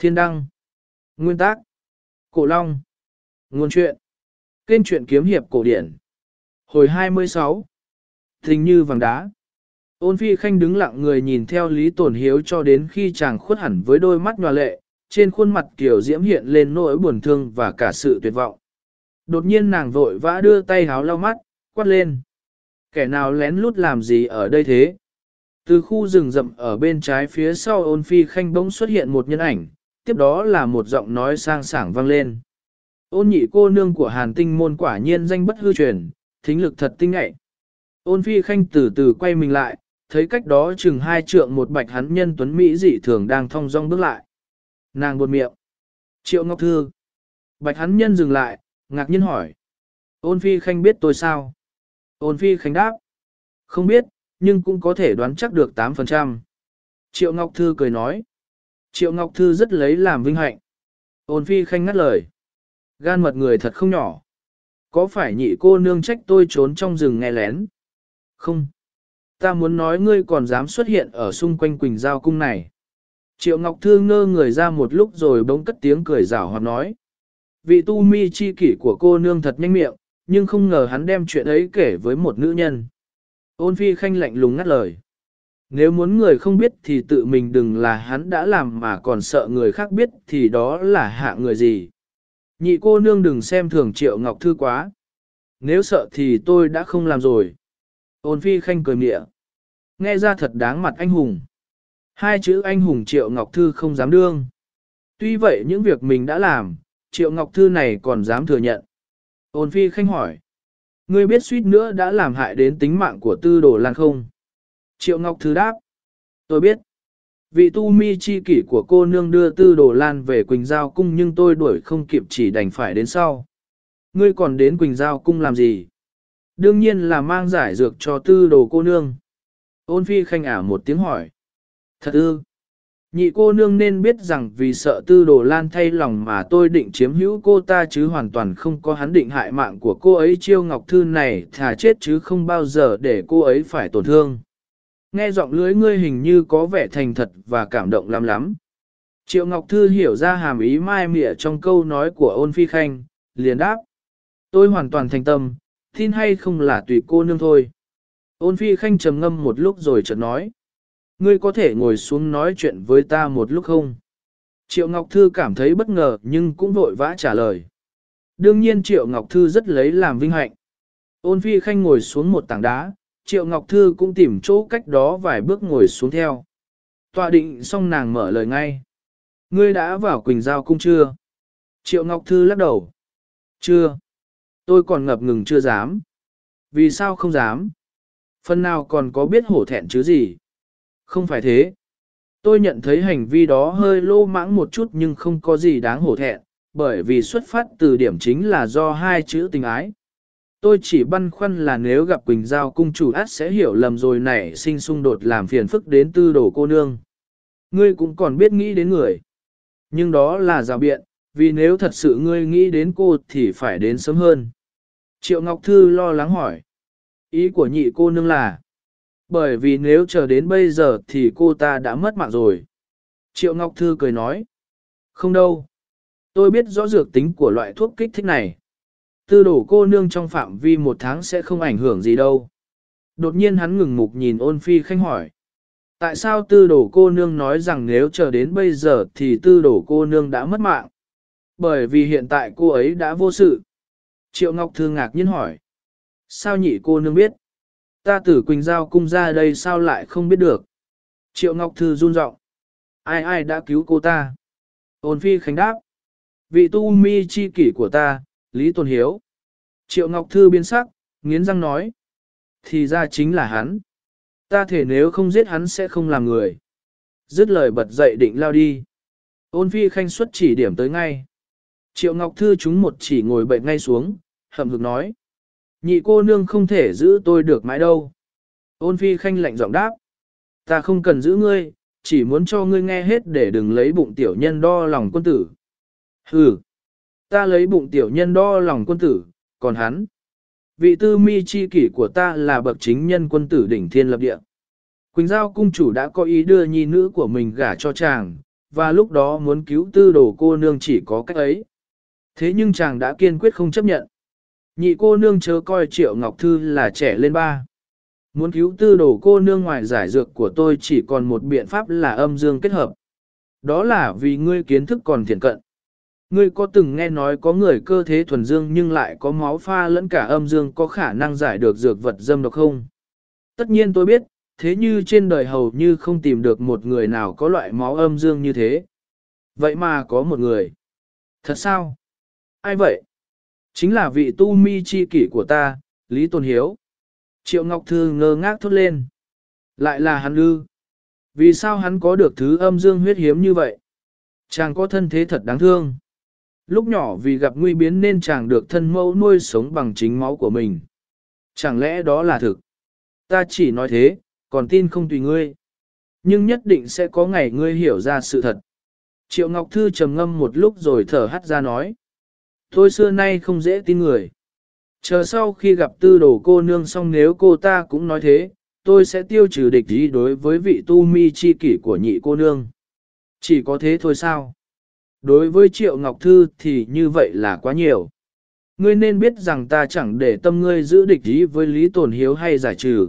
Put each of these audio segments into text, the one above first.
Thiên đăng. Nguyên tác. Cổ Long. Nguồn truyện. Kênh truyện kiếm hiệp cổ điển. Hồi 26. Tình như vàng đá. Ôn Phi Khanh đứng lặng người nhìn theo Lý Tồn Hiếu cho đến khi chàng khuất hẳn với đôi mắt nhòa lệ, trên khuôn mặt kiểu diễm hiện lên nỗi buồn thương và cả sự tuyệt vọng. Đột nhiên nàng vội vã đưa tay háo lau mắt, quát lên. Kẻ nào lén lút làm gì ở đây thế? Từ khu rừng rậm ở bên trái phía sau Ôn Phi Khanh bỗng xuất hiện một nhân ảnh, tiếp đó là một giọng nói sang sảng vang lên. Ôn nhị cô nương của Hàn Tinh môn quả nhiên danh bất hư truyền, thính lực thật tinh nghệ. Ôn Phi Khanh từ từ quay mình lại, thấy cách đó chừng 2 trượng một bạch hắn nhân tuấn Mỹ dị thường đang thong dong bước lại. Nàng buột miệng. Triệu Ngọc Thư. Bạch hắn nhân dừng lại, ngạc nhiên hỏi. Ôn Phi Khanh biết tôi sao? Ôn Phi Khanh đáp. Không biết, nhưng cũng có thể đoán chắc được 8%. Triệu Ngọc Thư cười nói. Triệu Ngọc Thư rất lấy làm vinh hạnh. Ôn Phi Khanh ngắt lời. Gan mật người thật không nhỏ. Có phải nhị cô nương trách tôi trốn trong rừng nghe lén? Không. Ta muốn nói ngươi còn dám xuất hiện ở xung quanh Quỳnh Giao cung này. Triệu Ngọc Thư ngơ người ra một lúc rồi bỗng cất tiếng cười rảo hoặc nói. Vị tu mi chi kỷ của cô nương thật nhanh miệng, nhưng không ngờ hắn đem chuyện ấy kể với một nữ nhân. Ôn Phi Khanh lạnh lùng ngắt lời. Nếu muốn người không biết thì tự mình đừng là hắn đã làm mà còn sợ người khác biết thì đó là hạ người gì. Nhị cô nương đừng xem thường Triệu Ngọc Thư quá. Nếu sợ thì tôi đã không làm rồi. Ôn Phi Khanh cười mỉa. Nghe ra thật đáng mặt anh hùng. 2 chữ anh hùng Triệu Ngọc Thư không dám đương. Tuy vậy những việc mình đã làm, Triệu Ngọc Thư này còn dám thừa nhận. Ôn Phi Khanh hỏi. Ngươi biết suýt nữa đã làm hại đến tính mạng của Tư Đồ Lan không? Triệu Ngọc Thư đáp. Tôi biết. Vị tu mi chi kỷ của cô nương đưa Tư Đồ Lan về Quỳnh Giao cung nhưng tôi đuổi không kịp chỉ đành phải đến sau. Ngươi còn đến Quỳnh Giao cung làm gì? Đương nhiên là mang giải dược cho Tư Đồ cô nương. Ôn Phi Khanh ả một tiếng hỏi. Thật ư? Nhị cô nương nên biết rằng vì sợ Tư Đồ Lan thay lòng mà tôi định chiếm hữu cô ta chứ hoàn toàn không có hắn định hại mạng của cô ấy. Chiêu Ngọc Thư này thà chết chứ không bao giờ để cô ấy phải tổn thương. Nghe giọng lưới ngươi hình như có vẻ thành thật và cảm động lắm lắm. Triệu Ngọc Thư hiểu ra hàm ý mai mỉa trong câu nói của Ôn Phi Khanh, liền đáp. Tôi hoàn toàn thành tâm, tin hay không là tùy cô nương thôi. Ôn Phi Khanh trầm ngâm một lúc rồi chợt nói. Ngươi có thể ngồi xuống nói chuyện với ta một lúc không? Triệu Ngọc Thư cảm thấy bất ngờ nhưng cũng vội vã trả lời. Đương nhiên Triệu Ngọc Thư rất lấy làm vinh hạnh. Ôn Phi Khanh ngồi xuống một tảng đá, Triệu Ngọc Thư cũng tìm chỗ cách đó vài bước ngồi xuống theo. Tọa định xong nàng mở lời ngay. Ngươi đã vào Quỳnh Giao cung chưa? Triệu Ngọc Thư lắc đầu. Chưa. Tôi còn ngập ngừng chưa dám. Vì sao không dám? Phần nào còn có biết hổ thẹn chứ gì? Không phải thế. Tôi nhận thấy hành vi đó hơi lô mãng một chút nhưng không có gì đáng hổ thẹn, bởi vì xuất phát từ điểm chính là do 2 chữ tình ái. Tôi chỉ băn khoăn là nếu gặp Quỳnh Giao cung chủ ắt sẽ hiểu lầm rồi nảy sinh xung đột làm phiền phức đến Tư Đồ cô nương. Ngươi cũng còn biết nghĩ đến người. Nhưng đó là rào biện, vì nếu thật sự ngươi nghĩ đến cô thì phải đến sớm hơn. Triệu Ngọc Thư lo lắng hỏi. Ý của nhị cô nương là, bởi vì nếu chờ đến bây giờ thì cô ta đã mất mạng rồi. Triệu Ngọc Thư cười nói. Không đâu. Tôi biết rõ dược tính của loại thuốc kích thích này. Tư Đồ cô nương trong phạm vi 1 tháng sẽ không ảnh hưởng gì đâu. Đột nhiên hắn ngừng mục nhìn Ôn Phi Khanh hỏi. Tại sao Tư Đồ cô nương nói rằng nếu chờ đến bây giờ thì Tư Đồ cô nương đã mất mạng? Bởi vì hiện tại cô ấy đã vô sự. Triệu Ngọc Thư ngạc nhiên hỏi. Sao nhị cô nương biết? Ta từ Quỳnh Giao cung ra đây sao lại không biết được? Triệu Ngọc Thư run giọng. Ai đã cứu cô ta? Ôn Phi Khánh đáp. Vị tu mi chi kỷ của ta, Lý Tồn Hiếu. Triệu Ngọc Thư biến sắc, nghiến răng nói. Thì ra chính là hắn. Ta thể nếu không giết hắn sẽ không làm người. Dứt lời bật dậy định lao đi. Ôn Phi Khanh xuất chỉ điểm tới ngay. Triệu Ngọc Thư chúng một chỉ ngồi bệnh ngay xuống, hậm hực nói. Nhị cô nương không thể giữ tôi được mãi đâu. Ôn Phi Khanh lạnh giọng đáp. Ta không cần giữ ngươi, chỉ muốn cho ngươi nghe hết để đừng lấy bụng tiểu nhân đo lòng quân tử. Hừ, ta lấy bụng tiểu nhân đo lòng quân tử, còn hắn. Vị tư mi chi kỷ của ta là bậc chính nhân quân tử đỉnh thiên lập địa. Quỳnh Giao cung chủ đã có ý đưa nhi nữ của mình gả cho chàng, và lúc đó muốn cứu tư đồ cô nương chỉ có cách ấy. Thế nhưng chàng đã kiên quyết không chấp nhận. Nhị cô nương chớ coi Triệu Ngọc Thư là trẻ lên ba. Muốn cứu tư đồ cô nương ngoài giải dược của tôi chỉ còn một biện pháp là âm dương kết hợp. Đó là vì ngươi kiến thức còn thiển cận. Ngươi có từng nghe nói có người cơ thế thuần dương nhưng lại có máu pha lẫn cả âm dương có khả năng giải được dược vật dâm độc không? Tất nhiên tôi biết, thế như trên đời hầu như không tìm được một người nào có loại máu âm dương như thế. Vậy mà có một người. Thật sao? Ai vậy? Chính là vị tu mi chi kỷ của ta, Lý Tôn Hiếu. Triệu Ngọc Thư ngơ ngác thốt lên. Lại là hắn ư? Vì sao hắn có được thứ âm dương huyết hiếm như vậy? Chàng có thân thế thật đáng thương. Lúc nhỏ vì gặp nguy biến nên chàng được thân mẫu nuôi sống bằng chính máu của mình. Chẳng lẽ đó là thực? Ta chỉ nói thế, còn tin không tùy ngươi. Nhưng nhất định sẽ có ngày ngươi hiểu ra sự thật. Triệu Ngọc Thư trầm ngâm một lúc rồi thở hắt ra nói. Tôi xưa nay không dễ tin người. Chờ sau khi gặp tư đồ cô nương xong nếu cô ta cũng nói thế, tôi sẽ tiêu trừ địch ý đối với vị tu mi chi kỷ của nhị cô nương. Chỉ có thế thôi sao? Đối với Triệu Ngọc Thư thì như vậy là quá nhiều. Ngươi nên biết rằng ta chẳng để tâm ngươi giữ địch ý với Lý Tồn Hiếu hay giải trừ.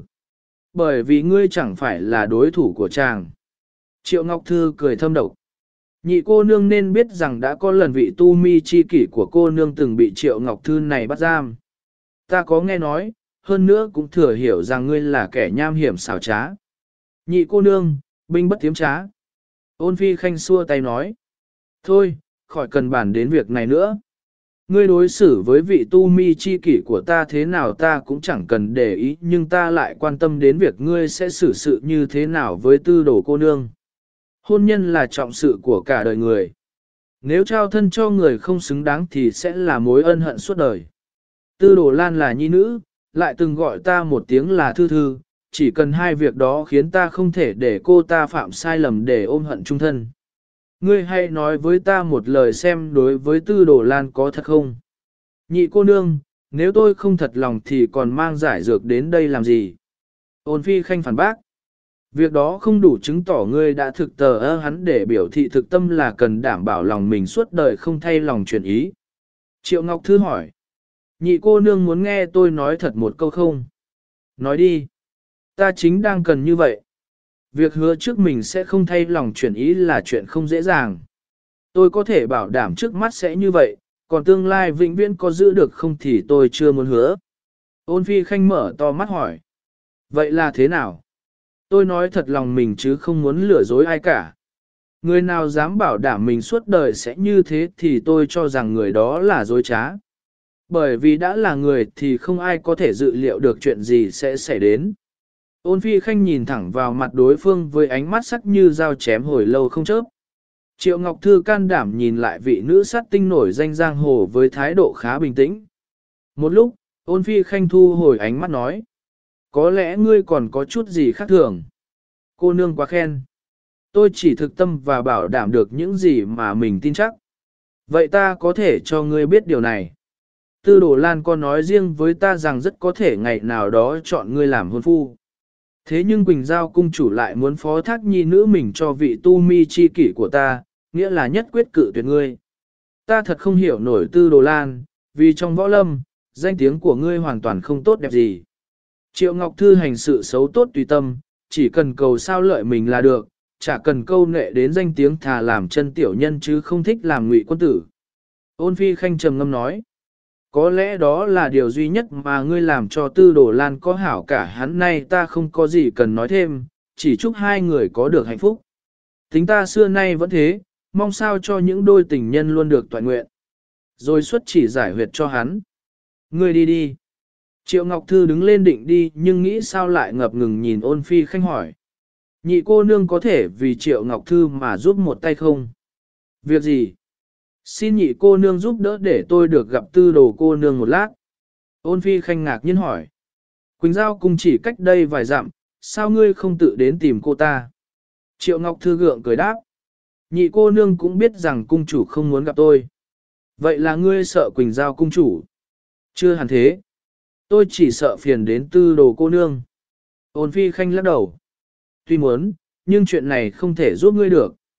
Bởi vì ngươi chẳng phải là đối thủ của chàng. Triệu Ngọc Thư cười thâm độc. Nhị cô nương nên biết rằng đã có lần vị tu mi chi kỷ của cô nương từng bị Triệu Ngọc Thư này bắt giam. Ta có nghe nói, hơn nữa cũng thừa hiểu rằng ngươi là kẻ nham hiểm xảo trá. Nhị cô nương, binh bất tiếm trá. Ôn Phi Khanh xua tay nói. Thôi, khỏi cần bàn đến việc này nữa. Ngươi đối xử với vị tu mi chi kỷ của ta thế nào ta cũng chẳng cần để ý nhưng ta lại quan tâm đến việc ngươi sẽ xử sự như thế nào với tư đồ cô nương. Hôn nhân là trọng sự của cả đời người. Nếu trao thân cho người không xứng đáng thì sẽ là mối ân hận suốt đời. Tư đồ Lan là nhi nữ, lại từng gọi ta một tiếng là thư thư, chỉ cần hai việc đó khiến ta không thể để cô ta phạm sai lầm để ôm hận chung thân. Ngươi hãy nói với ta một lời xem đối với tư đồ Lan có thật không? Nhị cô nương, nếu tôi không thật lòng thì còn mang giải dược đến đây làm gì? Ôn Phi Khanh phản bác. Việc đó không đủ chứng tỏ ngươi đã thực tờ hắn để biểu thị thực tâm là cần đảm bảo lòng mình suốt đời không thay lòng chuyển ý. Triệu Ngọc Thư hỏi. Nhị cô nương muốn nghe tôi nói thật một câu không? Nói đi. Ta chính đang cần như vậy. Việc hứa trước mình sẽ không thay lòng chuyển ý là chuyện không dễ dàng. Tôi có thể bảo đảm trước mắt sẽ như vậy, còn tương lai vĩnh viễn có giữ được không thì tôi chưa muốn hứa. Ôn Phi Khanh mở to mắt hỏi. Vậy là thế nào? Tôi nói thật lòng mình chứ không muốn lừa dối ai cả. Người nào dám bảo đảm mình suốt đời sẽ như thế thì tôi cho rằng người đó là dối trá. Bởi vì đã là người thì không ai có thể dự liệu được chuyện gì sẽ xảy đến. Ôn Phi Khanh nhìn thẳng vào mặt đối phương với ánh mắt sắc như dao chém hồi lâu không chớp. Triệu Ngọc Thư can đảm nhìn lại vị nữ sát tinh nổi danh giang hồ với thái độ khá bình tĩnh. Một lúc, Ôn Phi Khanh thu hồi ánh mắt nói. Có lẽ ngươi còn có chút gì khác thường. Cô nương quá khen. Tôi chỉ thực tâm và bảo đảm được những gì mà mình tin chắc. Vậy ta có thể cho ngươi biết điều này. Tư Đồ Lan có nói riêng với ta rằng rất có thể ngày nào đó chọn ngươi làm hôn phu. Thế nhưng Quỳnh Giao cung chủ lại muốn phó thác nhi nữ mình cho vị tu mi chi kỷ của ta, nghĩa là nhất quyết cự tuyệt ngươi. Ta thật không hiểu nổi Tư Đồ Lan, vì trong võ lâm, danh tiếng của ngươi hoàn toàn không tốt đẹp gì. Triệu Ngọc Thư hành sự xấu tốt tùy tâm, chỉ cần cầu sao lợi mình là được, chả cần câu nệ đến danh tiếng thà làm chân tiểu nhân chứ không thích làm ngụy quân tử. Ôn Phi Khanh trầm ngâm nói. Có lẽ đó là điều duy nhất mà ngươi làm cho Tư Đồ Lan có hảo cả hắn nay ta không có gì cần nói thêm, chỉ chúc hai người có được hạnh phúc. Tính ta xưa nay vẫn thế, mong sao cho những đôi tình nhân luôn được toại nguyện. Rồi xuất chỉ giải huyệt cho hắn. Ngươi đi đi. Triệu Ngọc Thư đứng lên định đi nhưng nghĩ sao lại ngập ngừng nhìn Ôn Phi Khanh hỏi. Nhị cô nương có thể vì Triệu Ngọc Thư mà giúp một tay không? Việc gì? Xin nhị cô nương giúp đỡ để tôi được gặp Tư Đồ cô nương một lát. Ôn Phi Khanh ngạc nhiên hỏi. Quỳnh Giao cung chỉ cách đây vài dặm, sao ngươi không tự đến tìm cô ta? Triệu Ngọc Thư gượng cười đáp. Nhị cô nương cũng biết rằng cung chủ không muốn gặp tôi. Vậy là ngươi sợ Quỳnh Giao cung chủ? Chưa hẳn thế. Tôi chỉ sợ phiền đến Tư Đồ cô nương. Ôn Phi Khanh lắc đầu. Tuy muốn, nhưng chuyện này không thể giúp ngươi được.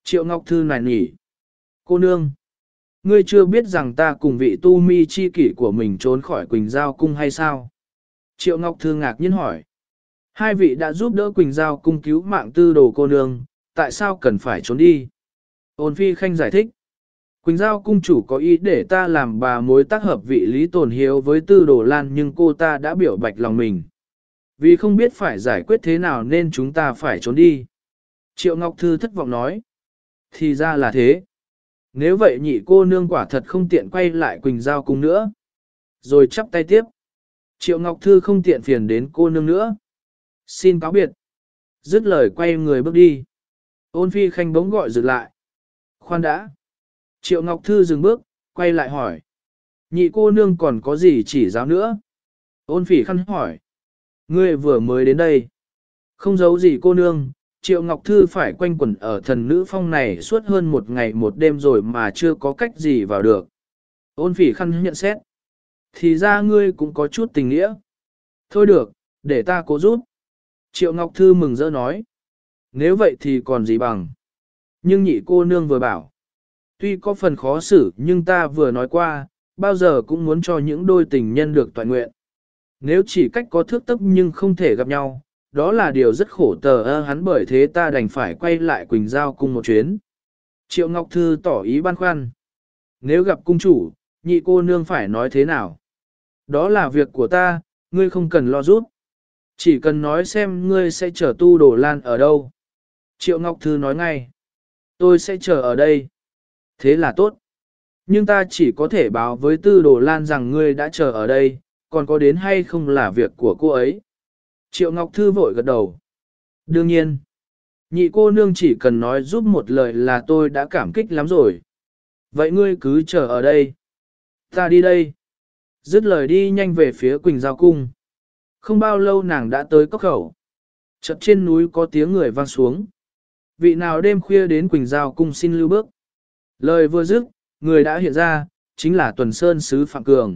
Triệu Ngọc Thư nài nỉ. Cô nương, ngươi chưa biết rằng ta cùng vị tu mi chi kỷ của mình trốn khỏi Quỳnh Giao cung hay sao? Triệu Ngọc Thư ngạc nhiên hỏi. Hai vị đã giúp đỡ Quỳnh Giao cung cứu mạng tư đồ cô nương, tại sao cần phải trốn đi? Ôn Phi Khanh giải thích. Quỳnh Giao cung chủ có ý để ta làm bà mối tác hợp vị Lý Tồn Hiếu với tư đồ lan, nhưng cô ta đã biểu bạch lòng mình. Vì không biết phải giải quyết thế nào nên chúng ta phải trốn đi. Triệu Ngọc Thư thất vọng nói. Thì ra là thế. Nếu vậy nhị cô nương quả thật không tiện quay lại Quỳnh Giao cung nữa. Rồi chắp tay tiếp. Triệu Ngọc Thư không tiện phiền đến cô nương nữa. Xin cáo biệt. Dứt lời quay người bước đi. Ôn Phi Khanh bỗng gọi dừng lại. Khoan đã. Triệu Ngọc Thư dừng bước, quay lại hỏi. Nhị cô nương còn có gì chỉ giáo nữa? Ôn Phỉ Khanh hỏi. Ngươi vừa mới đến đây. Không giấu gì cô nương, Triệu Ngọc Thư phải quanh quẩn ở thần nữ phong này suốt hơn một ngày một đêm rồi mà chưa có cách gì vào được. Ôn Phỉ Khanh nhận xét. Thì ra ngươi cũng có chút tình nghĩa. Thôi được, để ta cố giúp. Triệu Ngọc Thư mừng rỡ nói. Nếu vậy thì còn gì bằng. Nhưng nhị cô nương vừa bảo. Tuy có phần khó xử nhưng ta vừa nói qua, bao giờ cũng muốn cho những đôi tình nhân được toại nguyện. Nếu chỉ cách có thước tấc nhưng không thể gặp nhau, đó là điều rất khổ hắn, bởi thế ta đành phải quay lại Quỳnh Giao cung một chuyến. Triệu Ngọc Thư tỏ ý băn khoăn. Nếu gặp cung chủ, nhị cô nương phải nói thế nào? Đó là việc của ta, ngươi không cần lo giúp. Chỉ cần nói xem ngươi sẽ chở tu đồ lan ở đâu. Triệu Ngọc Thư nói ngay. Tôi sẽ chờ ở đây. Thế là tốt. Nhưng ta chỉ có thể báo với tư đồ lan rằng ngươi đã chờ ở đây, còn có đến hay không là việc của cô ấy. Triệu Ngọc Thư vội gật đầu. Đương nhiên. Nhị cô nương chỉ cần nói giúp một lời là tôi đã cảm kích lắm rồi. Vậy ngươi cứ chờ ở đây. Ta đi đây. Dứt lời đi nhanh về phía Quỳnh Giao cung. Không bao lâu nàng đã tới cốc khẩu. Chợt trên núi có tiếng người vang xuống. Vị nào đêm khuya đến Quỳnh Giao cung xin lưu bước. Lời vừa dứt, người đã hiện ra, chính là Tuần Sơn sứ Phạm Cường.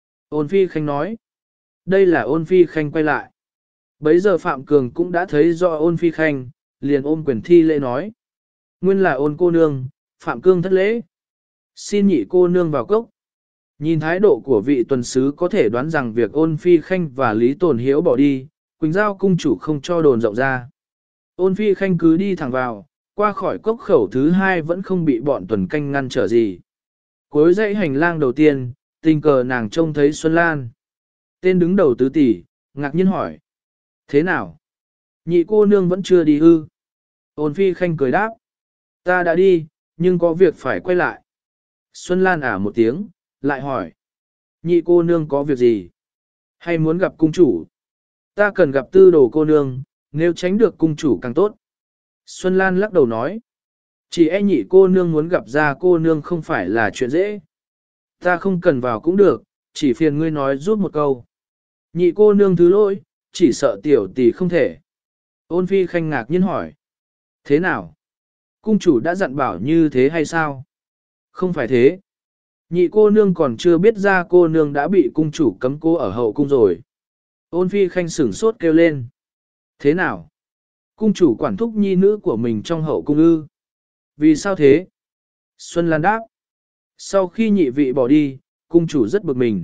Ôn Phi Khanh nói. Đây là Ôn Phi Khanh quay lại. Bấy giờ Phạm Cường cũng đã thấy rõ Ôn Phi Khanh, liền ôm quyền thi lễ nói. Nguyên là Ôn cô nương, Phạm Cương thất lễ. Xin nhị cô nương vào cốc. Nhìn thái độ của vị tuần sứ có thể đoán rằng việc Ôn Phi Khanh và Lý Tồn Hiếu bỏ đi, Quỳnh Giao cung chủ không cho đồn rộng ra. Ôn Phi Khanh cứ đi thẳng vào, qua khỏi cốc khẩu thứ hai vẫn không bị bọn tuần canh ngăn trở gì. Cuối dãy hành lang đầu tiên, tình cờ nàng trông thấy Xuân Lan. Tên đứng đầu tứ tỷ, ngạc nhiên hỏi. Thế nào? Nhị cô nương vẫn chưa đi ư? Ôn Phi Khanh cười đáp. Ta đã đi, nhưng có việc phải quay lại. Xuân Lan ả một tiếng, lại hỏi. Nhị cô nương có việc gì? Hay muốn gặp cung chủ? Ta cần gặp tư đồ cô nương, nếu tránh được cung chủ càng tốt. Xuân Lan lắc đầu nói. Chỉ e nhị cô nương muốn gặp ra cô nương không phải là chuyện dễ. Ta không cần vào cũng được, chỉ phiền ngươi nói giúp một câu. Nhị cô nương thứ lỗi, chỉ sợ tiểu tỷ không thể. Ôn Phi Khanh ngạc nhiên hỏi. Thế nào? Cung chủ đã dặn bảo như thế hay sao? Không phải thế. Nhị cô nương còn chưa biết ra cô nương đã bị cung chủ cấm cô ở hậu cung rồi. Ôn Phi Khanh sửng sốt kêu lên. Thế nào? Cung chủ quản thúc nhi nữ của mình trong hậu cung ư? Vì sao thế? Xuân Lan đáp. Sau khi nhị vị bỏ đi, cung chủ rất bực mình.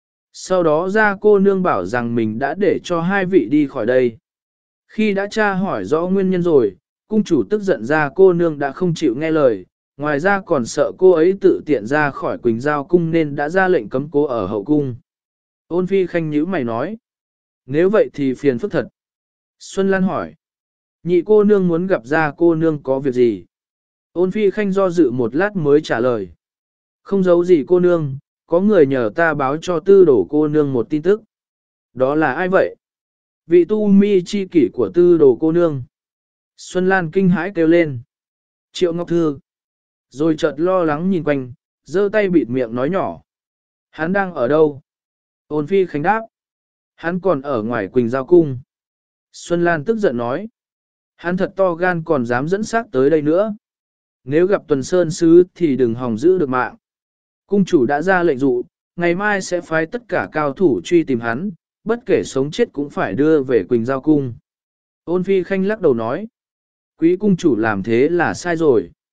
Sau đó ra cô nương bảo rằng mình đã để cho hai vị đi khỏi đây. Khi đã tra hỏi rõ nguyên nhân rồi, cung chủ tức giận ra cô nương đã không chịu nghe lời, ngoài ra còn sợ cô ấy tự tiện ra khỏi Quỳnh Giao cung nên đã ra lệnh cấm cô ở hậu cung. Ôn Phi Khanh nhíu mày nói. Nếu vậy thì phiền phức thật. Xuân Lan hỏi. Nhị cô nương muốn gặp ra cô nương có việc gì? Ôn Phi Khanh do dự một lát mới trả lời. Không giấu gì cô nương, có người nhờ ta báo cho tư đổ cô nương một tin tức. Đó là ai vậy? Vị tu mi chi kỷ của tư đồ cô nương. Xuân Lan kinh hãi kêu lên. Triệu Ngọc Thư. Rồi chợt lo lắng nhìn quanh, giơ tay bịt miệng nói nhỏ. Hắn đang ở đâu? Ôn Phi Khánh đáp. Hắn còn ở ngoài Quỳnh Giao cung. Xuân Lan tức giận nói. Hắn thật to gan còn dám dẫn xác tới đây nữa. Nếu gặp Tuần Sơn Sứ thì đừng hòng giữ được mạng. Cung chủ đã ra lệnh dụ, ngày mai sẽ phái tất cả cao thủ truy tìm hắn, bất kể sống chết cũng phải đưa về Quỳnh Giao cung. Ôn Phi Khanh lắc đầu nói. Quý cung chủ làm thế là sai rồi.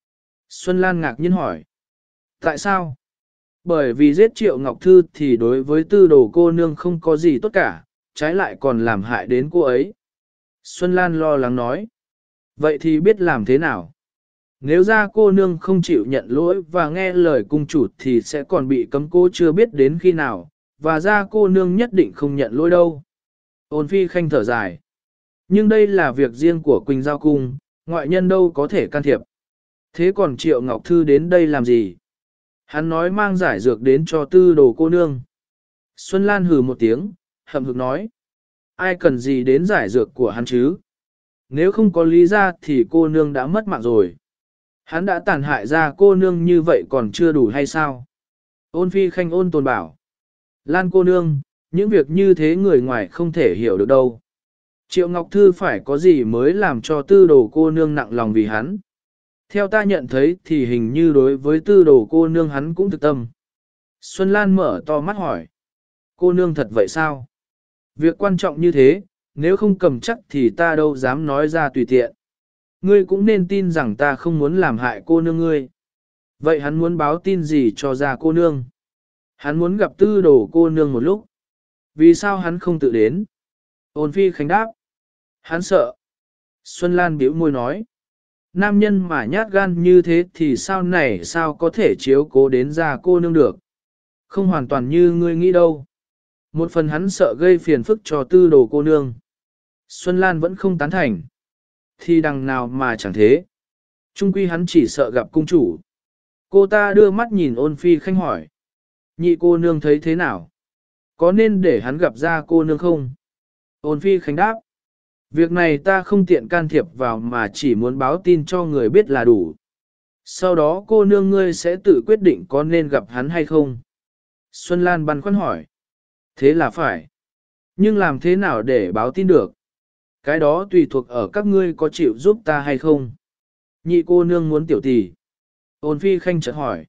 Xuân Lan ngạc nhiên hỏi. Tại sao? Bởi vì giết Triệu Ngọc Thư thì đối với tư đồ cô nương không có gì tốt cả, trái lại còn làm hại đến cô ấy. Xuân Lan lo lắng nói. Vậy thì biết làm thế nào? Nếu ra cô nương không chịu nhận lỗi và nghe lời cung chủ thì sẽ còn bị cấm cô chưa biết đến khi nào, và ra cô nương nhất định không nhận lỗi đâu. Ôn Phi Khanh thở dài. Nhưng đây là việc riêng của Quỳnh Giao Cung, ngoại nhân đâu có thể can thiệp. Thế còn Triệu Ngọc Thư đến đây làm gì? Hắn nói mang giải dược đến cho tư đồ cô nương. Xuân Lan hừ một tiếng, hậm hực nói. Ai cần gì đến giải dược của hắn chứ? Nếu không có lý ra thì cô nương đã mất mạng rồi. Hắn đã tàn hại ra cô nương như vậy còn chưa đủ hay sao? Ôn Phi Khanh ôn tồn bảo. Lan cô nương, những việc như thế người ngoài không thể hiểu được đâu. Triệu Ngọc Thư phải có gì mới làm cho tư đồ cô nương nặng lòng vì hắn. Theo ta nhận thấy thì hình như đối với tư đồ cô nương hắn cũng thực tâm. Xuân Lan mở to mắt hỏi. Cô nương thật vậy sao? Việc quan trọng như thế, nếu không cầm chắc thì ta đâu dám nói ra tùy tiện. Ngươi cũng nên tin rằng ta không muốn làm hại cô nương ngươi. Vậy hắn muốn báo tin gì cho ra cô nương? Hắn muốn gặp tư đồ cô nương một lúc. Vì sao hắn không tự đến? Ôn Phi Khánh đáp. Hắn sợ. Xuân Lan bĩu môi nói. Nam nhân mà nhát gan như thế thì sao này sao có thể chiếu cố đến ra cô nương được. Không hoàn toàn như ngươi nghĩ đâu. Một phần hắn sợ gây phiền phức cho tư đồ cô nương. Xuân Lan vẫn không tán thành. Thì đằng nào mà chẳng thế. Trung quy hắn chỉ sợ gặp cung chủ. Cô ta đưa mắt nhìn Ôn Phi Khanh hỏi. Nhị cô nương thấy thế nào? Có nên để hắn gặp ra cô nương không? Ôn Phi Khánh đáp. Việc này ta không tiện can thiệp vào mà chỉ muốn báo tin cho người biết là đủ. Sau đó cô nương ngươi sẽ tự quyết định có nên gặp hắn hay không? Xuân Lan băn khoăn hỏi. Thế là phải. Nhưng làm thế nào để báo tin được? Cái đó tùy thuộc ở các ngươi có chịu giúp ta hay không? Nhị cô nương muốn tiểu tỷ. Ôn Phi Khanh chợt hỏi.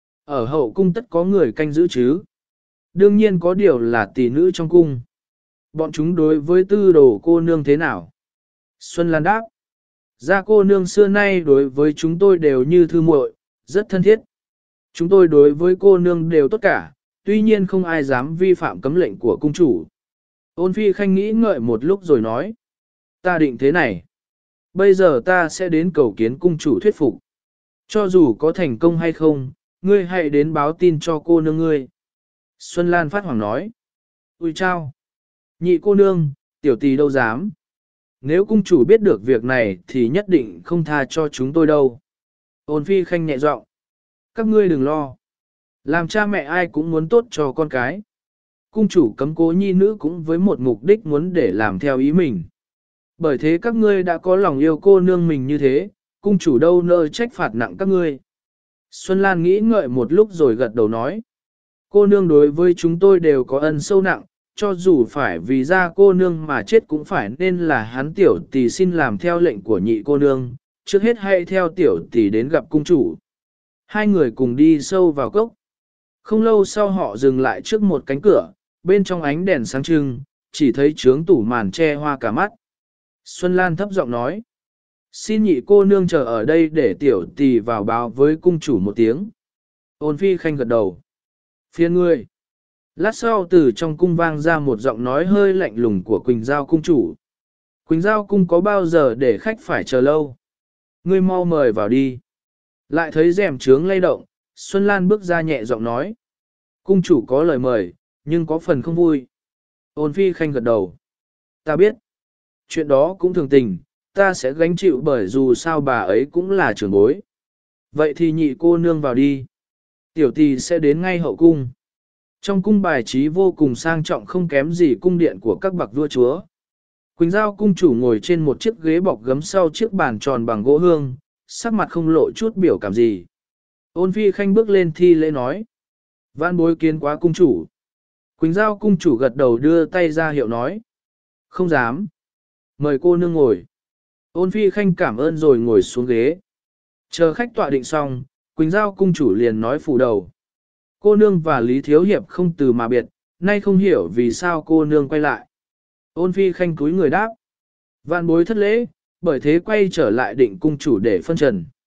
Ở hậu cung tất có người canh giữ chứ? Đương nhiên có điều là tỷ nữ trong cung. Bọn chúng đối với tư đồ cô nương thế nào? Xuân Lan đáp. Gia cô nương xưa nay đối với chúng tôi đều như thư muội, rất thân thiết. Chúng tôi đối với cô nương đều tốt cả, tuy nhiên không ai dám vi phạm cấm lệnh của cung chủ. Ôn Phi Khanh nghĩ ngợi một lúc rồi nói. Ta định thế này. Bây giờ ta sẽ đến cầu kiến cung chủ thuyết phục. Cho dù có thành công hay không, ngươi hãy đến báo tin cho cô nương ngươi. Xuân Lan phát hoảng nói. Ui chao! Nhị cô nương, tiểu tỷ đâu dám. Nếu cung chủ biết được việc này thì nhất định không tha cho chúng tôi đâu. Ôn Phi Khanh nhẹ giọng. Các ngươi đừng lo. Làm cha mẹ ai cũng muốn tốt cho con cái. Cung chủ cấm cố nhi nữ cũng với một mục đích muốn để làm theo ý mình. Bởi thế các ngươi đã có lòng yêu cô nương mình như thế, cung chủ đâu nỡ trách phạt nặng các ngươi. Xuân Lan nghĩ ngợi một lúc rồi gật đầu nói. Cô nương đối với chúng tôi đều có ân sâu nặng, cho dù phải vì ra cô nương mà chết cũng phải nên là hắn tiểu tỷ xin làm theo lệnh của nhị cô nương, trước hết hãy theo tiểu tỷ đến gặp cung chủ. Hai người cùng đi sâu vào cốc. Không lâu sau họ dừng lại trước một cánh cửa, bên trong ánh đèn sáng trưng, chỉ thấy trướng tủ màn che hoa cả mắt. Xuân Lan thấp giọng nói. Xin nhị cô nương chờ ở đây để tiểu tỷ vào báo với cung chủ một tiếng. Ôn Phi Khanh gật đầu. Phiên ngươi. Lát sau từ trong cung vang ra một giọng nói hơi lạnh lùng của Quỳnh Giao cung chủ. Quỳnh Giao cung có bao giờ để khách phải chờ lâu? Ngươi mau mời vào đi. Lại thấy rèm trướng lay động, Xuân Lan bước ra nhẹ giọng nói. Cung chủ có lời mời, nhưng có phần không vui. Ôn Phi Khanh gật đầu. Ta biết. Chuyện đó cũng thường tình, ta sẽ gánh chịu bởi dù sao bà ấy cũng là trưởng bối. Vậy thì nhị cô nương vào đi. Tiểu tỷ sẽ đến ngay hậu cung. Trong cung bài trí vô cùng sang trọng không kém gì cung điện của các bậc vua chúa. Quỳnh Giao cung chủ ngồi trên một chiếc ghế bọc gấm sau chiếc bàn tròn bằng gỗ hương, sắc mặt không lộ chút biểu cảm gì. Ôn Phi Khanh bước lên thi lễ nói. Vãn bối kiến quá cung chủ. Quỳnh Giao cung chủ gật đầu đưa tay ra hiệu nói. Không dám. Mời cô nương ngồi. Ôn Phi Khanh cảm ơn rồi ngồi xuống ghế. Chờ khách tọa định xong, Quỳnh Giao cung chủ liền nói phủ đầu. Cô nương và Lý Thiếu Hiệp không từ mà biệt, nay không hiểu vì sao cô nương quay lại. Ôn Phi Khanh cúi người đáp. Vạn bối thất lễ, bởi thế quay trở lại định cung chủ để phân trần.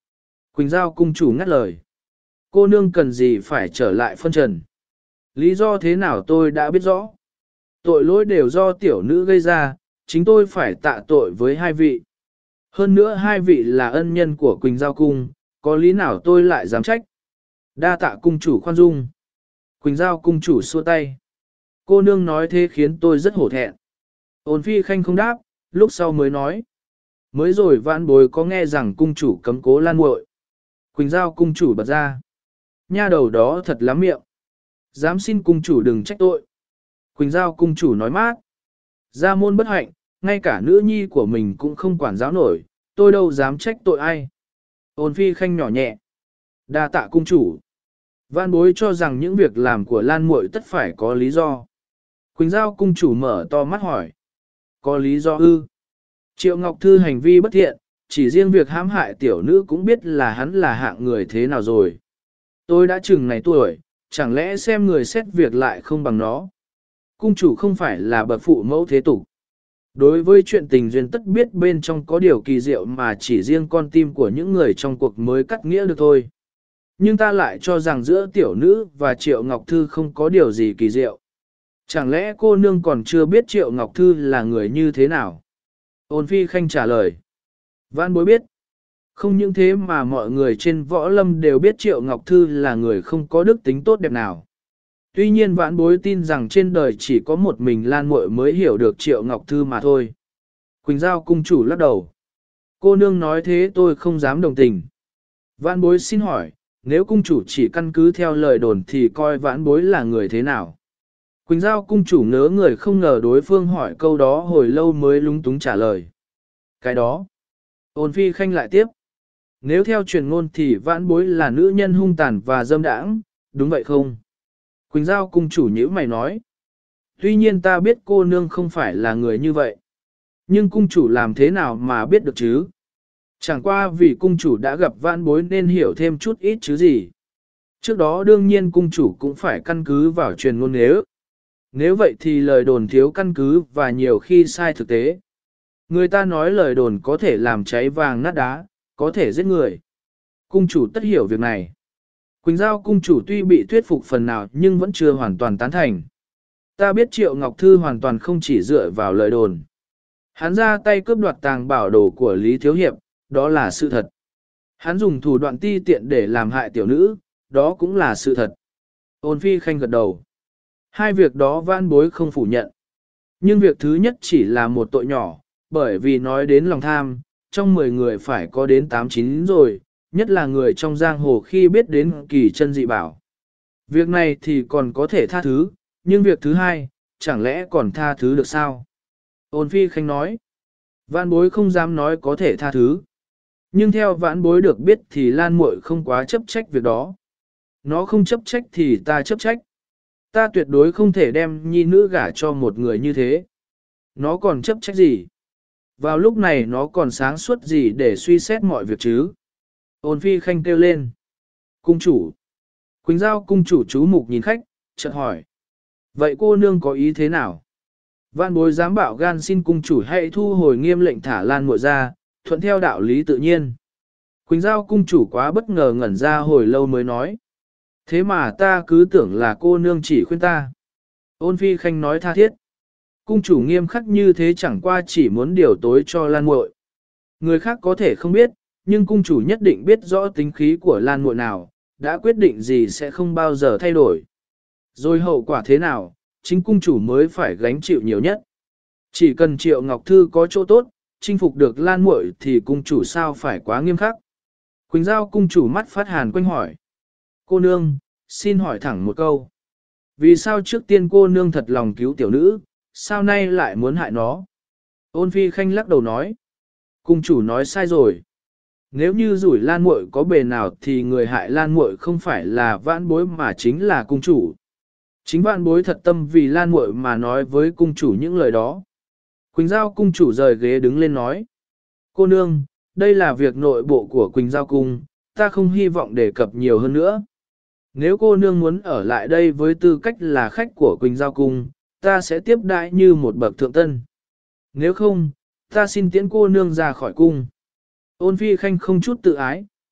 Quỳnh Giao cung chủ ngắt lời. Cô nương cần gì phải trở lại phân trần. Lý do thế nào tôi đã biết rõ. Tội lỗi đều do tiểu nữ gây ra, chính tôi phải tạ tội với hai vị. Hơn nữa hai vị là ân nhân của Quỳnh Giao cung, có lý nào tôi lại dám trách. Đa tạ cung chủ khoan dung. Quỳnh Giao cung chủ xua tay. Cô nương nói thế khiến tôi rất hổ thẹn. Ôn phi khanh không đáp, lúc sau mới nói. Mới rồi vãn bối có nghe rằng cung chủ cấm cố lan muội. Quỳnh Giao cung chủ bật ra. Nha đầu đó thật lắm miệng. Dám xin cung chủ đừng trách tội. Quỳnh Giao cung chủ nói mát. Gia môn bất hạnh, ngay cả nữ nhi của mình cũng không quản giáo nổi, tôi đâu dám trách tội ai. Ôn phi khanh nhỏ nhẹ. Đa tạ cung chủ. Vãn bối cho rằng những việc làm của Lan muội tất phải có lý do. Quỳnh Giao cung chủ mở to mắt hỏi. Có lý do ư? Triệu Ngọc Thư hành vi bất thiện, chỉ riêng việc hãm hại tiểu nữ cũng biết là hắn là hạng người thế nào rồi. Tôi đã chừng này tuổi, chẳng lẽ xem người xét việc lại không bằng nó. Cung chủ không phải là bậc phụ mẫu thế tục. Đối với chuyện tình duyên tất biết bên trong có điều kỳ diệu mà chỉ riêng con tim của những người trong cuộc mới cắt nghĩa được thôi. Nhưng ta lại cho rằng giữa tiểu nữ và Triệu Ngọc Thư không có điều gì kỳ diệu. Chẳng lẽ cô nương còn chưa biết Triệu Ngọc Thư là người như thế nào? Ôn phi khanh trả lời. Vãn bối biết. Không những thế mà mọi người trên võ lâm đều biết Triệu Ngọc Thư là người không có đức tính tốt đẹp nào. Tuy nhiên vãn bối tin rằng trên đời chỉ có một mình Lan muội mới hiểu được Triệu Ngọc Thư mà thôi. Quỳnh Giao cung chủ lắc đầu. Cô nương nói thế tôi không dám đồng tình. Vãn bối xin hỏi, nếu cung chủ chỉ căn cứ theo lời đồn thì coi vãn bối là người thế nào? Quỳnh Giao cung chủ ngớ người không ngờ đối phương hỏi câu đó hồi lâu mới lúng túng trả lời. Cái đó. Ôn phi khanh lại tiếp. Nếu theo truyền ngôn thì vãn bối là nữ nhân hung tàn và dâm đãng, đúng vậy không? Quỳnh Giao cung chủ nhíu mày nói. Tuy nhiên ta biết cô nương không phải là người như vậy. Nhưng cung chủ làm thế nào mà biết được chứ? Chẳng qua vì cung chủ đã gặp vãn bối nên hiểu thêm chút ít chứ gì. Trước đó đương nhiên cung chủ cũng phải căn cứ vào truyền ngôn nếu. Nếu vậy thì lời đồn thiếu căn cứ và nhiều khi sai thực tế. Người ta nói lời đồn có thể làm cháy vàng nát đá, có thể giết người. Cung chủ tất hiểu việc này. Quỳnh Giao cung chủ tuy bị thuyết phục phần nào nhưng vẫn chưa hoàn toàn tán thành. Ta biết Triệu Ngọc Thư hoàn toàn không chỉ dựa vào lời đồn. Hắn ra tay cướp đoạt tàng bảo đồ của Lý Thiếu Hiệp, đó là sự thật. Hắn dùng thủ đoạn ti tiện để làm hại tiểu nữ, đó cũng là sự thật. Ôn phi khanh gật đầu. Hai việc đó vãn bối không phủ nhận. Nhưng việc thứ nhất chỉ là một tội nhỏ, bởi vì nói đến lòng tham, trong 10 người phải có đến 8-9 rồi, nhất là người trong giang hồ khi biết đến kỳ chân dị bảo. Việc này thì còn có thể tha thứ, nhưng việc thứ hai, chẳng lẽ còn tha thứ được sao? Ôn phi khanh nói, vãn bối không dám nói có thể tha thứ. Nhưng theo vãn bối được biết thì Lan muội không quá chấp trách việc đó. Nó không chấp trách thì ta chấp trách. Ta tuyệt đối không thể đem nhi nữ gả cho một người như thế. Nó còn chấp trách gì? Vào lúc này nó còn sáng suốt gì để suy xét mọi việc chứ? Ôn phi khanh kêu lên. Cung chủ. Quỳnh Giao cung chủ chú mục nhìn khách, chợt hỏi. Vậy cô nương có ý thế nào? Vạn bối dám bảo gan xin cung chủ hãy thu hồi nghiêm lệnh thả Lan muội ra, thuận theo đạo lý tự nhiên. Quỳnh Giao cung chủ quá bất ngờ ngẩn ra hồi lâu mới nói. Thế mà ta cứ tưởng là cô nương chỉ khuyên ta. Ôn phi khanh nói tha thiết. Cung chủ nghiêm khắc như thế chẳng qua chỉ muốn điều tối cho Lan muội. Người khác có thể không biết, nhưng cung chủ nhất định biết rõ tính khí của Lan muội nào, đã quyết định gì sẽ không bao giờ thay đổi. Rồi hậu quả thế nào, chính cung chủ mới phải gánh chịu nhiều nhất. Chỉ cần Triệu Ngọc Thư có chỗ tốt, chinh phục được Lan muội thì cung chủ sao phải quá nghiêm khắc. Quỳnh Giao cung chủ mắt phát hàn quanh hỏi. Cô nương, xin hỏi thẳng một câu. Vì sao trước tiên cô nương thật lòng cứu tiểu nữ, sao nay lại muốn hại nó? Ôn phi khanh lắc đầu nói. Cung chủ nói sai rồi. Nếu như rủi Lan muội có bề nào thì người hại Lan muội không phải là vãn bối mà chính là cung chủ. Chính vãn bối thật tâm vì Lan muội mà nói với cung chủ những lời đó. Quỳnh Giao cung chủ rời ghế đứng lên nói. Cô nương, đây là việc nội bộ của Quỳnh Giao cung, ta không hy vọng đề cập nhiều hơn nữa. Nếu cô nương muốn ở lại đây với tư cách là khách của Quỳnh Giao cung, ta sẽ tiếp đãi như một bậc thượng tân. Nếu không, ta xin tiễn cô nương ra khỏi cung. Ôn phi khanh không chút tự ái,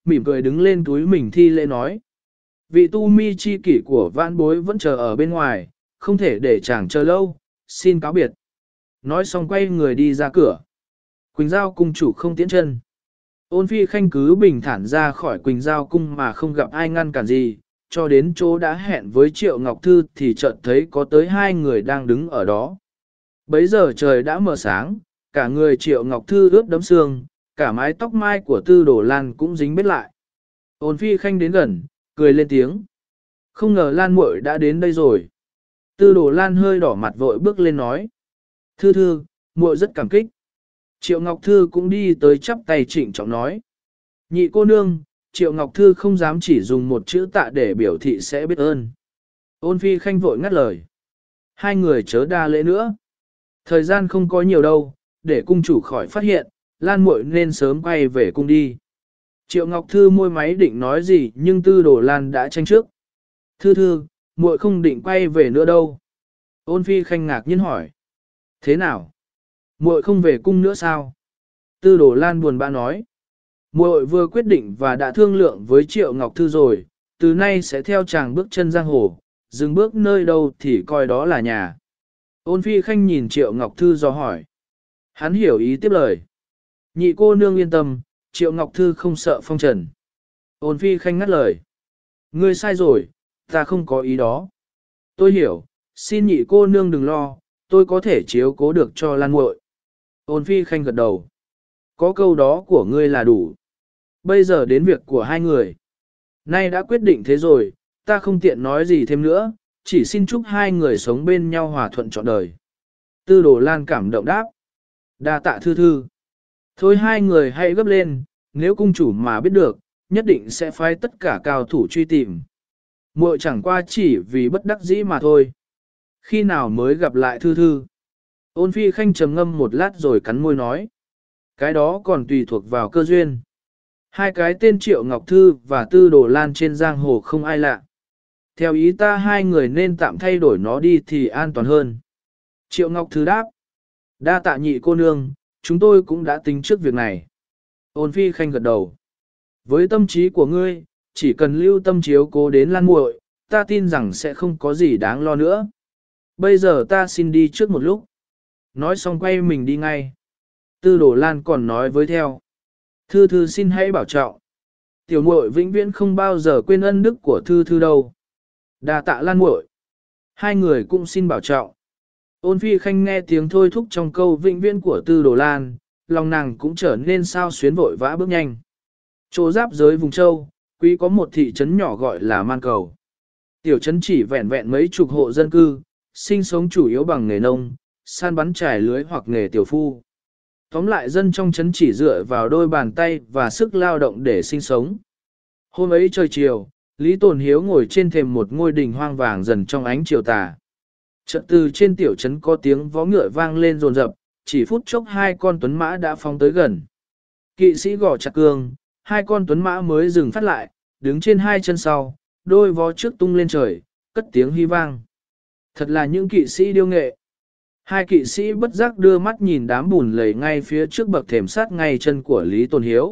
mỉm cười đứng lên túi mình thi lễ nói. Vị tu mi chi kỷ của vãn bối vẫn chờ ở bên ngoài, không thể để chàng chờ lâu, xin cáo biệt. Nói xong quay người đi ra cửa. Quỳnh Giao cung chủ không tiễn chân. Ôn Phi Khanh cứ bình thản ra khỏi Quỳnh Giao cung mà không gặp ai ngăn cản gì, cho đến chỗ đã hẹn với Triệu Ngọc Thư thì chợt thấy có tới hai người đang đứng ở đó. Bấy giờ trời đã mờ sáng, cả người Triệu Ngọc Thư ướt đẫm sương, cả mái tóc mai của Tư Đồ Lan cũng dính bết lại. Ôn Phi Khanh đến gần, cười lên tiếng. Không ngờ Lan muội đã đến đây rồi. Tư Đồ Lan hơi đỏ mặt vội bước lên nói. Thư thư, muội rất cảm kích. Triệu Ngọc Thư cũng đi tới chắp tay trịnh trọng nói. Nhị cô nương, Triệu Ngọc Thư không dám chỉ dùng một chữ tạ để biểu thị sẽ biết ơn. Ôn Phi Khanh vội ngắt lời. Hai người chớ đa lễ nữa. Thời gian không có nhiều đâu, để cung chủ khỏi phát hiện, Lan muội nên sớm quay về cung đi. Triệu Ngọc Thư môi máy định nói gì nhưng Tư Đồ Lan đã tranh trước. Thư thư, muội không định quay về nữa đâu. Ôn Phi Khanh ngạc nhiên hỏi. Thế nào? Muội không về cung nữa sao? Tư Đồ Lan buồn bã nói. Muội vừa quyết định và đã thương lượng với Triệu Ngọc Thư rồi, từ nay sẽ theo chàng bước chân giang hồ, dừng bước nơi đâu thì coi đó là nhà. Ôn Phi Khanh nhìn Triệu Ngọc Thư dò hỏi. Hắn hiểu ý tiếp lời. Nhị cô nương yên tâm, Triệu Ngọc Thư không sợ phong trần. Ôn Phi Khanh ngắt lời. Ngươi sai rồi, ta không có ý đó. Tôi hiểu, xin nhị cô nương đừng lo, tôi có thể chiếu cố được cho Lan muội. Ôn Phi Khanh gật đầu. Có câu đó của ngươi là đủ. Bây giờ đến việc của hai người. Nay đã quyết định thế rồi, ta không tiện nói gì thêm nữa, chỉ xin chúc hai người sống bên nhau hòa thuận trọn đời. Tư Đồ Lan cảm động đáp. Đa tạ thư thư. Thôi hai người hãy gấp lên, nếu cung chủ mà biết được, nhất định sẽ phái tất cả cao thủ truy tìm. Muội chẳng qua chỉ vì bất đắc dĩ mà thôi. Khi nào mới gặp lại thư thư? Ôn Phi Khanh trầm ngâm một lát rồi cắn môi nói. Cái đó còn tùy thuộc vào cơ duyên. Hai cái tên Triệu Ngọc Thư và Tư Đồ Lan trên giang hồ không ai lạ. Theo ý ta hai người nên tạm thay đổi nó đi thì an toàn hơn. Triệu Ngọc Thư đáp. Đa tạ nhị cô nương, chúng tôi cũng đã tính trước việc này. Ôn Phi Khanh gật đầu. Với tâm trí của ngươi, chỉ cần lưu tâm chiếu cố đến Lan muội, ta tin rằng sẽ không có gì đáng lo nữa. Bây giờ ta xin đi trước một lúc. Nói xong quay mình đi ngay. Tư Đồ Lan còn nói với theo. Thư thư xin hãy bảo trọng. Tiểu muội vĩnh viễn không bao giờ quên ân đức của thư thư đâu. Đa tạ Lan muội. Hai người cũng xin bảo trọng. Ôn Phi Khanh nghe tiếng thôi thúc trong câu vĩnh viễn của Tư Đồ Lan, lòng nàng cũng trở nên sao xuyến vội vã bước nhanh. Chỗ giáp giới vùng châu, quý có một thị trấn nhỏ gọi là Man Cầu. Tiểu trấn chỉ vẹn vẹn mấy chục hộ dân cư, sinh sống chủ yếu bằng nghề nông, săn bắn trải lưới hoặc nghề tiểu phu. Tóm lại dân trong trấn chỉ dựa vào đôi bàn tay và sức lao động để sinh sống. Hôm ấy trời chiều, Lý Tồn Hiếu ngồi trên thềm một ngôi đình hoang vàng dần trong ánh chiều tà. Chợt từ trên tiểu trấn có tiếng vó ngựa vang lên rồn rập, chỉ phút chốc hai con tuấn mã đã phóng tới gần. Kỵ sĩ gõ chặt cương, hai con tuấn mã mới dừng phát lại, đứng trên hai chân sau, đôi vó trước tung lên trời, cất tiếng hí vang. Thật là những kỵ sĩ điêu nghệ. Hai kỵ sĩ bất giác đưa mắt nhìn đám bùn lầy ngay phía trước bậc thềm sát ngay chân của Lý Tồn Hiếu.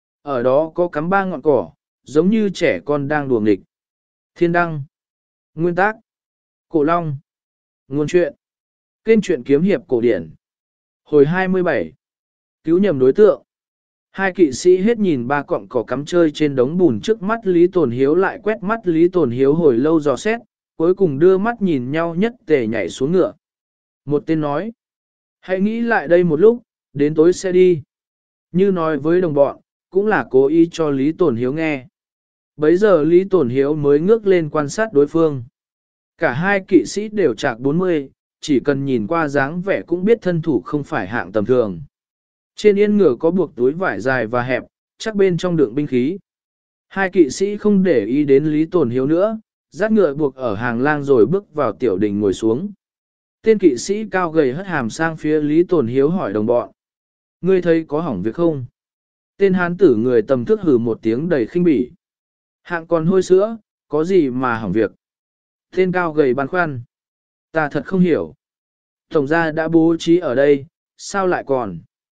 Ở đó có cắm ba ngọn cỏ, giống như trẻ con đang đùa nghịch. Thiên đăng. Nguyên tác. Cổ Long. Nguồn truyện. Kênh truyện kiếm hiệp cổ điển. Hồi 27. Cứu nhầm đối tượng. Hai kỵ sĩ hết nhìn ba cọng cỏ cắm chơi trên đống bùn trước mắt Lý Tồn Hiếu lại quét mắt Lý Tồn Hiếu hồi lâu dò xét, cuối cùng đưa mắt nhìn nhau nhất tề nhảy xuống ngựa. Một tên nói, hãy nghĩ lại đây một lúc, đến tối sẽ đi. Như nói với đồng bọn, cũng là cố ý cho Lý Tồn Hiếu nghe. Bấy giờ Lý Tồn Hiếu mới ngước lên quan sát đối phương. Cả hai kỵ sĩ đều chạc 40, chỉ cần nhìn qua dáng vẻ cũng biết thân thủ không phải hạng tầm thường. Trên yên ngựa có buộc túi vải dài và hẹp, chắc bên trong đựng binh khí. Hai kỵ sĩ không để ý đến Lý Tồn Hiếu nữa, dắt ngựa buộc ở hàng lang rồi bước vào tiểu đình ngồi xuống. Tên kỵ sĩ cao gầy hất hàm sang phía Lý Tồn Hiếu hỏi đồng bọn. Ngươi thấy có hỏng việc không? Tên hán tử người tầm thước hừ một tiếng đầy khinh bỉ. Hạng còn hôi sữa, có gì mà hỏng việc? Tên cao gầy băn khoăn. Ta thật không hiểu. Tổng gia đã bố trí ở đây, sao lại còn?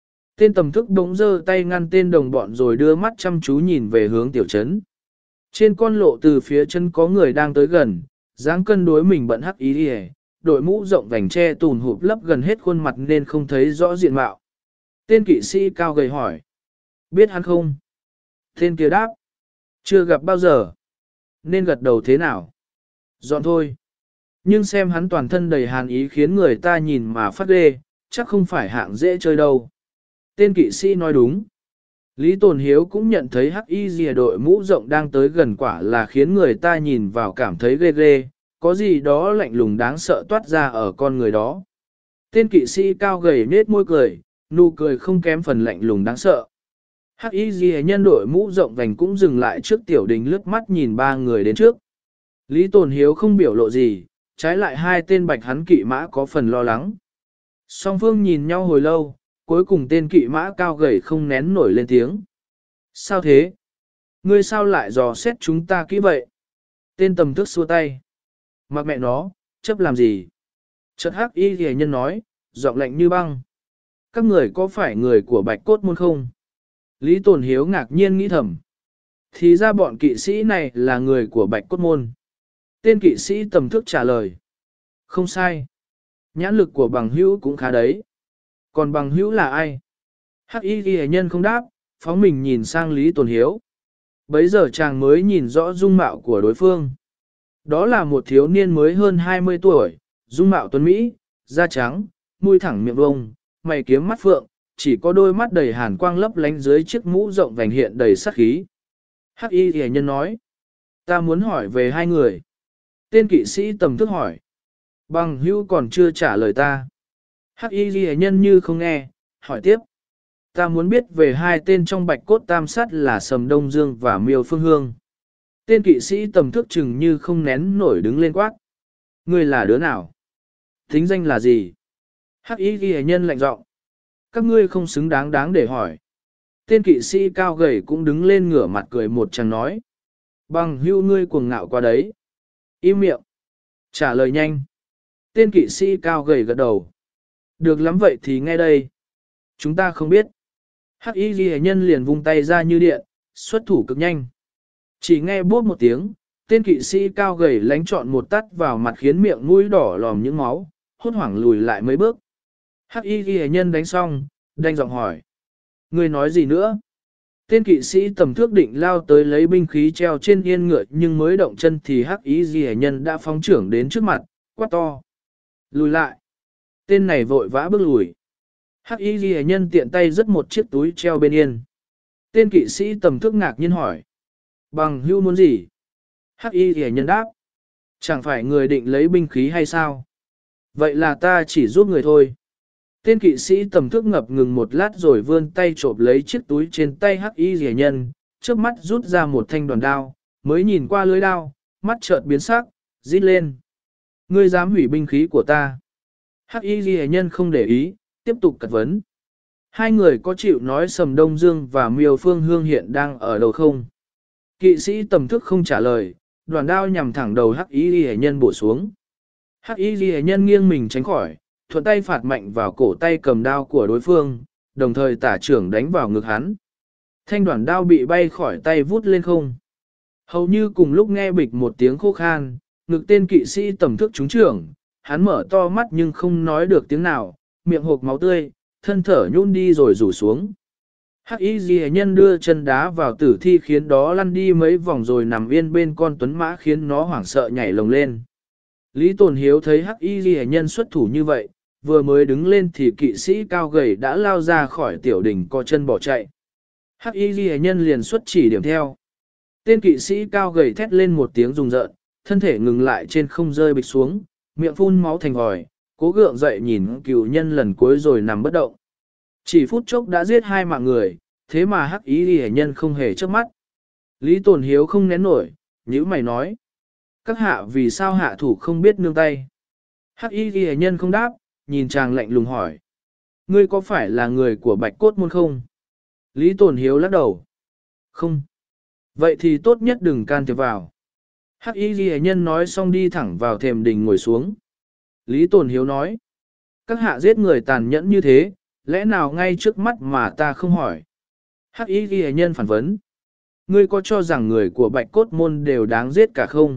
Tên tầm thức bỗng giơ tay ngăn tên đồng bọn rồi đưa mắt chăm chú nhìn về hướng tiểu trấn. Trên con lộ từ phía chân có người đang tới gần, dáng cân đối mình bận hắc ý đi, đội mũ rộng vành che tùn hụp lấp gần hết khuôn mặt nên không thấy rõ diện mạo. Tên kỵ sĩ cao gầy hỏi. Biết hắn không? Tên kia đáp. Chưa gặp bao giờ. Nên gật đầu thế nào? Dọn thôi. Nhưng xem hắn toàn thân đầy hàn ý khiến người ta nhìn mà phát ghê, chắc không phải hạng dễ chơi đâu. Tên kỵ sĩ nói đúng. Lý Tồn Hiếu cũng nhận thấy hắc y rìa đội mũ rộng đang tới gần quả là khiến người ta nhìn vào cảm thấy ghê ghê, có gì đó lạnh lùng đáng sợ toát ra ở con người đó. Tên kỵ sĩ cao gầy nết môi cười, nụ cười không kém phần lạnh lùng đáng sợ. Hắc y rìa nhân đội mũ rộng vành cũng dừng lại trước tiểu đình lướt mắt nhìn ba người đến trước. Lý Tồn Hiếu không biểu lộ gì, trái lại hai tên bạch hắn kỵ mã có phần lo lắng. Song phương nhìn nhau hồi lâu, cuối cùng tên kỵ mã cao gầy không nén nổi lên tiếng. Sao thế? Ngươi sao lại dò xét chúng ta kỹ vậy? Tên tầm thức xua tay. Mặc mẹ nó, chấp làm gì? Chợt hắc y rìa nhân nói, giọng lạnh như băng. Các người có phải người của bạch cốt môn không? Lý Tồn Hiếu ngạc nhiên nghĩ thầm. Thì ra bọn kỵ sĩ này là người của bạch cốt môn. Tên kỵ sĩ tầm thức trả lời. Không sai. Nhãn lực của bằng hữu cũng khá đấy. Còn bằng hữu là ai? Hắc y ghi nhân không đáp, phóng mình nhìn sang Lý Tồn Hiếu. Bấy giờ chàng mới nhìn rõ dung mạo của đối phương. Đó là một thiếu niên mới hơn 20 tuổi, dung mạo tuấn Mỹ, da trắng, mũi thẳng miệng vông, mày kiếm mắt phượng, chỉ có đôi mắt đầy hàn quang lấp lánh dưới chiếc mũ rộng vành hiện đầy sát khí. Hắc y ghi nhân nói. Ta muốn hỏi về hai người. Tên kỵ sĩ tầm thức hỏi. Bằng hữu còn chưa trả lời ta. Hắc y ghi nhân như không nghe, hỏi tiếp. Ta muốn biết về hai tên trong bạch cốt tam sát là Sầm Đông Dương và Miêu Phương Hương. Tên kỵ sĩ tầm thức chừng như không nén nổi đứng lên quát. Ngươi là đứa nào? Tính danh là gì? Hắc y ghi nhân lạnh giọng. Các ngươi không xứng đáng để hỏi. Tên kỵ sĩ cao gầy cũng đứng lên ngửa mặt cười một tràng nói. Bằng hữu ngươi cuồng ngạo qua đấy. Im miệng. Trả lời nhanh. Tên kỵ sĩ cao gầy gật đầu. Được lắm vậy thì nghe đây. Chúng ta không biết. Hắc y ghi nhân liền vung tay ra như điện, xuất thủ cực nhanh. Chỉ nghe bốp một tiếng, tên kỵ sĩ cao gầy lánh trọn một tát vào mặt khiến miệng mũi đỏ lòm những máu, hốt hoảng lùi lại mấy bước. Hắc y ghi nhân đánh xong, đanh giọng hỏi. Ngươi nói gì nữa? Tên kỵ sĩ tầm thước định lao tới lấy binh khí treo trên yên ngựa nhưng mới động chân thì hắc y ghi nhân đã phóng trưởng đến trước mặt, quát to. Lùi lại. Tên này vội vã bước lùi. Hắc y ghi nhân tiện tay dứt một chiếc túi treo bên yên. Tên kỵ sĩ tầm thước ngạc nhiên hỏi. Bằng hữu muốn gì? Hắc y ghi nhân đáp. Chẳng phải người định lấy binh khí hay sao? Vậy là ta chỉ giúp người thôi. Tên kỵ sĩ tầm thước ngập ngừng một lát rồi vươn tay trộm lấy chiếc túi trên tay hắc y rẻ nhân, trước mắt rút ra một thanh đoàn đao, mới nhìn qua lưới đao, mắt chợt biến sắc, rít lên. Ngươi dám hủy binh khí của ta. Hắc y rẻ nhân không để ý, tiếp tục cật vấn. Hai người có chịu nói Sầm Đông Dương và Miêu Phương Hương hiện đang ở đâu không? Kỵ sĩ tầm thước không trả lời, đoàn đao nhằm thẳng đầu hắc y rẻ nhân bổ xuống. Hắc y rẻ nhân nghiêng mình tránh khỏi, thuận tay phạt mạnh vào cổ tay cầm đao của đối phương, đồng thời tả trưởng đánh vào ngực hắn. Thanh đoạn đao bị bay khỏi tay vút lên không. Hầu như cùng lúc nghe bịch một tiếng khô khan, ngực tên kỵ sĩ tầm thức trúng trưởng, hắn mở to mắt nhưng không nói được tiếng nào, miệng hộc máu tươi, thân thở nhún đi rồi rủ xuống. Hắc y ghi nhân đưa chân đá vào tử thi khiến đó lăn đi mấy vòng rồi nằm yên bên con tuấn mã khiến nó hoảng sợ nhảy lồng lên. Lý Tồn Hiếu thấy hắc y ghi nhân xuất thủ như vậy, vừa mới đứng lên thì kỵ sĩ cao gầy đã lao ra khỏi tiểu đỉnh co chân bỏ chạy. Hắc y ghi nhân liền xuất chỉ điểm theo. Tên kỵ sĩ cao gầy thét lên một tiếng rùng rợn, thân thể ngừng lại trên không rơi bịch xuống, miệng phun máu thành vòi, cố gượng dậy nhìn cựu nhân lần cuối rồi nằm bất động. Chỉ phút chốc đã giết hai mạng người, thế mà hắc y ghi nhân không hề chớp mắt. Lý Tồn Hiếu không nén nổi, nhíu mày nói. Các hạ vì sao hạ thủ không biết nương tay? Hắc y ghi nhân không đáp, nhìn chàng lạnh lùng hỏi. Ngươi có phải là người của bạch cốt môn không? Lý Tồn Hiếu lắc đầu. Không. Vậy thì tốt nhất đừng can thiệp vào. Hắc y ghi nhân nói xong đi thẳng vào thềm đình ngồi xuống. Lý Tồn Hiếu nói. Các hạ giết người tàn nhẫn như thế, lẽ nào ngay trước mắt mà ta không hỏi? Hắc y ghi nhân phản vấn. Ngươi có cho rằng người của bạch cốt môn đều đáng giết cả không?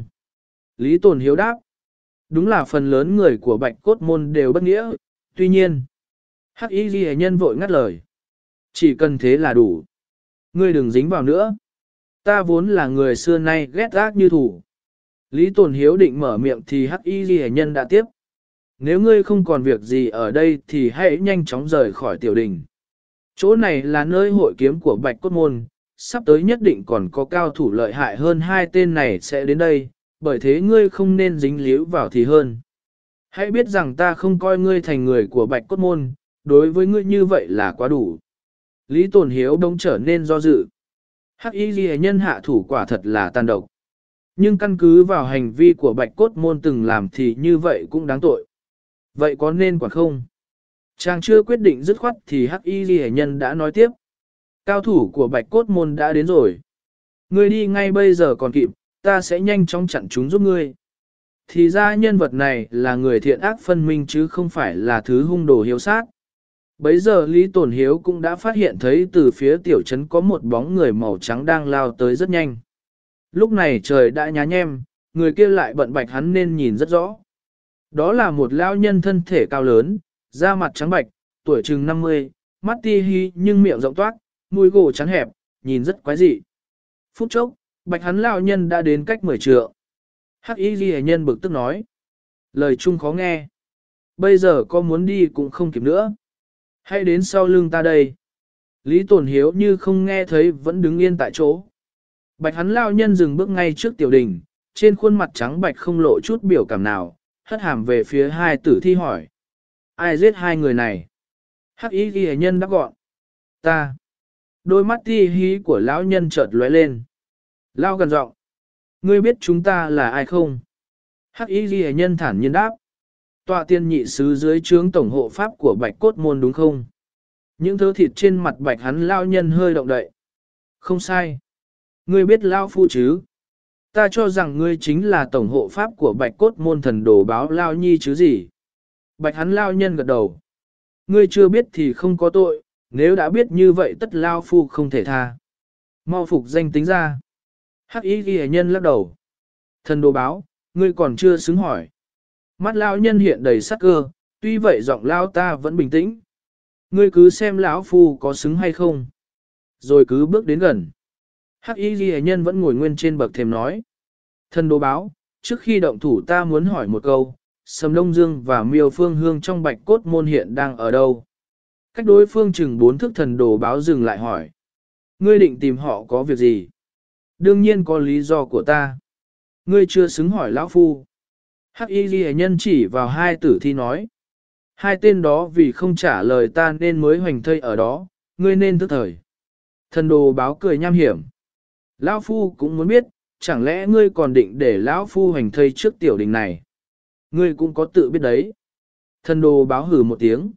Lý Tồn Hiếu đáp. Đúng là phần lớn người của bạch cốt môn đều bất nghĩa, tuy nhiên. Hắc y ghi nhân vội ngắt lời. Chỉ cần thế là đủ. Ngươi đừng dính vào nữa. Ta vốn là người xưa nay ghét ác như thủ. Lý Tồn Hiếu định mở miệng thì Hắc y ghi nhân đã tiếp. Nếu ngươi không còn việc gì ở đây thì hãy nhanh chóng rời khỏi tiểu đình. Chỗ này là nơi hội kiếm của bạch cốt môn, sắp tới nhất định còn có cao thủ lợi hại hơn hai tên này sẽ đến đây, bởi thế ngươi không nên dính líu vào thì hơn. Hãy biết rằng ta không coi ngươi thành người của bạch cốt môn, đối với ngươi như vậy là quá đủ. Lý Tồn Hiếu đông trở nên do dự. Hắc y ghi nhân hạ thủ quả thật là tàn độc. Nhưng căn cứ vào hành vi của bạch cốt môn từng làm thì như vậy cũng đáng tội. Vậy có nên quản không? Chàng chưa quyết định dứt khoát thì Hắc y ghi nhân đã nói tiếp. Cao thủ của bạch cốt môn đã đến rồi. Ngươi đi ngay bây giờ còn kịp, ta sẽ nhanh chóng chặn chúng giúp ngươi. Thì ra nhân vật này là người thiện ác phân minh chứ không phải là thứ hung đồ hiếu sát. Bấy giờ Lý Tồn Hiếu cũng đã phát hiện thấy từ phía tiểu trấn có một bóng người màu trắng đang lao tới rất nhanh. Lúc này trời đã nhá nhem, người kia lại bận bạch hắn nên nhìn rất rõ. Đó là một lão nhân thân thể cao lớn, da mặt trắng bạch, tuổi chừng 50, mắt ti hi nhưng miệng rộng toát, mũi gỗ chắn hẹp, nhìn rất quái dị. Phút chốc, bạch hắn lão nhân đã đến cách 10 trượng. Hắc y ghi nhân bực tức nói. Lời chung khó nghe. Bây giờ có muốn đi cũng không kịp nữa. Hãy đến sau lưng ta đây. Lý Tồn Hiếu như không nghe thấy vẫn đứng yên tại chỗ. Bạch hắn lão nhân dừng bước ngay trước tiểu đình, trên khuôn mặt trắng bạch không lộ chút biểu cảm nào, hất hàm về phía hai tử thi hỏi. Ai giết hai người này? Hắc y ghi nhân đáp gọn. Ta. Đôi mắt ti hí của lão nhân chợt lóe lên. Lao gần giọng. Ngươi biết chúng ta là ai không? Hắc y ghi nhân thản nhiên đáp. Tọa tiên nhị sứ dưới trướng tổng hộ pháp của bạch cốt môn đúng không? Những thớ thịt trên mặt bạch hắn lao nhân hơi động đậy. Không sai. Ngươi biết lao phu chứ? Ta cho rằng ngươi chính là tổng hộ pháp của bạch cốt môn thần đồ báo lao nhi chứ gì? Bạch hắn lao nhân gật đầu. Ngươi chưa biết thì không có tội, nếu đã biết như vậy tất lao phu không thể tha. Mau phục danh tính ra. Hắc y ghi nhân lắc đầu. Thần đồ báo, ngươi còn chưa xứng hỏi. Mắt lao nhân hiện đầy sắc cơ, tuy vậy giọng lao ta vẫn bình tĩnh. Ngươi cứ xem lão phu có xứng hay không. Rồi cứ bước đến gần. Hắc y ghi nhân vẫn ngồi nguyên trên bậc thềm nói. Thần đồ báo, trước khi động thủ ta muốn hỏi một câu. Sầm Đông Dương và Miêu Phương Hương trong bạch cốt môn hiện đang ở đâu? Cách đối phương chừng 4 thước thần đồ báo dừng lại hỏi. Ngươi định tìm họ có việc gì? Đương nhiên có lý do của ta. Ngươi chưa xứng hỏi lão phu. Hắc y ghi nhân chỉ vào hai tử thi nói. Hai tên đó vì không trả lời ta nên mới hoành thây ở đó, ngươi nên thức thời. Thần đồ báo cười nham hiểm. Lão phu cũng muốn biết, chẳng lẽ ngươi còn định để lão phu hoành thây trước tiểu đình này? Ngươi cũng có tự biết đấy. Thần đồ báo hử một tiếng.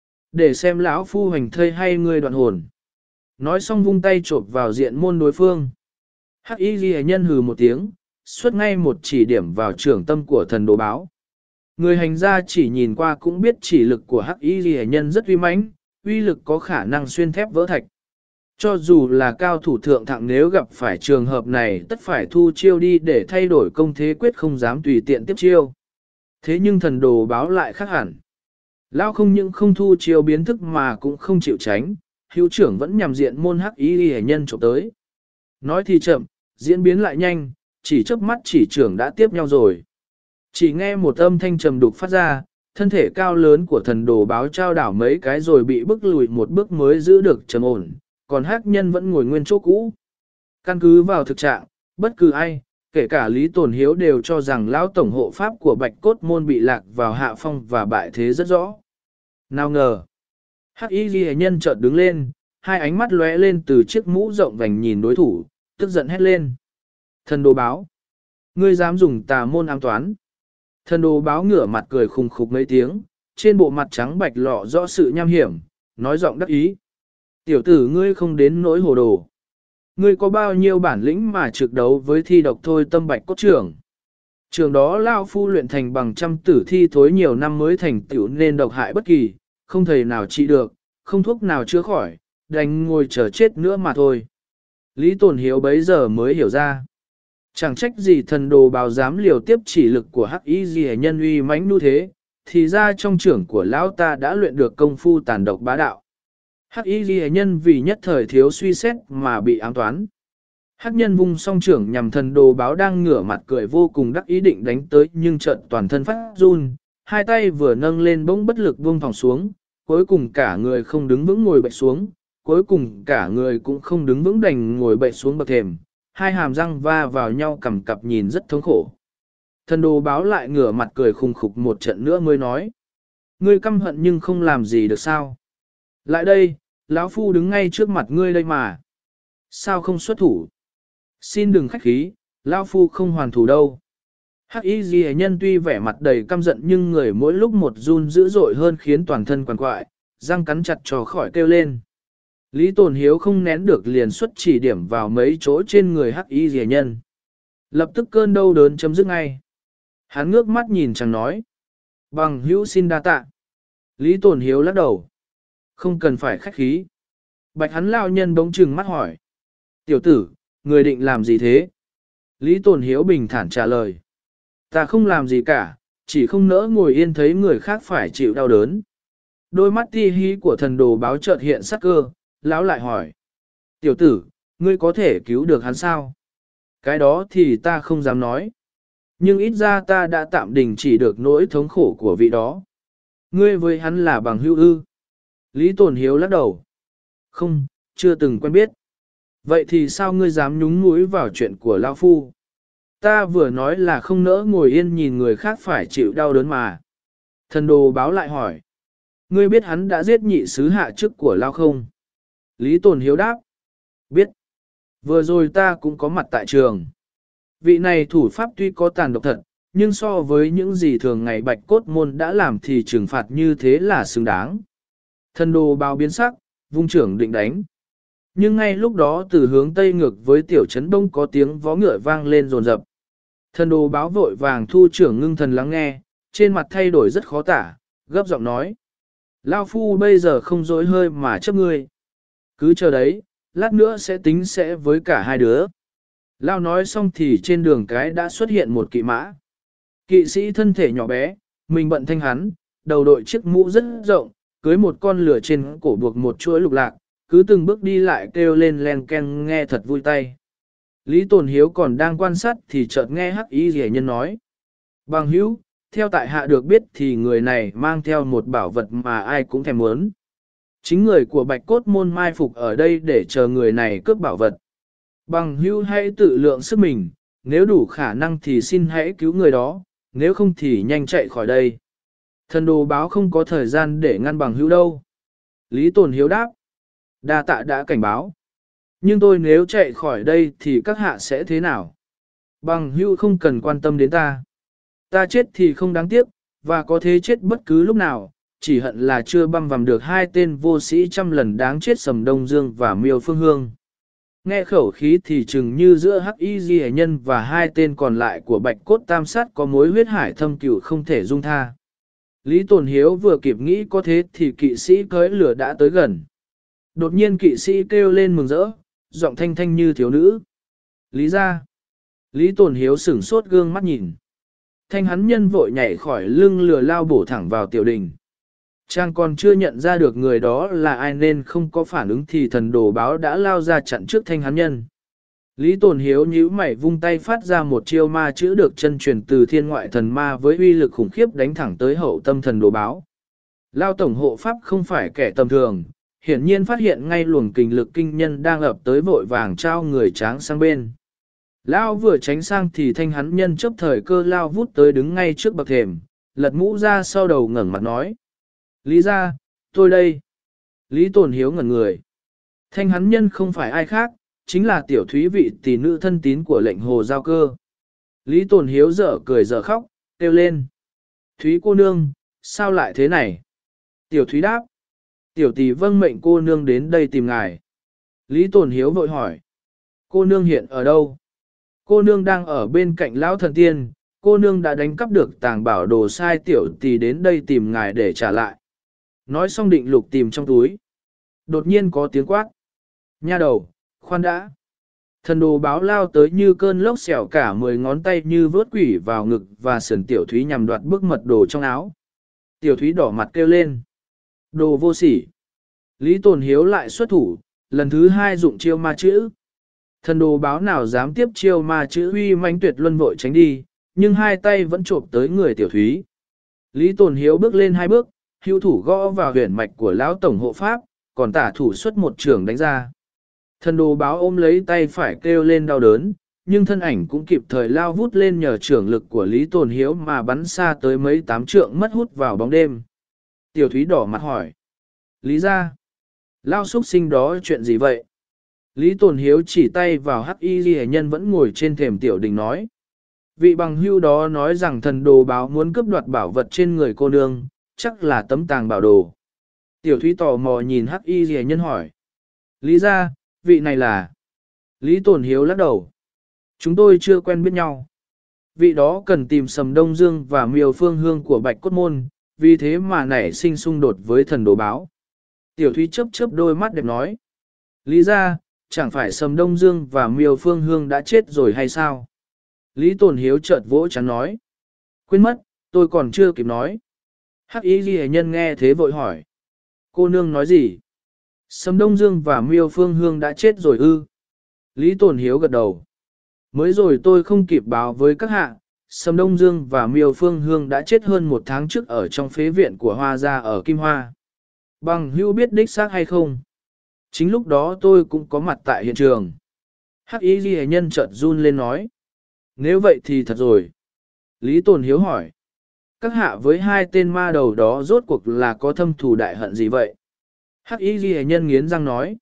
Để xem lão phu hoành thây hay ngươi đoạn hồn. Nói xong vung tay chộp vào diện môn đối phương. Hắc y ghi nhân hừ một tiếng, xuất ngay một chỉ điểm vào trưởng tâm của thần đồ báo. Người hành gia chỉ nhìn qua cũng biết chỉ lực của Hắc y ghi nhân rất uy mãnh, uy lực có khả năng xuyên thép vỡ thạch. Cho dù là cao thủ thượng thặng nếu gặp phải trường hợp này tất phải thu chiêu đi để thay đổi công thế quyết không dám tùy tiện tiếp chiêu. Thế nhưng thần đồ báo lại khác hẳn. Lão không những không thu chiêu biến thức mà cũng không chịu tránh, hữu trưởng vẫn nhằm diện môn Hắc y ghi nhân chụp tới. Nói thì chậm, diễn biến lại nhanh, chỉ chớp mắt chỉ trưởng đã tiếp nhau rồi. Chỉ nghe một âm thanh trầm đục phát ra, thân thể cao lớn của thần đồ báo trao đảo mấy cái rồi bị bức lùi một bước mới giữ được trầm ổn, còn Hắc nhân vẫn ngồi nguyên chỗ cũ. Căn cứ vào thực trạng, bất cứ ai, kể cả Lý Tồn Hiếu đều cho rằng lão tổng hộ pháp của bạch cốt môn bị lạc vào hạ phong và bại thế rất rõ. Nào ngờ, Hắc y ghi nhân chợt đứng lên, hai ánh mắt lóe lên từ chiếc mũ rộng vành nhìn đối thủ, tức giận hét lên. Thần đồ báo, ngươi dám dùng tà môn ám toán. Thần đồ báo ngửa mặt cười khùng khục mấy tiếng, trên bộ mặt trắng bạch lọ rõ sự nham hiểm, nói giọng đắc ý. Tiểu tử ngươi không đến nỗi hồ đồ. Ngươi có bao nhiêu bản lĩnh mà trực đấu với thi độc thôi tâm bạch cốt trưởng. Trường đó lao phu luyện thành bằng trăm tử thi thối nhiều năm mới thành tựu nên độc hại bất kỳ, không thể nào trị được, không thuốc nào chữa khỏi, đành ngồi chờ chết nữa mà thôi. Lý Tồn Hiếu bấy giờ mới hiểu ra. Chẳng trách gì thần đồ báo dám liều tiếp chỉ lực của hắc y gì nhân uy mãnh nu thế, thì ra trong trưởng của lão ta đã luyện được công phu tàn độc bá đạo. Hắc y ghi nhân vì nhất thời thiếu suy xét mà bị ám toán. Hắc nhân vung song trưởng nhằm thần đồ báo đang ngửa mặt cười vô cùng đắc ý định đánh tới, nhưng chợt toàn thân phát run, hai tay vừa nâng lên bỗng bất lực buông thòng xuống, cuối cùng cả người không đứng vững ngồi bệt xuống, cuối cùng cả người cũng không đứng vững đành ngồi bệt xuống bậc thềm, hai hàm răng va vào nhau cầm cặp nhìn rất thống khổ. Thần đồ báo lại ngửa mặt cười khùng khục một trận nữa mới nói: ngươi căm hận nhưng không làm gì được sao? Lại đây, lão phu đứng ngay trước mặt ngươi đây mà. Sao không xuất thủ? Xin đừng khách khí, lão phu không hoàn thủ đâu. Hắc y ghi nhân tuy vẻ mặt đầy căm giận nhưng người mỗi lúc một run dữ dội hơn khiến toàn thân quằn quại, răng cắn chặt cho khỏi kêu lên. Lý Tồn Hiếu không nén được liền xuất chỉ điểm vào mấy chỗ trên người hắc y ghi nhân. Lập tức cơn đau đớn chấm dứt ngay. Hắn ngước mắt nhìn chàng nói: bằng hữu xin đa tạ. Lý Tồn Hiếu lắc đầu: không cần phải khách khí. Bạch hắn lao nhân bỗng trừng mắt hỏi: tiểu tử, người định làm gì thế? Lý Tồn Hiếu bình thản trả lời: ta không làm gì cả, chỉ không nỡ ngồi yên thấy người khác phải chịu đau đớn. Đôi mắt ti hí của thần đồ báo chợt hiện sắc cơ, lão lại hỏi: tiểu tử, ngươi có thể cứu được hắn sao? Cái đó thì ta không dám nói. Nhưng ít ra ta đã tạm đình chỉ được nỗi thống khổ của vị đó. Ngươi với hắn là bằng hữu ư? Lý Tồn Hiếu lắc đầu: không, chưa từng quen biết. Vậy thì sao ngươi dám nhúng mũi vào chuyện của lão phu? Ta vừa nói là không nỡ ngồi yên nhìn người khác phải chịu đau đớn mà. Thần đồ báo lại hỏi: ngươi biết hắn đã giết nhị sứ hạ chức của lão không? Lý Tồn Hiếu đáp: biết. Vừa rồi ta cũng có mặt tại trường. Vị này thủ pháp tuy có tàn độc thật, nhưng so với những gì thường ngày Bạch Cốt Môn đã làm thì trừng phạt như thế là xứng đáng. Thần đồ báo biến sắc, vung trưởng định đánh. Nhưng ngay lúc đó từ hướng tây ngược với tiểu trấn đông có tiếng vó ngựa vang lên rồn rập. Thần đồ báo vội vàng thu trưởng ngưng thần lắng nghe, trên mặt thay đổi rất khó tả, gấp giọng nói: lao phu bây giờ không dối hơi mà chấp ngươi. Cứ chờ đấy, lát nữa sẽ tính sẽ với cả hai đứa. Lao nói xong thì trên đường cái đã xuất hiện một kỵ mã. Kỵ sĩ thân thể nhỏ bé, mình bận thanh hắn, đầu đội chiếc mũ rất rộng, cưới một con lửa trên cổ buộc một chuỗi lục lạc, cứ từng bước đi lại kêu lên len ken nghe thật vui tay. Lý Tồn Hiếu còn đang quan sát thì chợt nghe hắc y rẻ nhân nói: bằng hữu, theo tại hạ được biết thì người này mang theo một bảo vật mà ai cũng thèm muốn. Chính người của Bạch Cốt Môn mai phục ở đây để chờ người này cướp bảo vật. Bằng hữu hãy tự lượng sức mình, nếu đủ khả năng thì xin hãy cứu người đó, nếu không thì nhanh chạy khỏi đây. Thần đồ báo không có thời gian để ngăn bằng hữu đâu. Lý Tồn Hiếu đáp: đa tạ đã cảnh báo. Nhưng tôi nếu chạy khỏi đây thì các hạ sẽ thế nào? Bằng hữu không cần quan tâm đến ta. Ta chết thì không đáng tiếc, và có thế chết bất cứ lúc nào, chỉ hận là chưa băm vằm được hai tên vô sĩ trăm lần đáng chết Sầm Đông Dương và Miêu Phương Hương. Nghe khẩu khí thì chừng như giữa hắc y ghi nhân và hai tên còn lại của Bạch Cốt Tam Sát có mối huyết hải thâm cửu không thể dung tha. Lý Tồn Hiếu vừa kịp nghĩ có thế thì kỵ sĩ cưỡi lửa đã tới gần. Đột nhiên kỵ sĩ kêu lên mừng rỡ, giọng thanh thanh như thiếu nữ: Lý ra. Lý Tồn Hiếu sửng sốt gương mắt nhìn. Thanh hắn nhân vội nhảy khỏi lưng lừa lao bổ thẳng vào tiểu đình. Chàng còn chưa nhận ra được người đó là ai nên không có phản ứng thì thần đồ báo đã lao ra chặn trước thanh hắn nhân. Lý Tồn Hiếu nhíu mày vung tay phát ra một chiêu ma chữ được chân truyền từ thiên ngoại thần ma với uy lực khủng khiếp đánh thẳng tới hậu tâm thần đồ báo. Lao tổng hộ pháp không phải kẻ tầm thường, hiển nhiên phát hiện ngay luồng kình lực kinh nhân đang ập tới vội vàng trao người tráng sang bên. Lao vừa tránh sang thì thanh hắn nhân chớp thời cơ lao vút tới đứng ngay trước bậc thềm, lật mũ ra sau đầu ngẩng mặt nói: Lý ra, tôi đây. Lý Tồn Hiếu ngẩn người. Thanh hắn nhân không phải ai khác, chính là tiểu thúy vị tỷ nữ thân tín của lệnh hồ giao cơ. Lý Tồn Hiếu dở cười dở khóc, kêu lên: Thúy cô nương, sao lại thế này? Tiểu thúy đáp: tiểu tỷ vâng mệnh cô nương đến đây tìm ngài. Lý Tồn Hiếu vội hỏi: cô nương hiện ở đâu? Cô nương đang ở bên cạnh lão thần tiên, cô nương đã đánh cắp được tàng bảo đồ sai tiểu tỷ đến đây tìm ngài để trả lại. Nói xong định lục tìm trong túi. Đột nhiên có tiếng quát. Nha đầu, khoan đã. Thần đồ báo lao tới như cơn lốc xẻo cả 10 ngón tay như vớt quỷ vào ngực và sườn tiểu thúy nhằm đoạt bức mật đồ trong áo. Tiểu thúy đỏ mặt kêu lên. Đồ vô sỉ. Lý Tồn Hiếu lại xuất thủ, lần thứ 2 dụng chiêu ma chữ. Thần đồ báo nào dám tiếp chiêu ma chữ uy mãnh tuyệt luân vội tránh đi, nhưng hai tay vẫn chộp tới người tiểu thúy. Lý Tồn Hiếu bước lên 2 bước, hữu thủ gõ vào huyền mạch của lão tổng hộ pháp, còn tả thủ xuất một trường đánh ra. Thần đồ báo ôm lấy tay phải kêu lên đau đớn, nhưng thân ảnh cũng kịp thời lao vút lên nhờ trưởng lực của Lý Tồn Hiếu mà bắn xa tới mấy 8 trượng mất hút vào bóng đêm. Tiểu thúy đỏ mặt hỏi. Lý ra. Lao xuất sinh đó chuyện gì vậy? Lý Tồn Hiếu chỉ tay vào hắc y ghi nhân vẫn ngồi trên thềm tiểu đình nói. Vị bằng hưu đó nói rằng thần đồ báo muốn cướp đoạt bảo vật trên người cô nương, chắc là tấm tàng bảo đồ. Tiểu thúy tò mò nhìn hắc y ghi nhân hỏi. Lý ra, vị này là... Lý Tồn Hiếu lắc đầu. Chúng tôi chưa quen biết nhau. Vị đó cần tìm Sầm Đông Dương và Miêu Phương Hương của Bạch Cốt Môn, vì thế mà nảy sinh xung đột với thần đồ báo. Tiểu thúy chớp chớp đôi mắt đẹp nói. Lý ra, chẳng phải Sầm Đông Dương và Miêu Phương Hương đã chết rồi hay sao? Lý Tồn Hiếu chợt vỗ chán nói. Quên mất, tôi còn chưa kịp nói. Hắc y ghi nhân nghe thế vội hỏi. Cô nương nói gì? Sầm Đông Dương và Miêu Phương Hương đã chết rồi ư? Lý Tồn Hiếu gật đầu. Mới rồi tôi không kịp báo với các hạ, Sầm Đông Dương và Miêu Phương Hương đã chết hơn 1 tháng trước ở trong phế viện của Hoa Gia ở Kim Hoa. Bằng hữu biết đích xác hay không? Chính lúc đó tôi cũng có mặt tại hiện trường. Hắc y ghi nhân chợt run lên nói. Nếu vậy thì thật rồi. Lý Tồn Hiếu hỏi. Các hạ với 2 tên ma đầu đó rốt cuộc là có thâm thù đại hận gì vậy? Hắc y ghi nhân nghiến răng nói.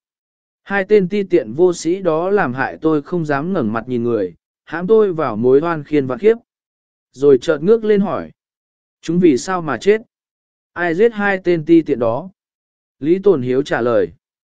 2 tên ti tiện vô sĩ đó làm hại tôi không dám ngẩng mặt nhìn người, hãm tôi vào mối oan khiên và khiếp. Rồi chợt ngước lên hỏi. Chúng vì sao mà chết? Ai giết 2 tên ti tiện đó? Lý Tồn Hiếu trả lời.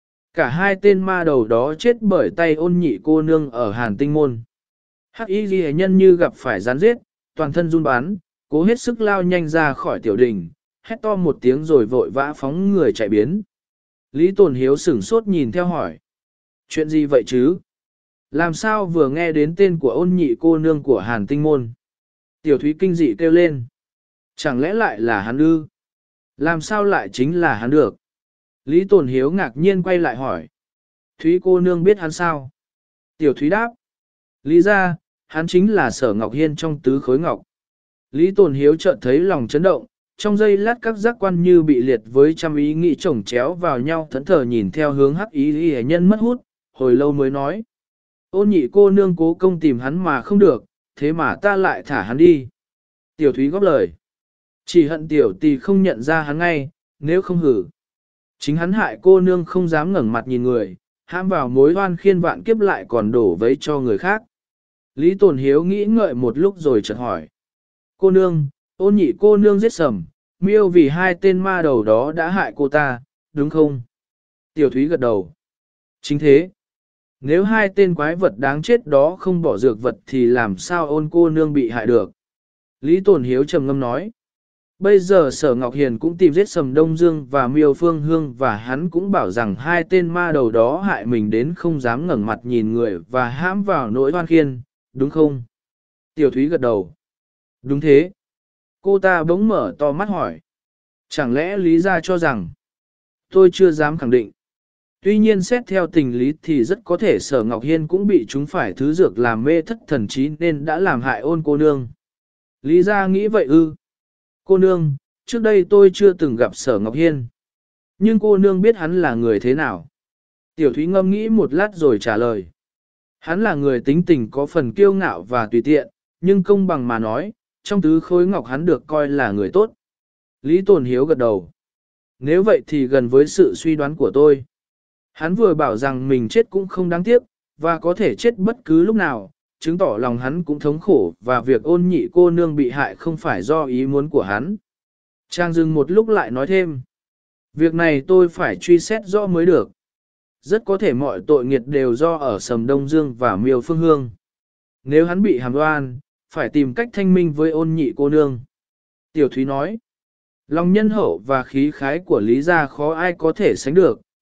Cả 2 tên ma đầu đó chết bởi tay Ôn Nhị cô nương ở Hàn Tinh Môn. Hắc y ghi nhân như gặp phải rắn giết, toàn thân run bắn, cố hết sức lao nhanh ra khỏi tiểu đình, hét to một tiếng rồi vội vã phóng người chạy biến. Lý Tồn Hiếu sửng sốt nhìn theo hỏi. Chuyện gì vậy chứ? Làm sao vừa nghe đến tên của Ôn Nhị cô nương của Hàn Tinh Môn? Tiểu thúy kinh dị kêu lên. Chẳng lẽ lại là hắn ư? Làm sao lại chính là hắn được? Lý Tồn Hiếu ngạc nhiên quay lại hỏi. Thúy cô nương biết hắn sao? Tiểu thúy đáp. Lý ra, hắn chính là Sở Ngọc Hiên trong Tứ Khối Ngọc. Lý Tồn Hiếu chợt thấy lòng chấn động, trong giây lát các giác quan như bị liệt với trăm ý nghĩ chồng chéo vào nhau, thẫn thờ nhìn theo hướng hắc ý hệ nhân mất hút, hồi lâu mới nói. Ôn Nhị cô nương cố công tìm hắn mà không được, thế mà ta lại thả hắn đi. Tiểu thúy góp lời. Chỉ hận tiểu tỳ không nhận ra hắn ngay, nếu không hử. Chính hắn hại cô nương không dám ngẩng mặt nhìn người, hãm vào mối oan khiên vạn kiếp lại còn đổ vấy cho người khác. Lý Tồn Hiếu nghĩ ngợi một lúc rồi chợt hỏi. Cô nương, Ôn Nhị cô nương giết Sầm, Miêu vì 2 tên ma đầu đó đã hại cô ta, đúng không? Tiểu thúy gật đầu. Chính thế. Nếu 2 tên quái vật đáng chết đó không bỏ dược vật thì làm sao Ôn cô nương bị hại được? Lý Tồn Hiếu trầm ngâm nói. Bây giờ Sở Ngọc Hiền cũng tìm giết Sầm Đông Dương và Miêu Phương Hương và hắn cũng bảo rằng 2 tên ma đầu đó hại mình đến không dám ngẩng mặt nhìn người và hãm vào nỗi oan khiên, đúng không? Tiểu thúy gật đầu. Đúng thế. Cô ta bỗng mở to mắt hỏi. Chẳng lẽ Lý ra cho rằng tôi chưa dám khẳng định. Tuy nhiên xét theo tình lý thì rất có thể Sở Ngọc Hiên cũng bị chúng phải thứ dược làm mê thất thần trí nên đã làm hại Ôn cô nương. Lý ra nghĩ vậy ư? Cô nương, trước đây tôi chưa từng gặp Sở Ngọc Hiên. Nhưng cô nương biết hắn là người thế nào? Tiểu thúy ngâm nghĩ một lát rồi trả lời. Hắn là người tính tình có phần kiêu ngạo và tùy tiện, nhưng công bằng mà nói, trong Tứ Khối Ngọc hắn được coi là người tốt. Lý Tồn Hiếu gật đầu. Nếu vậy thì gần với sự suy đoán của tôi. Hắn vừa bảo rằng mình chết cũng không đáng tiếc, và có thể chết bất cứ lúc nào, chứng tỏ lòng hắn cũng thống khổ và việc Ôn Nhị cô nương bị hại không phải do ý muốn của hắn. Trang dừng một lúc lại nói thêm. Việc này tôi phải truy xét rõ mới được. Rất có thể mọi tội nghiệt đều do ở Sầm Đông Dương và Miêu Phương Hương. Nếu hắn bị hàm oan, phải tìm cách thanh minh với Ôn Nhị cô nương. Tiểu thúy nói. Lòng nhân hậu và khí khái của Lý gia khó ai có thể sánh được,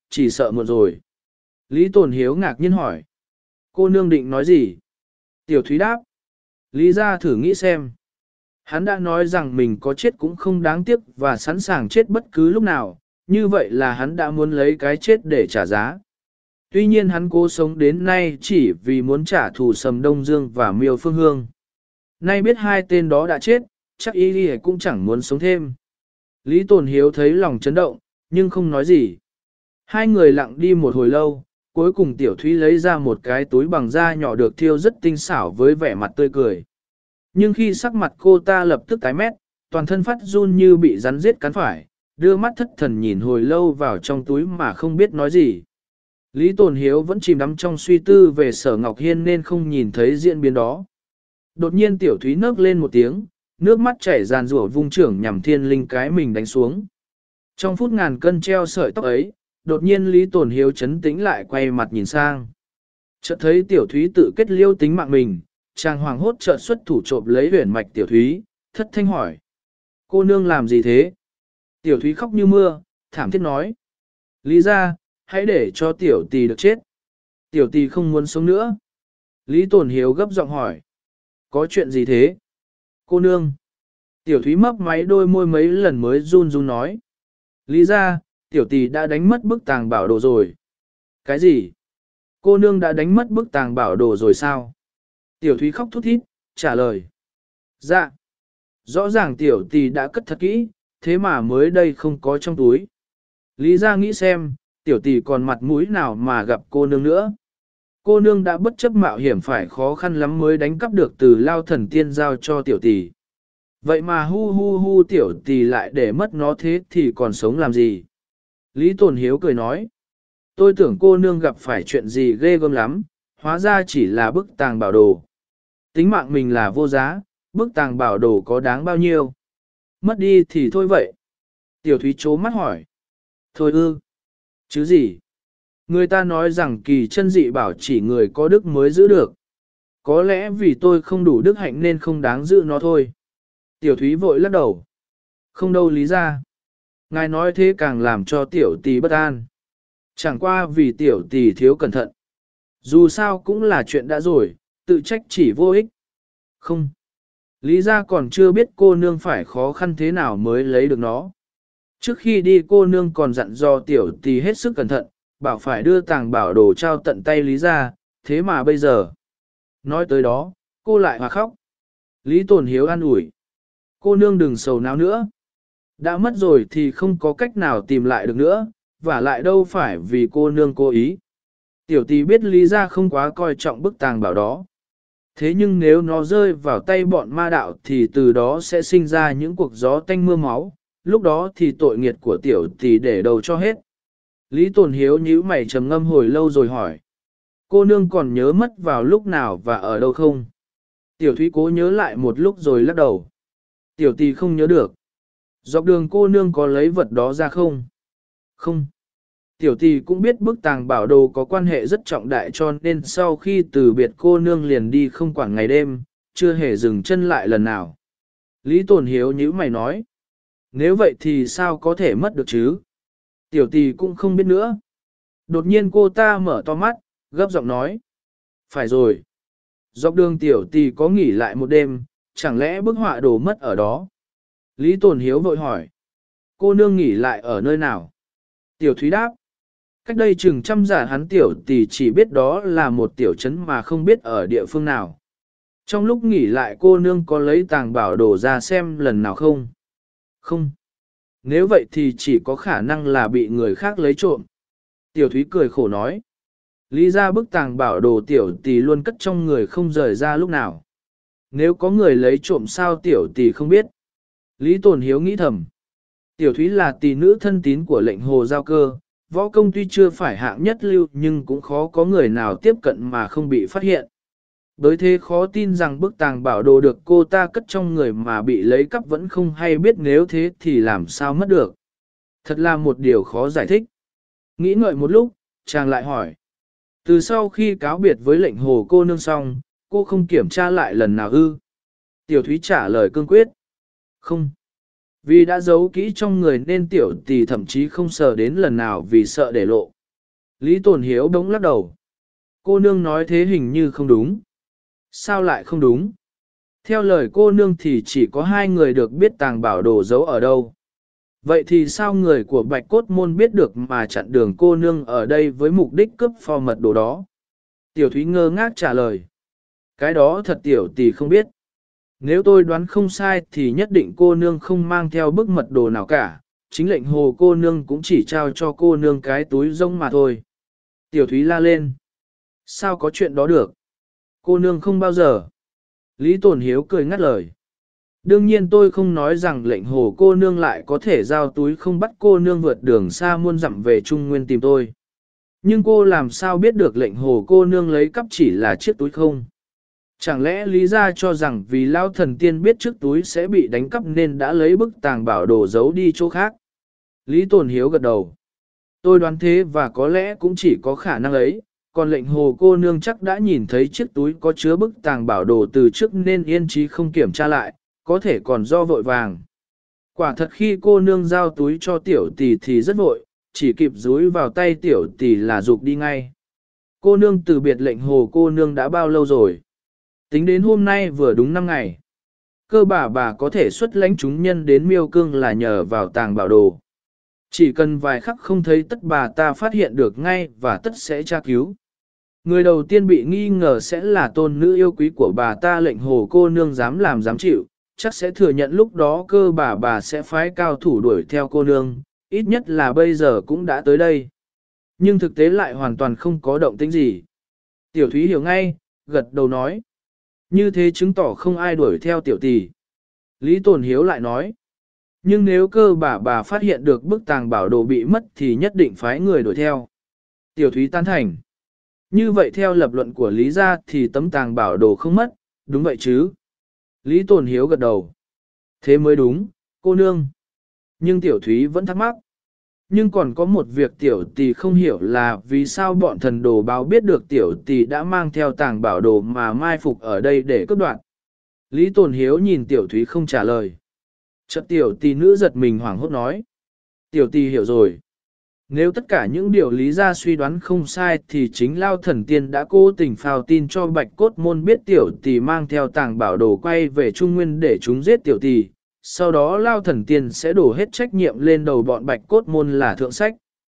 chỉ sợ muộn rồi. Lý Tồn Hiếu ngạc nhiên hỏi. Cô nương định nói gì? Tiểu Thúy đáp. Lý ra thử nghĩ xem. Hắn đã nói rằng mình có chết cũng không đáng tiếc và sẵn sàng chết bất cứ lúc nào, như vậy là hắn đã muốn lấy cái chết để trả giá. Tuy nhiên hắn cố sống đến nay chỉ vì muốn trả thù Sầm Đông Dương và Miêu Phương Hương. Nay biết hai tên đó đã chết, chắc y cũng chẳng muốn sống thêm. Lý Tồn Hiếu thấy lòng chấn động, nhưng không nói gì. Hai người lặng đi một hồi lâu, cuối cùng Tiểu Thúy lấy ra một cái túi bằng da nhỏ được thiêu rất tinh xảo với vẻ mặt tươi cười. Nhưng khi sắc mặt cô ta lập tức tái mét, toàn thân phát run như bị rắn giết cắn phải, đưa mắt thất thần nhìn hồi lâu vào trong túi mà không biết nói gì. Lý Tồn Hiếu vẫn chìm đắm trong suy tư về Sở Ngọc Hiên nên không nhìn thấy diễn biến đó. Đột nhiên Tiểu Thúy nấc lên một tiếng, nước mắt chảy ràn rủa vung trưởng nhằm thiên linh cái mình đánh xuống. Trong phút ngàn cân treo sợi tóc ấy, đột nhiên Lý Tồn Hiếu chấn tĩnh lại quay mặt nhìn sang. Chợt thấy Tiểu Thúy tự kết liêu tính mạng mình, chàng hoàng hốt chợt xuất thủ trộm lấy huyền mạch Tiểu Thúy, thất thanh hỏi. Cô nương làm gì thế? Tiểu Thúy khóc như mưa, thảm thiết nói. Lý ra, hãy để cho Tiểu Tỳ được chết. Tiểu Tỳ không muốn sống nữa. Lý Tồn Hiếu gấp giọng hỏi. Có chuyện gì thế? Cô nương. Tiểu Thúy mấp máy đôi môi mấy lần mới run run nói. Lý ra, Tiểu Tỳ đã đánh mất bức tàng bảo đồ rồi. Cái gì? Cô nương đã đánh mất bức tàng bảo đồ rồi sao? Tiểu Thúy khóc thút thít, trả lời. Dạ. Rõ ràng Tiểu Tỳ đã cất thật kỹ, thế mà mới đây không có trong túi. Lý ra nghĩ xem, Tiểu Tỳ còn mặt mũi nào mà gặp cô nương nữa. Cô nương đã bất chấp mạo hiểm phải khó khăn lắm mới đánh cắp được từ Lao Thần Tiên giao cho Tiểu Tỳ. Vậy mà hu Tiểu Tỳ lại để mất nó thế thì còn sống làm gì? Lý Tồn Hiếu cười nói. Tôi tưởng cô nương gặp phải chuyện gì ghê gớm lắm, hóa ra chỉ là bức tàng bảo đồ. Tính mạng mình là vô giá, bức tàng bảo đồ có đáng bao nhiêu? Mất đi thì thôi vậy. Tiểu Thúy chố mắt hỏi. Thôi ư. Chứ gì? Người ta nói rằng kỳ chân dị bảo chỉ người có đức mới giữ được. Có lẽ vì tôi không đủ đức hạnh nên không đáng giữ nó thôi. Tiểu Thúy vội lắc đầu. Không đâu Lý ra. Ngài nói thế càng làm cho Tiểu Tỳ bất an. Chẳng qua vì Tiểu Tỳ thiếu cẩn thận. Dù sao cũng là chuyện đã rồi, tự trách chỉ vô ích. Không. Lý ra còn chưa biết cô nương phải khó khăn thế nào mới lấy được nó. Trước khi đi cô nương còn dặn dò Tiểu Tỳ hết sức cẩn thận, bảo phải đưa tàng bảo đồ trao tận tay Lý ra, thế mà bây giờ. Nói tới đó, cô lại hòa khóc. Lý Tồn Hiếu an ủi. Cô nương đừng sầu não nữa. Đã mất rồi thì không có cách nào tìm lại được nữa, và lại đâu phải vì cô nương cố ý. Tiểu Tỳ biết Lý ra không quá coi trọng bức tàng bảo đó. Thế nhưng nếu nó rơi vào tay bọn ma đạo thì từ đó sẽ sinh ra những cuộc gió tanh mưa máu, lúc đó thì tội nghiệt của Tiểu Tỳ để đầu cho hết. Lý Tồn Hiếu nhíu mày trầm ngâm hồi lâu rồi hỏi. Cô nương còn nhớ mất vào lúc nào và ở đâu không? Tiểu Thúy cố nhớ lại một lúc rồi lắc đầu. Tiểu Tỳ không nhớ được. Dọc đường cô nương có lấy vật đó ra không? Không. Tiểu Tỳ cũng biết bức tàng bảo đồ có quan hệ rất trọng đại cho nên sau khi từ biệt cô nương liền đi không quản ngày đêm, chưa hề dừng chân lại lần nào. Lý Tồn Hiếu nhíu mày nói. Nếu vậy thì sao có thể mất được chứ? Tiểu Tỳ cũng không biết nữa. Đột nhiên cô ta mở to mắt, gấp giọng nói. Phải rồi. Dọc đường Tiểu Tỳ có nghỉ lại một đêm, chẳng lẽ bức họa đồ mất ở đó? Lý Tồn Hiếu vội hỏi. Cô nương nghỉ lại ở nơi nào? Tiểu Thúy đáp. Cách đây chừng trăm giả hắn Tiểu Tỳ chỉ biết đó là một tiểu trấn mà không biết ở địa phương nào. Trong lúc nghỉ lại cô nương có lấy tàng bảo đồ ra xem lần nào không? Không. Nếu vậy thì chỉ có khả năng là bị người khác lấy trộm. Tiểu Thúy cười khổ nói. Lý ra bức tàng bảo đồ Tiểu Tỳ luôn cất trong người không rời ra lúc nào. Nếu có người lấy trộm sao Tiểu Tỳ không biết. Lý Tồn Hiếu nghĩ thầm. Tiểu Thúy là tỳ nữ thân tín của lệnh Hồ Giao Cơ, võ công tuy chưa phải hạng nhất lưu nhưng cũng khó có người nào tiếp cận mà không bị phát hiện. Đối thế khó tin rằng bức tàng bảo đồ được cô ta cất trong người mà bị lấy cắp vẫn không hay biết, nếu thế thì làm sao mất được. Thật là một điều khó giải thích. Nghĩ ngợi một lúc, chàng lại hỏi. Từ sau khi cáo biệt với lệnh Hồ cô nương xong, cô không kiểm tra lại lần nào ư? Tiểu Thúy trả lời cương quyết. Không. Vì đã giấu kỹ trong người nên Tiểu Tỳ thậm chí không sờ đến lần nào vì sợ để lộ. Lý Tồn Hiếu đống lắc đầu. Cô nương nói thế hình như không đúng. Sao lại không đúng? Theo lời cô nương thì chỉ có hai người được biết tàng bảo đồ giấu ở đâu. Vậy thì sao người của Bạch Cốt Môn biết được mà chặn đường cô nương ở đây với mục đích cướp phò mật đồ đó? Tiểu Thúy ngơ ngác trả lời. Cái đó thật tiểu tỷ không biết. Nếu tôi đoán không sai thì nhất định cô nương không mang theo bức mật đồ nào cả. Chính lệnh hồ cô nương cũng chỉ trao cho cô nương cái túi rông mà thôi. Tiểu Thúy la lên. Sao có chuyện đó được? Cô nương không bao giờ. Lý Tồn Hiếu cười ngắt lời. Đương nhiên tôi không nói rằng lệnh hồ cô nương lại có thể giao túi không bắt cô nương vượt đường xa muôn dặm về Trung Nguyên tìm tôi. Nhưng cô làm sao biết được lệnh hồ cô nương lấy cắp chỉ là chiếc túi không? Chẳng lẽ lý ra cho rằng vì lao thần tiên biết chiếc túi sẽ bị đánh cắp nên đã lấy bức tàng bảo đồ giấu đi chỗ khác? Lý Tồn Hiếu gật đầu. Tôi đoán thế và có lẽ cũng chỉ có khả năng ấy, còn lệnh hồ cô nương chắc đã nhìn thấy chiếc túi có chứa bức tàng bảo đồ từ trước nên yên trí không kiểm tra lại, có thể còn do vội vàng. Quả thật khi cô nương giao túi cho tiểu tỷ thì rất vội, chỉ kịp dúi vào tay tiểu tỷ là dục đi ngay. Cô nương từ biệt lệnh hồ cô nương đã bao lâu rồi? Tính đến hôm nay vừa đúng 5 ngày. Cơ bà có thể xuất lãnh chúng nhân đến miêu cương là nhờ vào tàng bảo đồ. Chỉ cần vài khắc không thấy tất bà ta phát hiện được ngay và tất sẽ tra cứu. Người đầu tiên bị nghi ngờ sẽ là tôn nữ yêu quý của bà ta lệnh hồ cô nương dám làm dám chịu, chắc sẽ thừa nhận lúc đó cơ bà sẽ phái cao thủ đuổi theo cô nương, ít nhất là bây giờ cũng đã tới đây. Nhưng thực tế lại hoàn toàn không có động tĩnh gì. Tiểu Thúy hiểu ngay, gật đầu nói. Như thế chứng tỏ không ai đuổi theo tiểu tỷ. Lý Tồn Hiếu lại nói. Nhưng nếu cơ bà phát hiện được bức tàng bảo đồ bị mất thì nhất định phái người đuổi theo. Tiểu Thúy tán thành. Như vậy theo lập luận của Lý gia thì tấm tàng bảo đồ không mất, đúng vậy chứ? Lý Tồn Hiếu gật đầu. Thế mới đúng, cô nương. Nhưng Tiểu Thúy vẫn thắc mắc. Nhưng còn có một việc Tiểu tỷ không hiểu là vì sao bọn thần đồ báo biết được Tiểu tỷ đã mang theo tàng bảo đồ mà mai phục ở đây để cướp đoạt. Lý Tồn Hiếu nhìn Tiểu Thúy không trả lời. Chợt Tiểu tỷ nữ giật mình hoảng hốt nói. Tiểu tỷ hiểu rồi. Nếu tất cả những điều Lý gia suy đoán không sai thì chính Lao Thần Tiên đã cố tình phao tin cho Bạch Cốt Môn biết tiểu tỷ mang theo tàng bảo đồ quay về Trung Nguyên để chúng giết tiểu tỷ. Sau đó Lao Thần Tiên sẽ đổ hết trách nhiệm lên đầu bọn Bạch Cốt Môn là thượng sách.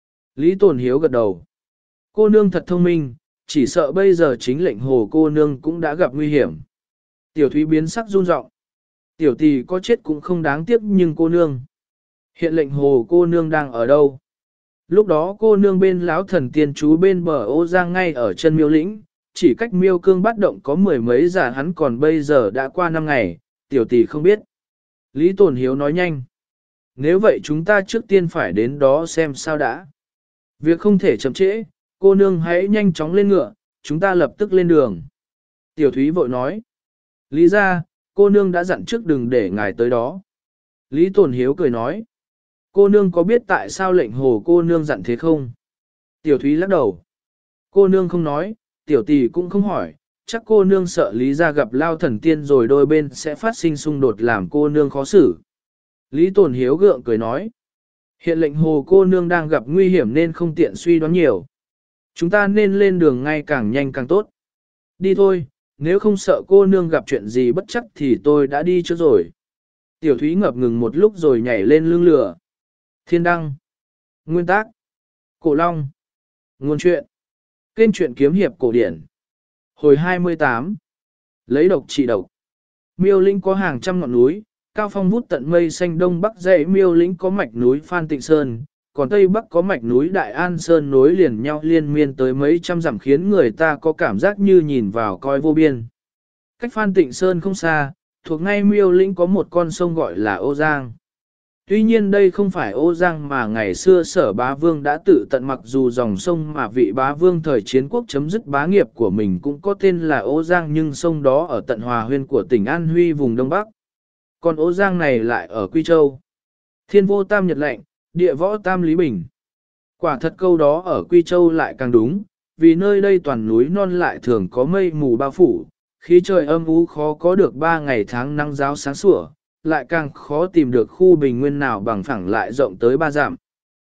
Lý Tồn Hiếu gật đầu. Cô nương thật thông minh, chỉ sợ bây giờ chính lệnh hồ cô nương cũng đã gặp nguy hiểm. Tiểu Thúy biến sắc run rộng. Tiểu tỷ có chết cũng không đáng tiếc nhưng cô nương. Hiện lệnh hồ cô nương đang ở đâu? Lúc đó cô nương bên lão thần tiên chú bên bờ ô giang ngay ở chân miêu lĩnh, chỉ cách miêu cương bắt động có mười mấy giả hắn còn bây giờ đã qua 5 ngày, tiểu tỷ không biết. Lý Tồn Hiếu nói nhanh. Nếu vậy chúng ta trước tiên phải đến đó xem sao đã. Việc không thể chậm trễ, cô nương hãy nhanh chóng lên ngựa, chúng ta lập tức lên đường. Tiểu Thúy vội nói. Lý ra, cô nương đã dặn trước đừng để ngài tới đó. Lý Tồn Hiếu cười nói. Cô nương có biết tại sao lệnh hồ cô nương dặn thế không? Tiểu Thúy lắc đầu. Cô nương không nói, tiểu tỷ cũng không hỏi, chắc cô nương sợ Lý gia gặp Lao Thần Tiên rồi đôi bên sẽ phát sinh xung đột làm cô nương khó xử. Lý Tồn Hiếu gượng cười nói. Hiện lệnh hồ cô nương đang gặp nguy hiểm nên không tiện suy đoán nhiều. Chúng ta nên lên đường ngay càng nhanh càng tốt. Đi thôi, nếu không sợ cô nương gặp chuyện gì bất chắc thì tôi đã đi trước rồi. Tiểu Thúy ngập ngừng một lúc rồi nhảy lên lưng lửa. Thiên đăng. Nguyên tác. Cổ Long. Nguồn truyện. Kênh truyện kiếm hiệp cổ điển. Hồi 28. Lấy độc trị độc. Miêu Lĩnh có hàng trăm ngọn núi, cao phong vút tận mây xanh đông bắc dãy Miêu Lĩnh có mạch núi Phan Tịnh Sơn, còn tây bắc có mạch núi Đại An Sơn nối liền nhau liên miên tới mấy trăm dặm khiến người ta có cảm giác như nhìn vào coi vô biên. Cách Phan Tịnh Sơn không xa, thuộc ngay Miêu Lĩnh có một con sông gọi là Ô Giang. Tuy nhiên đây không phải Ô Giang mà ngày xưa Sở Bá Vương đã tự tận, mặc dù dòng sông mà vị bá vương thời chiến quốc chấm dứt bá nghiệp của mình cũng có tên là Ô Giang, nhưng sông đó ở tận Hòa Huyên của tỉnh An Huy vùng Đông Bắc. Còn Ô Giang này lại ở Quy Châu. Thiên vô tam nhật lệnh, địa võ tam lý bình. Quả thật câu đó ở Quy Châu lại càng đúng, vì nơi đây toàn núi non lại thường có mây mù bao phủ, khí trời âm u khó có được 3 ngày tháng nắng giáo sáng sủa, lại càng khó tìm được khu bình nguyên nào bằng phẳng lại rộng tới 3 dặm.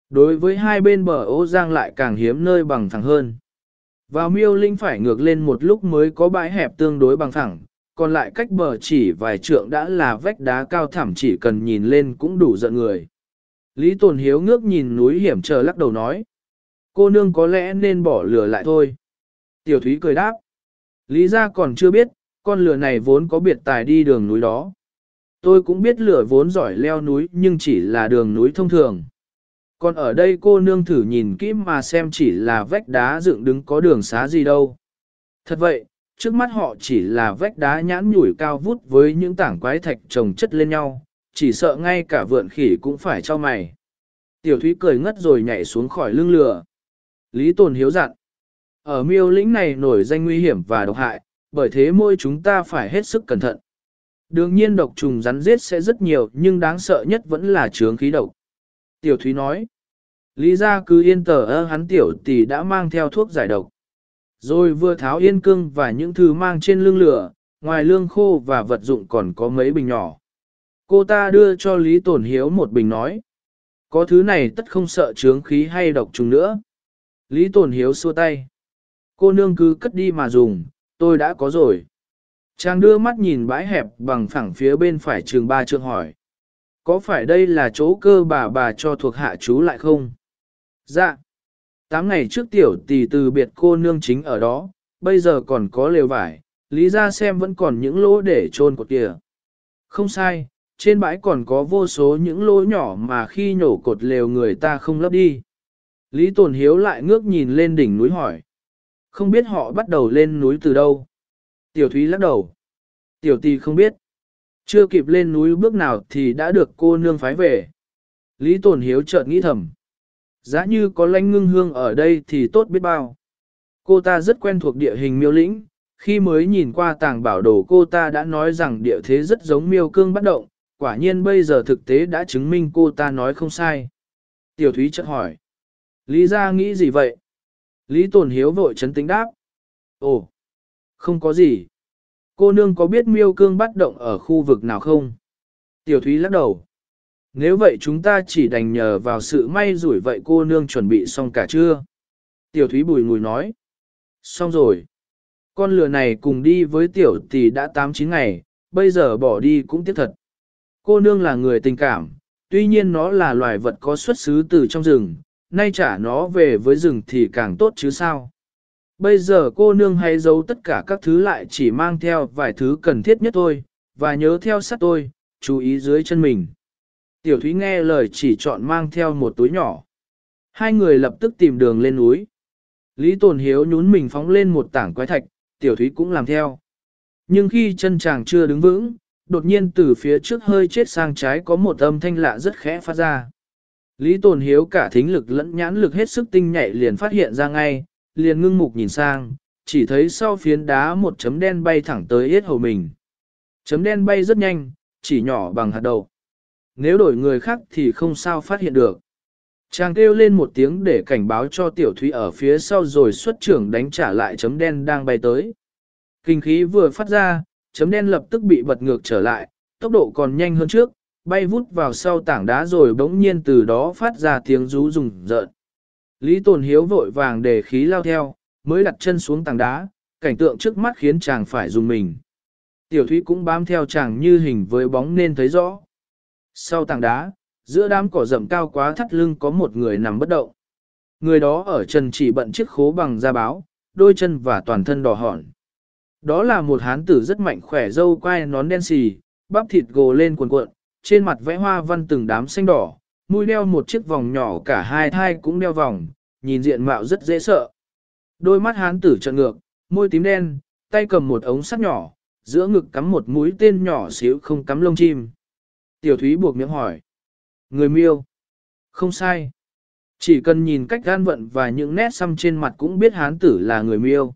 Đối với hai bên bờ Ô Giang lại càng hiếm nơi bằng phẳng hơn. Vào miêu linh phải ngược lên một lúc mới có bãi hẹp tương đối bằng phẳng, còn lại cách bờ chỉ vài trượng đã là vách đá cao thẳm chỉ cần nhìn lên cũng đủ giận người. Lý Tồn Hiếu ngước nhìn núi hiểm trở lắc đầu nói. Cô nương có lẽ nên bỏ lửa lại thôi. Tiểu Thúy cười đáp. Lý ra còn chưa biết, con lửa này vốn có biệt tài đi đường núi đó. Tôi cũng biết lửa vốn giỏi leo núi nhưng chỉ là đường núi thông thường. Còn ở đây cô nương thử nhìn kỹ mà xem chỉ là vách đá dựng đứng có đường xá gì đâu. Thật vậy, trước mắt họ chỉ là vách đá nhãn nhủi cao vút với những tảng quái thạch chồng chất lên nhau, chỉ sợ ngay cả vượn khỉ cũng phải cho mày. Tiểu Thúy cười ngất rồi nhảy xuống khỏi lưng lửa. Lý Tồn Hiếu dặn. Ở miêu lĩnh này nổi danh nguy hiểm và độc hại, bởi thế mỗi chúng ta phải hết sức cẩn thận. Đương nhiên độc trùng rắn giết sẽ rất nhiều nhưng đáng sợ nhất vẫn là chướng khí độc. Tiểu Thúy nói. Lý ra cứ yên hắn tiểu tỷ đã mang theo thuốc giải độc. Rồi vừa tháo yên cương và những thứ mang trên lưng lửa, ngoài lương khô và vật dụng còn có mấy bình nhỏ. Cô ta đưa cho Lý Tồn Hiếu một bình nói. Có thứ này tất không sợ chướng khí hay độc trùng nữa. Lý Tồn Hiếu xua tay. Cô nương cứ cất đi mà dùng, tôi đã có rồi. Chàng đưa mắt nhìn bãi hẹp bằng phẳng phía bên phải trường 3 trượng hỏi. Có phải đây là chỗ cơ bà cho thuộc hạ chú lại không? Dạ. 8 ngày trước tiểu tỷ từ biệt cô nương chính ở đó, bây giờ còn có lều vải, lý ra xem vẫn còn những lỗ để chôn cột kìa. Không sai, trên bãi còn có vô số những lỗ nhỏ mà khi nhổ cột lều người ta không lấp đi. Lý Tồn Hiếu lại ngước nhìn lên đỉnh núi hỏi. Không biết họ bắt đầu lên núi từ đâu? Tiểu Thúy lắc đầu. Tiểu tỷ không biết. Chưa kịp lên núi bước nào thì đã được cô nương phái về. Lý Tồn Hiếu chợt nghĩ thầm. Giá như có Lãnh Ngưng Hương ở đây thì tốt biết bao. Cô ta rất quen thuộc địa hình miêu lĩnh. Khi mới nhìn qua tàng bảo đồ cô ta đã nói rằng địa thế rất giống miêu cương bất động. Quả nhiên bây giờ thực tế đã chứng minh cô ta nói không sai. Tiểu Thúy chợt hỏi. Lý gia nghĩ gì vậy? Lý Tồn Hiếu vội trấn tĩnh đáp. Ồ, không có gì. Cô nương có biết miêu cương bắt động ở khu vực nào không? Tiểu Thúy lắc đầu. Nếu vậy chúng ta chỉ đành nhờ vào sự may rủi vậy cô nương chuẩn bị xong cả chưa? Tiểu Thúy bùi ngùi nói. Xong rồi. Con lừa này cùng đi với tiểu tỷ đã 8-9 ngày, bây giờ bỏ đi cũng tiếc thật. Cô nương là người tình cảm, tuy nhiên nó là loài vật có xuất xứ từ trong rừng, nay trả nó về với rừng thì càng tốt chứ sao. Bây giờ cô nương hãy giấu tất cả các thứ lại chỉ mang theo vài thứ cần thiết nhất thôi, và nhớ theo sát tôi, chú ý dưới chân mình. Tiểu Thúy nghe lời chỉ chọn mang theo một túi nhỏ. Hai người lập tức tìm đường lên núi. Lý Tồn Hiếu nhún mình phóng lên một tảng quái thạch, Tiểu Thúy cũng làm theo. Nhưng khi chân chàng chưa đứng vững, đột nhiên từ phía trước hơi chết sang trái có một âm thanh lạ rất khẽ phát ra. Lý Tồn Hiếu cả thính lực lẫn nhãn lực hết sức tinh nhạy liền phát hiện ra ngay, liền ngưng mục nhìn sang, chỉ thấy sau phiến đá một chấm đen bay thẳng tới yết hầu mình. Chấm đen bay rất nhanh, chỉ nhỏ bằng hạt đậu. Nếu đổi người khác thì không sao phát hiện được. Chàng kêu lên một tiếng để cảnh báo cho Tiểu Thúy ở phía sau rồi xuất trưởng đánh trả lại chấm đen đang bay tới. Kinh khí vừa phát ra, chấm đen lập tức bị bật ngược trở lại, tốc độ còn nhanh hơn trước, bay vút vào sau tảng đá rồi bỗng nhiên từ đó phát ra tiếng rú rùng rợn. Lý Tồn Hiếu vội vàng để khí lao theo, mới đặt chân xuống tảng đá, cảnh tượng trước mắt khiến chàng phải dùng mình. Tiểu Thúy cũng bám theo chàng như hình với bóng nên thấy rõ. Sau tảng đá, giữa đám cỏ rậm cao quá thắt lưng có một người nằm bất động. Người đó ở chân chỉ bận chiếc khố bằng da báo, đôi chân và toàn thân đỏ hỏn. Đó là một hán tử rất mạnh khỏe, râu quai nón đen xì, bắp thịt gồ lên cuồn cuộn, trên mặt vẽ hoa văn từng đám xanh đỏ, mũi đeo một chiếc vòng nhỏ, cả hai thai cũng đeo vòng, nhìn diện mạo rất dễ sợ. Đôi mắt hán tử trợn ngược, môi tím đen, tay cầm một ống sắt nhỏ, giữa ngực cắm một mũi tên nhỏ xíu không cắm lông chim. Tiểu Thúy buộc miệng hỏi. Người miêu. Không sai. Chỉ cần nhìn cách gan vận và những nét xăm trên mặt cũng biết hán tử là người miêu.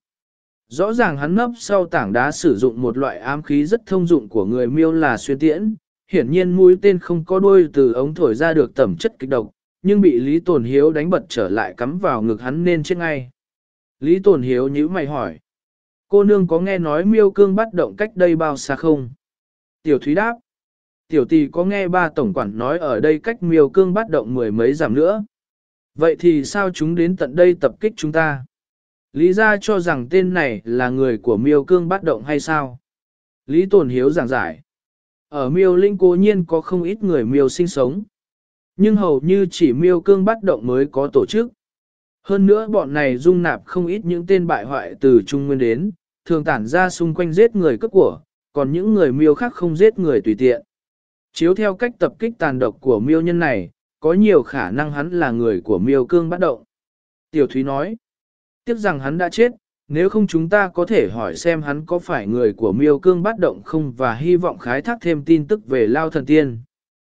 Rõ ràng hắn nấp sau tảng đá sử dụng một loại ám khí rất thông dụng của người miêu là xuyên tiễn. Hiển nhiên mũi tên không có đuôi từ ống thổi ra được tẩm chất kịch độc, nhưng bị Lý Tồn Hiếu đánh bật trở lại cắm vào ngực hắn nên chết ngay. Lý Tồn Hiếu nhíu mày hỏi. Cô nương có nghe nói miêu cương bắt động cách đây bao xa không? Tiểu Thúy đáp. Tiểu tỷ có nghe ba tổng quản nói ở đây cách miêu cương bắt động 10 mấy dặm nữa. Vậy thì sao chúng đến tận đây tập kích chúng ta? Lý gia cho rằng tên này là người của Miêu Cương Bát Động hay sao? Lý Tồn Hiếu giảng giải. Ở Miêu Linh cố nhiên có không ít người Miêu sinh sống. Nhưng hầu như chỉ Miêu Cương Bát Động mới có tổ chức. Hơn nữa bọn này dung nạp không ít những tên bại hoại từ Trung Nguyên đến, thường tản ra xung quanh giết người cướp của, còn những người Miêu khác không giết người tùy tiện. Chiếu theo cách tập kích tàn độc của Miêu nhân này, có nhiều khả năng hắn là người của Miêu Cương Bát Động. Tiểu Thúy nói, tiếc rằng hắn đã chết, nếu không chúng ta có thể hỏi xem hắn có phải người của Miêu Cương Bát Động không và hy vọng khai thác thêm tin tức về Lao Thần Tiên.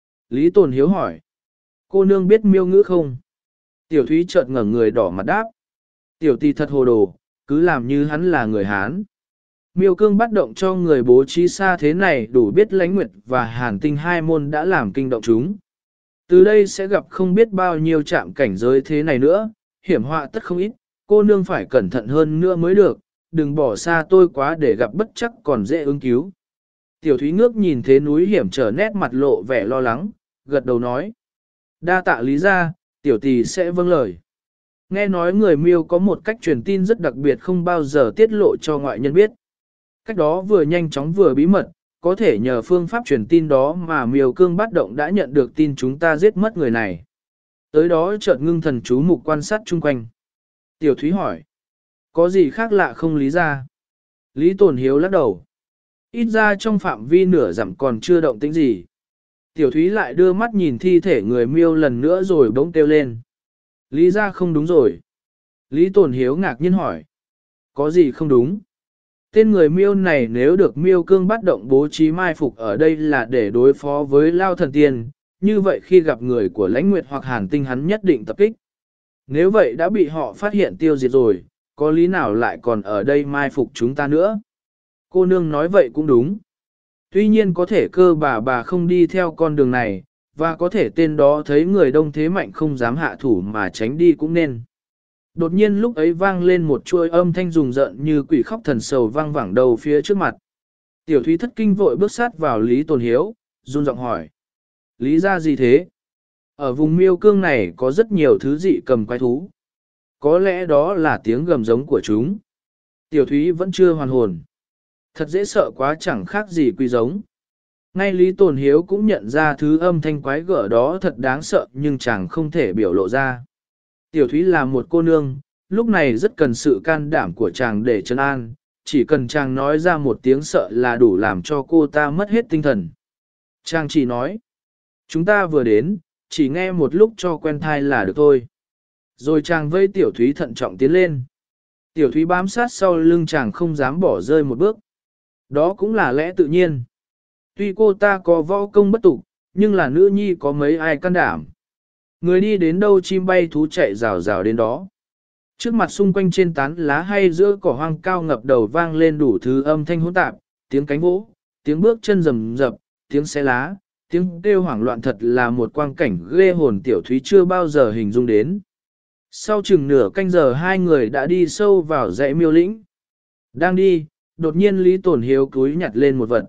Lý Tồn Hiếu hỏi, cô nương biết Miêu ngữ không? Tiểu Thúy chợt ngẩng người đỏ mặt đáp. Tiểu tỷ thật hồ đồ, cứ làm như hắn là người Hán. Miêu Cương Bát Động cho người bố trí xa thế này đủ biết Lãnh Nguyệt và Hàn Tinh hai môn đã làm kinh động chúng. Từ đây sẽ gặp không biết bao nhiêu trạm cảnh giới thế này nữa, hiểm họa tất không ít, cô nương phải cẩn thận hơn nữa mới được, đừng bỏ xa tôi quá để gặp bất chắc còn dễ ứng cứu. Tiểu Thúy ngước nhìn thế núi hiểm trở nét mặt lộ vẻ lo lắng, gật đầu nói. Đa tạ lý ra, tiểu tỷ sẽ vâng lời. Nghe nói người Miêu có một cách truyền tin rất đặc biệt không bao giờ tiết lộ cho ngoại nhân biết. Cách đó vừa nhanh chóng vừa bí mật, có thể nhờ phương pháp truyền tin đó mà Miêu Cương Bát Động đã nhận được tin chúng ta giết mất người này. Tới đó chợt ngưng thần chú mục quan sát chung quanh. Tiểu Thúy hỏi, có gì khác lạ không Lý ra? Lý Tồn Hiếu lắc đầu. Ít ra trong phạm vi nửa dặm còn chưa động tĩnh gì. Tiểu Thúy lại đưa mắt nhìn thi thể người Miêu lần nữa rồi bỗng kêu lên. Lý ra không đúng rồi. Lý Tồn Hiếu ngạc nhiên hỏi. Có gì không đúng? Tên người Miêu này nếu được Miêu Cương Bát Động bố trí mai phục ở đây là để đối phó với Lao Thần Tiên, như vậy khi gặp người của Lãnh Nguyệt hoặc Hàn Tinh hắn nhất định tập kích. Nếu vậy đã bị họ phát hiện tiêu diệt rồi, có lý nào lại còn ở đây mai phục chúng ta nữa? Cô nương nói vậy cũng đúng. Tuy nhiên có thể cơ bà không đi theo con đường này, và có thể tên đó thấy người đông thế mạnh không dám hạ thủ mà tránh đi cũng nên. Đột nhiên lúc ấy vang lên một chuỗi âm thanh rùng rợn như quỷ khóc thần sầu vang vẳng đầu phía trước mặt. Tiểu Thúy thất kinh vội bước sát vào Lý Tồn Hiếu, run giọng hỏi. Lý ra gì thế? Ở vùng Miêu Cương này có rất nhiều thứ dị cầm quái thú. Có lẽ đó là tiếng gầm giống của chúng. Tiểu Thúy vẫn chưa hoàn hồn. Thật dễ sợ quá chẳng khác gì quỷ giống. Ngay Lý Tồn Hiếu cũng nhận ra thứ âm thanh quái gở đó thật đáng sợ nhưng chàng không thể biểu lộ ra. Tiểu Thúy là một cô nương, lúc này rất cần sự can đảm của chàng để trấn an, chỉ cần chàng nói ra một tiếng sợ là đủ làm cho cô ta mất hết tinh thần. Chàng chỉ nói, chúng ta vừa đến, chỉ nghe một lúc cho quen thai là được thôi. Rồi chàng vây Tiểu Thúy thận trọng tiến lên. Tiểu Thúy bám sát sau lưng chàng không dám bỏ rơi một bước. Đó cũng là lẽ tự nhiên. Tuy cô ta có võ công bất tục, nhưng là nữ nhi có mấy ai can đảm. Người đi đến đâu chim bay thú chạy rào rào đến đó. Trước mặt xung quanh trên tán lá hay giữa cỏ hoang cao ngập đầu vang lên đủ thứ âm thanh hỗn tạp, tiếng cánh vỗ, tiếng bước chân rầm rập, tiếng xé lá, tiếng kêu hoảng loạn thật là một quang cảnh ghê hồn Tiểu Thúy chưa bao giờ hình dung đến. Sau chừng nửa canh giờ hai người đã đi sâu vào dãy Miêu lĩnh. Đang đi, đột nhiên Lý Tồn Hiếu cúi nhặt lên một vật.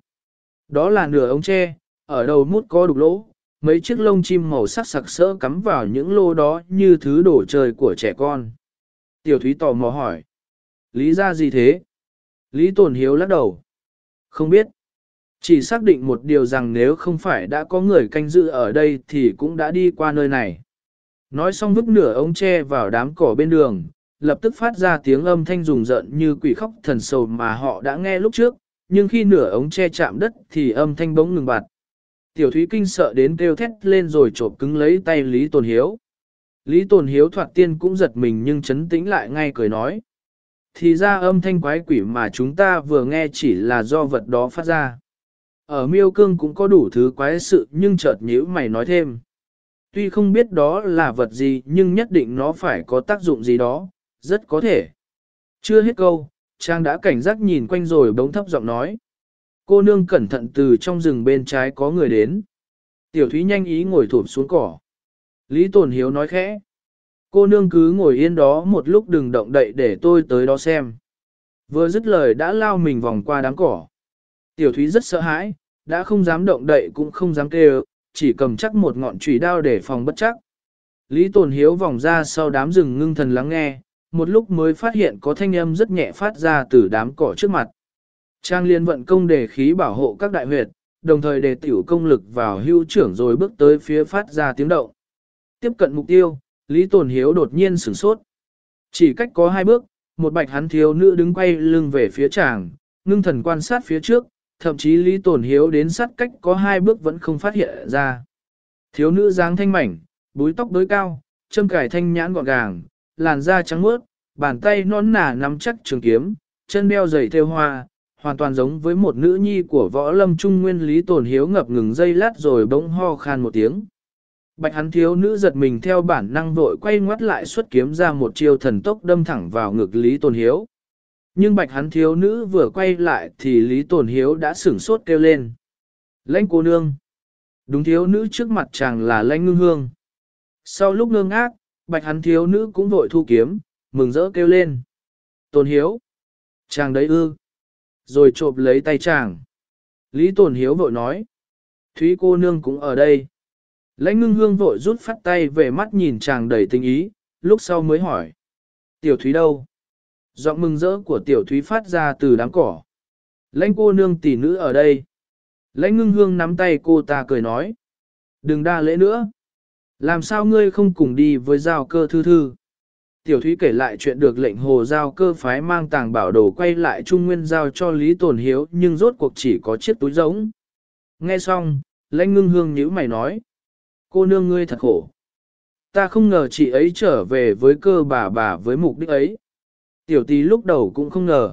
Đó là nửa ống tre, ở đầu mút có đục lỗ, mấy chiếc lông chim màu sắc sặc sỡ cắm vào những lô đó như thứ đồ chơi của trẻ con. Tiểu Thúy tò mò hỏi. Lý ra gì thế? Lý Tồn Hiếu lắc đầu. Không biết. Chỉ xác định một điều rằng nếu không phải đã có người canh giữ ở đây thì cũng đã đi qua nơi này. Nói xong vứt nửa ống tre vào đám cỏ bên đường, lập tức phát ra tiếng âm thanh rùng rợn như quỷ khóc thần sầu mà họ đã nghe lúc trước, nhưng khi nửa ống tre chạm đất thì âm thanh bỗng ngừng bặt. Tiểu Thúy kinh sợ đến kêu thét lên rồi chộp cứng lấy tay Lý Tồn Hiếu. Lý Tồn Hiếu thoạt tiên cũng giật mình nhưng chấn tĩnh lại ngay cười nói. Thì ra âm thanh quái quỷ mà chúng ta vừa nghe chỉ là do vật đó phát ra. Ở Miêu Cương cũng có đủ thứ quái sự nhưng chợt nhíu mày nói thêm. Tuy không biết đó là vật gì nhưng nhất định nó phải có tác dụng gì đó, rất có thể. Chưa hết câu, Trang đã cảnh giác nhìn quanh rồi bỗng thấp giọng nói. Cô nương cẩn thận từ trong rừng bên trái có người đến. Tiểu Thúy nhanh ý ngồi thụp xuống cỏ. Lý Tồn Hiếu nói khẽ. Cô nương cứ ngồi yên đó một lúc đừng động đậy để tôi tới đó xem. Vừa dứt lời đã lao mình vòng qua đám cỏ. Tiểu Thúy rất sợ hãi, đã không dám động đậy cũng không dám kêu, chỉ cầm chắc một ngọn chùy đao để phòng bất chắc. Lý Tồn Hiếu vòng ra sau đám rừng ngưng thần lắng nghe, một lúc mới phát hiện có thanh âm rất nhẹ phát ra từ đám cỏ trước mặt. Trang liên vận công đề khí bảo hộ các đại huyệt, đồng thời đề tiểu công lực vào hưu trưởng rồi bước tới phía phát ra tiếng động. Tiếp cận mục tiêu, Lý Tồn Hiếu đột nhiên sửng sốt. Chỉ cách có 2 bước, một bạch hắn thiếu nữ đứng quay lưng về phía chàng, ngưng thần quan sát phía trước, thậm chí Lý Tồn Hiếu đến sát cách có 2 bước vẫn không phát hiện ra. Thiếu nữ dáng thanh mảnh, búi tóc đối cao, châm cài thanh nhãn gọn gàng, làn da trắng mướt, bàn tay non nả nắm chắc trường kiếm, chân đeo giày thêu hoa, hoàn toàn giống với một nữ nhi của võ lâm trung nguyên. Lý Tồn Hiếu ngập ngừng giây lát rồi bỗng ho khan một tiếng. Bạch hắn thiếu nữ giật mình theo bản năng vội quay ngoắt lại xuất kiếm ra một chiêu thần tốc đâm thẳng vào ngực Lý Tồn Hiếu. Nhưng bạch hắn thiếu nữ vừa quay lại thì Lý Tồn Hiếu đã sửng sốt kêu lên. Lãnh cô nương. Đúng, thiếu nữ trước mặt chàng là Lãnh Ngưng Hương. Sau lúc ngơ ngác, bạch hắn thiếu nữ cũng vội thu kiếm, mừng rỡ kêu lên. Tồn Hiếu. Chàng đấy ư. Rồi chộp lấy tay chàng. Lý Tồn Hiếu vội nói. Thúy cô nương cũng ở đây. Lãnh Ngưng Hương vội rút phát tay về mắt nhìn chàng đầy tình ý, lúc sau mới hỏi. Tiểu Thúy đâu? Giọng mừng rỡ của Tiểu Thúy phát ra từ đám cỏ. Lãnh cô nương tỷ nữ ở đây. Lãnh Ngưng Hương nắm tay cô ta cười nói. Đừng đa lễ nữa. Làm sao ngươi không cùng đi với Giao Cơ thư thư? Tiểu Thúy kể lại chuyện được lệnh Hồ Giao Cơ phái mang tàng bảo đồ quay lại Trung Nguyên giao cho Lý Tồn Hiếu, nhưng rốt cuộc chỉ có chiếc túi giống. Nghe xong, Lãnh Ngưng Hương nhíu mày nói. Cô nương ngươi thật khổ. Ta không ngờ chị ấy trở về với Cơ bà với mục đích ấy. Tiểu Tý lúc đầu cũng không ngờ.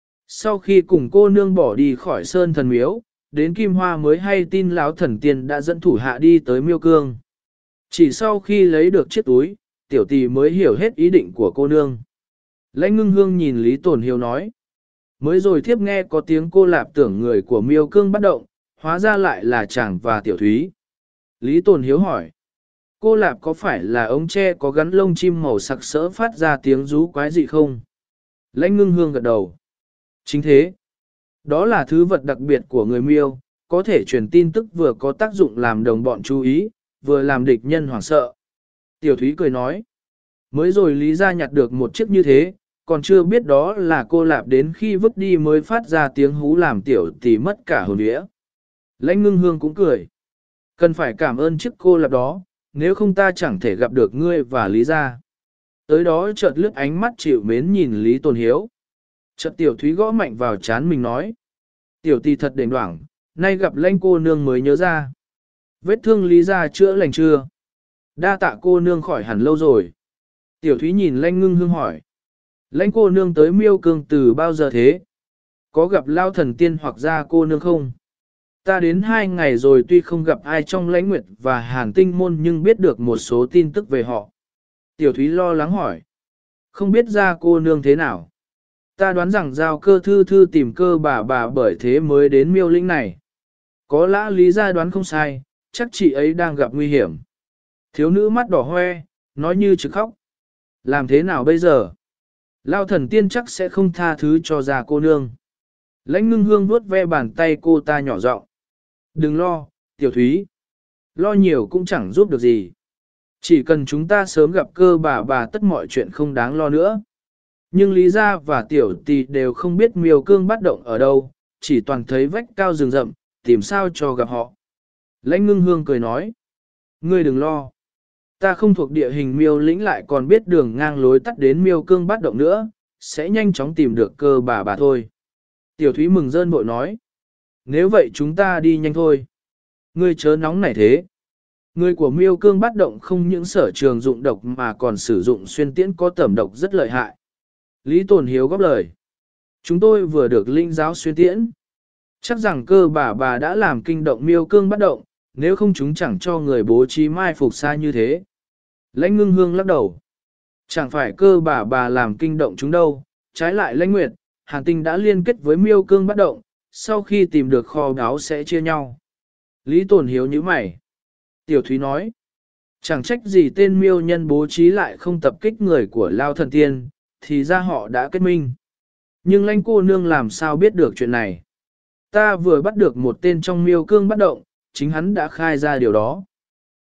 Sau khi cùng cô nương bỏ đi khỏi Sơn Thần Miếu, đến Kim Hoa mới hay tin Láo Thần Tiên đã dẫn thủ hạ đi tới Miêu Cương. Chỉ sau khi lấy được chiếc túi, Tiểu Tý mới hiểu hết ý định của cô nương. Lãnh Ngưng Hương nhìn Lý Tồn Hiếu nói. Mới rồi thiếp nghe có tiếng cô lạp tưởng người của Miêu Cương bắt động, hóa ra lại là chàng và Tiểu Thúy. Lý Tồn Hiếu hỏi. Cô lạp có phải là ống tre có gắn lông chim màu sặc sỡ phát ra tiếng rú quái dị không? Lãnh Ngưng Hương gật đầu. Chính thế. Đó là thứ vật đặc biệt của người Miêu, có thể truyền tin tức vừa có tác dụng làm đồng bọn chú ý, vừa làm địch nhân hoảng sợ. Tiểu Thúy cười nói. Mới rồi Lý gia nhặt được một chiếc như thế, còn chưa biết đó là cô lạp đến khi vứt đi mới phát ra tiếng hú làm Tiểu Tý mất cả hồn vía. Lãnh Ngưng Hương cũng cười. Cần phải cảm ơn chiếc cô lạp đó, nếu không ta chẳng thể gặp được ngươi và Lý gia. Tới đó chợt lướt ánh mắt chịu mến nhìn Lý Tồn Hiếu. Chợt Tiểu Thúy gõ mạnh vào trán mình nói. Tiểu Tý thật đỉnh đoảng, nay gặp Lãnh cô nương mới nhớ ra. Vết thương Lý gia chữa lành chưa? Đa tạ cô nương khỏi hẳn lâu rồi. Tiểu Thúy nhìn Lãnh Ngưng Hương hỏi. Lãnh cô nương tới Miêu Cương từ bao giờ thế? Có gặp Lao Thần Tiên hoặc Gia cô nương không? Ta đến 2 ngày rồi tuy không gặp ai trong Lãnh Nguyệt và Hàn Tinh môn nhưng biết được một số tin tức về họ. Tiểu Thúy lo lắng hỏi. Không biết Gia cô nương thế nào? Ta đoán rằng Giao Cơ thư thư tìm Cơ bà bởi thế mới đến Miêu Lĩnh này. Có lẽ Lý gia đoán không sai, chắc chị ấy đang gặp nguy hiểm. Thiếu nữ mắt đỏ hoe, nói như trực khóc. Làm thế nào bây giờ? Lao Thần Tiên chắc sẽ không tha thứ cho Gia cô nương. Lãnh Ngưng Hương vuốt ve bàn tay cô ta nhỏ giọng. Đừng lo, Tiểu Thúy. Lo nhiều cũng chẳng giúp được gì. Chỉ cần chúng ta sớm gặp Cơ bà tất mọi chuyện không đáng lo nữa. Nhưng Lý gia và Tiểu Tý đều không biết Miêu Cương bắt động ở đâu, chỉ toàn thấy vách cao rừng rậm, tìm sao cho gặp họ. Lãnh Ngưng Hương cười nói. Ngươi đừng lo. Ta không thuộc địa hình Miêu Lĩnh lại còn biết đường ngang lối tắt đến Miêu Cương bắt động nữa, sẽ nhanh chóng tìm được Cơ bà thôi. Tiểu Thúy mừng rơn bội nói. Nếu vậy chúng ta đi nhanh thôi. Ngươi chớ nóng nảy thế. Người của Miêu Cương bắt động không những sở trường dụng độc mà còn sử dụng xuyên tiễn có tẩm độc rất lợi hại. Lý Tồn Hiếu góp lời. Chúng tôi vừa được linh giáo xuyên tiễn. Chắc rằng Cơ bà đã làm kinh động Miêu Cương bắt động, nếu không chúng chẳng cho người bố trí mai phục xa như thế. Lãnh Ngưng Hương lắc đầu. Chẳng phải Cơ bà làm kinh động chúng đâu, trái lại Lãnh Nguyệt, Hàn Tinh đã liên kết với Miêu Cương bắt động, sau khi tìm được kho báu sẽ chia nhau. Lý Tồn Hiếu nhíu mày. Tiểu Thúy nói. Chẳng trách gì tên miêu nhân bố trí lại không tập kích người của Lao Thần Tiên, thì ra họ đã kết minh. Nhưng Lãnh cô nương làm sao biết được chuyện này? Ta vừa bắt được một tên trong Miêu Cương bắt động, chính hắn đã khai ra điều đó.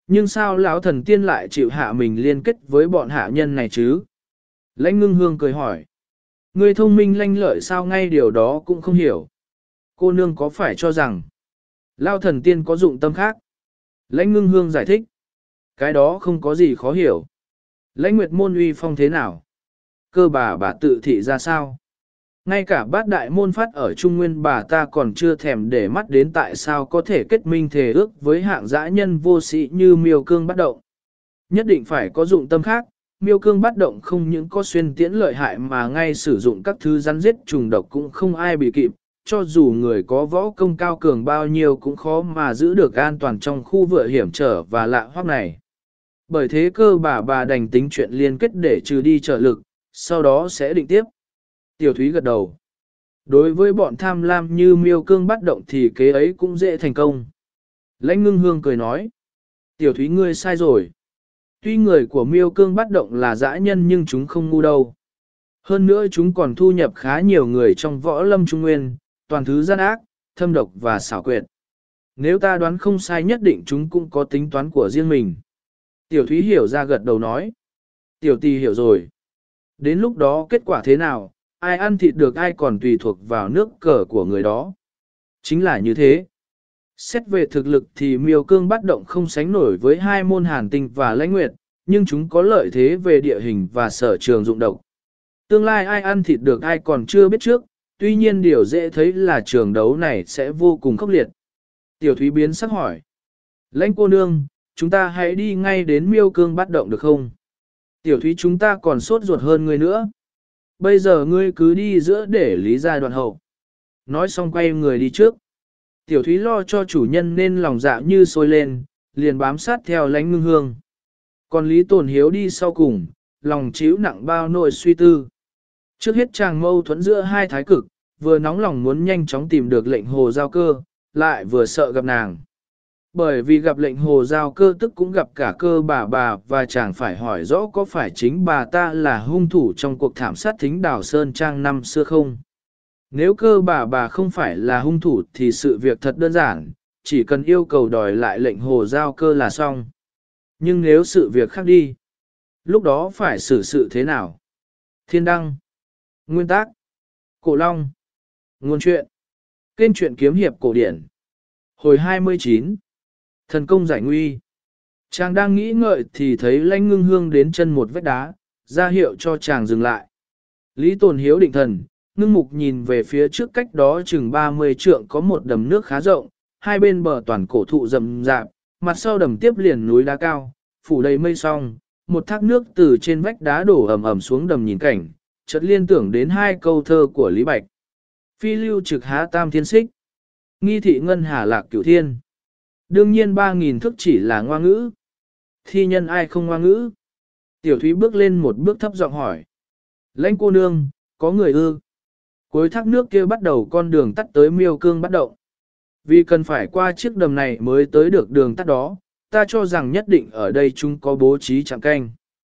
Nhưng sao lão thần tiên lại chịu hạ mình liên kết với bọn hạ nhân này chứ? Lãnh ngưng hương cười hỏi. Ngươi thông minh lanh lợi sao ngay điều đó cũng không hiểu. Cô nương có phải cho rằng lão thần tiên có dụng tâm khác? Lãnh ngưng hương giải thích. Cái đó không có gì khó hiểu. Lãnh nguyệt môn uy phong thế nào? Cơ bà tự thị ra sao? Ngay cả bát đại môn phát ở Trung Nguyên bà ta còn chưa thèm để mắt đến tại sao có thể kết minh thề ước với hạng dã nhân vô sĩ như miêu cương bắt động. Nhất định phải có dụng tâm khác, miêu cương bắt động không những có xuyên tiễn lợi hại mà ngay sử dụng các thứ rắn giết trùng độc cũng không ai bị kịp, cho dù người có võ công cao cường bao nhiêu cũng khó mà giữ được an toàn trong khu vựa hiểm trở và lạ hoắc này. Bởi thế cơ bà đành tính chuyện liên kết để trừ đi trợ lực, sau đó sẽ định tiếp. Tiểu Thúy gật đầu. Đối với bọn tham lam như miêu cương bắt động thì kế ấy cũng dễ thành công. Lãnh ngưng hương cười nói. Tiểu Thúy ngươi sai rồi. Tuy người của miêu cương bắt động là dã nhân nhưng chúng không ngu đâu. Hơn nữa chúng còn thu nhập khá nhiều người trong võ lâm trung nguyên, toàn thứ gian ác, thâm độc và xảo quyệt. Nếu ta đoán không sai nhất định chúng cũng có tính toán của riêng mình. Tiểu Thúy hiểu ra gật đầu nói. Tiểu Tì hiểu rồi. Đến lúc đó kết quả thế nào, ai ăn thịt được ai còn tùy thuộc vào nước cờ của người đó. Chính là như thế. Xét về thực lực thì miêu cương bắt động không sánh nổi với hai môn hàn tinh và lãnh nguyệt, nhưng chúng có lợi thế về địa hình và sở trường dụng độc. Tương lai ai ăn thịt được ai còn chưa biết trước, tuy nhiên điều dễ thấy là trường đấu này sẽ vô cùng khốc liệt. Tiểu Thúy biến sắc hỏi. Lãnh cô nương, chúng ta hãy đi ngay đến miêu cương bắt động được không? Tiểu Thúy chúng ta còn sốt ruột hơn ngươi nữa. Bây giờ ngươi cứ đi giữa để lý ra đoạn hậu. Nói xong quay người đi trước. Tiểu Thúy lo cho chủ nhân nên lòng dạ như sôi lên, liền bám sát theo Lãnh ngưng hương. Còn Lý Tồn Hiếu đi sau cùng, lòng chịu nặng bao nỗi suy tư. Trước hết chàng mâu thuẫn giữa hai thái cực, vừa nóng lòng muốn nhanh chóng tìm được lệnh hồ giao cơ, lại vừa sợ gặp nàng. Bởi vì gặp lệnh hồ giao cơ tức cũng gặp cả cơ bà và chàng phải hỏi rõ có phải chính bà ta là hung thủ trong cuộc thảm sát thính đảo Sơn Trang năm xưa không. Nếu cơ bà không phải là hung thủ thì sự việc thật đơn giản, chỉ cần yêu cầu đòi lại lệnh hồ giao cơ là xong. Nhưng nếu sự việc khác đi, lúc đó phải xử sự thế nào? Thiên đăng, nguyên tác, cổ long, nguồn truyện, kênh truyện kiếm hiệp cổ điển. Hồi 29, thần công giải nguy. Chàng đang nghĩ ngợi thì thấy Lãnh ngưng hương đến chân một vách đá, ra hiệu cho chàng dừng lại. Lý Tồn Hiếu định thần, ngưng mục nhìn về phía trước cách đó chừng 30 trượng có một đầm nước khá rộng, hai bên bờ toàn cổ thụ rậm rạp, mặt sau đầm tiếp liền núi đá cao, phủ đầy mây song, một thác nước từ trên vách đá đổ ầm ầm xuống đầm nhìn cảnh, chợt liên tưởng đến hai câu thơ của Lý Bạch. Phi lưu trực há tam thiên xích, nghi thị ngân hà lạc cửu thiên. Đương nhiên 3.000 thước chỉ là ngoa ngữ. Thi nhân ai không ngoa ngữ? Tiểu Thúy bước lên một bước thấp giọng hỏi. Lãnh cô nương, có người ư? Cuối thác nước kia bắt đầu con đường tắt tới miêu cương bắt động. Vì cần phải qua chiếc đầm này mới tới được đường tắt đó, ta cho rằng nhất định ở đây chúng có bố trí trạm canh.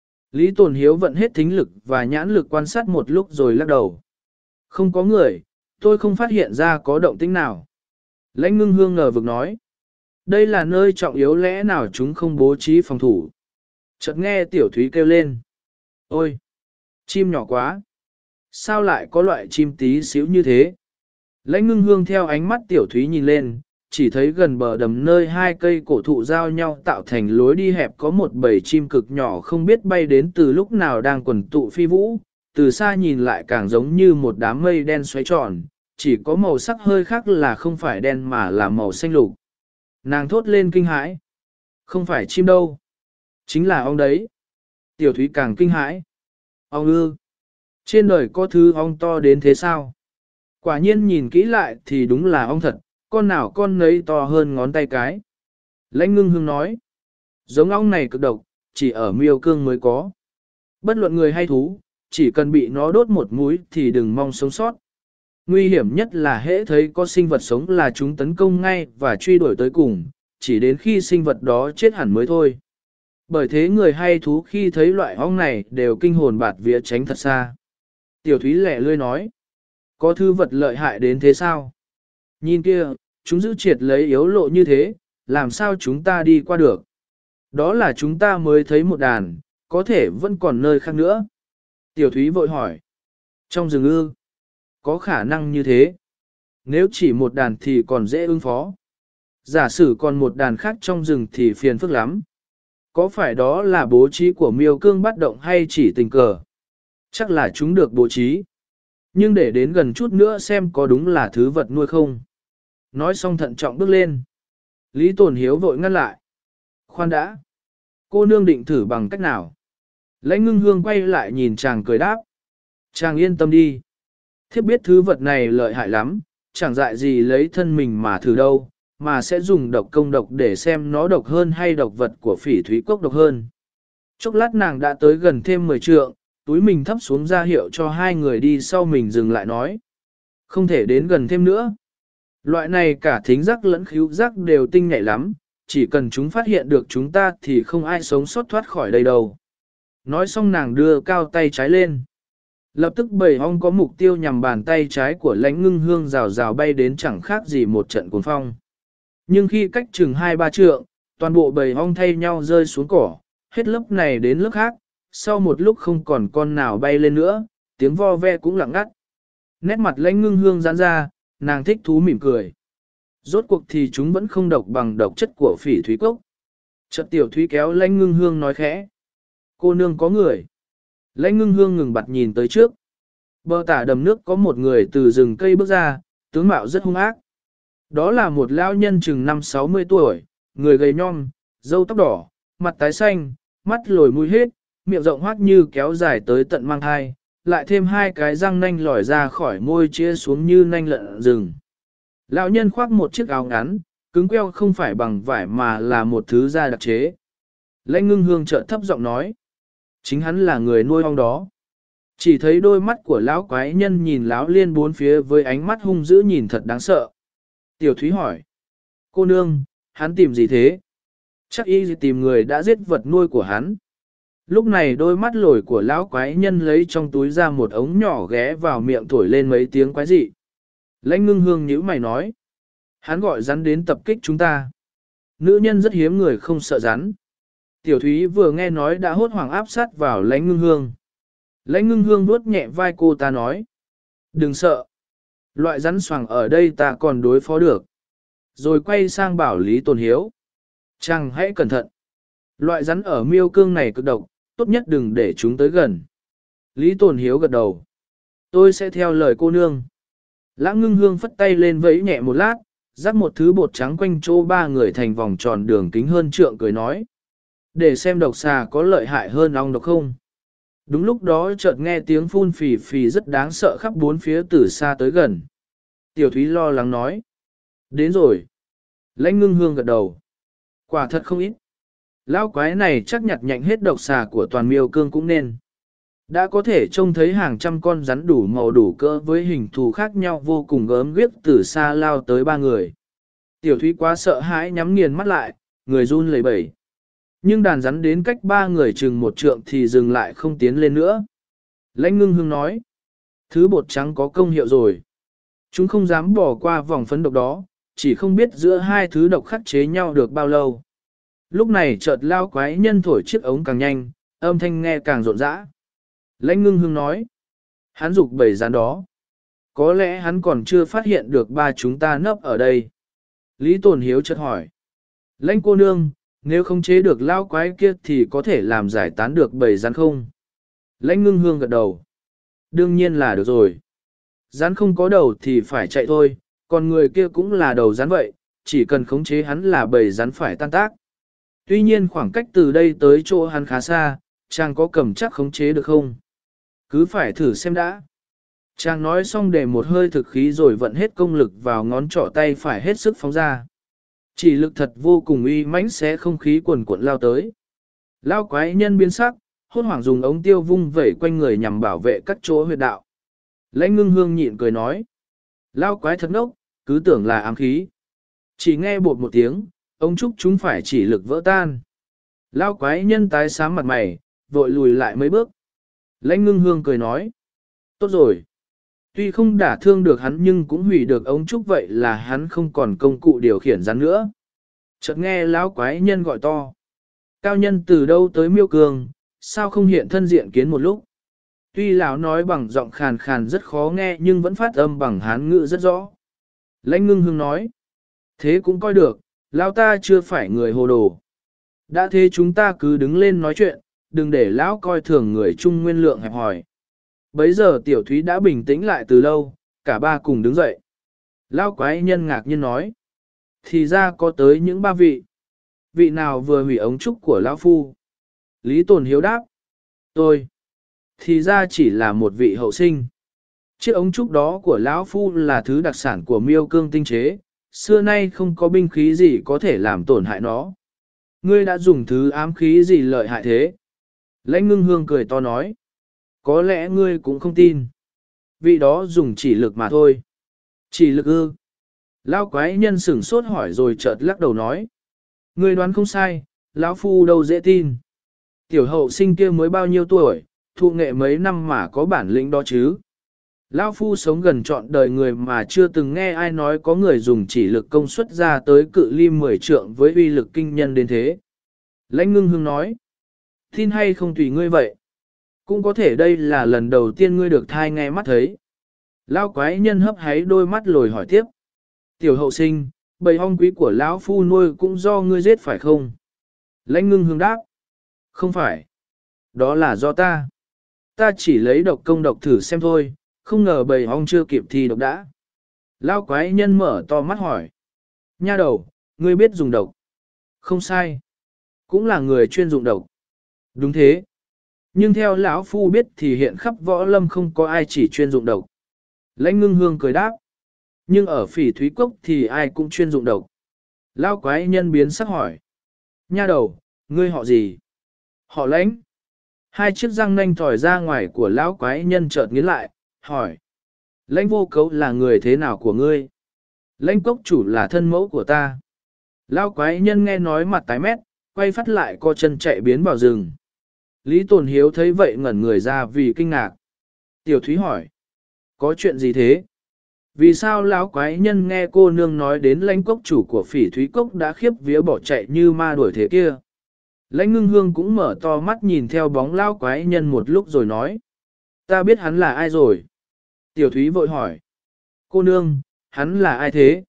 Lý Tồn Hiếu vận hết thính lực và nhãn lực quan sát một lúc rồi lắc đầu. Không có người, tôi không phát hiện ra có động tĩnh nào. Lãnh ngưng hương ngờ vực nói. Đây là nơi trọng yếu lẽ nào chúng không bố trí phòng thủ. Chợt nghe Tiểu Thúy kêu lên. Ôi! Chim nhỏ quá! Sao lại có loại chim tí xíu như thế? Lãnh ngưng hương theo ánh mắt Tiểu Thúy nhìn lên, chỉ thấy gần bờ đầm nơi hai cây cổ thụ giao nhau tạo thành lối đi hẹp có một bầy chim cực nhỏ không biết bay đến từ lúc nào đang quần tụ phi vũ, từ xa nhìn lại càng giống như một đám mây đen xoáy tròn, chỉ có màu sắc hơi khác là không phải đen mà là màu xanh lục. Nàng thốt lên kinh hãi. Không phải chim đâu. Chính là ong đấy. Tiểu Thúy càng kinh hãi. Ong ư. Trên đời có thứ ong to đến thế sao? Quả nhiên nhìn kỹ lại thì đúng là ong thật, con nào con nấy to hơn ngón tay cái. Lãnh ngưng hương nói. Giống ong này cực độc, chỉ ở miêu cương mới có. Bất luận người hay thú, chỉ cần bị nó đốt một mũi thì đừng mong sống sót. Nguy hiểm nhất là hễ thấy có sinh vật sống là chúng tấn công ngay và truy đuổi tới cùng, chỉ đến khi sinh vật đó chết hẳn mới thôi. Bởi thế người hay thú khi thấy loại ong này đều kinh hồn bạt vía tránh thật xa. Tiểu Thúy lẻ lươi nói, có thư vật lợi hại đến thế sao? Nhìn kia, chúng giữ triệt lấy yếu lộ như thế, làm sao chúng ta đi qua được? Đó là chúng ta mới thấy một đàn, có thể vẫn còn nơi khác nữa. Tiểu Thúy vội hỏi. Trong rừng ư? Có khả năng như thế. Nếu chỉ một đàn thì còn dễ ứng phó. Giả sử còn một đàn khác trong rừng thì phiền phức lắm. Có phải đó là bố trí của miêu cương bắt động hay chỉ tình cờ? Chắc là chúng được bố trí. Nhưng để đến gần chút nữa xem có đúng là thứ vật nuôi không. Nói xong thận trọng bước lên. Lý Tồn Hiếu vội ngăn lại. Khoan đã. Cô nương định thử bằng cách nào? Lãnh Ngưng Hương quay lại nhìn chàng cười đáp. Chàng yên tâm đi. Thiếp biết thứ vật này lợi hại lắm, chẳng dại gì lấy thân mình mà thử đâu, mà sẽ dùng độc công độc để xem nó độc hơn hay độc vật của Phỉ Thúy Cốc độc hơn. Chốc lát nàng đã tới gần thêm 10 trượng, túi mình thấp xuống ra hiệu cho hai người đi sau mình dừng lại nói. Không thể đến gần thêm nữa. Loại này cả thính giác lẫn khứu giác đều tinh nhạy lắm, chỉ cần chúng phát hiện được chúng ta thì không ai sống sót thoát khỏi đây đâu. Nói xong nàng đưa cao tay trái lên. Lập tức bầy ong có mục tiêu nhằm bàn tay trái của Lãnh Ngưng Hương rào rào bay đến chẳng khác gì một trận cuồng phong. Nhưng khi cách chừng 2-3 trượng, toàn bộ bầy ong thay nhau rơi xuống cỏ, hết lớp này đến lớp khác, sau một lúc không còn con nào bay lên nữa, tiếng vo ve cũng lặng ngắt. Nét mặt Lãnh Ngưng Hương giãn ra, nàng thích thú mỉm cười. Rốt cuộc thì chúng vẫn không độc bằng độc chất của Phỉ Thúy Cốc. Chợt Tiểu Thúy kéo Lãnh Ngưng Hương nói khẽ. Cô nương có người. Lãnh Ngưng Hương ngừng bặt nhìn tới trước. Bờ tả đầm nước có một người từ rừng cây bước ra, tướng mạo rất hung ác. Đó là một lão nhân chừng 50-60 tuổi, người gầy nhom, râu tóc đỏ, mặt tái xanh, mắt lồi mũi hết, miệng rộng hoác như kéo dài tới tận mang thai, lại thêm hai cái răng nanh lòi ra khỏi môi chia xuống như nanh lợn rừng. Lão nhân khoác một chiếc áo ngắn, cứng queo không phải bằng vải mà là một thứ da đặc chế. Lãnh Ngưng Hương chợt thấp giọng nói. Chính hắn là người nuôi ong đó. Chỉ thấy đôi mắt của lão quái nhân nhìn lão liên bốn phía với ánh mắt hung dữ nhìn thật đáng sợ. Tiểu Thúy hỏi. Cô nương, hắn tìm gì thế? Chắc y tìm người đã giết vật nuôi của hắn. Lúc này đôi mắt lồi của lão quái nhân lấy trong túi ra một ống nhỏ ghé vào miệng thổi lên mấy tiếng quái dị. Lãnh Ngưng Hương nhíu mày nói. Hắn gọi rắn đến tập kích chúng ta. Nữ nhân rất hiếm người không sợ rắn. Tiểu Thúy vừa nghe nói đã hốt hoảng áp sát vào Lãnh Ngưng Hương. Lãnh Ngưng Hương vuốt nhẹ vai cô ta nói. Đừng sợ. Loại rắn xoàng ở đây ta còn đối phó được. Rồi quay sang bảo Lý Tồn Hiếu. Chàng hãy cẩn thận. Loại rắn ở miêu cương này cực độc, tốt nhất đừng để chúng tới gần. Lý Tồn Hiếu gật đầu. Tôi sẽ theo lời cô nương. Lãng Ngưng Hương phất tay lên vẫy nhẹ một lát, rắc một thứ bột trắng quanh chỗ ba người thành vòng tròn đường kính hơn trượng cười nói. Để xem độc xà có lợi hại hơn ong độc không. Đúng lúc đó chợt nghe tiếng phun phì phì rất đáng sợ khắp bốn phía từ xa tới gần. Tiểu Thúy lo lắng nói. Đến rồi. Lãnh Ngưng Hương gật đầu. Quả thật không ít. Lão quái này chắc nhặt nhạnh hết độc xà của toàn miêu cương cũng nên. Đã có thể trông thấy hàng trăm con rắn đủ màu đủ cỡ với hình thù khác nhau vô cùng gớm ghiếc từ xa lao tới ba người. Tiểu Thúy quá sợ hãi nhắm nghiền mắt lại, người run lẩy bẩy. Nhưng đàn rắn đến cách ba người chừng một trượng thì dừng lại không tiến lên nữa. Lãnh Ngưng Hương nói, thứ bột trắng có công hiệu rồi. Chúng không dám bỏ qua vòng phấn độc đó, chỉ không biết giữa hai thứ độc khắc chế nhau được bao lâu. Lúc này chợt lao quái nhân thổi chiếc ống càng nhanh, âm thanh nghe càng rộn rã. Lãnh Ngưng Hương nói, hắn giục bầy rắn đó. Có lẽ hắn còn chưa phát hiện được ba chúng ta nấp ở đây. Lý Tồn Hiếu chợt hỏi, Lãnh cô nương, nếu không chế được lao quái kia thì có thể làm giải tán được bầy rắn không? Lãnh Ngưng Hương gật đầu. Đương nhiên là được rồi. Rắn không có đầu thì phải chạy thôi, còn người kia cũng là đầu rắn vậy, chỉ cần khống chế hắn là bầy rắn phải tan tác. Tuy nhiên khoảng cách từ đây tới chỗ hắn khá xa, chàng có cầm chắc khống chế được không? Cứ phải thử xem đã. Chàng nói xong để một hơi thực khí rồi vận hết công lực vào ngón trỏ tay phải hết sức phóng ra. Chỉ lực thật vô cùng uy mãnh xé không khí cuồn cuộn lao tới. Lao quái nhân biến sắc, hốt hoảng dùng ống tiêu vung vẩy quanh người nhằm bảo vệ các chỗ huyệt đạo. Lãnh Ngưng Hương nhịn cười nói. Lao quái thật ngốc, cứ tưởng là ám khí. Chỉ nghe bột một tiếng, ông trúc chúng phải chỉ lực vỡ tan. Lao quái nhân tái xám mặt mày, vội lùi lại mấy bước. Lãnh Ngưng Hương cười nói. Tốt rồi. Tuy không đả thương được hắn nhưng cũng hủy được ống trúc vậy là hắn không còn công cụ điều khiển rắn nữa. Chợt nghe lão quái nhân gọi to. Cao nhân từ đâu tới Miêu Cương, sao không hiện thân diện kiến một lúc? Tuy lão nói bằng giọng khàn khàn rất khó nghe nhưng vẫn phát âm bằng hán ngữ rất rõ. Lãnh Ngưng Hương nói, thế cũng coi được, lão ta chưa phải người hồ đồ. Đã thế chúng ta cứ đứng lên nói chuyện, đừng để lão coi thường người trung nguyên lượng hẹp hòi. Bấy giờ Tiểu Thúy đã bình tĩnh lại từ lâu, cả ba cùng đứng dậy. Lão quái nhân ngạc nhiên nói, thì ra có tới những ba vị. Vị nào vừa hủy ống trúc của lão phu? Lý Tồn Hiếu đáp, tôi. Thì ra chỉ là một vị hậu sinh. Chiếc ống trúc đó của lão phu là thứ đặc sản của Miêu Cương tinh chế, xưa nay không có binh khí gì có thể làm tổn hại nó. Ngươi đã dùng thứ ám khí gì lợi hại thế? Lãnh Ngưng Hương cười to nói. Có lẽ ngươi cũng không tin. Vị đó dùng chỉ lực mà thôi. Chỉ lực ư? Lão quái nhân sửng sốt hỏi rồi chợt lắc đầu nói. Ngươi đoán không sai, lão phu đâu dễ tin. Tiểu hậu sinh kia mới bao nhiêu tuổi, thụ nghệ mấy năm mà có bản lĩnh đó chứ. Lão phu sống gần trọn đời người mà chưa từng nghe ai nói có người dùng chỉ lực công suất ra tới cự ly 10 trượng với uy lực kinh nhân đến thế. Lãnh Ngưng Hương nói, tin hay không tùy ngươi vậy. Cũng có thể đây là lần đầu tiên ngươi được thai nghe mắt thấy. Lão quái nhân hấp háy đôi mắt lồi hỏi tiếp. Tiểu hậu sinh, bầy ong quý của lão phu nuôi cũng do ngươi giết phải không? Lãnh Ngưng Hương đáp, không phải. Đó là do ta. Ta chỉ lấy độc công độc thử xem thôi, không ngờ bầy ong chưa kịp thi độc đã. Lão quái nhân mở to mắt hỏi. Nha đầu, ngươi biết dùng độc. Không sai. Cũng là người chuyên dụng độc. Đúng thế. Nhưng theo lão phu biết thì hiện khắp võ lâm không có ai chỉ chuyên dụng độc. Lãnh Ngưng Hương cười đáp. Nhưng ở Phỉ Thúy Cốc thì ai cũng chuyên dụng độc. Lão quái nhân biến sắc hỏi. Nha đầu, ngươi họ gì? Họ Lãnh. Hai chiếc răng nanh thỏi ra ngoài của lão quái nhân chợt nghiến lại, hỏi. Lãnh Vô Cấu là người thế nào của ngươi? Lãnh Cốc chủ là thân mẫu của ta. Lão quái nhân nghe nói mặt tái mét, quay phát lại co chân chạy biến vào rừng. Lý Tồn Hiếu thấy vậy ngẩn người ra vì kinh ngạc. Tiểu Thúy hỏi. Có chuyện gì thế? Vì sao lão quái nhân nghe cô nương nói đến Lãnh Cốc chủ của Phỉ Thúy Cốc đã khiếp vía bỏ chạy như ma đuổi thế kia? Lãnh Ngưng Hương cũng mở to mắt nhìn theo bóng lão quái nhân một lúc rồi nói. Ta biết hắn là ai rồi. Tiểu Thúy vội hỏi. Cô nương, hắn là ai thế?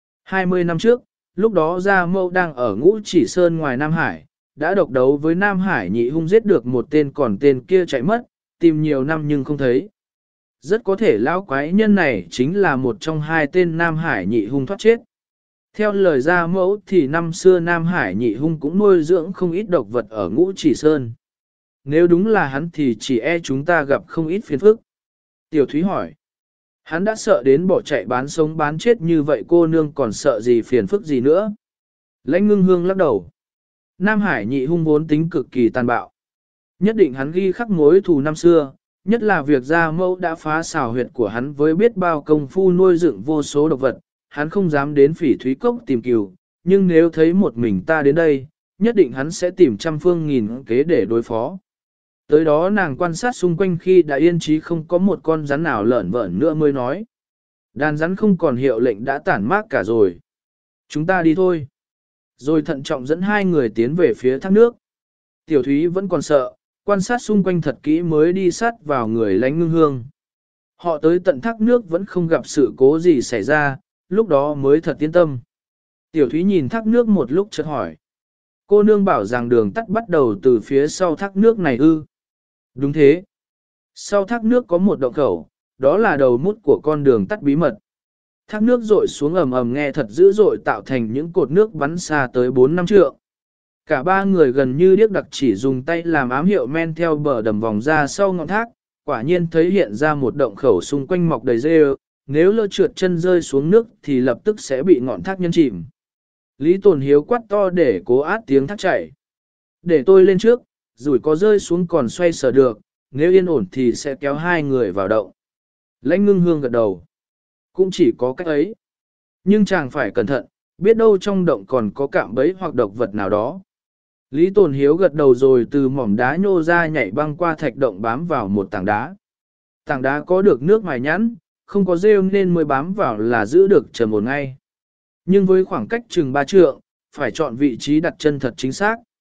20 năm trước, lúc đó Gia Mâu đang ở Ngũ Chỉ Sơn ngoài Nam Hải, đã độc đấu với Nam Hải nhị hung giết được một tên còn tên kia chạy mất, tìm nhiều năm nhưng không thấy. Rất có thể lão quái nhân này chính là một trong hai tên Nam Hải nhị hung thoát chết. Theo lời Gia Mẫu thì năm xưa Nam Hải nhị hung cũng nuôi dưỡng không ít độc vật ở Ngũ Chỉ Sơn. Nếu đúng là hắn thì chỉ e chúng ta gặp không ít phiền phức. Tiểu Thúy hỏi. Hắn đã sợ đến bỏ chạy bán sống bán chết như vậy cô nương còn sợ gì phiền phức gì nữa. Lãnh Ngưng Hương lắc đầu. Nam Hải nhị hung vốn tính cực kỳ tàn bạo. Nhất định hắn ghi khắc mối thù năm xưa, nhất là việc Gia Mẫu đã phá xào huyệt của hắn với biết bao công phu nuôi dựng vô số độc vật, hắn không dám đến Phỉ Thúy Cốc tìm cừu, nhưng nếu thấy một mình ta đến đây, nhất định hắn sẽ tìm trăm phương nghìn kế để đối phó. Tới đó nàng quan sát xung quanh khi đã yên trí không có một con rắn nào lởn vởn nữa mới nói. Đàn rắn không còn hiệu lệnh đã tản mát cả rồi. Chúng ta đi thôi. Rồi thận trọng dẫn hai người tiến về phía thác nước. Tiểu Thúy vẫn còn sợ, quan sát xung quanh thật kỹ mới đi sát vào người Lãnh Ngưng Hương. Họ tới tận thác nước vẫn không gặp sự cố gì xảy ra, lúc đó mới thật yên tâm. Tiểu Thúy nhìn thác nước một lúc chợt hỏi. Cô nương bảo rằng đường tắt bắt đầu từ phía sau thác nước này ư? Đúng thế. Sau thác nước có một động khẩu, đó là đầu mút của con đường tắt bí mật. Thác nước rội xuống ầm ầm nghe thật dữ dội tạo thành những cột nước bắn xa tới 4 năm trượng. Cả ba người gần như điếc đặc chỉ dùng tay làm ám hiệu men theo bờ đầm vòng ra sau ngọn thác, quả nhiên thấy hiện ra một động khẩu xung quanh mọc đầy rêu, nếu lỡ trượt chân rơi xuống nước thì lập tức sẽ bị ngọn thác nhân chìm. Lý Tồn Hiếu quát to để cố át tiếng thác chảy. Để tôi lên trước, rủi có rơi xuống còn xoay sở được, nếu yên ổn thì sẽ kéo hai người vào động. Lãnh Ngưng Hương gật đầu. Cũng chỉ có cách ấy. Nhưng chàng phải cẩn thận, biết đâu trong động còn có cạm bẫy hoặc độc vật nào đó. Lý Tồn Hiếu gật đầu rồi từ mỏm đá nhô ra nhảy băng qua thạch động bám vào một tảng đá. Tảng đá có được nước mài nhẵn, không có rêu nên mới bám vào là giữ được trầm ổn ngay. Nhưng với khoảng cách chừng 3 trượng, phải chọn vị trí đặt chân thật chính xác.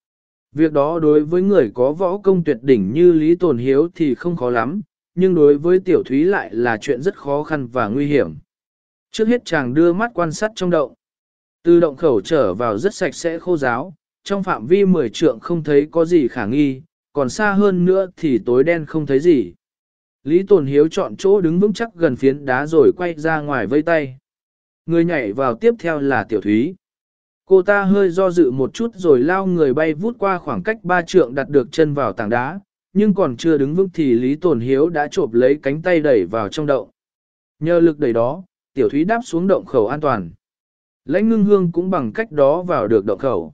Việc đó đối với người có võ công tuyệt đỉnh như Lý Tồn Hiếu thì không khó lắm, nhưng đối với Tiểu Thúy lại là chuyện rất khó khăn và nguy hiểm. Trước hết chàng đưa mắt quan sát trong động. Từ động khẩu trở vào rất sạch sẽ khô ráo, trong phạm vi 10 trượng không thấy có gì khả nghi, còn xa hơn nữa thì tối đen không thấy gì. Lý Tồn Hiếu chọn chỗ đứng vững chắc gần phiến đá rồi quay ra ngoài vây tay. Người nhảy vào tiếp theo là Tiểu Thúy. Cô ta hơi do dự một chút rồi lao người bay vút qua khoảng cách 3 trượng đặt được chân vào tảng đá, nhưng còn chưa đứng vững thì Lý Tồn Hiếu đã chộp lấy cánh tay đẩy vào trong động. Nhờ lực đẩy đó, Tiểu Thúy đáp xuống động khẩu an toàn. Lãnh Ngưng Hương cũng bằng cách đó vào được động khẩu.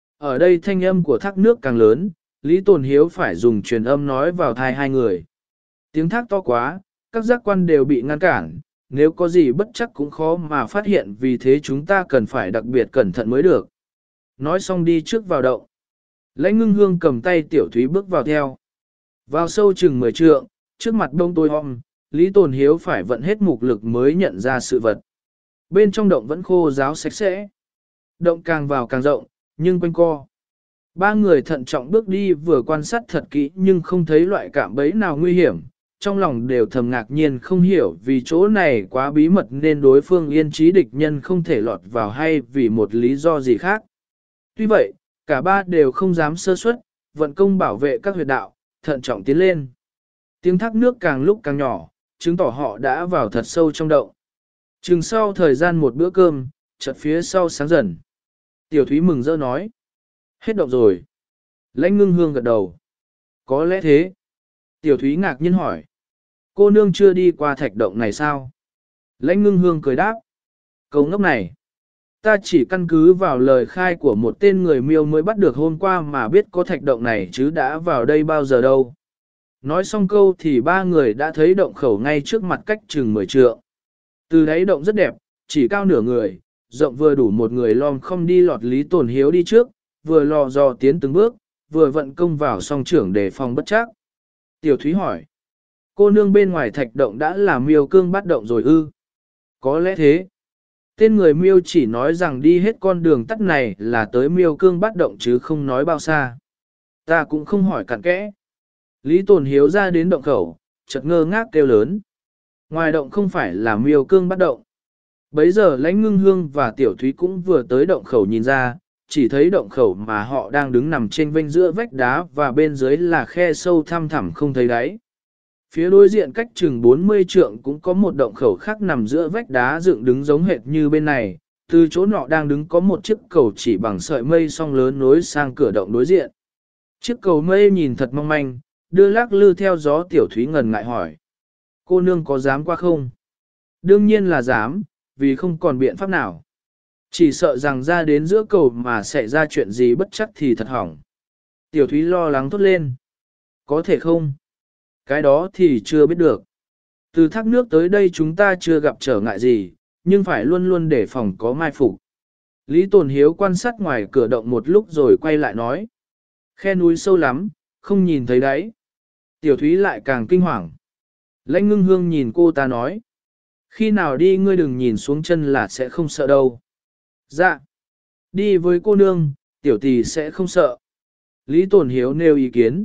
Ở đây thanh âm của thác nước càng lớn, Lý Tồn Hiếu phải dùng truyền âm nói vào tai hai người. Tiếng thác to quá, các giác quan đều bị ngăn cản, nếu có gì bất chắc cũng khó mà phát hiện, vì thế chúng ta cần phải đặc biệt cẩn thận mới được. Nói xong đi trước vào động. Lãnh Ngưng Hương cầm tay Tiểu Thúy bước vào theo. Vào sâu chừng 10 trượng, trước mặt đông tối om, Lý Tồn Hiếu phải vận hết mục lực mới nhận ra sự vật. Bên trong động vẫn khô ráo sạch sẽ. Động càng vào càng rộng, nhưng quanh co. Ba người thận trọng bước đi vừa quan sát thật kỹ nhưng không thấy loại cạm bẫy nào nguy hiểm. Trong lòng đều thầm ngạc nhiên không hiểu vì chỗ này quá bí mật nên đối phương yên trí địch nhân không thể lọt vào hay vì một lý do gì khác. Tuy vậy, cả ba đều không dám sơ suất, vận công bảo vệ các huyệt đạo, thận trọng tiến lên. Tiếng thác nước càng lúc càng nhỏ, chứng tỏ họ đã vào thật sâu trong động. Chừng sau thời gian một bữa cơm, chợt phía sau sáng dần. Tiểu Thúy mừng rỡ nói. Hết động rồi. Lãnh Ngưng Hương gật đầu. Có lẽ thế. Tiểu Thúy ngạc nhiên hỏi. Cô nương chưa đi qua thạch động này sao? Lãnh Ngưng Hương cười đáp. Câu ngốc này. Ta chỉ căn cứ vào lời khai của một tên người Miêu mới bắt được hôm qua mà biết có thạch động này chứ đã vào đây bao giờ đâu. Nói xong câu thì ba người đã thấy động khẩu ngay trước mặt cách chừng 10 trượng. Từ đáy động rất đẹp, chỉ cao nửa người, rộng vừa đủ một người lom không đi lọt. Lý Tồn Hiếu đi trước, vừa lò dò tiến từng bước, vừa vận công vào song trưởng để phòng bất chắc. Tiểu Thúy hỏi, cô nương bên ngoài thạch động đã là Miêu Cương bắt động rồi ư? Có lẽ thế. Tên người Miêu chỉ nói rằng đi hết con đường tắt này là tới Miêu Cương bắt động chứ không nói bao xa. Ta cũng không hỏi cặn kẽ. Lý Tồn Hiếu ra đến động khẩu, chợt ngơ ngác kêu lớn. Ngoài động không phải là Miêu Cương bắt động. Bấy giờ Lãnh Ngưng Hương và Tiểu Thúy cũng vừa tới động khẩu nhìn ra, chỉ thấy động khẩu mà họ đang đứng nằm trên vênh giữa vách đá và bên dưới là khe sâu thăm thẳm không thấy đáy. Phía đối diện cách chừng 40 trượng cũng có một động khẩu khác nằm giữa vách đá dựng đứng giống hệt như bên này, từ chỗ nọ đang đứng có một chiếc cầu chỉ bằng sợi mây song lớn nối sang cửa động đối diện. Chiếc cầu mây nhìn thật mong manh, đưa lắc lư theo gió. Tiểu Thúy ngần ngại hỏi. Cô nương có dám qua không? Đương nhiên là dám, vì không còn biện pháp nào. Chỉ sợ rằng ra đến giữa cầu mà xảy ra chuyện gì bất chắc thì thật hỏng. Tiểu Thúy lo lắng thốt lên. Có thể không? Cái đó thì chưa biết được. Từ thác nước tới đây chúng ta chưa gặp trở ngại gì, nhưng phải luôn luôn đề phòng có mai phục. Lý Tồn Hiếu quan sát ngoài cửa động một lúc rồi quay lại nói. Khe núi sâu lắm, không nhìn thấy đáy. Tiểu Thúy lại càng kinh hoàng. Lãnh Ngưng Hương nhìn cô ta nói. Khi nào đi ngươi đừng nhìn xuống chân là sẽ không sợ đâu. Dạ. Đi với cô nương, tiểu tỷ sẽ không sợ. Lý Tồn Hiếu nêu ý kiến.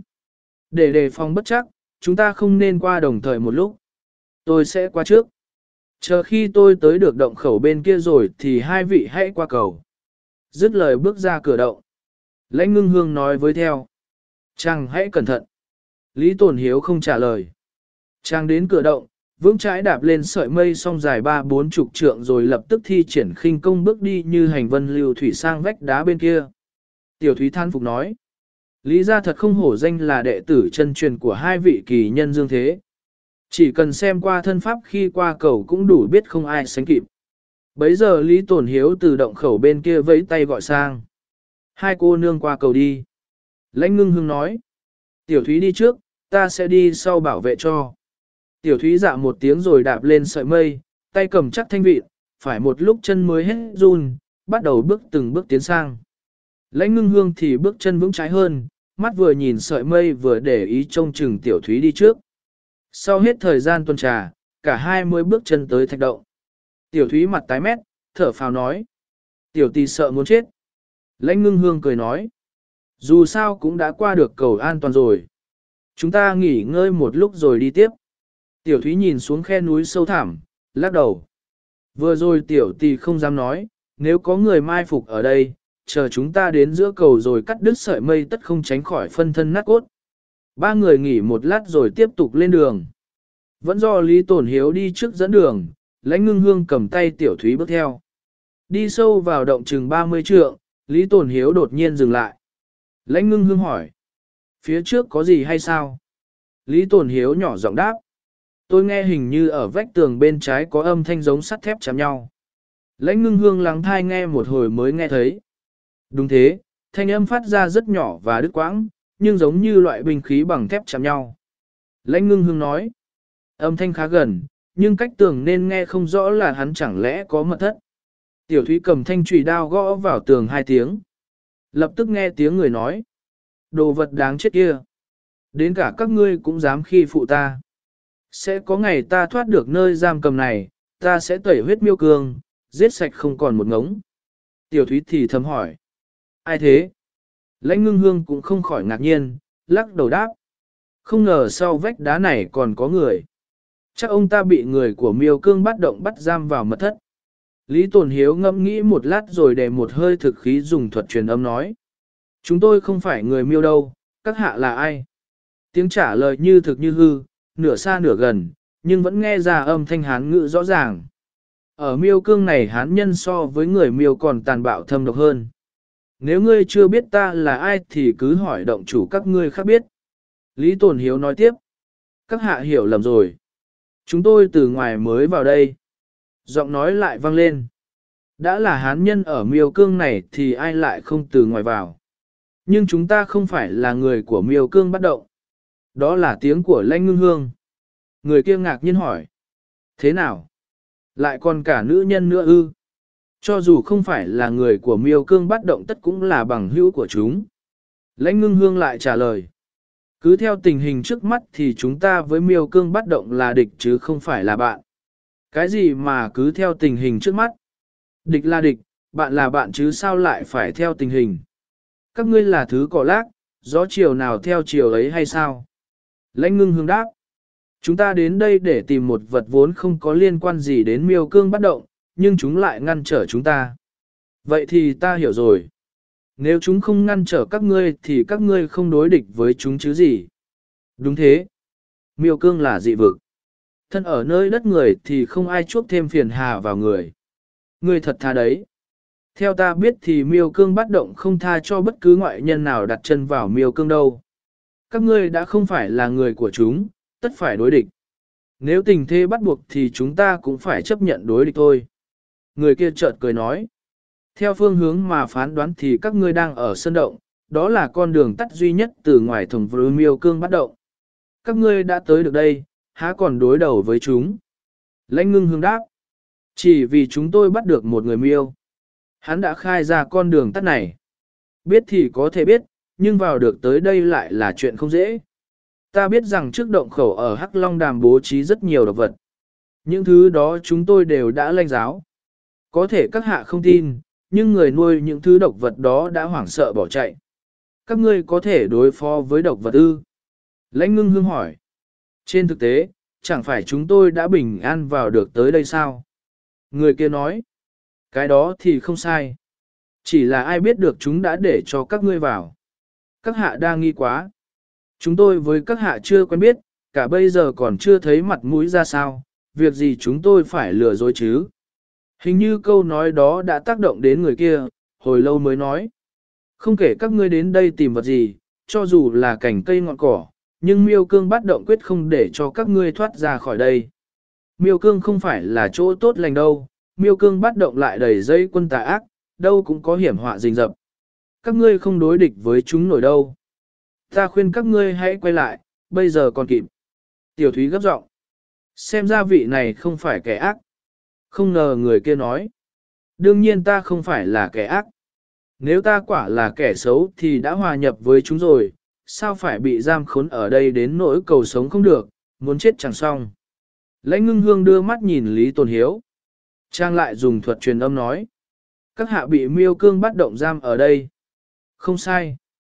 Để đề phòng bất chắc, chúng ta không nên qua đồng thời một lúc. Tôi sẽ qua trước. Chờ khi tôi tới được động khẩu bên kia rồi thì hai vị hãy qua cầu. Dứt lời bước ra cửa động. Lãnh Ngưng Hương nói với theo. Chàng hãy cẩn thận. Lý Tồn Hiếu không trả lời. Chàng đến cửa động, vững chãi đạp lên sợi mây song dài 30-40 trượng rồi lập tức thi triển khinh công bước đi như hành vân lưu thủy sang vách đá bên kia. Tiểu Thúy than phục nói. Lý gia thật không hổ danh là đệ tử chân truyền của hai vị kỳ nhân dương thế. Chỉ cần xem qua thân pháp khi qua cầu cũng đủ biết không ai sánh kịp. Bấy giờ Lý Tồn Hiếu từ động khẩu bên kia vẫy tay gọi sang. Hai cô nương qua cầu đi. Lãnh Ngưng Hương nói. Tiểu Thúy đi trước, ta sẽ đi sau bảo vệ cho. Tiểu Thúy dạ một tiếng rồi đạp lên sợi mây, tay cầm chắc thanh vịn, phải một lúc chân mới hết run, bắt đầu bước từng bước tiến sang. Lãnh Ngưng Hương thì bước chân vững trái hơn, mắt vừa nhìn sợi mây vừa để ý trông chừng Tiểu Thúy đi trước. Sau hết thời gian tuần trà, cả hai mới bước chân tới thạch động. Tiểu Thúy mặt tái mét, thở phào nói. Tiểu tỷ sợ muốn chết. Lãnh Ngưng Hương cười nói. Dù sao cũng đã qua được cầu an toàn rồi. Chúng ta nghỉ ngơi một lúc rồi đi tiếp. Tiểu Thúy nhìn xuống khe núi sâu thẳm, lắc đầu. Vừa rồi tiểu tỷ không dám nói, nếu có người mai phục ở đây, chờ chúng ta đến giữa cầu rồi cắt đứt sợi mây tất không tránh khỏi phân thân nát cốt. Ba người nghỉ một lát rồi tiếp tục lên đường. Vẫn do Lý Tổn Hiếu đi trước dẫn đường, Lãnh Ngưng Hương cầm tay Tiểu Thúy bước theo. Đi sâu vào động chừng 30 trượng, Lý Tổn Hiếu đột nhiên dừng lại. Lãnh Ngưng Hương hỏi, phía trước có gì hay sao? Lý Tổn Hiếu nhỏ giọng đáp, tôi nghe hình như ở vách tường bên trái có âm thanh giống sắt thép chạm nhau. Lãnh Ngưng Hương lắng thai nghe một hồi mới nghe thấy. Đúng thế, thanh âm phát ra rất nhỏ và đứt quãng, nhưng giống như loại binh khí bằng thép chạm nhau. Lãnh Ngưng Hương nói, âm thanh khá gần, nhưng cách tường nên nghe không rõ là hắn chẳng lẽ có mật thất. Tiểu Thúy cầm thanh chùy đao gõ vào tường 2 tiếng. Lập tức nghe tiếng người nói, đồ vật đáng chết kia. Đến cả các ngươi cũng dám khi phụ ta. Sẽ có ngày ta thoát được nơi giam cầm này, ta sẽ tẩy huyết miêu cương, giết sạch không còn một ngống. Tiểu Thúy thì thầm hỏi, ai thế? Lãnh Ngưng Hương cũng không khỏi ngạc nhiên, lắc đầu đáp. Không ngờ sau vách đá này còn có người. Chắc ông ta bị người của miêu cương bắt động bắt giam vào mật thất. Lý Tồn Hiếu ngẫm nghĩ một lát rồi để một hơi thực khí dùng thuật truyền âm nói. Chúng tôi không phải người miêu đâu, các hạ là ai? Tiếng trả lời như thực như hư, nửa xa nửa gần, nhưng vẫn nghe ra âm thanh hán ngữ rõ ràng. Ở miêu cương này hán nhân so với người miêu còn tàn bạo thâm độc hơn. Nếu ngươi chưa biết ta là ai thì cứ hỏi động chủ các ngươi khác biết. Lý Tồn Hiếu nói tiếp. Các hạ hiểu lầm rồi. Chúng tôi từ ngoài mới vào đây. Giọng nói lại vang lên. Đã là hán nhân ở miêu cương này thì ai lại không từ ngoài vào. Nhưng chúng ta không phải là người của miêu cương bắt động. Đó là tiếng của Lãnh Ngưng Hương. Người kia ngạc nhiên hỏi. Thế nào? Lại còn cả nữ nhân nữa ư? Cho dù không phải là người của miêu cương bắt động tất cũng là bằng hữu của chúng. Lãnh Ngưng Hương lại trả lời. Cứ theo tình hình trước mắt thì chúng ta với miêu cương bắt động là địch chứ không phải là bạn. Cái gì mà cứ theo tình hình trước mắt? Địch là địch, bạn là bạn chứ sao lại phải theo tình hình? Các ngươi là thứ cỏ lác, gió chiều nào theo chiều ấy hay sao? Lãnh Ngưng Hương đáp. Chúng ta đến đây để tìm một vật vốn không có liên quan gì đến miêu cương bắt động, nhưng chúng lại ngăn trở chúng ta. Vậy thì ta hiểu rồi. Nếu chúng không ngăn trở các ngươi thì các ngươi không đối địch với chúng chứ gì. Đúng thế. Miêu cương là dị vực. Thân ở nơi đất người thì không ai chuốc thêm phiền hà vào người. Ngươi thật thà đấy. Theo ta biết thì miêu cương bắt động không tha cho bất cứ ngoại nhân nào đặt chân vào miêu cương đâu. Các ngươi đã không phải là người của chúng, tất phải đối địch. Nếu tình thế bắt buộc thì chúng ta cũng phải chấp nhận đối địch thôi. Người kia chợt cười nói. Theo phương hướng mà phán đoán thì các ngươi đang ở sơn động, đó là con đường tắt duy nhất từ ngoài thùng vừa miêu cương bắt động. Các ngươi đã tới được đây, há còn đối đầu với chúng. Lãnh Ngưng Hương đáp. Chỉ vì chúng tôi bắt được một người miêu. Hắn đã khai ra con đường tắt này. Biết thì có thể biết, nhưng vào được tới đây lại là chuyện không dễ. Ta biết rằng trước động khẩu ở Hắc Long Đàm bố trí rất nhiều độc vật. Những thứ đó chúng tôi đều đã lanh giáo. Có thể các hạ không tin, nhưng người nuôi những thứ độc vật đó đã hoảng sợ bỏ chạy. Các ngươi có thể đối phó với độc vật ư? Lãnh Ngưng Hương hỏi. Trên thực tế, chẳng phải chúng tôi đã bình an vào được tới đây sao? Người kia nói. Cái đó thì không sai. Chỉ là ai biết được chúng đã để cho các ngươi vào. Các hạ đa nghi quá. Chúng tôi với các hạ chưa quen biết, cả bây giờ còn chưa thấy mặt mũi ra sao, việc gì chúng tôi phải lừa dối chứ? Hình như câu nói đó đã tác động đến người kia, hồi lâu mới nói. Không kể các ngươi đến đây tìm vật gì, cho dù là cành cây ngọn cỏ, nhưng miêu cương bắt động quyết không để cho các ngươi thoát ra khỏi đây. Miêu cương không phải là chỗ tốt lành đâu, miêu cương bắt động lại đầy dây quân tà ác, đâu cũng có hiểm họa rình rập. Các ngươi không đối địch với chúng nổi đâu. Ta khuyên các ngươi hãy quay lại, bây giờ còn kịp. Tiểu Thúy gấp giọng. Xem ra vị này không phải kẻ ác. Không ngờ người kia nói. Đương nhiên ta không phải là kẻ ác. Nếu ta quả là kẻ xấu thì đã hòa nhập với chúng rồi, sao phải bị giam khốn ở đây đến nỗi cầu sống không được, muốn chết chẳng xong. Lãnh Ngưng Hương đưa mắt nhìn Lý Tồn Hiếu. Trang lại dùng thuật truyền âm nói. Các hạ bị miêu cương bắt động giam ở đây. Không sai.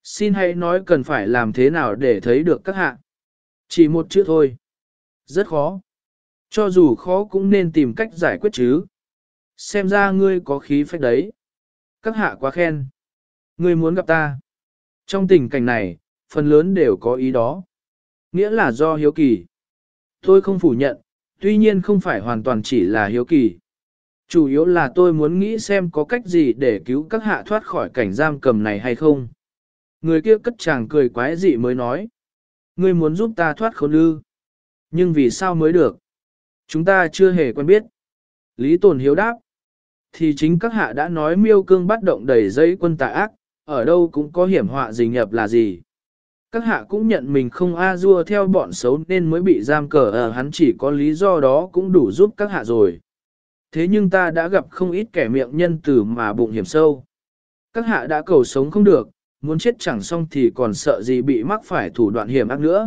Xin hãy nói cần phải làm thế nào để thấy được các hạ. Chỉ một chữ thôi. Rất khó. Cho dù khó cũng nên tìm cách giải quyết chứ. Xem ra ngươi có khí phách đấy. Các hạ quá khen. Ngươi muốn gặp ta. Trong tình cảnh này, phần lớn đều có ý đó. Nghĩa là do hiếu kỳ. Tôi không phủ nhận, tuy nhiên không phải hoàn toàn chỉ là hiếu kỳ. Chủ yếu là tôi muốn nghĩ xem có cách gì để cứu các hạ thoát khỏi cảnh giam cầm này hay không. Người kia cất chàng cười quái dị mới nói. Ngươi muốn giúp ta thoát khốn ư? Nhưng vì sao mới được? Chúng ta chưa hề quen biết. Lý Tồn Hiếu đáp. Thì chính các hạ đã nói miêu cương bắt động đầy dây quân tà ác, ở đâu cũng có hiểm họa gì nhập là gì. Các hạ cũng nhận mình không a-dua theo bọn xấu nên mới bị giam cờ ở hắn chỉ có lý do đó cũng đủ giúp các hạ rồi. Thế nhưng ta đã gặp không ít kẻ miệng nhân từ mà bụng hiểm sâu. Các hạ đã cầu sống không được, muốn chết chẳng xong thì còn sợ gì bị mắc phải thủ đoạn hiểm ác nữa.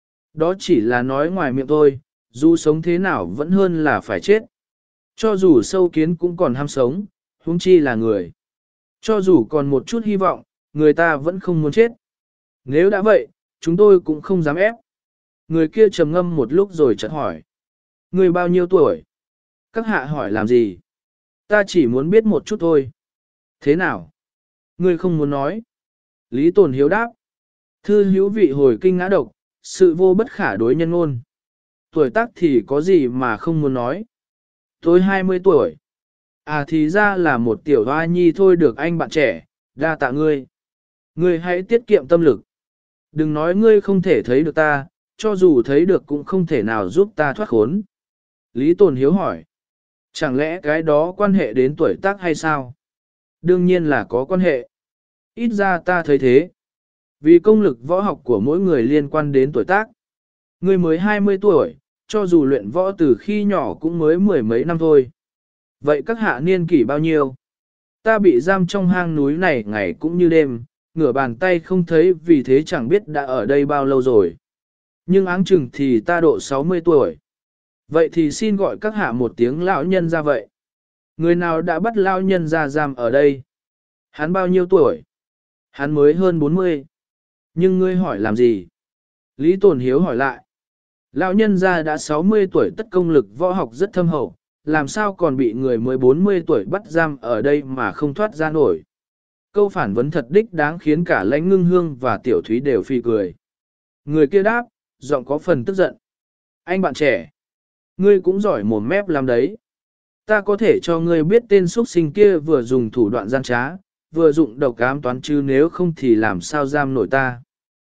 Đó chỉ là nói ngoài miệng thôi, dù sống thế nào vẫn hơn là phải chết. Cho dù sâu kiến cũng còn ham sống, huống chi là người. Cho dù còn một chút hy vọng, người ta vẫn không muốn chết. Nếu đã vậy, chúng tôi cũng không dám ép. Người kia trầm ngâm một lúc rồi chợt hỏi. Người bao nhiêu tuổi? Các hạ hỏi làm gì? Ta chỉ muốn biết một chút thôi. Thế nào? Người không muốn nói. Lý Tồn Hiếu đáp. Thư hữu vị hồi kinh ngã độc, sự vô bất khả đối nhân ngôn. Tuổi tác thì có gì mà không muốn nói. Tôi 20 tuổi. À thì ra là một tiểu hoa nhi thôi được anh bạn trẻ, đa tạ ngươi. Ngươi hãy tiết kiệm tâm lực. Đừng nói ngươi không thể thấy được ta, cho dù thấy được cũng không thể nào giúp ta thoát khốn. Lý Tồn Hiếu hỏi. Chẳng lẽ cái đó quan hệ đến tuổi tác hay sao? Đương nhiên là có quan hệ. Ít ra ta thấy thế. Vì công lực võ học của mỗi người liên quan đến tuổi tác. Ngươi mới 20 tuổi, cho dù luyện võ từ khi nhỏ cũng mới mười mấy năm thôi. Vậy các hạ niên kỷ bao nhiêu? Ta bị giam trong hang núi này ngày cũng như đêm, ngửa bàn tay không thấy vì thế chẳng biết đã ở đây bao lâu rồi. Nhưng áng chừng thì ta độ 60 tuổi. Vậy thì xin gọi các hạ một tiếng lão nhân ra vậy. Người nào đã bắt lão nhân ra giam ở đây? Hắn bao nhiêu tuổi? Hắn mới hơn 40. Nhưng ngươi hỏi làm gì? Lý Tồn Hiếu hỏi lại. Lão nhân gia đã 60 tuổi tất công lực võ học rất thâm hậu, làm sao còn bị người mới 40 tuổi bắt giam ở đây mà không thoát ra nổi. Câu phản vấn thật đích đáng khiến cả Lãnh Ngưng Hương và Tiểu Thúy đều phi cười. Người kia đáp, giọng có phần tức giận. Anh bạn trẻ, ngươi cũng giỏi mồm mép làm đấy. Ta có thể cho ngươi biết tên xuất sinh kia vừa dùng thủ đoạn gian trá, vừa dụng độc ám toán chứ nếu không thì làm sao giam nổi ta.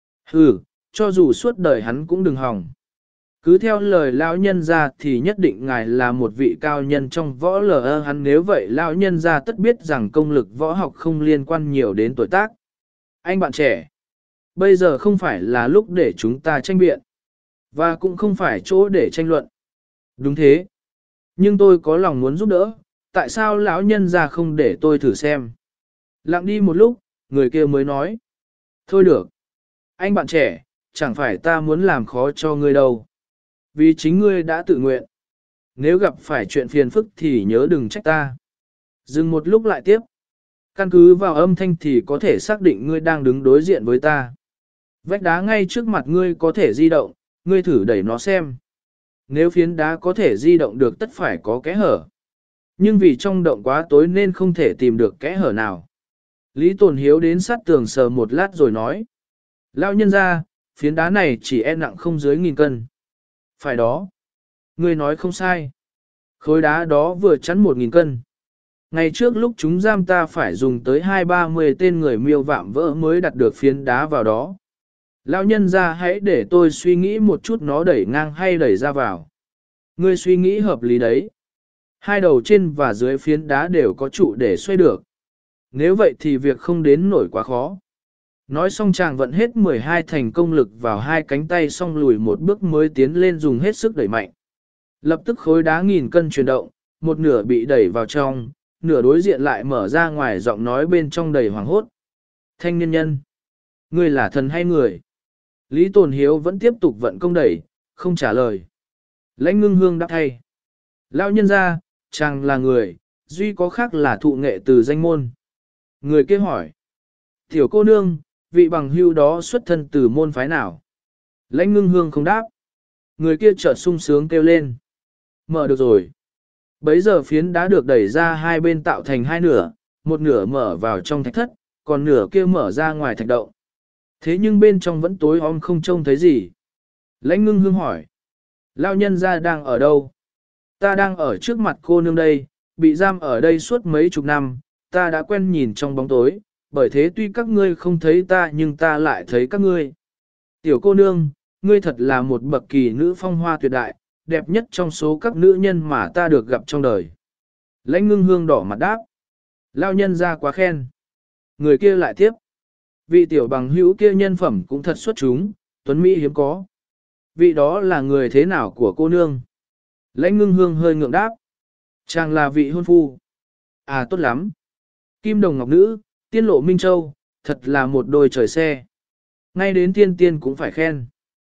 Hừ, cho dù suốt đời hắn cũng đừng hòng. Cứ theo lời lão nhân ra thì nhất định ngài là một vị cao nhân trong võ lờ hắn nếu vậy lão nhân ra tất biết rằng công lực võ học không liên quan nhiều đến tuổi tác. Anh bạn trẻ, bây giờ không phải là lúc để chúng ta tranh biện, và cũng không phải chỗ để tranh luận. Đúng thế. Nhưng tôi có lòng muốn giúp đỡ, tại sao lão nhân ra không để tôi thử xem? Lặng đi một lúc, người kia mới nói. Thôi được. Anh bạn trẻ, chẳng phải ta muốn làm khó cho ngươi đâu. Vì chính ngươi đã tự nguyện. Nếu gặp phải chuyện phiền phức thì nhớ đừng trách ta. Dừng một lúc lại tiếp. Căn cứ vào âm thanh thì có thể xác định ngươi đang đứng đối diện với ta. Vách đá ngay trước mặt ngươi có thể di động, ngươi thử đẩy nó xem. Nếu phiến đá có thể di động được tất phải có kẽ hở. Nhưng vì trong động quá tối nên không thể tìm được kẽ hở nào. Lý Tồn Hiếu đến sát tường sờ một lát rồi nói. Lão nhân ra, phiến đá này chỉ nặng không dưới 1000 cân. Phải đó. Ngươi nói không sai. Khối đá đó vừa chắn 1000 cân. Ngày trước lúc chúng giam ta phải dùng tới 20-30 tên người miêu vạm vỡ mới đặt được phiến đá vào đó. Lão nhân ra hãy để tôi suy nghĩ một chút nó đẩy ngang hay đẩy ra vào. Ngươi suy nghĩ hợp lý đấy. Hai đầu trên và dưới phiến đá đều có trụ để xoay được. Nếu vậy thì việc không đến nổi quá khó. Nói xong chàng vận hết 12 thành công lực vào hai cánh tay xong lùi một bước mới tiến lên dùng hết sức đẩy mạnh. Lập tức khối đá 1000 cân chuyển động, một nửa bị đẩy vào trong, nửa đối diện lại mở ra ngoài giọng nói bên trong đầy hoảng hốt. Thanh niên nhân, ngươi là thần hay người? Lý Tồn Hiếu vẫn tiếp tục vận công đẩy, không trả lời. Lãnh Ngưng Hương đáp thay. Lão nhân ra, chàng là người, duy có khác là thụ nghệ từ danh môn. Người kia hỏi. Tiểu cô nương, vị bằng hưu đó xuất thân từ môn phái nào? Lãnh ngưng hương không đáp. Người kia chợt sung sướng kêu lên. Mở được rồi. Bấy giờ phiến đã được đẩy ra hai bên tạo thành hai nửa, một nửa mở vào trong thạch thất, còn nửa kia mở ra ngoài thạch động. Thế nhưng bên trong vẫn tối om không trông thấy gì. Lãnh ngưng hương hỏi. Lao nhân ra đang ở đâu? Ta đang ở trước mặt cô nương đây, bị giam ở đây suốt mấy chục năm, ta đã quen nhìn trong bóng tối, bởi thế tuy các ngươi không thấy ta nhưng ta lại thấy các ngươi. Tiểu cô nương, ngươi thật là một bậc kỳ nữ phong hoa tuyệt đại, đẹp nhất trong số các nữ nhân mà ta được gặp trong đời. Lãnh ngưng hương đỏ mặt đáp. Lao nhân ra quá khen. Người kia lại tiếp. Vị tiểu bằng hữu kia nhân phẩm cũng thật xuất chúng, tuấn mỹ hiếm có. Vị đó là người thế nào của cô nương? Lãnh ngưng hương hơi ngượng đáp. Chàng là vị hôn phu. À tốt lắm. Kim đồng ngọc nữ, tiên lộ minh châu, thật là một đôi trời xe. Ngay đến tiên tiên cũng phải khen.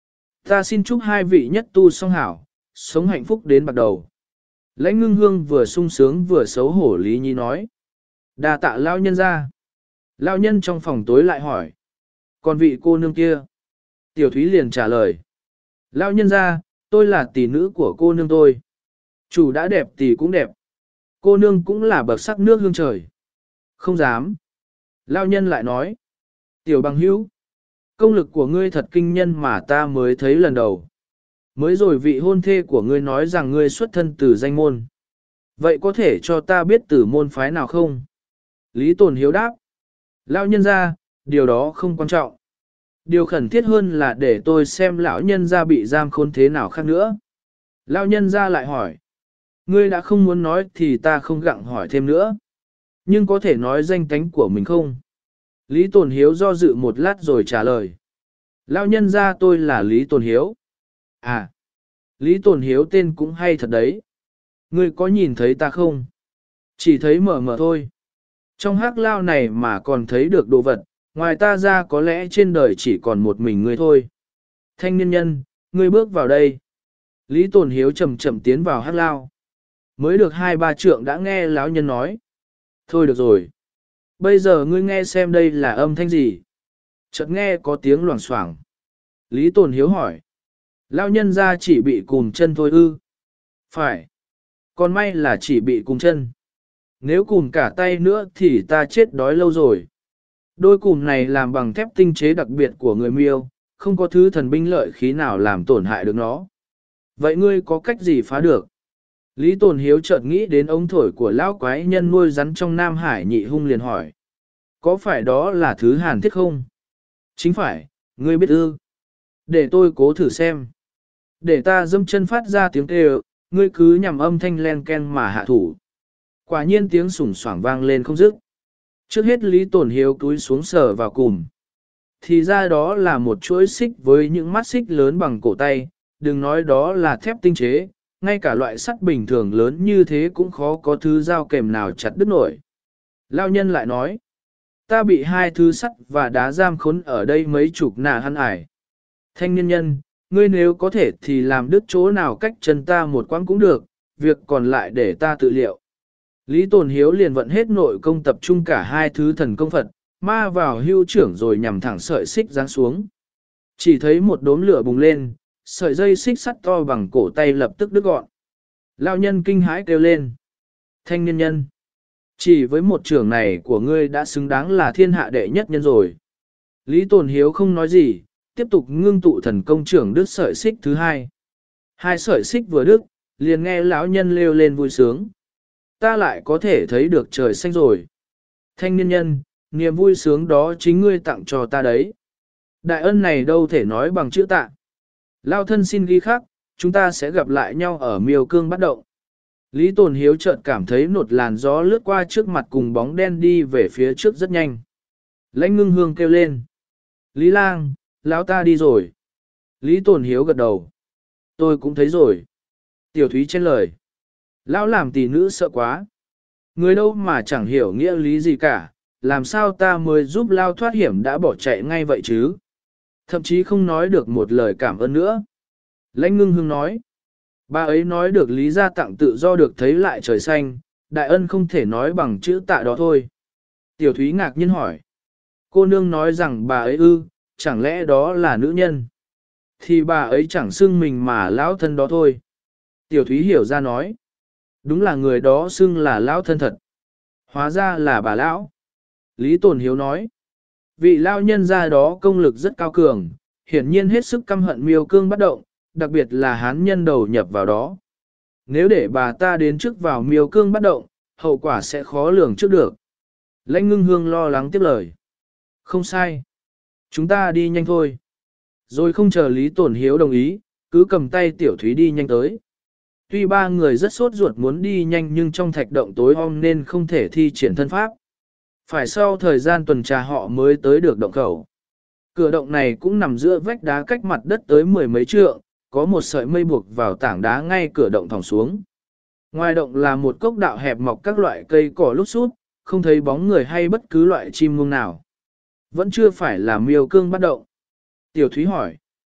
Ta xin chúc hai vị nhất tu song hảo, sống hạnh phúc đến bạc đầu. Lãnh ngưng hương vừa sung sướng vừa xấu hổ Lý Nhi nói. Đà tạ lao nhân ra. Lao nhân trong phòng tối lại hỏi. Còn vị cô nương kia? Tiểu Thúy liền trả lời. Lao nhân ra, tôi là tỷ nữ của cô nương tôi. Chủ đã đẹp tỷ cũng đẹp. Cô nương cũng là bậc sắc nước hương trời. Không dám. Lao nhân lại nói. Tiểu bằng hữu. Công lực của ngươi thật kinh nhân mà ta mới thấy lần đầu. Mới rồi vị hôn thê của ngươi nói rằng ngươi xuất thân từ danh môn. Vậy có thể cho ta biết từ môn phái nào không? Lý Tồn Hiếu đáp. Lão nhân ra, điều đó không quan trọng. Điều khẩn thiết hơn là để tôi xem lão nhân ra bị giam khốn thế nào khác nữa. Lão nhân ra lại hỏi. Ngươi đã không muốn nói thì ta không gặng hỏi thêm nữa. Nhưng có thể nói danh tánh của mình không? Lý Tồn Hiếu do dự một lát rồi trả lời. Lão nhân ra tôi là Lý Tồn Hiếu. À, Lý Tồn Hiếu tên cũng hay thật đấy. Ngươi có nhìn thấy ta không? Chỉ thấy mờ mờ thôi. Trong hắc lao này mà còn thấy được đồ vật, ngoài ta ra có lẽ trên đời chỉ còn một mình ngươi thôi. Thanh niên nhân, ngươi bước vào đây. Lý Tồn Hiếu chậm chậm tiến vào hắc lao. Mới được 2-3 trượng đã nghe lão nhân nói. Thôi được rồi. Bây giờ ngươi nghe xem đây là âm thanh gì? Chợt nghe có tiếng loảng xoảng. Lý Tồn Hiếu hỏi. Lão nhân ra chỉ bị cùm chân thôi ư? Phải. Còn may là chỉ bị cùm chân. Nếu cùm cả tay nữa thì ta chết đói lâu rồi. Đôi cùm này làm bằng thép tinh chế đặc biệt của người Miêu, không có thứ thần binh lợi khí nào làm tổn hại được nó. Vậy ngươi có cách gì phá được? Lý Tồn Hiếu chợt nghĩ đến ống thổi của lão quái nhân nuôi rắn trong Nam Hải Nhị Hung liền hỏi. Có phải đó là thứ hàn thiết không? Chính phải, ngươi biết ư. Để tôi cố thử xem. Để ta dâm chân phát ra tiếng kêu, ngươi cứ nhằm âm thanh len ken mà hạ thủ. Quả nhiên tiếng sủng soảng vang lên không dứt. Trước hết Lý Tồn Hiếu cúi xuống sờ vào cùm. Thì ra đó là một chuỗi xích với những mắt xích lớn bằng cổ tay, đừng nói đó là thép tinh chế, ngay cả loại sắt bình thường lớn như thế cũng khó có thứ dao kèm nào chặt đứt nổi. Lao nhân lại nói, ta bị hai thứ sắt và đá giam khốn ở đây mấy chục nà hăn ải. Thanh niên nhân, ngươi nếu có thể thì làm đứt chỗ nào cách chân ta một quãng cũng được, việc còn lại để ta tự liệu. Lý Tồn Hiếu liền vận hết nội công tập trung cả hai thứ thần công Phật, ma vào hưu trưởng rồi nhằm thẳng sợi xích giáng xuống. Chỉ thấy một đốm lửa bùng lên, sợi dây xích sắt to bằng cổ tay lập tức đứt gọn. Lão nhân kinh hãi kêu lên. Thanh niên nhân, chỉ với một trưởng này của ngươi đã xứng đáng là thiên hạ đệ nhất nhân rồi. Lý Tồn Hiếu không nói gì, tiếp tục ngưng tụ thần công trưởng đứt sợi xích thứ hai. Hai sợi xích vừa đứt, liền nghe lão nhân kêu lên vui sướng. Ta lại có thể thấy được trời xanh rồi. Thanh niên nhân, niềm vui sướng đó chính ngươi tặng cho ta đấy. Đại ân này đâu thể nói bằng chữ tạ. Lao thân xin ghi khắc, chúng ta sẽ gặp lại nhau ở Miêu Cương bắt động. Lý Tồn Hiếu chợt cảm thấy nột làn gió lướt qua trước mặt cùng bóng đen đi về phía trước rất nhanh. Lãnh ngưng hương kêu lên. Lý lang, lão ta đi rồi. Lý Tồn Hiếu gật đầu. Tôi cũng thấy rồi. Tiểu Thúy trên lời. Lão làm tỷ nữ sợ quá. Người đâu mà chẳng hiểu nghĩa lý gì cả, làm sao ta mới giúp Lao thoát hiểm đã bỏ chạy ngay vậy chứ? Thậm chí không nói được một lời cảm ơn nữa. Lãnh ngưng hương nói. Bà ấy nói được lý ra tặng tự do được thấy lại trời xanh, đại ân không thể nói bằng chữ tạ đó thôi. Tiểu Thúy ngạc nhiên hỏi. Cô nương nói rằng bà ấy ư, chẳng lẽ đó là nữ nhân? Thì bà ấy chẳng xưng mình mà lão thân đó thôi. Tiểu Thúy hiểu ra nói. Đúng là người đó xưng là lão thân thật. Hóa ra là bà lão. Lý Tồn Hiếu nói. Vị lão nhân gia đó công lực rất cao cường, hiển nhiên hết sức căm hận Miêu Cương bất động, đặc biệt là hán nhân đầu nhập vào đó. Nếu để bà ta đến trước vào Miêu Cương bất động, hậu quả sẽ khó lường trước được. Lãnh Ngưng Hương lo lắng tiếp lời. Không sai. Chúng ta đi nhanh thôi. Rồi không chờ Lý Tồn Hiếu đồng ý, cứ cầm tay Tiểu Thúy đi nhanh tới. Tuy ba người rất sốt ruột muốn đi nhanh nhưng trong thạch động tối om nên không thể thi triển thân pháp. Phải sau thời gian tuần tra họ mới tới được động khẩu. Cửa động này cũng nằm giữa vách đá cách mặt đất tới mười mấy trượng, có một sợi mây buộc vào tảng đá ngay cửa động thòng xuống. Ngoài động là một cốc đạo hẹp mọc các loại cây cỏ lút sút, không thấy bóng người hay bất cứ loại chim muông nào. Vẫn chưa phải là Miêu Cương bắt động. Tiểu Thúy hỏi.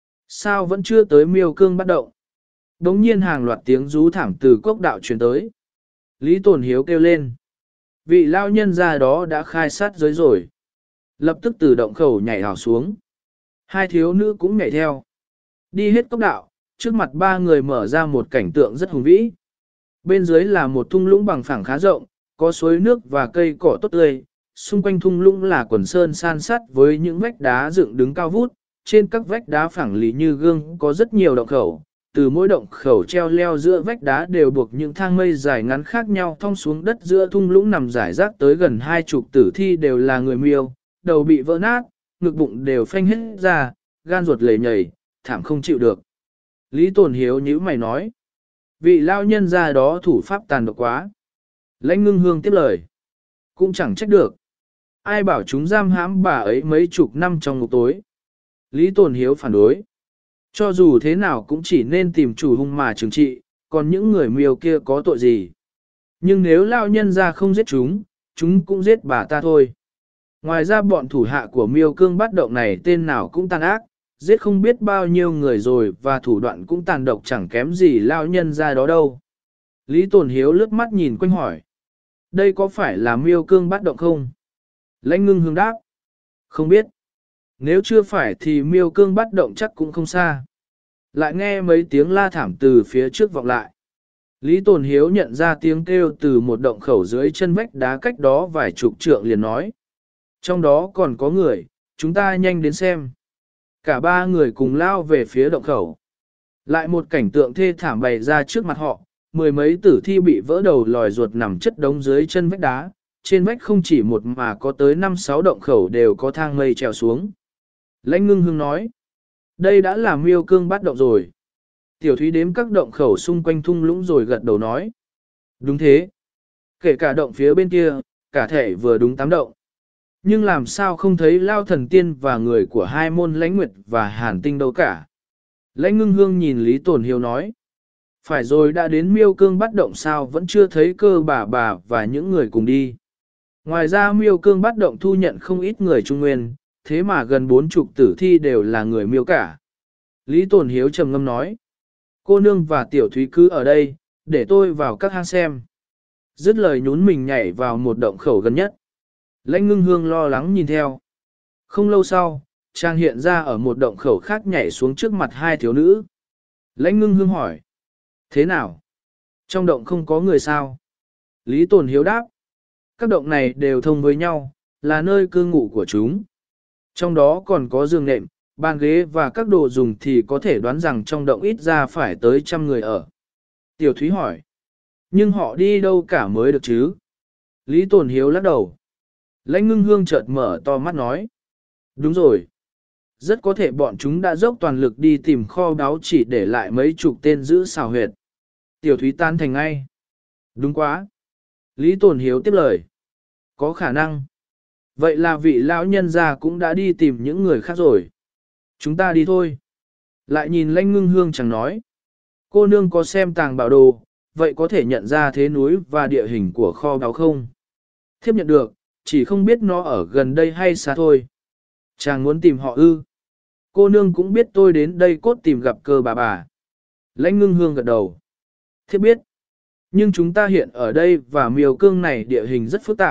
Sao vẫn chưa tới Miêu Cương bắt động? Đống nhiên hàng loạt tiếng rú thảm từ cốc đạo truyền tới. Lý Tồn Hiếu kêu lên. Vị lao nhân ra đó đã khai sát giới rồi. Lập tức từ động khẩu nhảy hào xuống. Hai thiếu nữ cũng nhảy theo. Đi hết cốc đạo, trước mặt ba người mở ra một cảnh tượng rất hùng vĩ. Bên dưới là một thung lũng bằng phẳng khá rộng, có suối nước và cây cỏ tốt tươi. Xung quanh thung lũng là quần sơn san sát với những vách đá dựng đứng cao vút. Trên các vách đá phẳng lì như gương có rất nhiều động khẩu. Từ mỗi động khẩu treo leo giữa vách đá đều buộc những thang mây dài ngắn khác nhau thong xuống đất giữa thung lũng nằm rải rác tới gần 20 tử thi đều là người Miêu, đầu bị vỡ nát, ngực bụng đều phanh hết ra, gan ruột lầy nhầy, thảm không chịu được. Lý Tồn Hiếu nhíu mày nói, vị lao nhân ra đó thủ pháp tàn độc quá. Lãnh Ngưng Hương tiếp lời, cũng chẳng trách được. Ai bảo chúng giam hãm bà ấy mấy chục năm trong ngục tối. Lý Tồn Hiếu phản đối. Cho dù thế nào cũng chỉ nên tìm chủ hung mà trừng trị, còn những người Miêu kia có tội gì. Nhưng nếu lao nhân ra không giết chúng cũng giết bà ta thôi. Ngoài ra bọn thủ hạ của Miêu Cương bắt động này tên nào cũng tàn ác, giết không biết bao nhiêu người rồi và thủ đoạn cũng tàn độc chẳng kém gì lao nhân ra đó đâu. Lý Tồn Hiếu lướt mắt nhìn quanh hỏi. Đây có phải là Miêu Cương bắt động không? Lãnh Ngưng Hương đáp. Không biết. Nếu chưa phải thì Miêu Cương bắt động chắc cũng không xa. Lại nghe mấy tiếng la thảm từ phía trước vọng lại. Lý Tồn Hiếu nhận ra tiếng kêu từ một động khẩu dưới chân vách đá cách đó vài chục trượng liền nói. Trong đó còn có người, chúng ta nhanh đến xem. Cả ba người cùng lao về phía động khẩu. Lại một cảnh tượng thê thảm bày ra trước mặt họ, mười mấy tử thi bị vỡ đầu lòi ruột nằm chất đống dưới chân vách đá. Trên vách không chỉ một mà có tới 5-6 động khẩu đều có thang mây trèo xuống. Lãnh Ngưng Hương nói, đây đã là Miêu Cương bắt động rồi. Tiểu Thúy đếm các động khẩu xung quanh thung lũng rồi gật đầu nói. Đúng thế. Kể cả động phía bên kia, cả thể vừa đúng 8 động. Nhưng làm sao không thấy Lao Thần Tiên và người của hai môn Lãnh Nguyệt và Hàn Tinh đâu cả. Lãnh Ngưng Hương nhìn Lý Tồn Hiếu nói. Phải rồi, đã đến Miêu Cương bắt động sao vẫn chưa thấy Cơ bà và những người cùng đi. Ngoài ra Miêu Cương bắt động thu nhận không ít người Trung Nguyên, thế mà gần 40 tử thi đều là người Miêu cả. Lý Tồn Hiếu trầm ngâm nói. Cô nương và Tiểu Thúy cứ ở đây, để tôi vào các hang xem. Dứt lời nhún mình nhảy vào một động khẩu gần nhất. Lãnh Ngưng Hương lo lắng nhìn theo. Không lâu sau, Trang hiện ra ở một động khẩu khác nhảy xuống trước mặt hai thiếu nữ. Lãnh Ngưng Hương hỏi. Thế nào? Trong động không có người sao? Lý Tồn Hiếu đáp. Các động này đều thông với nhau, là nơi cư ngụ của chúng. Trong đó còn có giường nệm, bàn ghế và các đồ dùng thì có thể đoán rằng trong động ít ra phải tới 100 người ở. Tiểu Thúy hỏi. Nhưng họ đi đâu cả mới được chứ? Lý Tồn Hiếu lắc đầu. Lãnh Ngưng Hương chợt mở to mắt nói. Đúng rồi. Rất có thể bọn chúng đã dốc toàn lực đi tìm kho báu chỉ để lại mấy chục tên giữ xào huyệt. Tiểu Thúy tan thành ngay. Đúng quá. Lý Tồn Hiếu tiếp lời. Có khả năng. Vậy là vị lão nhân già cũng đã đi tìm những người khác rồi. Chúng ta đi thôi. Lại nhìn Lãnh Ngưng Hương chẳng nói. Cô nương có xem tàng bảo đồ, vậy có thể nhận ra thế núi và địa hình của kho báu không? Thiếp nhận được, chỉ không biết nó ở gần đây hay xa thôi. Chàng muốn tìm họ ư. Cô nương cũng biết tôi đến đây cốt tìm gặp Cơ bà. Lãnh Ngưng Hương gật đầu. Thiếp biết. Nhưng chúng ta hiện ở đây và Miêu Cương này địa hình rất phức tạp,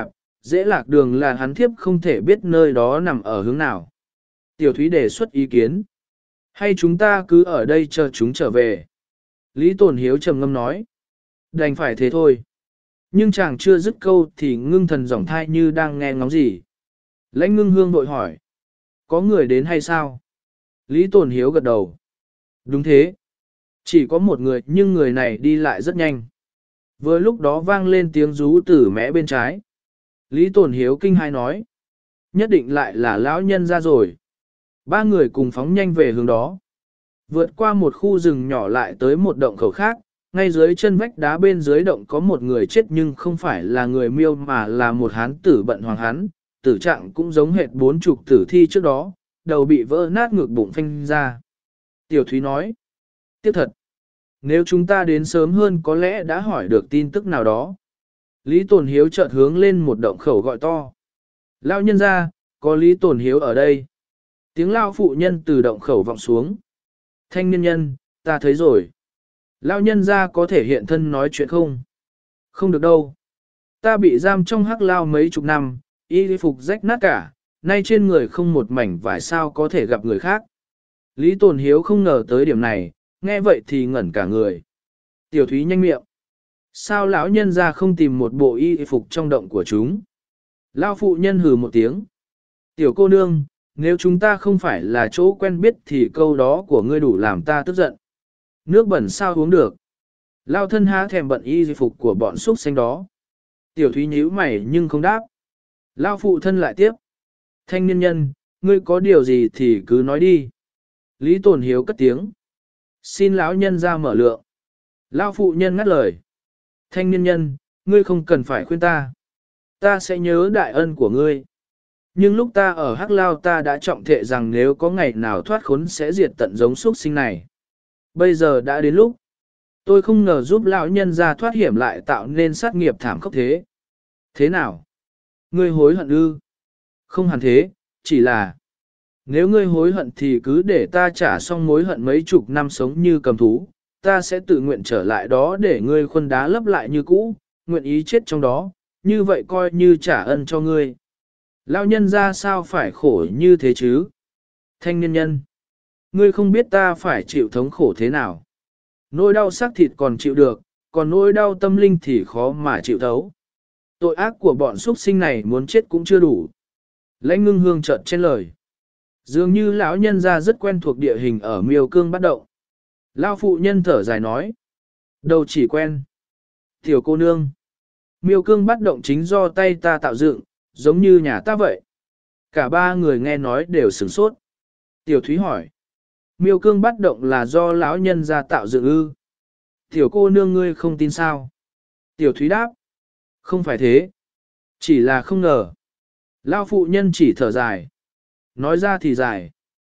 Dễ lạc đường là hắn thiếp không thể biết nơi đó nằm ở hướng nào. Tiểu Thúy đề xuất ý kiến. Hay chúng ta cứ ở đây chờ chúng trở về. Lý Tồn Hiếu trầm ngâm nói. Đành phải thế thôi. Nhưng chàng chưa dứt câu thì ngưng thần giọng thai như đang nghe ngóng gì. Lãnh ngưng hương vội hỏi. Có người đến hay sao? Lý Tồn Hiếu gật đầu. Đúng thế. Chỉ có một người nhưng người này đi lại rất nhanh. Vừa lúc đó vang lên tiếng rú từ mẽ bên trái. Lý Tồn Hiếu kinh hai nói. Nhất định lại là lão nhân ra rồi. Ba người cùng phóng nhanh về hướng đó. Vượt qua một khu rừng nhỏ lại tới một động khẩu khác. Ngay dưới chân vách đá bên dưới động có một người chết nhưng không phải là người Miêu mà là một hán tử bận hoàng hán. Tử trạng cũng giống hệt 40 tử thi trước đó, đầu bị vỡ nát ngược bụng phanh ra. Tiểu Thúy nói. Tiếc thật. Nếu chúng ta đến sớm hơn có lẽ đã hỏi được tin tức nào đó. Lý Tồn Hiếu chợt hướng lên một động khẩu gọi to. Lão nhân ra, có Lý Tồn Hiếu ở đây. Tiếng lao phụ nhân từ động khẩu vọng xuống. Thanh niên nhân, ta thấy rồi. Lão nhân ra có thể hiện thân nói chuyện không? Không được đâu. Ta bị giam trong hắc lao mấy chục năm, y phục rách nát cả, nay trên người không một mảnh vải sao có thể gặp người khác. Lý Tồn Hiếu không ngờ tới điểm này, nghe vậy thì ngẩn cả người. Tiểu Thúy nhanh miệng. Sao lão nhân ra không tìm một bộ y phục trong động của chúng? Lão phụ nhân hừ một tiếng. Tiểu cô nương, nếu chúng ta không phải là chỗ quen biết thì câu đó của ngươi đủ làm ta tức giận. Nước bẩn sao uống được? Lão thân há thèm bận y phục của bọn súc sinh đó. Tiểu Thúy nhíu mày nhưng không đáp. Lão phụ thân lại tiếp. Thanh niên nhân, ngươi có điều gì thì cứ nói đi. Lý Tồn Hiếu cất tiếng. Xin lão nhân ra mở lượng. Lão phụ nhân ngắt lời. Thanh niên nhân, ngươi không cần phải khuyên ta. Ta sẽ nhớ đại ân của ngươi. Nhưng lúc ta ở Hắc Lao ta đã trọng thệ rằng nếu có ngày nào thoát khốn sẽ diệt tận giống xuất sinh này. Bây giờ đã đến lúc. Tôi không ngờ giúp lão nhân ra thoát hiểm lại tạo nên sát nghiệp thảm khốc thế. Thế nào? Ngươi hối hận ư? Không hẳn thế, chỉ là nếu ngươi hối hận thì cứ để ta trả xong mối hận mấy chục năm sống như cầm thú, ta sẽ tự nguyện trở lại đó để ngươi khuân đá lấp lại như cũ, nguyện ý chết trong đó, như vậy coi như trả ân cho ngươi. Lão nhân ra sao phải khổ như thế chứ? Thanh niên nhân, ngươi không biết ta phải chịu thống khổ thế nào. Nỗi đau xác thịt còn chịu được, còn nỗi đau tâm linh thì khó mà chịu thấu. Tội ác của bọn xuất sinh này muốn chết cũng chưa đủ. Lãnh ngưng hương chợt trên lời. Dường như lão nhân ra rất quen thuộc địa hình ở Miêu Cương Bát Động. Lão phụ nhân thở dài nói. Đâu chỉ quen. Tiểu cô nương. Miêu Cương Bát Động chính do tay ta tạo dựng, giống như nhà ta vậy. Cả ba người nghe nói đều sửng sốt. Tiểu Thúy hỏi. Miêu Cương Bát Động là do lão nhân ra tạo dựng ư? Tiểu cô nương ngươi không tin sao? Tiểu Thúy đáp. Không phải thế. Chỉ là không ngờ. Lão phụ nhân chỉ thở dài. Nói ra thì dài.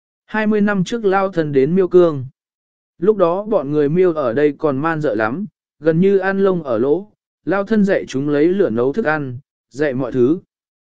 20 năm trước lao thân đến Miêu Cương. Lúc đó bọn người Miêu ở đây còn man dợ lắm, gần như ăn lông ở lỗ. Lao thân dạy chúng lấy lửa nấu thức ăn, dạy mọi thứ.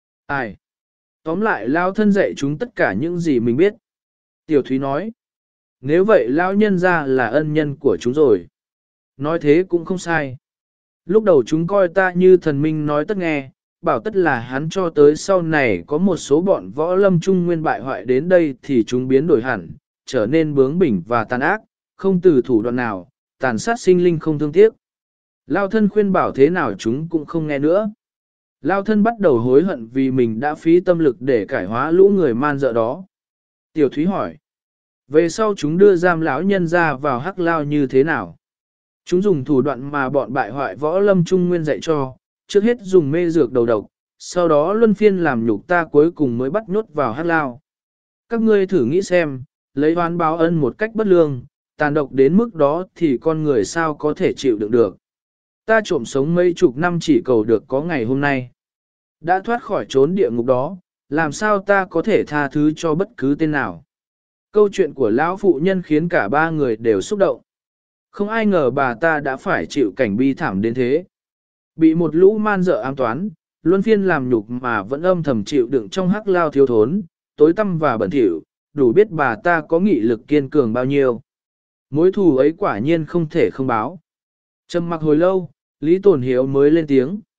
Ai? Tóm lại lao thân dạy chúng tất cả những gì mình biết. Tiểu Thúy nói. Nếu vậy lão nhân ra là ân nhân của chúng rồi. Nói thế cũng không sai. Lúc đầu chúng coi ta như thần minh nói tất nghe, bảo tất là hắn cho tới sau này có một số bọn võ lâm trung nguyên bại hoại đến đây thì chúng biến đổi hẳn, trở nên bướng bỉnh và tàn ác, không từ thủ đoạn nào, tàn sát sinh linh không thương tiếc. Lao thân khuyên bảo thế nào chúng cũng không nghe nữa. Lao thân bắt đầu hối hận vì mình đã phí tâm lực để cải hóa lũ người man dợ đó. Tiểu Thúy hỏi. Về sau chúng đưa giam lão nhân ra vào Hắc Lao như thế nào? Chúng dùng thủ đoạn mà bọn bại hoại võ lâm trung nguyên dạy cho, trước hết dùng mê dược đầu độc, sau đó luân phiên làm nhục ta cuối cùng mới bắt nhốt vào Hắc Lao. Các ngươi thử nghĩ xem, lấy oán báo ân một cách bất lương, tàn độc đến mức đó thì con người sao có thể chịu đựng được. Ta trộm sống mấy chục năm chỉ cầu được có ngày hôm nay. Đã thoát khỏi trốn địa ngục đó, làm sao ta có thể tha thứ cho bất cứ tên nào. Câu chuyện của lão phụ nhân khiến cả ba người đều xúc động. Không ai ngờ bà ta đã phải chịu cảnh bi thảm đến thế. Bị một lũ man dợ ám toán, luân phiên làm nhục mà vẫn âm thầm chịu đựng trong Hắc Lao thiếu thốn, tối tăm và bẩn thỉu, đủ biết bà ta có nghị lực kiên cường bao nhiêu. Mối thù ấy quả nhiên không thể không báo. Trầm mặc hồi lâu, Lý Tồn Hiếu mới lên tiếng.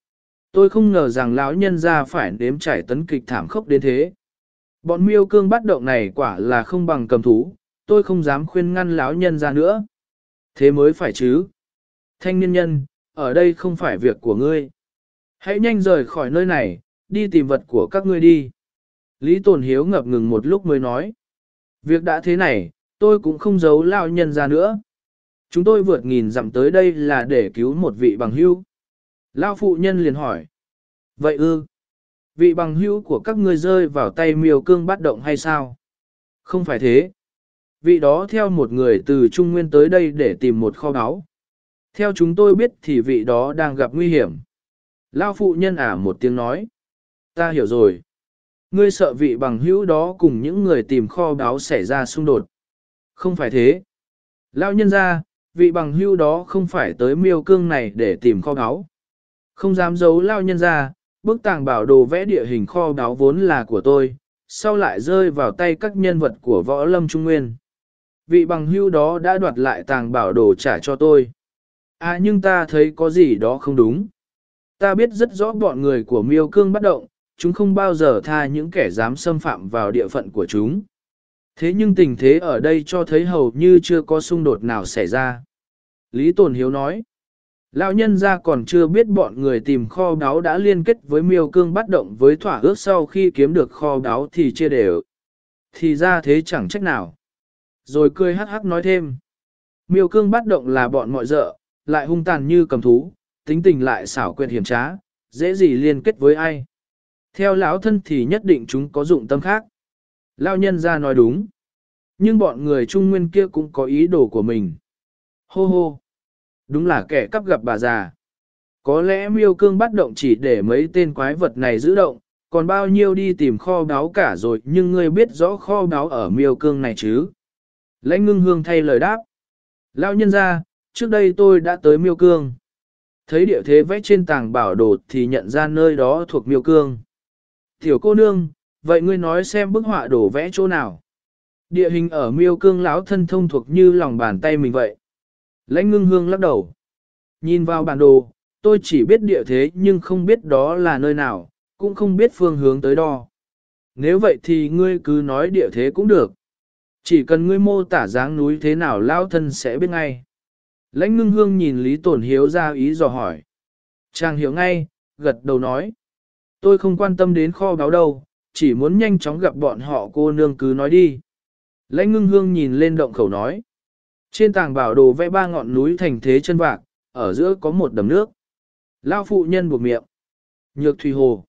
Tôi không ngờ rằng lão nhân gia phải nếm trải tấn kịch thảm khốc đến thế. Bọn miêu cương bắt động này quả là không bằng cầm thú, tôi không dám khuyên ngăn lão nhân gia nữa. Thế mới phải chứ. Thanh niên nhân, ở đây không phải việc của ngươi. Hãy nhanh rời khỏi nơi này, đi tìm vật của các ngươi đi. Lý Tồn Hiếu ngập ngừng một lúc mới nói. Việc đã thế này, tôi cũng không giấu lão nhân gia nữa. Chúng tôi vượt nghìn dặm tới đây là để cứu một vị bằng hữu. Lão phụ nhân liền hỏi. Vậy ư? Vị bằng hữu của các ngươi rơi vào tay miêu cương bắt động hay sao? Không phải thế. Vị đó theo một người từ Trung Nguyên tới đây để tìm một kho báu. Theo chúng tôi biết thì vị đó đang gặp nguy hiểm. Lão phụ nhân một tiếng nói. Ta hiểu rồi. Ngươi sợ vị bằng hữu đó cùng những người tìm kho báu xảy ra xung đột. Không phải thế. Lão nhân gia, vị bằng hữu đó không phải tới miêu cương này để tìm kho báu. Không dám giấu lão nhân gia, bức tàng bảo đồ vẽ địa hình kho báu vốn là của tôi, sau lại rơi vào tay các nhân vật của võ lâm trung nguyên. Vị bằng hữu đó đã đoạt lại tàng bảo đồ trả cho tôi. Nhưng ta thấy có gì đó không đúng. Ta biết rất rõ bọn người của miêu cương bắt động, chúng không bao giờ tha những kẻ dám xâm phạm vào địa phận của chúng. Thế nhưng tình thế ở đây cho thấy hầu như chưa có xung đột nào xảy ra. Lý Tồn Hiếu nói. Lão nhân gia còn chưa biết bọn người tìm kho báu đã liên kết với miêu cương bắt động với thỏa ước sau khi kiếm được kho báu thì chia đều. Thì ra thế chẳng trách nào. Rồi cười hắc hắc nói thêm. Miêu cương bắt động là bọn mọi dợ, lại hung tàn như cầm thú, tính tình lại xảo quyệt hiểm trá, dễ gì liên kết với ai. Theo lão thân thì nhất định chúng có dụng tâm khác. Lão nhân gia nói đúng. Nhưng bọn người Trung Nguyên kia cũng có ý đồ của mình. Hô hô. Đúng là kẻ cắp gặp bà già. Có lẽ miêu cương bắt động chỉ để mấy tên quái vật này giữ động, còn bao nhiêu đi tìm kho báu cả rồi, nhưng ngươi biết rõ kho báu ở miêu cương này chứ? Lãnh Ngưng Hương thay lời đáp. Lão nhân gia, trước đây tôi đã tới miêu cương. Thấy địa thế vẽ trên tàng bảo đồ thì nhận ra nơi đó thuộc miêu cương. Tiểu cô nương, vậy ngươi nói xem bức họa đồ vẽ chỗ nào? Địa hình ở miêu cương lão thân thông thuộc như lòng bàn tay mình vậy. Lãnh Ngưng Hương lắc đầu. Nhìn vào bản đồ, tôi chỉ biết địa thế nhưng không biết đó là nơi nào, cũng không biết phương hướng tới đo. Nếu vậy thì ngươi cứ nói địa thế cũng được. Chỉ cần ngươi mô tả dáng núi thế nào lão thân sẽ biết ngay. Lãnh Ngưng Hương nhìn Lý Tồn Hiếu ra ý dò hỏi. Chàng hiểu ngay, gật đầu nói. Tôi không quan tâm đến kho báu đâu, chỉ muốn nhanh chóng gặp bọn họ, cô nương cứ nói đi. Lãnh Ngưng Hương nhìn lên động khẩu nói. Trên tàng bảo đồ vẽ 3 ngọn núi thành thế chân vạc, ở giữa có một đầm nước. Lao phụ nhân buộc miệng. Nhược Thủy Hồ.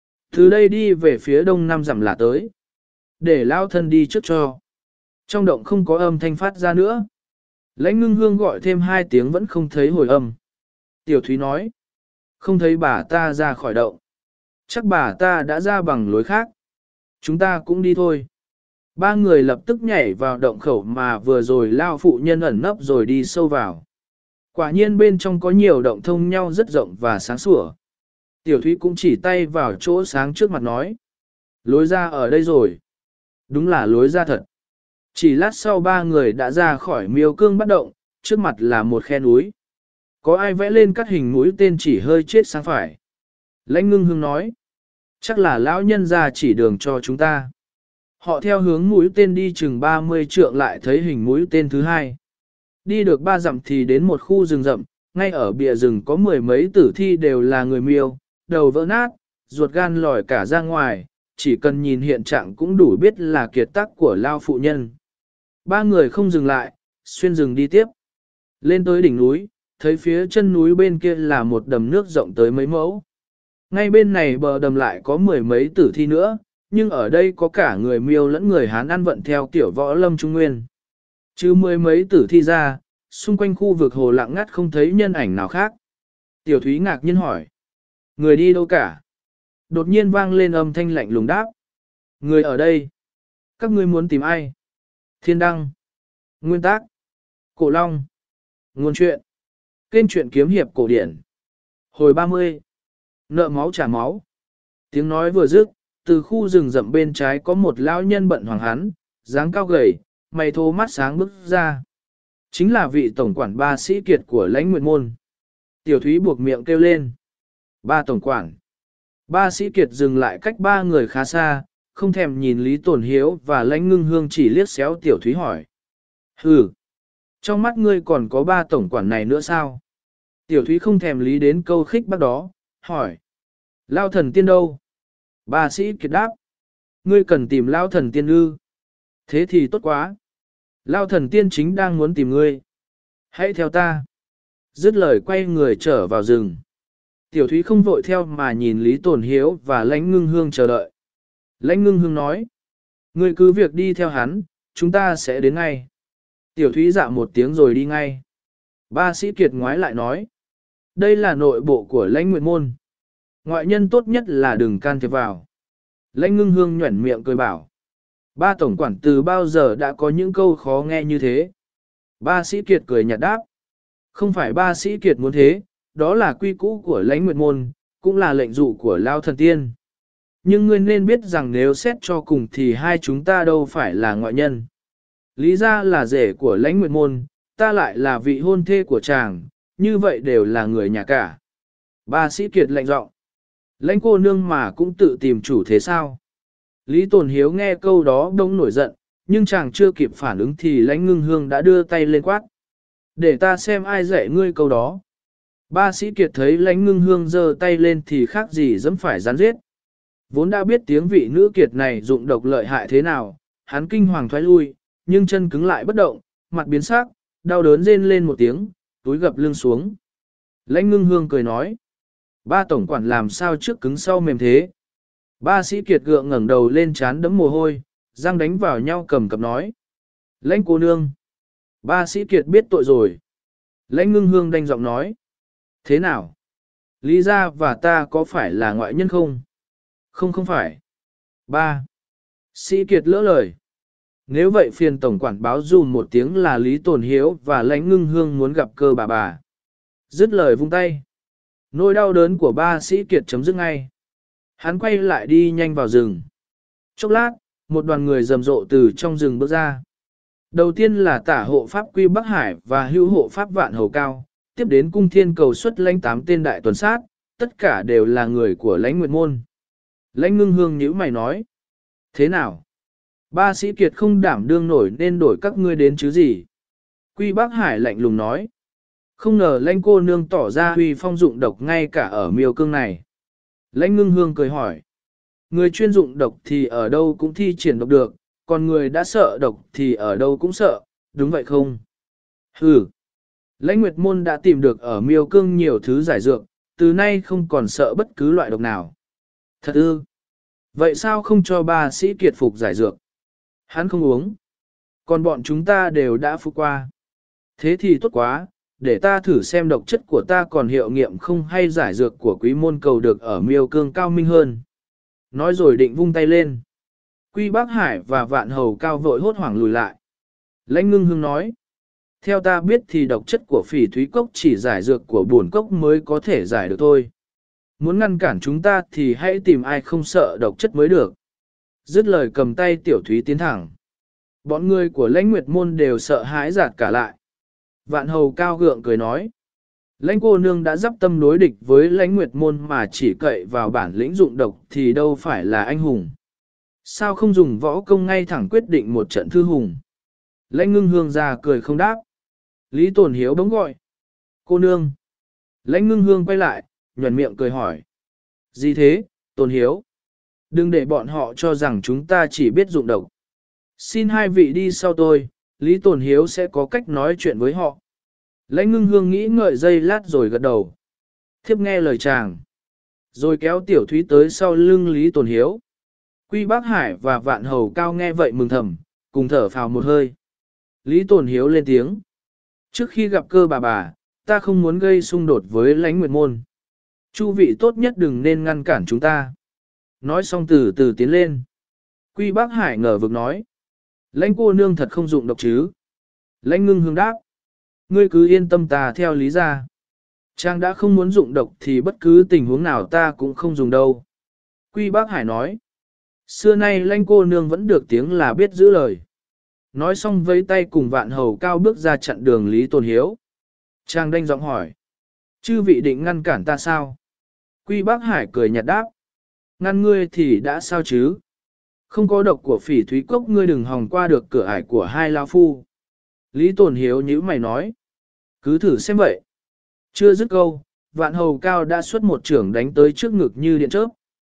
Từ đây đi về phía đông 5 dặm là tới. Để Lao thân đi trước cho. Trong động không có âm thanh phát ra nữa. Lãnh Ngưng Hương gọi thêm 2 tiếng vẫn không thấy hồi âm. Tiểu Thúy nói. Không thấy bà ta ra khỏi động. Chắc bà ta đã ra bằng lối khác. Chúng ta cũng đi thôi. 3 người lập tức nhảy vào động khẩu mà vừa rồi Lao phụ nhân ẩn nấp rồi đi sâu vào. Quả nhiên bên trong có nhiều động thông nhau rất rộng và sáng sủa. Tiểu Thúy cũng chỉ tay vào chỗ sáng trước mặt nói. Lối ra ở đây rồi. Đúng là lối ra thật. Chỉ lát sau 3 người đã ra khỏi miêu cương bắt động, trước mặt là một khe núi. Có ai vẽ lên các hình mũi tên chỉ hơi chết sang phải. Lãnh Ngưng Hương nói. Chắc là lão nhân ra chỉ đường cho chúng ta. Họ theo hướng mũi tên đi chừng 30 trượng lại thấy hình mũi tên thứ hai. Đi được 3 dặm thì đến một khu rừng rậm, ngay ở bìa rừng có 10 mấy tử thi đều là người miêu, đầu vỡ nát, ruột gan lòi cả ra ngoài, chỉ cần nhìn hiện trạng cũng đủ biết là kiệt tác của Lao phụ nhân. 3 người không dừng lại, xuyên rừng đi tiếp. Lên tới đỉnh núi, thấy phía chân núi bên kia là một đầm nước rộng tới mấy mẫu. Ngay bên này bờ đầm lại có 10 mấy tử thi nữa, nhưng ở đây có cả người miêu lẫn người Hán ăn vận theo tiểu võ lâm trung nguyên. Chứ 10 mấy tử thi ra, xung quanh khu vực hồ lặng ngắt không thấy nhân ảnh nào khác. Tiểu Thúy ngạc nhiên hỏi. Người đi đâu cả? Đột nhiên vang lên âm thanh lạnh lùng đáp. Người ở đây. Các ngươi muốn tìm ai? Thiên Đăng. Nguyên tác. Cổ Long. Nguồn truyện. Kênh truyện kiếm hiệp cổ điển. Hồi 30. Nợ máu trả máu. Tiếng nói vừa dứt, từ khu rừng rậm bên trái có một lão nhân bận hoàng hắn, dáng cao gầy, mày thô mắt sáng bước ra. Chính là vị tổng quản ba sĩ kiệt của Lãnh Nguyệt Môn. Tiểu Thúy buộc miệng kêu lên. Ba tổng quản. Ba sĩ kiệt dừng lại cách ba người khá xa, không thèm nhìn Lý Tồn Hiếu và Lãnh Ngưng Hương, chỉ liếc xéo Tiểu Thúy hỏi. Hừ, trong mắt ngươi còn có ba tổng quản này nữa sao? Tiểu Thúy không thèm lý đến câu khích bác đó, hỏi. Lao thần tiên đâu? Ba sĩ kiệt đáp. Ngươi cần tìm Lao thần tiên ư? Thế thì tốt quá. Lao thần tiên chính đang muốn tìm ngươi. Hãy theo ta. Dứt lời quay người trở vào rừng. Tiểu Thúy không vội theo mà nhìn Lý Tồn Hiếu và Lãnh Ngưng Hương chờ đợi. Lãnh Ngưng Hương nói. Ngươi cứ việc đi theo hắn, chúng ta sẽ đến ngay. Tiểu Thúy dạ một tiếng rồi đi ngay. Ba sĩ kiệt ngoái lại nói. Đây là nội bộ của Lãnh Nguyệt Môn. Ngoại nhân tốt nhất là đừng can thiệp vào. Lãnh Ngưng Hương nhuẩn miệng cười bảo. Ba tổng quản từ bao giờ đã có những câu khó nghe như thế? Ba sĩ kiệt cười nhạt đáp. Không phải ba sĩ kiệt muốn thế, đó là quy củ của Lãnh Nguyệt Môn, cũng là lệnh dụ của Lao thần tiên. Nhưng ngươi nên biết rằng nếu xét cho cùng thì hai chúng ta đâu phải là ngoại nhân. Lý ra là rể của Lãnh Nguyệt Môn, ta lại là vị hôn thê của chàng, như vậy đều là người nhà cả. Ba sĩ kiệt lạnh giọng. Lãnh cô nương mà cũng tự tìm chủ thế sao? Lý Tồn Hiếu nghe câu đó đông nổi giận, nhưng chàng chưa kịp phản ứng thì Lãnh Ngưng Hương đã đưa tay lên quát. Để ta xem ai dạy ngươi câu đó. Ba sĩ kiệt thấy Lãnh Ngưng Hương giơ tay lên thì khác gì dẫm phải rắn giết. Vốn đã biết tiếng vị nữ kiệt này dụng độc lợi hại thế nào, hắn kinh hoàng thoái lui, nhưng chân cứng lại bất động, mặt biến sắc, đau đớn rên lên một tiếng, túi gập lưng xuống. Lãnh Ngưng Hương cười nói. Ba tổng quản làm sao trước cứng sau mềm thế? Ba sĩ kiệt gượng ngẩng đầu lên trán đẫm mồ hôi, răng đánh vào nhau cầm cập nói. Lãnh cô nương. Ba sĩ kiệt biết tội rồi. Lãnh Ngưng Hương đanh giọng nói. Thế nào? Lý gia và ta có phải là ngoại nhân không? Không, không phải. Ba. Sĩ kiệt lỡ lời. Nếu vậy phiền tổng quản báo dùm một tiếng là Lý Tồn Hiếu và Lãnh Ngưng Hương muốn gặp cơ bà. Dứt lời vung tay. Nỗi đau đớn của ba sĩ kiệt chấm dứt ngay. Hắn quay lại đi nhanh vào rừng. Chốc lát, một đoàn người rầm rộ từ trong rừng bước ra. Đầu tiên là tả hộ pháp Quy Bắc Hải và hữu hộ pháp Vạn Hầu Cao, tiếp đến cung thiên cầu xuất lãnh 8 tên đại tuần sát, tất cả đều là người của Lãnh Nguyệt Môn. Lãnh Ngưng Hương nhíu mày nói. Thế nào? Ba sĩ kiệt không đảm đương nổi nên đổi các ngươi đến chứ gì? Quy Bắc Hải lạnh lùng nói. Không ngờ Lãnh cô nương tỏ ra huy phong dụng độc ngay cả ở miêu cương này. Lãnh Ngưng Hương cười hỏi. Người chuyên dụng độc thì ở đâu cũng thi triển độc được, còn người đã sợ độc thì ở đâu cũng sợ, đúng vậy không? Hừ. Lãnh Nguyệt Môn đã tìm được ở miêu cương nhiều thứ giải dược, từ nay không còn sợ bất cứ loại độc nào. Thật ư? Vậy sao không cho ba sĩ kiệt phục giải dược? Hắn không uống. Còn bọn chúng ta đều đã phục qua. Thế thì tốt quá, để ta thử xem độc chất của ta còn hiệu nghiệm không hay giải dược của quý môn cầu được ở miêu cương cao minh hơn. Nói rồi định vung tay lên. Quy Bắc Hải và Vạn Hầu Cao vội hốt hoảng lùi lại. Lãnh Ngưng Hương nói. Theo ta biết thì độc chất của phỉ thúy cốc chỉ giải dược của bổn cốc mới có thể giải được thôi. Muốn ngăn cản chúng ta thì hãy tìm ai không sợ độc chất mới được. Dứt lời cầm tay Tiểu Thúy tiến thẳng. Bọn người của Lãnh Nguyệt Môn đều sợ hãi giạt cả lại. Vạn Hầu Cao gượng cười nói. Lãnh cô nương đã dắp tâm đối địch với Lãnh Nguyệt Môn mà chỉ cậy vào bản lĩnh dụng độc thì đâu phải là anh hùng. Sao không dùng võ công ngay thẳng quyết định một trận thư hùng? Lãnh Ngưng Hương ra cười không đáp. Lý Tồn Hiếu bỗng gọi. Cô nương. Lãnh Ngưng Hương quay lại, nhuận miệng cười hỏi. Gì thế, Tồn Hiếu? Đừng để bọn họ cho rằng chúng ta chỉ biết dụng độc. Xin hai vị đi sau tôi, Lý Tồn Hiếu sẽ có cách nói chuyện với họ. Lãnh Ngưng Hương nghĩ ngợi giây lát rồi gật đầu. Thiếp nghe lời chàng. Rồi kéo Tiểu Thúy tới sau lưng Lý Tồn Hiếu. Quy Bắc Hải và Vạn Hầu Cao nghe vậy mừng thầm, cùng thở phào một hơi. Lý Tồn Hiếu lên tiếng. Trước khi gặp cơ bà, ta không muốn gây xung đột với Lãnh Nguyệt Môn. Chu vị tốt nhất đừng nên ngăn cản chúng ta. Nói xong từ từ tiến lên. Quy Bắc Hải ngờ vực nói. Lãnh cô nương thật không dụng độc chứ? Lãnh Ngưng Hương đáp. Ngươi cứ yên tâm ta theo lý ra. Chàng đã không muốn dụng độc thì bất cứ tình huống nào ta cũng không dùng đâu. Quy Bắc Hải nói. Xưa nay Lãnh cô nương vẫn được tiếng là biết giữ lời. Nói xong vẫy tay cùng Vạn Hầu Cao bước ra chặn đường Lý Tồn Hiếu. Chàng đanh giọng hỏi. Chư vị định ngăn cản ta sao? Quy Bắc Hải cười nhạt đáp. Ngăn ngươi thì đã sao chứ? Không có độc của phỉ thúy cốc ngươi đừng hòng qua được cửa ải của hai lao phu. Lý Tồn Hiếu nhíu mày nói. Cứ thử xem vậy. Chưa dứt câu, Vạn Hầu Cao đã xuất một chưởng đánh tới trước ngực như điện chớp.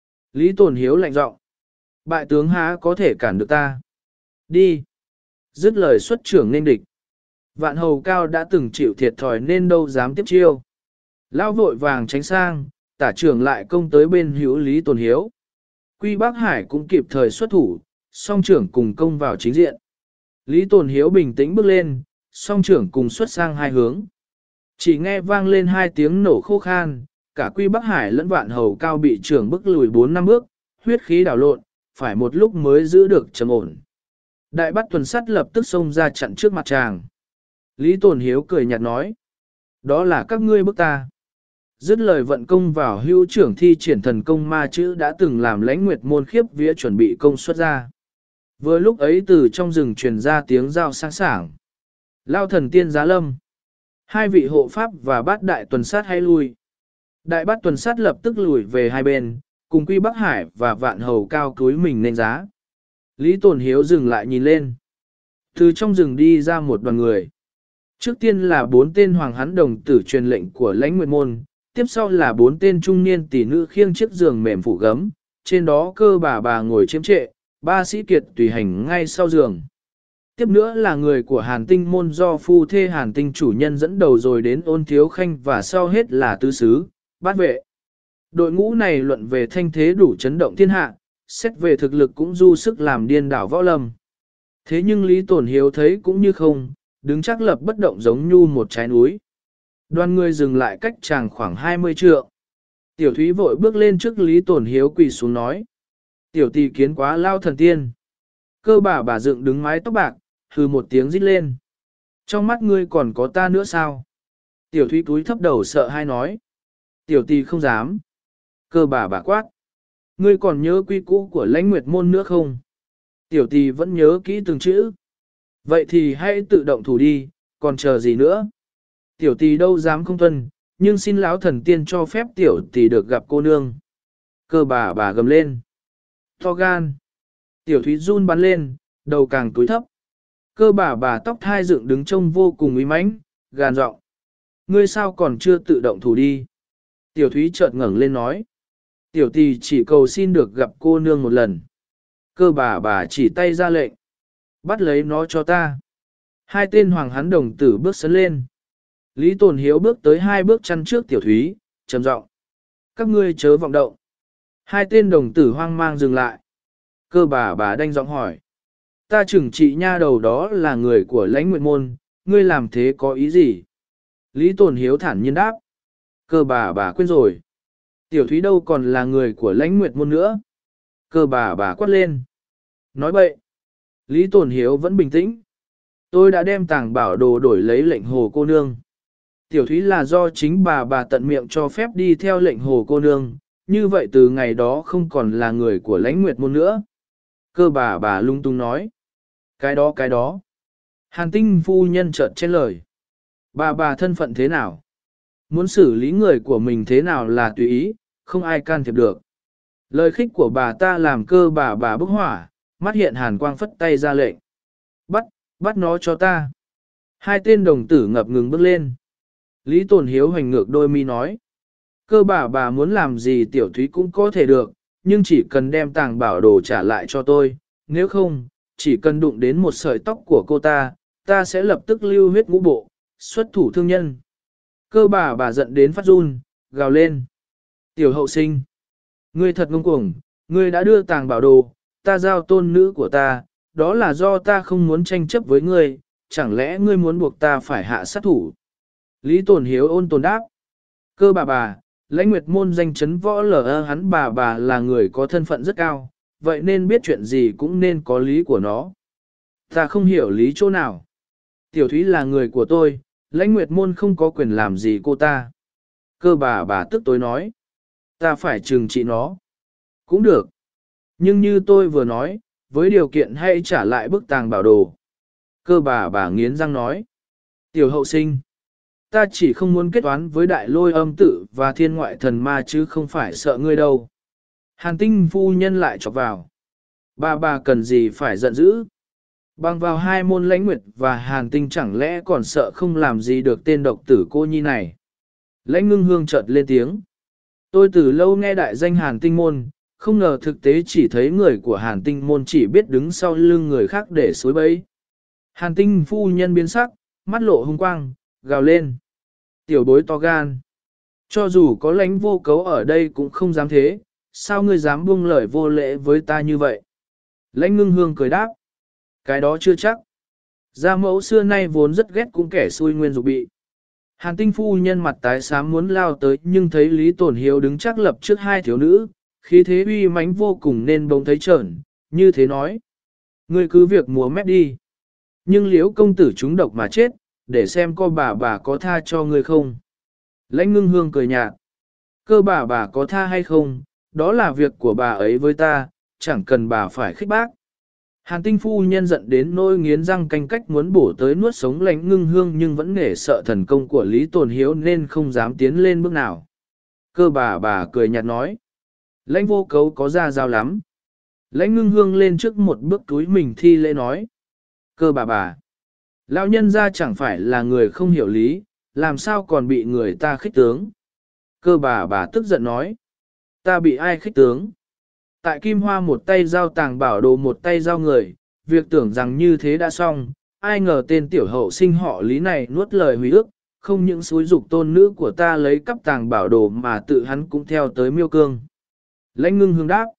Lý Tồn Hiếu lạnh giọng. Bại tướng há có thể cản được ta. Đi. Dứt lời xuất chưởng nên địch. Vạn Hầu Cao đã từng chịu thiệt thòi nên đâu dám tiếp chiêu. Lao vội vàng tránh sang, tả trưởng lại công tới bên hữu Lý Tồn Hiếu. Quy Bắc Hải cũng kịp thời xuất thủ, song trưởng cùng công vào chính diện. Lý Tồn Hiếu bình tĩnh bước lên, song trưởng cùng xuất sang hai hướng. Chỉ nghe vang lên hai tiếng nổ khô khan, cả Quy Bắc Hải lẫn Vạn Hầu Cao bị trưởng bức lùi 4-5 bước, huyết khí đảo lộn, phải một lúc mới giữ được trầm ổn. Đại Bát Tuần Sắt lập tức xông ra chặn trước mặt chàng. Lý Tồn Hiếu cười nhạt nói, đó là các ngươi bức ta. Dứt lời vận công vào hưu trưởng thi triển thần công ma chữ đã từng làm Lãnh Nguyệt môn khiếp vía chuẩn bị công xuất ra. Vừa lúc ấy từ trong rừng truyền ra tiếng giao sáng sảng. Lao thần tiên giá lâm. Hai vị hộ pháp và bát đại tuần sát hay lui. Đại bát tuần sát lập tức lùi về hai bên, cùng Quy Bắc Hải và Vạn Hầu Cao cúi mình nên giá. Lý Tồn Hiếu dừng lại nhìn lên. Từ trong rừng đi ra một đoàn người. Trước tiên là 4 tên hoàng hán đồng tử truyền lệnh của Lãnh Nguyệt môn, tiếp sau là 4 tên trung niên tỷ nữ khiêng chiếc giường mềm phủ gấm, trên đó cơ bà ngồi chiếm trệ, 3 sĩ kiệt tùy hành ngay sau giường. Tiếp nữa là người của Hàn Tinh môn do phu thê Hàn Tinh chủ nhân dẫn đầu rồi đến Ôn Thiếu Khanh và sau hết là tứ sứ, bát vệ. Đội ngũ này luận về thanh thế đủ chấn động thiên hạ, xét về thực lực cũng du sức làm điên đảo võ lâm. Thế nhưng Lý Tồn Hiếu thấy cũng như không, đứng chắc lập bất động giống như một trái núi. Đoàn người dừng lại cách chàng khoảng 20 trượng. Tiểu Thúy vội bước lên trước Lý Tồn Hiếu quỳ xuống nói. Tiểu tỷ kiến quá lao thần tiên. Cơ bà dựng đứng mái tóc bạc, hừ một tiếng rít lên. Trong mắt ngươi còn có ta nữa sao? Tiểu Thúy cúi thấp đầu sợ hai nói. Tiểu tỷ không dám. Cơ bà quát. Ngươi còn nhớ quy cũ của Lãnh Nguyệt môn nữa không? Tiểu tỷ vẫn nhớ kỹ từng chữ. Vậy thì hãy tự động thủ đi, còn chờ gì nữa? Tiểu tỷ đâu dám không tuân, nhưng xin lão thần tiên cho phép tiểu tỷ được gặp cô nương. Cơ bà gầm lên. To gan. Tiểu Thúy run bắn lên, đầu càng túi thấp. Cơ bà tóc thai dựng đứng trông vô cùng uy mãnh, gàn giọng. Ngươi sao còn chưa tự động thủ đi? Tiểu Thúy chợt ngẩng lên nói. Tiểu tỷ chỉ cầu xin được gặp cô nương một lần. Cơ bà chỉ tay ra lệnh. Bắt lấy nó cho ta. Hai tên hoàng hán đồng tử bước sấn lên. Lý Tồn Hiếu bước tới 2 bước chăn trước Tiểu Thúy, trầm giọng. Các ngươi chớ vọng động. Hai tên đồng tử hoang mang dừng lại. Cơ bà đanh giọng hỏi. Ta chừng trị nha đầu đó là người của Lãnh Nguyệt môn, ngươi làm thế có ý gì? Lý Tồn Hiếu thản nhiên đáp. Cơ bà quên rồi. Tiểu Thúy đâu còn là người của Lãnh Nguyệt môn nữa. Cơ bà quát lên. Nói bậy. Lý Tồn Hiếu vẫn bình tĩnh. Tôi đã đem tàng bảo đồ đổi lấy lệnh hồ cô nương. Tiểu Thúy là do chính bà tận miệng cho phép đi theo lệnh hồ cô nương, như vậy từ ngày đó không còn là người của Lãnh Nguyệt môn nữa. Cơ bà lung tung nói. Cái đó. Hàn Tinh phu nhân chợt chen lời. Bà thân phận thế nào? Muốn xử lý người của mình thế nào là tùy ý, không ai can thiệp được. Lời khích của bà ta làm cơ bà bức hỏa, mắt hiện hàn quang phất tay ra lệnh. Bắt nó cho ta. Hai tên đồng tử ngập ngừng bước lên. Lý Tồn Hiếu hoành ngược đôi mi nói. Cơ bà muốn làm gì Tiểu Thúy cũng có thể được, nhưng chỉ cần đem tàng bảo đồ trả lại cho tôi, nếu không, chỉ cần đụng đến một sợi tóc của cô ta sẽ lập tức lưu huyết ngũ bộ, xuất thủ thương nhân. Cơ bà giận đến phát run, gào lên. Tiểu hậu sinh, ngươi thật ngông cuồng, ngươi đã đưa tàng bảo đồ, ta giao tôn nữ của ta, đó là do ta không muốn tranh chấp với ngươi, chẳng lẽ ngươi muốn buộc ta phải hạ sát thủ? Lý Tồn Hiếu ôn tồn đáp. Cơ bà, Lãnh Nguyệt môn danh chấn võ lở hắn bà là người có thân phận rất cao, vậy nên biết chuyện gì cũng nên có lý của nó. Ta không hiểu lý chỗ nào. Tiểu Thúy là người của tôi, Lãnh Nguyệt môn không có quyền làm gì cô ta. Cơ bà tức tối nói. Ta phải trừng trị nó. Cũng được. Nhưng như tôi vừa nói, với điều kiện hãy trả lại bức tàng bảo đồ. Cơ bà nghiến răng nói. Tiểu hậu sinh. Ta chỉ không muốn kết toán với đại lôi âm tự và thiên ngoại thần ma chứ không phải sợ ngươi đâu. Hàn tinh phu nhân lại chọc vào. Bà cần gì phải giận dữ. Bằng vào hai môn lãnh nguyệt và hàn tinh chẳng lẽ còn sợ không làm gì được tên độc tử cô nhi này. Lãnh ngưng hương chợt lên tiếng. Tôi từ lâu nghe đại danh hàn tinh môn, không ngờ thực tế chỉ thấy người của hàn tinh môn chỉ biết đứng sau lưng người khác để xối bẫy. Hàn tinh phu nhân biến sắc, mắt lộ hung quang, gào lên. Tiểu bối to gan. Cho dù có lãnh vô cấu ở đây cũng không dám thế, sao ngươi dám buông lời vô lễ với ta như vậy? Lãnh ngưng hương cười đáp. Cái đó chưa chắc. Gia mẫu xưa nay vốn rất ghét cũng kẻ xui nguyên dục bị. Hàn tinh phu nhân mặt tái xám muốn lao tới nhưng thấy Lý Tổn Hiếu đứng chắc lập trước hai thiếu nữ, khí thế uy mãnh vô cùng nên bỗng thấy trởn, như thế nói. Ngươi cứ việc múa mép đi. Nhưng liễu công tử trúng độc mà chết, để xem có bà có tha cho ngươi không. Lãnh ngưng hương cười nhạt. Cơ bà có tha hay không, đó là việc của bà ấy với ta, chẳng cần bà phải khích bác. Hàn tinh phu nhân giận đến nỗi nghiến răng canh cách muốn bổ tới nuốt sống lãnh ngưng hương nhưng vẫn nể sợ thần công của Lý Tồn Hiếu nên không dám tiến lên bước nào. Cơ bà cười nhạt nói. Lãnh vô cấu có ra dao lắm. Lãnh ngưng hương lên trước một bước túi mình thi lễ nói. Cơ bà. Lão nhân ra chẳng phải là người không hiểu lý, làm sao còn bị người ta khích tướng. Cơ bà tức giận nói. Ta bị ai khích tướng? Tại Kim Hoa một tay giao tàng bảo đồ một tay giao người, việc tưởng rằng như thế đã xong, ai ngờ tên tiểu hậu sinh họ lý này nuốt lời hủy ước, không những xúi dục tôn nữ của ta lấy cắp tàng bảo đồ mà tự hắn cũng theo tới miêu cương. Lãnh ngưng hương đáp.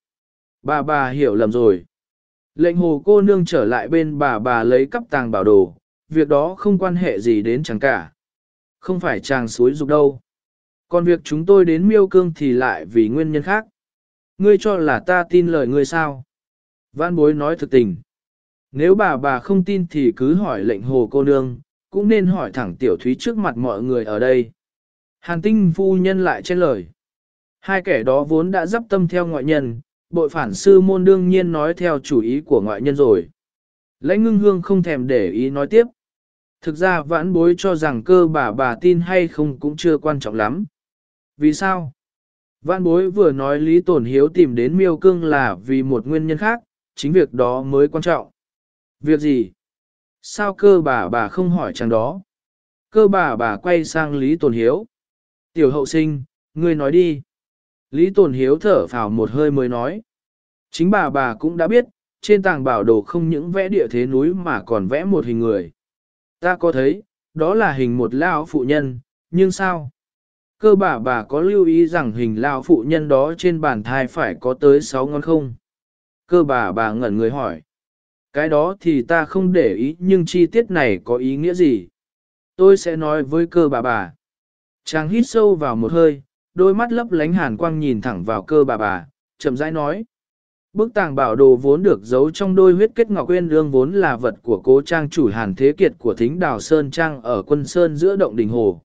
Bà hiểu lầm rồi. Lệnh hồ cô nương trở lại bên bà lấy cắp tàng bảo đồ, việc đó không quan hệ gì đến chàng cả. Không phải chàng xúi dục đâu. Còn việc chúng tôi đến miêu cương thì lại vì nguyên nhân khác. Ngươi cho là ta tin lời ngươi sao? Văn bối nói thực tình. Nếu bà không tin thì cứ hỏi lệnh hồ cô nương, cũng nên hỏi thẳng tiểu thúy trước mặt mọi người ở đây. Hàn tinh phu nhân lại trên lời. Hai kẻ đó vốn đã dắp tâm theo ngoại nhân, bội phản sư môn đương nhiên nói theo chủ ý của ngoại nhân rồi. Lãnh ngưng hương không thèm để ý nói tiếp. Thực ra vãn bối cho rằng cơ bà tin hay không cũng chưa quan trọng lắm. Vì sao? Vãn bối vừa nói Lý Tổn Hiếu tìm đến miêu cương là vì một nguyên nhân khác, chính việc đó mới quan trọng. Việc gì? Sao cơ bà không hỏi chàng đó? Cơ bà quay sang Lý Tổn Hiếu. Tiểu hậu sinh, ngươi nói đi. Lý Tổn Hiếu thở phào một hơi mới nói. Chính bà cũng đã biết, trên tàng bảo đồ không những vẽ địa thế núi mà còn vẽ một hình người. Ta có thấy, đó là hình một lão phụ nhân, nhưng sao? Cơ bà có lưu ý rằng hình lão phụ nhân đó trên bàn thai phải có tới 6 ngón không? Cơ bà ngẩn người hỏi. Cái đó thì ta không để ý nhưng chi tiết này có ý nghĩa gì? Tôi sẽ nói với cơ bà. Chàng hít sâu vào một hơi, đôi mắt lấp lánh hàn quang nhìn thẳng vào cơ bà, chậm rãi nói. Bức tàng bảo đồ vốn được giấu trong đôi huyết kết ngọc uyên ương vốn là vật của cố trang chủ Hàn Thế Kiệt của Thính Đào Sơn Trang ở Quân Sơn giữa động đình hồ.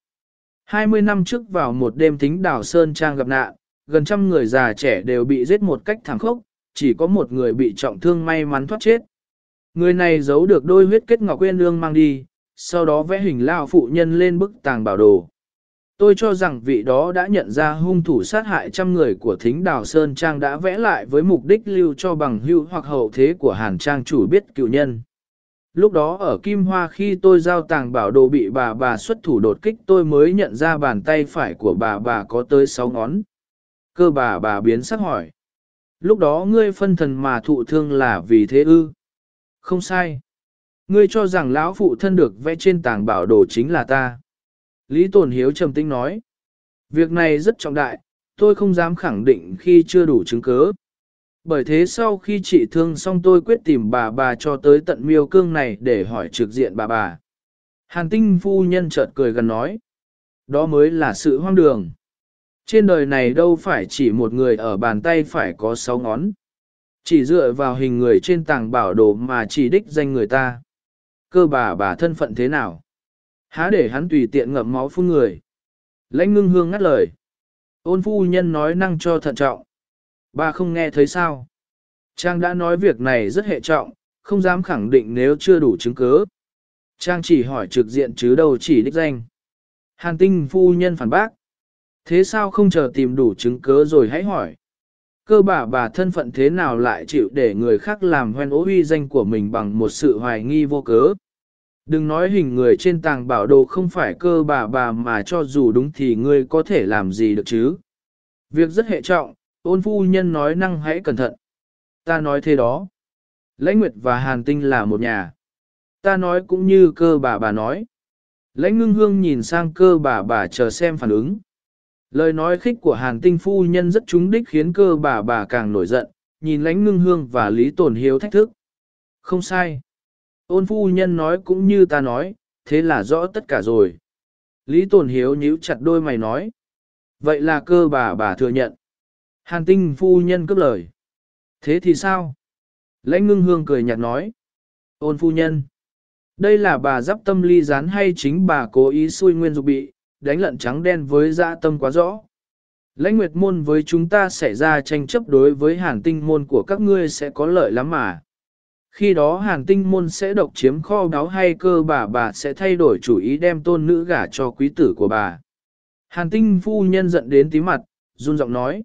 20 năm trước vào một đêm Thính Đào Sơn Trang gặp nạn, gần trăm người già trẻ đều bị giết một cách thảm khốc, chỉ có một người bị trọng thương may mắn thoát chết. Người này giấu được đôi huyết kết ngọc uyên ương mang đi, sau đó vẽ hình lao phụ nhân lên bức tàng bảo đồ. Tôi cho rằng vị đó đã nhận ra hung thủ sát hại trăm người của Thính Đào Sơn Trang đã vẽ lại với mục đích lưu cho bằng hữu hoặc hậu thế của Hàn Trang chủ biết cựu nhân. Lúc đó ở Kim Hoa khi tôi giao tàng bảo đồ bị bà xuất thủ đột kích tôi mới nhận ra bàn tay phải của bà có tới 6 ngón. Cơ bà biến sắc hỏi. Lúc đó ngươi phân thần mà thụ thương là vì thế ư? Không sai. Ngươi cho rằng lão phụ thân được vẽ trên tàng bảo đồ chính là ta. Lý Tồn Hiếu trầm tĩnh nói. Việc này rất trọng đại, tôi không dám khẳng định khi chưa đủ chứng cứ. Bởi thế sau khi trị thương xong tôi quyết tìm bà cho tới tận miêu cương này để hỏi trực diện bà. Hàn tinh phu nhân chợt cười gần nói. Đó mới là sự hoang đường. Trên đời này đâu phải chỉ một người ở bàn tay phải có 6 ngón. Chỉ dựa vào hình người trên tàng bảo đồ mà chỉ đích danh người ta. Cơ bà thân phận thế nào? Há để hắn tùy tiện ngậm máu phun người. Lãnh ngưng hương ngắt lời. Ôn phu nhân nói năng cho thận trọng. Bà không nghe thấy sao? Trang đã nói việc này rất hệ trọng, không dám khẳng định nếu chưa đủ chứng cứ. Trang chỉ hỏi trực diện chứ đâu chỉ đích danh. Hàn Tinh phu nhân phản bác. Thế sao không chờ tìm đủ chứng cớ rồi hãy hỏi. Cơ bà thân phận thế nào lại chịu để người khác làm hoen ố uy danh của mình bằng một sự hoài nghi vô cớ. Đừng nói hình người trên tàng bảo đồ không phải cơ bà mà cho dù đúng thì ngươi có thể làm gì được chứ. Việc rất hệ trọng, Ôn phu nhân nói năng hãy cẩn thận. Ta nói thế đó. Lãnh Nguyệt và Hàn Tinh là một nhà. Ta nói cũng như cơ bà nói. Lãnh Ngưng Hương nhìn sang cơ bà chờ xem phản ứng. Lời nói khích của Hàn Tinh phu nhân rất trúng đích khiến cơ bà càng nổi giận, nhìn Lãnh Ngưng Hương và Lý Tồn Hiếu thách thức. Không sai. Ôn phu nhân nói cũng như ta nói, thế là rõ tất cả rồi. Lý Tồn Hiếu nhíu chặt đôi mày nói. Vậy là cơ bà thừa nhận. Hàn Tinh phu nhân cướp lời. Thế thì sao? Lãnh Ngưng Hương cười nhạt nói. Ôn phu nhân. Đây là bà dắp tâm ly gián hay chính bà cố ý xui nguyên dục bị, đánh lận trắng đen với dạ tâm quá rõ. Lãnh Nguyệt môn với chúng ta xảy ra tranh chấp đối với Hàn Tinh môn của các ngươi sẽ có lợi lắm mà. Khi đó Hàn Tinh môn sẽ độc chiếm kho báu hay cơ bà sẽ thay đổi chủ ý đem tôn nữ gả cho quý tử của bà. Hàn Tinh phu nhân giận đến tí mặt, run giọng nói.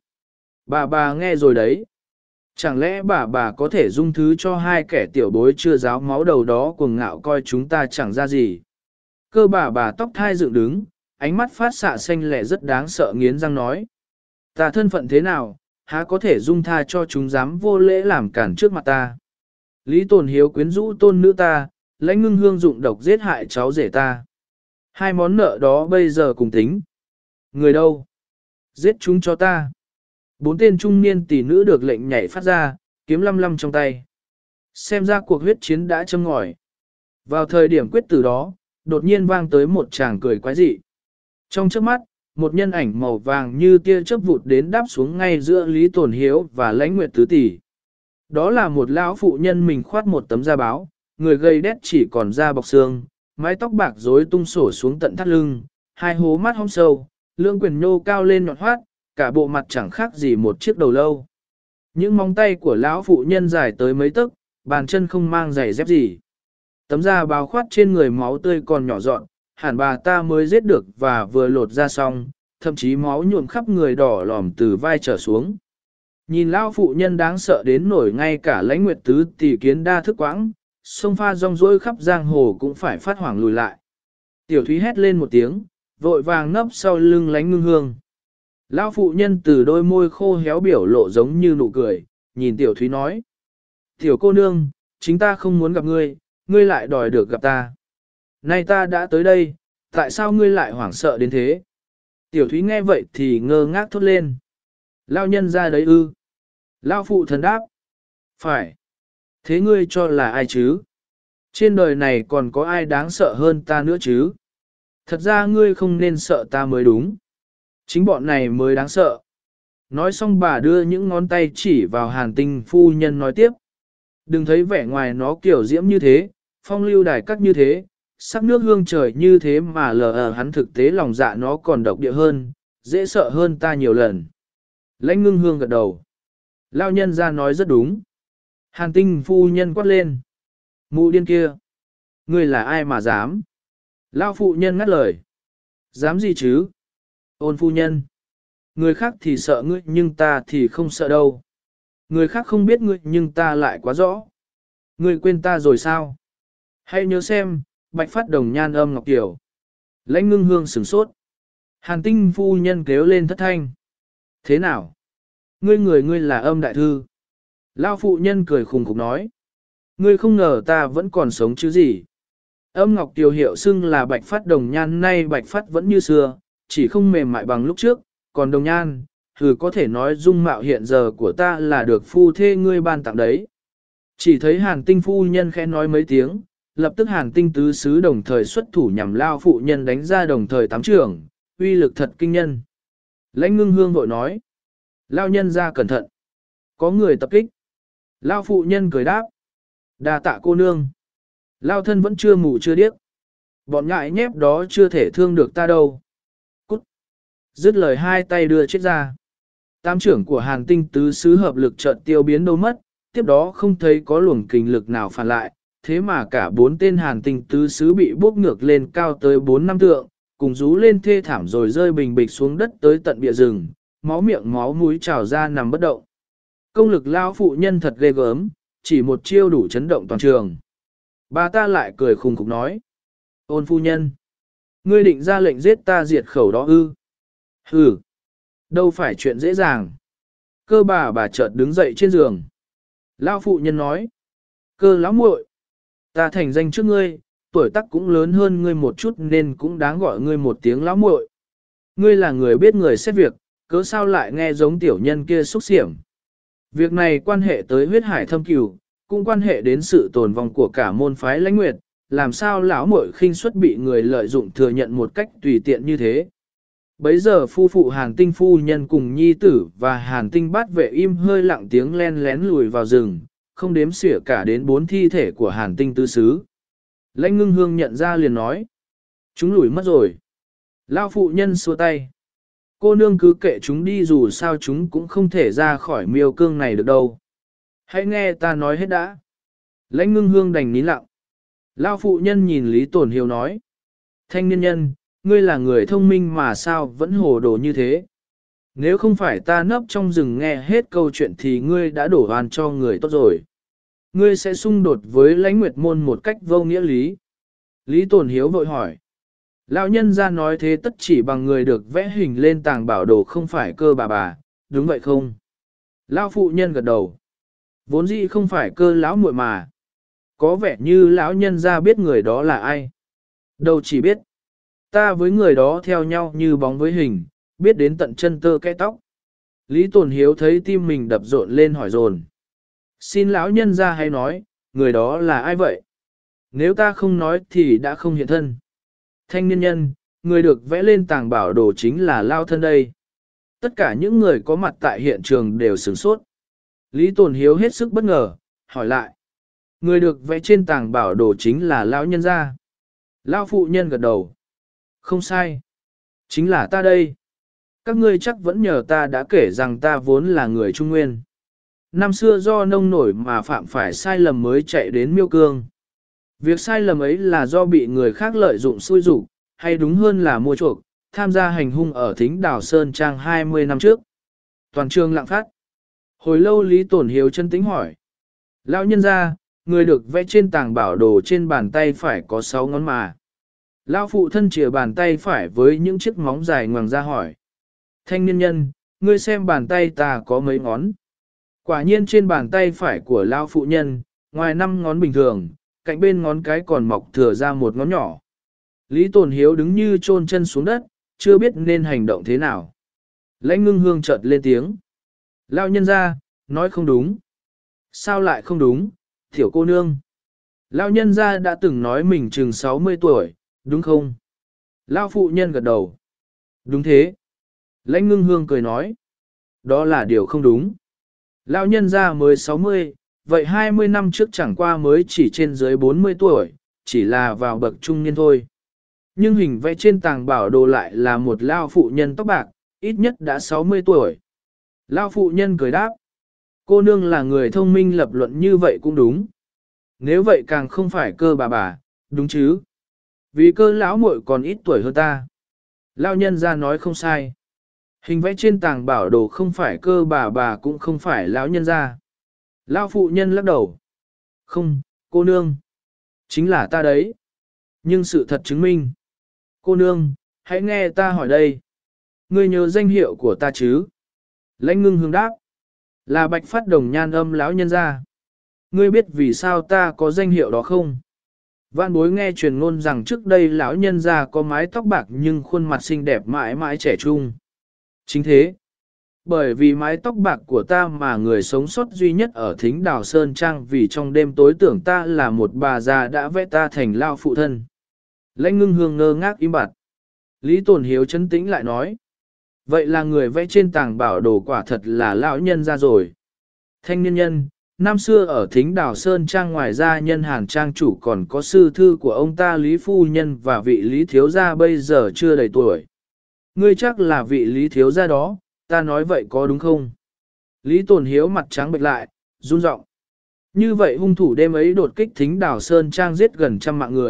Bà nghe rồi đấy. Chẳng lẽ bà có thể dung thứ cho hai kẻ tiểu bối chưa ráo máu đầu đó cuồng ngạo coi chúng ta chẳng ra gì. Cơ bà tóc thai dựng đứng, ánh mắt phát xạ xanh lẻ rất đáng sợ nghiến răng nói. Ta thân phận thế nào, há có thể dung tha cho chúng dám vô lễ làm cản trước mặt ta. Lý Tồn Hiếu quyến rũ tôn nữ ta, Lãnh Ngưng Hương dụng độc giết hại cháu rể ta. Hai món nợ đó bây giờ cùng tính. Người đâu? Giết chúng cho ta. Bốn tên trung niên tỷ nữ được lệnh nhảy phát ra, kiếm lăm trong tay. Xem ra cuộc huyết chiến đã châm ngòi. Vào thời điểm quyết tử đó, đột nhiên vang tới một tràng cười quái dị. Trong chớp mắt, một nhân ảnh màu vàng như tia chớp vụt đến đáp xuống ngay giữa Lý Tồn Hiếu và Lãnh Nguyệt tứ tỷ. Đó là một lão phụ nhân mình khoát một tấm da báo, người gầy đét chỉ còn da bọc xương, mái tóc bạc rối tung sổ xuống tận thắt lưng, hai hố mắt hông sâu, lưỡng quyền nhô cao lên nhọn hoắt, cả bộ mặt chẳng khác gì một chiếc đầu lâu. Những móng tay của lão phụ nhân dài tới mấy tấc, bàn chân không mang giày dép gì. Tấm da báo khoát trên người máu tươi còn nhỏ dọn, hẳn bà ta mới giết được và vừa lột ra xong, thậm chí máu nhuộm khắp người đỏ lòm từ vai trở xuống. Nhìn lão phụ nhân đáng sợ đến nổi ngay cả Lãnh Nguyệt tứ tỷ kiến đa thức quãng, sông pha rong rỗi khắp giang hồ cũng phải phát hoảng lùi lại. Tiểu Thúy hét lên một tiếng, vội vàng nấp sau lưng Lãnh Ngưng Hương. Lão phụ nhân từ đôi môi khô héo biểu lộ giống như nụ cười, nhìn Tiểu Thúy nói. Tiểu cô nương, chính ta không muốn gặp ngươi, ngươi lại đòi được gặp ta. Nay ta đã tới đây, tại sao ngươi lại hoảng sợ đến thế? Tiểu Thúy nghe vậy thì ngơ ngác thốt lên. Lão nhân ra đấy ư? Lão phụ thần đáp. Phải. Thế ngươi cho là ai chứ? Trên đời này còn có ai đáng sợ hơn ta nữa chứ? Thật ra ngươi không nên sợ ta mới đúng. Chính bọn này mới đáng sợ. Nói xong bà đưa những ngón tay chỉ vào Hàn Tinh phu nhân nói tiếp. Đừng thấy vẻ ngoài nó kiểu diễm như thế, phong lưu đài các như thế, sắc nước hương trời như thế mà hắn thực tế lòng dạ nó còn độc địa hơn, dễ sợ hơn ta nhiều lần. Lãnh Ngưng Hương gật đầu. Lao nhân ra nói rất đúng. Hàn Tinh phu nhân quát lên. Mụ điên kia. Ngươi là ai mà dám? Lao phụ nhân ngắt lời. Dám gì chứ? Ôn phu nhân. Người khác thì sợ ngươi nhưng ta thì không sợ đâu. Người khác không biết ngươi nhưng ta lại quá rõ. Ngươi quên ta rồi sao? Hãy nhớ xem, bạch phát đồng nhan âm ngọc tiểu. Lãnh Ngưng Hương sửng sốt. Hàn Tinh phu nhân kêu lên thất thanh. Thế nào? Ngươi là âm đại thư. Lao phụ nhân cười khùng khục nói. Ngươi không ngờ ta vẫn còn sống chứ gì. Âm ngọc tiểu hiệu xưng là bạch phát đồng nhan, nay bạch phát vẫn như xưa, chỉ không mềm mại bằng lúc trước, còn đồng nhan, có thể nói dung mạo hiện giờ của ta là được phu thê ngươi ban tặng đấy. Chỉ thấy Hàn Tinh phu nhân khẽ nói mấy tiếng, lập tức Hàn Tinh tứ sứ đồng thời xuất thủ nhằm Lao phụ nhân đánh ra đồng thời tám trưởng, uy lực thật kinh nhân. Lãnh Ngưng Hương vội nói. Lao nhân ra cẩn thận. Có người tập kích. Lao phụ nhân cười đáp. Đa tạ cô nương. Lao thân vẫn chưa mù chưa điếc. Bọn nhại nhép đó chưa thể thương được ta đâu. Cút. Dứt lời hai tay đưa chết ra. Tam trưởng của Hàn Tinh tứ sứ hợp lực chợt tiêu biến đâu mất. Tiếp đó không thấy có luồng kình lực nào phản lại. Thế mà cả bốn tên Hàn Tinh tứ sứ bị bốc ngược lên cao tới 4 năm tượng. cùng rú lên thê thảm rồi rơi bình bịch xuống đất tới tận bìa rừng, máu miệng máu mũi trào ra nằm bất động. Công lực lao phụ nhân thật ghê gớm, chỉ một chiêu đủ chấn động toàn trường. Bà ta lại cười khùng khục nói. Ôn phu nhân, ngươi định ra lệnh giết ta diệt khẩu đó ư? Hừ, đâu phải chuyện dễ dàng. Cơ bà chợt đứng dậy trên giường. Lao phụ nhân nói. Cơ lão muội, ta thành danh trước ngươi, tuổi tác cũng lớn hơn ngươi một chút nên cũng đáng gọi ngươi một tiếng lão muội. Ngươi là người biết người xét việc, cớ sao lại nghe giống tiểu nhân kia xúc xiểm. Việc này quan hệ tới huyết hải thâm cửu, cũng quan hệ đến sự tồn vong của cả môn phái Lãnh Nguyệt, làm sao lão muội khinh suất bị người lợi dụng thừa nhận một cách tùy tiện như thế. Bấy giờ phu phụ Hàn Tinh phu nhân cùng nhi tử và Hàn Tinh bát vệ im hơi lặng tiếng len lén lùi vào rừng, không đếm xỉa cả đến 4 thi thể của Hàn Tinh tứ xứ. Lãnh Ngưng Hương nhận ra liền nói. Chúng lùi mất rồi. Lao phụ nhân xua tay. Cô nương cứ kệ chúng đi dù sao chúng cũng không thể ra khỏi miêu cương này được đâu. Hãy nghe ta nói hết đã. Lãnh Ngưng Hương đành nín lặng. Lao phụ nhân nhìn Lý Tồn Hiếu nói. Thanh niên nhân, ngươi là người thông minh mà sao vẫn hồ đồ như thế? Nếu không phải ta nấp trong rừng nghe hết câu chuyện thì ngươi đã đổ oan cho người tốt rồi. Ngươi sẽ xung đột với Lãnh Nguyệt môn một cách vô nghĩa lý. Lý Tồn Hiếu vội hỏi. Lão nhân ra nói thế tất chỉ bằng người được vẽ hình lên tàng bảo đồ không phải cơ bà, đúng vậy không? Lão phụ nhân gật đầu. Vốn dĩ không phải cơ lão muội mà. Có vẻ như lão nhân ra biết người đó là ai. Đâu chỉ biết. Ta với người đó theo nhau như bóng với hình, biết đến tận chân tơ kẽ tóc. Lý Tồn Hiếu thấy tim mình đập rộn lên hỏi dồn. Xin lão nhân ra hay nói, người đó là ai vậy? Nếu ta không nói thì đã không hiện thân. Thanh niên nhân, người được vẽ lên tàng bảo đồ chính là Lao thân đây. Tất cả những người có mặt tại hiện trường đều sửng sốt. Lý Tồn Hiếu hết sức bất ngờ, hỏi lại. Người được vẽ trên tàng bảo đồ chính là lão nhân gia. Lao phụ nhân gật đầu. Không sai. Chính là ta đây. Các ngươi chắc vẫn nhờ ta đã kể rằng ta vốn là người Trung Nguyên. Năm xưa do nông nổi mà phạm phải sai lầm mới chạy đến Miêu Cương. Việc sai lầm ấy là do bị người khác lợi dụng xui rủi, hay đúng hơn là mua chuộc, tham gia hành hung ở Thính Đảo Sơn Trang 20 năm trước. Toàn trường lặng phát. Hồi lâu Lý Tồn Hiếu chân tĩnh hỏi. Lão nhân gia, người được vẽ trên tàng bảo đồ trên bàn tay phải có 6 ngón mà. Lão phụ thân chìa bàn tay phải với những chiếc móng dài ngoằng ra hỏi. Thanh niên nhân, ngươi xem bàn tay ta có mấy ngón. Quả nhiên trên bàn tay phải của lão phụ nhân, ngoài 5 ngón bình thường, cạnh bên ngón cái còn mọc thừa ra một ngón nhỏ. Lý Tồn Hiếu đứng như chôn chân xuống đất, chưa biết nên hành động thế nào. Lãnh Ngưng Hương chợt lên tiếng. Lão nhân gia, nói không đúng. Sao lại không đúng, tiểu cô nương? Lão nhân gia đã từng nói mình chừng 60 tuổi, đúng không? Lão phụ nhân gật đầu. Đúng thế. Lãnh Ngưng Hương cười nói. Đó là điều không đúng. Lão nhân gia mới 60, vậy 20 năm trước chẳng qua mới chỉ trên dưới 40 tuổi, chỉ là vào bậc trung niên thôi. Nhưng hình vẽ trên tàng bảo đồ lại là một lão phụ nhân tóc bạc, ít nhất đã 60 tuổi. Lão phụ nhân cười đáp. Cô nương là người thông minh lập luận như vậy cũng đúng. Nếu vậy càng không phải cơ bà, đúng chứ? Vì cơ lão muội còn ít tuổi hơn ta. Lão nhân ra nói không sai. Hình vẽ trên tàng bảo đồ không phải cơ bà cũng không phải lão nhân ra. Lão phụ nhân lắc đầu. Không, cô nương. Chính là ta đấy. Nhưng sự thật chứng minh. Cô nương, hãy nghe ta hỏi đây. Ngươi nhớ danh hiệu của ta chứ? Lãnh Ngưng Hương đáp. Là Bạch Phát Đồng Nhan Âm lão nhân gia. Ngươi biết vì sao ta có danh hiệu đó không? Vạn bối nghe truyền ngôn rằng trước đây lão nhân gia có mái tóc bạc nhưng khuôn mặt xinh đẹp mãi mãi trẻ trung. Chính thế. Bởi vì mái tóc bạc của ta mà người sống sót duy nhất ở Thính Đảo Sơn Trang vì trong đêm tối tưởng ta là một bà già đã vẽ ta thành lao phụ thân. Lãnh Ngưng Hương ngơ ngác im bặt. Lý Tồn Hiếu chấn tĩnh lại nói. Vậy là người vẽ trên tàng bảo đồ quả thật là lão nhân ra rồi. Thanh niên nhân, năm xưa ở Thính Đảo Sơn Trang ngoài ra nhân Hàn Trang chủ còn có sư thư của ông ta Lý Phu Nhân và vị Lý Thiếu Gia bây giờ chưa đầy tuổi. Ngươi chắc là vị Lý Thiếu Gia đó, ta nói vậy có đúng không? Lý Tồn Hiếu mặt trắng bệch lại, run giọng. Như vậy hung thủ đêm ấy đột kích Thính Đảo Sơn Trang giết gần 100 mạng người,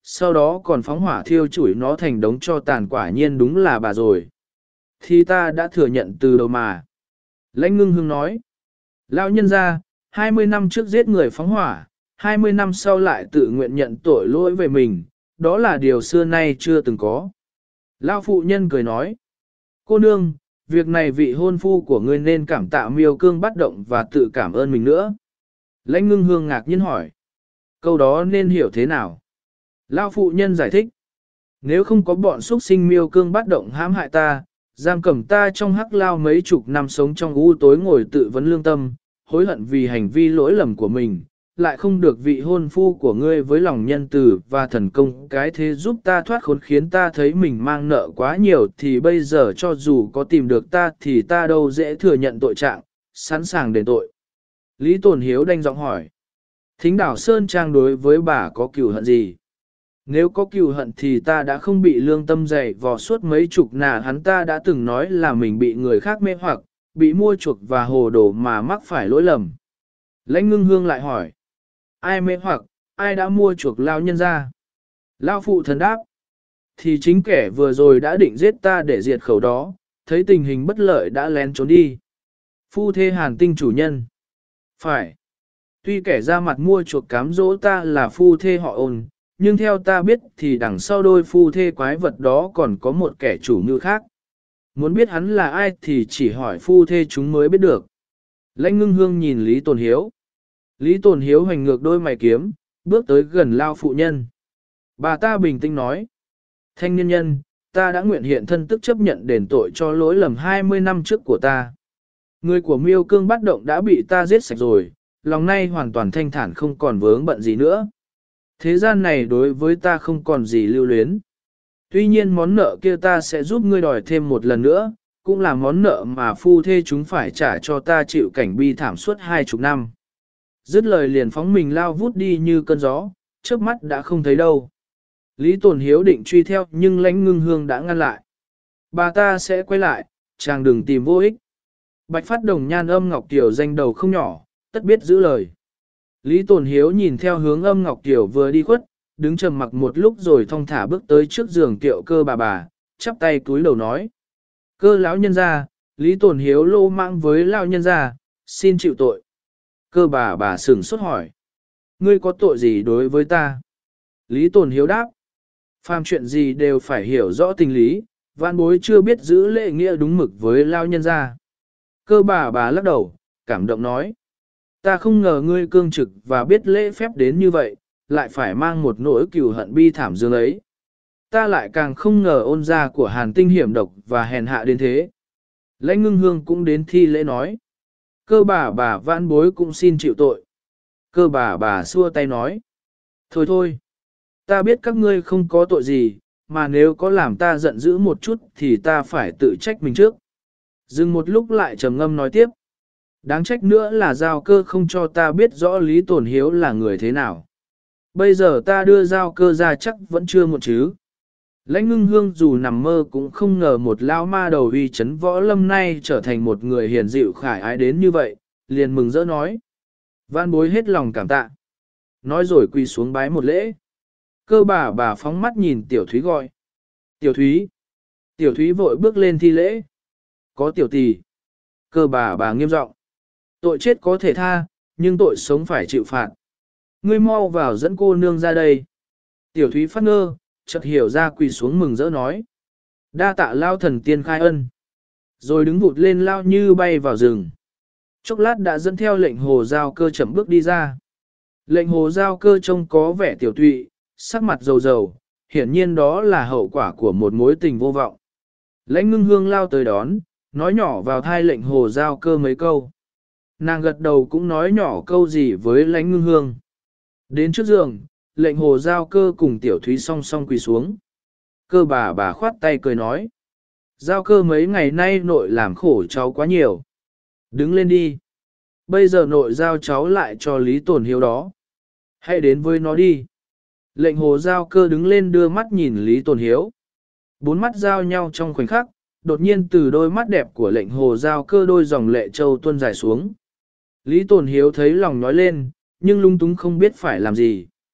sau đó còn phóng hỏa thiêu chủi nó thành đống cho tàn, quả nhiên đúng là bà rồi. Thì ta đã thừa nhận từ đầu mà. Lãnh Ngưng Hương nói, lão nhân gia, 20 năm trước giết người phóng hỏa, 20 năm sau lại tự nguyện nhận tội lỗi về mình, đó là điều xưa nay chưa từng có. Lão phụ nhân cười nói, cô nương, việc này vị hôn phu của ngươi nên cảm tạ Miêu Cương bắt động và tự cảm ơn mình nữa. Lãnh Ngưng Hương ngạc nhiên hỏi, câu đó nên hiểu thế nào? Lão phụ nhân giải thích, nếu không có bọn xuất sinh Miêu Cương bắt động hãm hại ta, giam cầm ta trong hắc lao mấy chục năm sống trong u tối ngồi tự vấn lương tâm, hối hận vì hành vi lỗi lầm của mình, lại không được vị hôn phu của ngươi với lòng nhân từ và thần công cái thế giúp ta thoát khốn, khiến ta thấy mình mang nợ quá nhiều, thì bây giờ cho dù có tìm được ta thì ta đâu dễ thừa nhận tội trạng, sẵn sàng đền tội. Lý Tồn Hiếu đanh giọng hỏi, Thính Đảo Sơn Trang đối với bà có cừu hận gì? Nếu có cừu hận thì ta đã không bị lương tâm dày vò suốt mấy chục nà, hắn ta đã từng nói là mình bị người khác mê hoặc, bị mua chuộc và hồ đồ mà mắc phải lỗi lầm. Lãnh Ngưng Hương lại hỏi, ai mê hoặc, ai đã mua chuộc lao nhân ra? Lao phụ thần đáp, thì chính kẻ vừa rồi đã định giết ta để diệt khẩu đó, thấy tình hình bất lợi đã lén trốn đi. Phu thê Hàn Tinh chủ nhân. Phải. Tuy kẻ ra mặt mua chuộc cám dỗ ta là phu thê họ Ôn, nhưng theo ta biết thì đằng sau đôi phu thê quái vật đó còn có một kẻ chủ mưu khác. Muốn biết hắn là ai thì chỉ hỏi phu thê chúng mới biết được. Lãnh Ngưng Hương nhìn Lý Tồn Hiếu. Lý Tồn Hiếu hoành ngược đôi mày kiếm, bước tới gần lao phụ nhân. Bà ta bình tĩnh nói, thanh niên nhân, ta đã nguyện hiện thân tức chấp nhận đền tội cho lỗi lầm 20 năm trước của ta. Người của Miêu Cương bắt động đã bị ta giết sạch rồi, lòng nay hoàn toàn thanh thản, không còn vướng bận gì nữa. Thế gian này đối với ta không còn gì lưu luyến. Tuy nhiên món nợ kia ta sẽ giúp ngươi đòi thêm một lần nữa, cũng là món nợ mà phu thê chúng phải trả cho ta chịu cảnh bi thảm suốt 20 năm. Dứt lời liền phóng mình lao vút đi như cơn gió, trước mắt đã không thấy đâu. Lý Tồn Hiếu định truy theo nhưng Lãnh Ngưng Hương đã ngăn lại. Bà ta sẽ quay lại, chàng đừng tìm vô ích. Bạch Phát Đồng Nhan Âm Ngọc Tiểu danh đầu không nhỏ, tất biết giữ lời. Lý Tồn Hiếu nhìn theo hướng Âm Ngọc Tiểu vừa đi khuất, đứng trầm mặc một lúc rồi thong thả bước tới trước giường Kiệu Cơ bà, chắp tay cúi đầu nói. Cơ lão nhân gia, Lý Tồn Hiếu lô mạng với lão nhân gia, xin chịu tội. Cơ bà sửng sốt hỏi. Ngươi có tội gì đối với ta? Lý Tồn Hiếu đáp. Phàm chuyện gì đều phải hiểu rõ tình lý, vạn bối chưa biết giữ lễ nghĩa đúng mực với lão nhân gia. Cơ bà lắc đầu, cảm động nói. Ta không ngờ ngươi cương trực và biết lễ phép đến như vậy, lại phải mang một nỗi cừu hận bi thảm dương ấy. Ta lại càng không ngờ Ôn gia của Hàn Tinh hiểm độc và hèn hạ đến thế. Lãnh Ngưng Hương cũng đến thi lễ nói. Cơ bà vãn bối cũng xin chịu tội. Cơ bà xua tay nói. Thôi thôi, ta biết các ngươi không có tội gì, mà nếu có làm ta giận dữ một chút thì ta phải tự trách mình trước. Dừng một lúc lại trầm ngâm nói tiếp. Đáng trách nữa là Giao Cơ không cho ta biết rõ Lý Tồn Hiếu là người thế nào. Bây giờ ta đưa Giao Cơ ra chắc vẫn chưa muộn chứ. Lãnh Ngưng Hương dù nằm mơ cũng không ngờ một lão ma đầu uy chấn võ lâm nay trở thành một người hiền dịu khải ái đến như vậy, liền mừng rỡ nói. Vãn bối hết lòng cảm tạ. Nói rồi quỳ xuống bái một lễ. Cơ bà phóng mắt nhìn Tiểu Thúy gọi. Tiểu Thúy. Tiểu Thúy vội bước lên thi lễ. Có tiểu tỷ. Cơ bà nghiêm giọng. Tội chết có thể tha, nhưng tội sống phải chịu phạt. Ngươi mau vào dẫn cô nương ra đây. Tiểu Thúy phát ngơ, chợt hiểu ra quỳ xuống mừng rỡ nói. Đa tạ lao thần tiên khai ân. Rồi đứng vụt lên lao như bay vào rừng. Chốc lát đã dẫn theo lệnh hồ giao cơ chậm bước đi ra. Lệnh hồ giao cơ trông có vẻ tiểu tụy, sắc mặt dầu dầu, hiển nhiên đó là hậu quả của một mối tình vô vọng. Lãnh Ngưng Hương lao tới đón, nói nhỏ vào thai lệnh hồ giao cơ mấy câu. Nàng gật đầu cũng nói nhỏ câu gì với Lãnh Ngưng Hương. Đến trước giường, lệnh hồ giao cơ cùng Tiểu Thúy song song quỳ xuống. Cơ bà khoát tay cười nói. Giao cơ mấy ngày nay nội làm khổ cháu quá nhiều. Đứng lên đi. Bây giờ nội giao cháu lại cho Lý Tồn Hiếu đó. Hãy đến với nó đi. Lệnh hồ giao cơ đứng lên đưa mắt nhìn Lý Tồn Hiếu. Bốn mắt giao nhau trong khoảnh khắc, đột nhiên từ đôi mắt đẹp của lệnh hồ giao cơ đôi dòng lệ châu tuôn dài xuống. Lý Tồn Hiếu thấy lòng nói lên, nhưng lung túng không biết phải làm gì.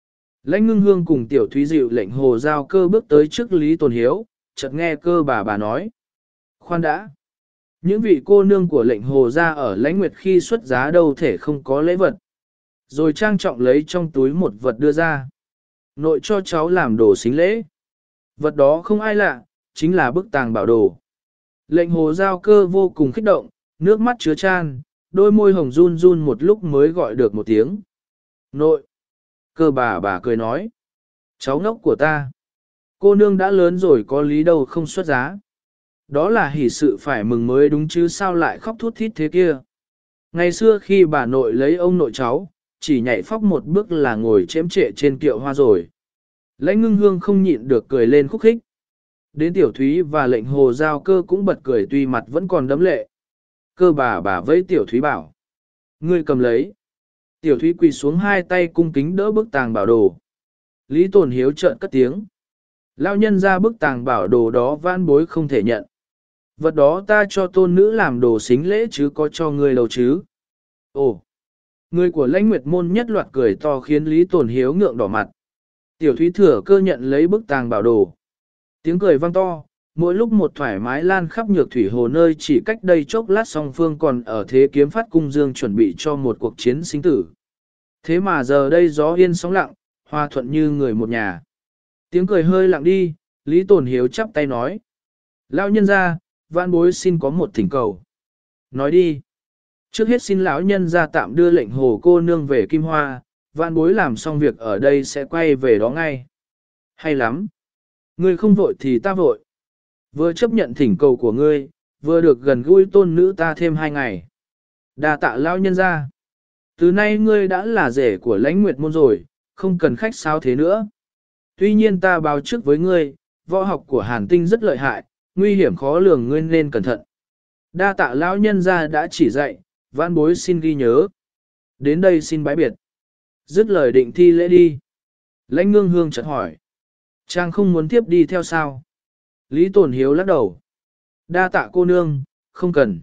Lãnh Ngưng Hương cùng Tiểu Thúy dịu lệnh Hồ Giao Cơ bước tới trước Lý Tồn Hiếu, chợt nghe cơ bà nói. Khoan đã. Những vị cô nương của lệnh Hồ gia ở Lãnh Nguyệt khi xuất giá đâu thể không có lễ vật. Rồi trang trọng lấy trong túi một vật đưa ra. Nội cho cháu làm đồ xính lễ. Vật đó không ai lạ, chính là bức tàng bảo đồ. Lệnh Hồ Giao Cơ vô cùng kích động, nước mắt chứa chan, đôi môi hồng run run một lúc mới gọi được một tiếng. Nội. Cơ bà cười nói. Cháu ngốc của ta. Cô nương đã lớn rồi có lý đâu không xuất giá. Đó là hỷ sự phải mừng mới đúng chứ sao lại khóc thút thít thế kia. Ngày xưa khi bà nội lấy ông nội cháu, chỉ nhảy phóc một bước là ngồi chém trệ trên kiệu hoa rồi. Lãnh Ngưng Hương không nhịn được cười lên khúc khích. Đến Tiểu Thúy và lệnh Hồ Giao Cơ cũng bật cười tuy mặt vẫn còn đẫm lệ. Cơ bà với Tiểu Thúy bảo. Ngươi cầm lấy. Tiểu Thúy quỳ xuống hai tay cung kính đỡ bức tàng bảo đồ. Lý Tồn Hiếu trợn cất tiếng. Lão nhân ra bức tàng bảo đồ đó van bối không thể nhận. Vật đó ta cho tôn nữ làm đồ xính lễ chứ có cho ngươi đâu chứ. Ồ! Người của Lãnh Nguyệt môn nhất loạt cười to khiến Lý Tồn Hiếu ngượng đỏ mặt. Tiểu Thúy thừa cơ nhận lấy bức tàng bảo đồ. Tiếng cười vang to, mỗi lúc một thoải mái lan khắp Nhược Thủy Hồ nơi chỉ cách đây chốc lát song phương còn ở thế kiếm phát cung dương chuẩn bị cho một cuộc chiến sinh tử. Thế mà giờ đây gió yên sóng lặng, hòa thuận như người một nhà. Tiếng cười hơi lặng đi, Lý Tồn Hiếu chắp tay nói. Lão nhân ra, vãn bối xin có một thỉnh cầu. Nói đi. Trước hết xin lão nhân ra tạm đưa lệnh Hồ cô nương về Kim Hoa, vãn bối làm xong việc ở đây sẽ quay về đó ngay. Hay lắm. Ngươi không vội thì ta vội. Vừa chấp nhận thỉnh cầu của ngươi, vừa được gần gũi tôn nữ ta thêm 2 ngày. Đa tạ lão nhân ra. Từ nay ngươi đã là rể của Lãnh Nguyệt môn rồi, không cần khách sao thế nữa. Tuy nhiên ta báo trước với ngươi, võ học của Hàn Tinh rất lợi hại, nguy hiểm khó lường ngươi nên cẩn thận. Đa tạ lão nhân gia đã chỉ dạy, vãn bối xin ghi nhớ. Đến đây xin bái biệt. Dứt lời định thi lễ đi. Lãnh Ngưng Hương chợt hỏi. Chàng không muốn tiếp đi theo sao? Lý Tồn Hiếu lắc đầu. Đa tạ cô nương, không cần.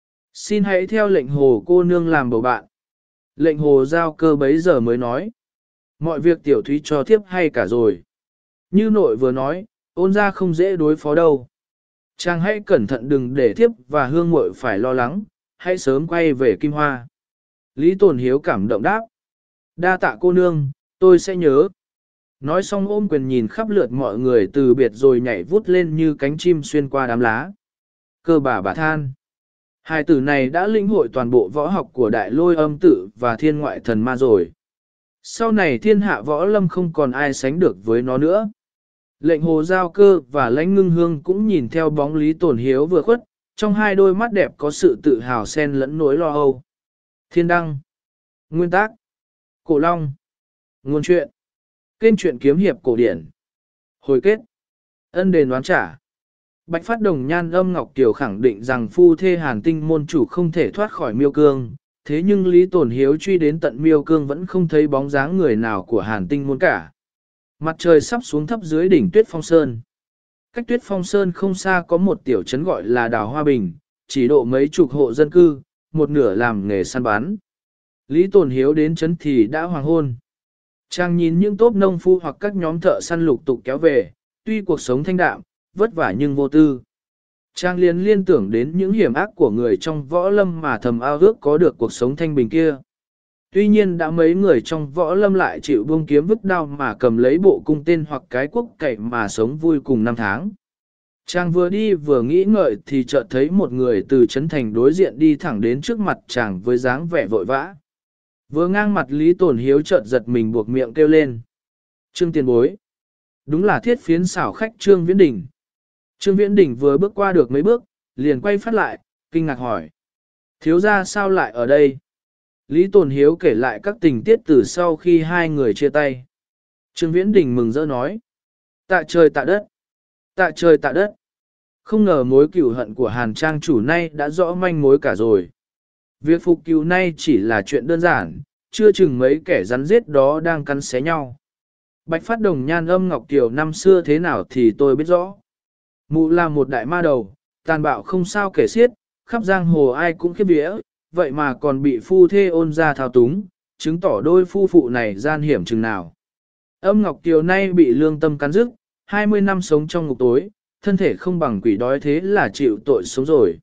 Xin hãy theo lệnh Hồ cô nương làm bầu bạn. Lệnh Hồ Giao Cơ bấy giờ mới nói. Mọi việc Tiểu Thúy cho tiếp hay cả rồi. Như nội vừa nói, ôn ra không dễ đối phó đâu. Chàng hãy cẩn thận đừng để thiếp và hương muội phải lo lắng, hãy sớm quay về Kim Hoa. Lý Tồn Hiếu cảm động đáp. Đa tạ cô nương, tôi sẽ nhớ. Nói xong ôm quyền nhìn khắp lượt mọi người từ biệt rồi nhảy vút lên như cánh chim xuyên qua đám lá. Cơ bà than. Hai tử này đã lĩnh hội toàn bộ võ học của Đại Lôi Âm Tự và Thiên Ngoại Thần Ma rồi. Sau này thiên hạ võ lâm không còn ai sánh được với nó nữa. Lệnh Hồ Giao Cơ và Lãnh Ngưng Hương cũng nhìn theo bóng Lý Tồn Hiếu vừa khuất, trong hai đôi mắt đẹp có sự tự hào xen lẫn nỗi lo âu. Thiên đăng. Nguyên tác. Cổ Long. Nguồn truyện. Kênh truyện kiếm hiệp cổ điển. Hồi kết. Ân đền đoán trả. Bạch Phát Đồng Nhan Âm Ngọc Kiều khẳng định rằng phu thê Hàn Tinh môn chủ không thể thoát khỏi Miêu Cương, thế nhưng Lý Tồn Hiếu truy đến tận Miêu Cương vẫn không thấy bóng dáng người nào của Hàn Tinh môn cả. Mặt trời sắp xuống thấp dưới đỉnh Tuyết Phong Sơn. Cách Tuyết Phong Sơn không xa có một tiểu trấn gọi là Đào Hoa Bình, chỉ độ mấy chục hộ dân cư, một nửa làm nghề săn bắn. Lý Tồn Hiếu đến trấn thì đã hoàng hôn. Chàng nhìn những tốp nông phu hoặc các nhóm thợ săn lục tục kéo về, tuy cuộc sống thanh đạm, vất vả nhưng vô tư. Chàng liên tưởng đến những hiểm ác của người trong võ lâm mà thầm ao ước có được cuộc sống thanh bình kia. Tuy nhiên đã mấy người trong võ lâm lại chịu buông kiếm vứt đao mà cầm lấy bộ cung tên hoặc cái quốc cậy mà sống vui cùng năm tháng. Chàng vừa đi vừa nghĩ ngợi thì chợt thấy một người từ trấn thành đối diện đi thẳng đến trước mặt chàng với dáng vẻ vội vã. Vừa ngang mặt Lý Tồn Hiếu chợt giật mình buộc miệng kêu lên. Trương tiền bối. Đúng là thiết phiến xảo khách Trương Viễn Đình. Trương Viễn Đình vừa bước qua được mấy bước, liền quay phát lại, kinh ngạc hỏi. Thiếu gia sao lại ở đây? Lý Tồn Hiếu kể lại các tình tiết từ sau khi hai người chia tay. Trương Viễn Đình mừng rỡ nói. Tạ trời tạ đất. Tạ trời tạ đất. Không ngờ mối cửu hận của Hàn Trang chủ nay đã rõ manh mối cả rồi. Việc phục cứu nay chỉ là chuyện đơn giản, chưa chừng mấy kẻ rắn giết đó đang cắn xé nhau. Bạch Phát Đồng Nhan Âm Ngọc Kiều năm xưa thế nào thì tôi biết rõ. Mụ là một đại ma đầu, tàn bạo không sao kể xiết, khắp giang hồ ai cũng khiếp vía, vậy mà còn bị phu thê Ôn gia thao túng, chứng tỏ đôi phu phụ này gian hiểm chừng nào. Âm Ngọc Kiều nay bị lương tâm cắn rứt, 20 năm sống trong ngục tối, thân thể không bằng quỷ đói thế là chịu tội sống rồi.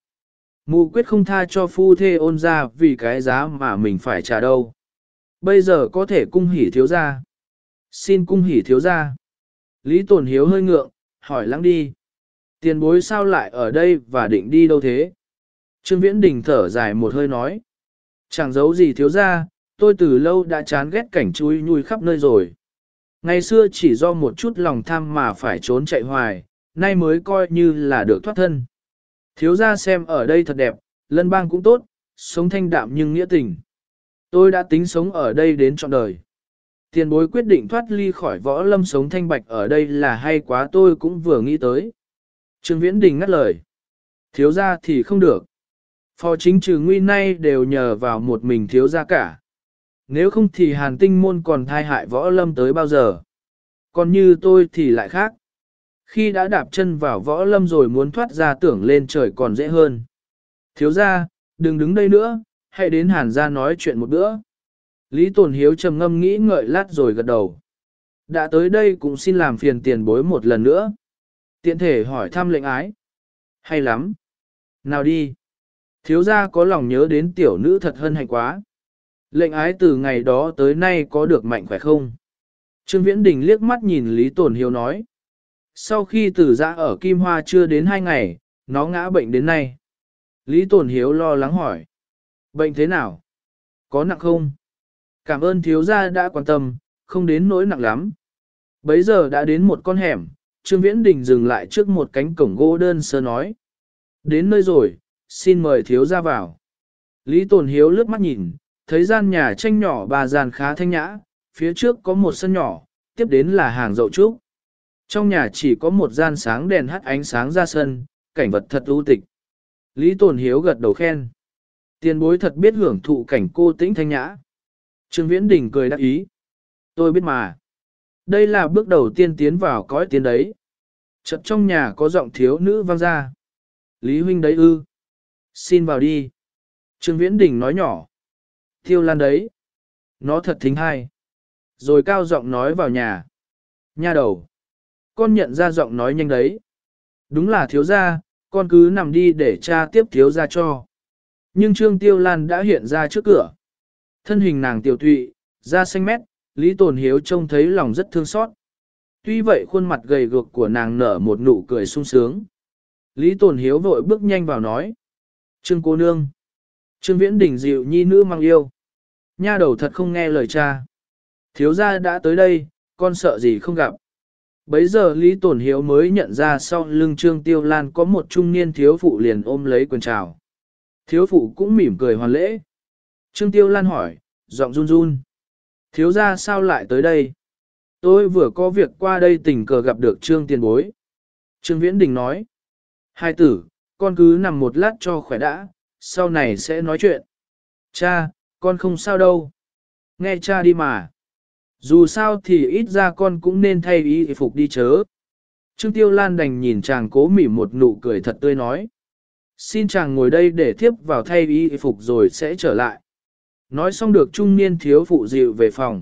Mụ quyết không tha cho phu thê ôn ra vì cái giá mà mình phải trả đâu. Bây giờ có thể cung hỉ thiếu gia. Xin cung hỉ thiếu gia. Lý Tồn Hiếu hơi ngượng, hỏi lắng đi. Tiền bối sao lại ở đây và định đi đâu thế? Trương Viễn Đình thở dài một hơi nói. Chẳng giấu gì thiếu gia, tôi từ lâu đã chán ghét cảnh chui nhui khắp nơi rồi. Ngày xưa chỉ do một chút lòng tham mà phải trốn chạy hoài, nay mới coi như là được thoát thân. Thiếu gia xem ở đây thật đẹp, lân bang cũng tốt, sống thanh đạm nhưng nghĩa tình. Tôi đã tính sống ở đây đến trọn đời. Tiền bối quyết định thoát ly khỏi võ lâm sống thanh bạch ở đây là hay quá, tôi cũng vừa nghĩ tới. Trương Viễn Đình ngắt lời. Thiếu gia thì không được. Phò chính trừ nguy nay đều nhờ vào một mình thiếu gia cả. Nếu không thì Hàn Tinh môn còn thai hại võ lâm tới bao giờ. Còn như tôi thì lại khác. Khi đã đạp chân vào võ lâm rồi muốn thoát ra tưởng lên trời còn dễ hơn. Thiếu gia, đừng đứng đây nữa, hãy đến Hàn gia nói chuyện một bữa. Lý Tồn Hiếu trầm ngâm nghĩ ngợi lát rồi gật đầu. Đã tới đây cũng xin làm phiền tiền bối một lần nữa. Tiện thể hỏi thăm lệnh ái. Hay lắm. Nào đi. Thiếu gia có lòng nhớ đến tiểu nữ thật hân hạnh quá. Lệnh ái từ ngày đó tới nay có được mạnh khỏe không? Trương Viễn Đình liếc mắt nhìn Lý Tồn Hiếu nói. Sau khi tử giã ở Kim Hoa chưa đến 2 ngày, nó ngã bệnh đến nay. Lý Tồn Hiếu lo lắng hỏi. Bệnh thế nào? Có nặng không? Cảm ơn thiếu gia đã quan tâm, không đến nỗi nặng lắm. Bấy giờ đã đến một con hẻm, Trương Viễn Đình dừng lại trước một cánh cổng gỗ đơn sơ nói. Đến nơi rồi, xin mời thiếu gia vào. Lý Tồn Hiếu lướt mắt nhìn, thấy gian nhà tranh nhỏ 3 gian khá thanh nhã, phía trước có một sân nhỏ, tiếp đến là hàng dậu trúc. Trong nhà chỉ có một gian sáng đèn hắt ánh sáng ra sân, cảnh vật thật u tịch. Lý Tồn Hiếu gật đầu khen. Tiền bối thật biết hưởng thụ cảnh cô tĩnh thanh nhã. Trương Viễn Đình cười đáp ý. Tôi biết mà. Đây là bước đầu tiên tiến vào cõi tiến đấy. Chợt trong nhà có giọng thiếu nữ vang ra. Lý huynh đấy ư. Xin vào đi. Trương Viễn Đình nói nhỏ. Tiêu Lan đấy. Nó thật thính hay. Rồi cao giọng nói vào nhà. Nha đầu. Con nhận ra giọng nói nhanh đấy. Đúng là thiếu gia, con cứ nằm đi để cha tiếp thiếu gia cho. Nhưng Trương Tiêu Lan đã hiện ra trước cửa. Thân hình nàng tiểu thụy, da xanh mét, Lý Tồn Hiếu trông thấy lòng rất thương xót. Tuy vậy khuôn mặt gầy guộc của nàng nở một nụ cười sung sướng. Lý Tồn Hiếu vội bước nhanh vào nói. Trương cô nương. Trương Viễn Đình dịu nhi nữ mang yêu. Nha đầu thật không nghe lời cha. Thiếu gia đã tới đây, con sợ gì không gặp. Bấy giờ Lý Tồn Hiếu mới nhận ra sau lưng Trương Tiêu Lan có một trung niên thiếu phụ liền ôm lấy quần chào. Thiếu phụ cũng mỉm cười hoàn lễ. Trương Tiêu Lan hỏi, giọng run run. Thiếu gia sao lại tới đây? Tôi vừa có việc qua đây tình cờ gặp được Trương tiền bối. Trương Viễn Đình nói. Hai tử, con cứ nằm một lát cho khỏe đã, sau này sẽ nói chuyện. Cha, con không sao đâu. Nghe cha đi mà. Dù sao thì ít ra con cũng nên thay y phục đi chớ. Trương Tiêu Lan đành nhìn chàng cố mỉm một nụ cười thật tươi nói. Xin chàng ngồi đây để thiếp vào thay y phục rồi sẽ trở lại. Nói xong được trung niên thiếu phụ dịu về phòng.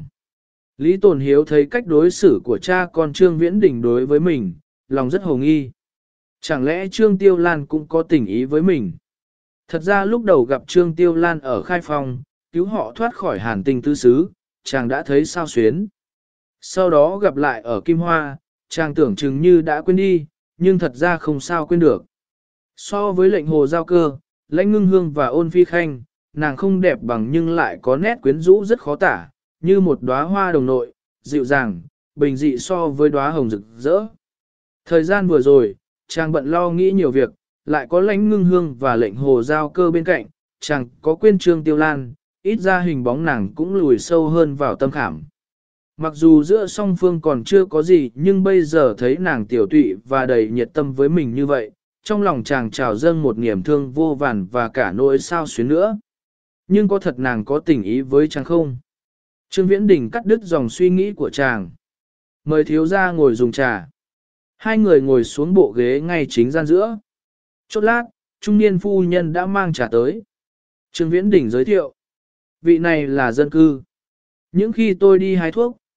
Lý Tồn Hiếu thấy cách đối xử của cha con Trương Viễn Đình đối với mình, lòng rất hồ nghi. Chẳng lẽ Trương Tiêu Lan cũng có tình ý với mình? Thật ra lúc đầu gặp Trương Tiêu Lan ở Khai Phong, cứu họ thoát khỏi Hàn Tinh tứ xứ, chàng đã thấy sao xuyến. Sau đó gặp lại ở Kim Hoa, chàng tưởng chừng như đã quên đi, nhưng thật ra không sao quên được. So với lệnh hồ giao cơ, lãnh ngưng hương và ôn phi khanh, nàng không đẹp bằng nhưng lại có nét quyến rũ rất khó tả, như một đóa hoa đồng nội, dịu dàng, bình dị so với đóa hồng rực rỡ. Thời gian vừa rồi, chàng bận lo nghĩ nhiều việc, lại có lãnh ngưng hương và lệnh hồ giao cơ bên cạnh, chàng có quên Trương Tiêu Lan, ít ra hình bóng nàng cũng lùi sâu hơn vào tâm khảm. Mặc dù giữa song phương còn chưa có gì nhưng bây giờ thấy nàng tiểu tụy và đầy nhiệt tâm với mình như vậy, trong lòng chàng trào dâng một niềm thương vô vàn và cả nỗi sao xuyến nữa. Nhưng có thật nàng có tình ý với chàng không? Trương Viễn Đình cắt đứt dòng suy nghĩ của chàng. Mời thiếu gia ngồi dùng trà. Hai người ngồi xuống bộ ghế ngay chính gian giữa. Chốc lát, trung niên phu nhân đã mang trà tới. Trương Viễn Đình giới thiệu. Vị này là dân cư. Những khi tôi đi hái thuốc,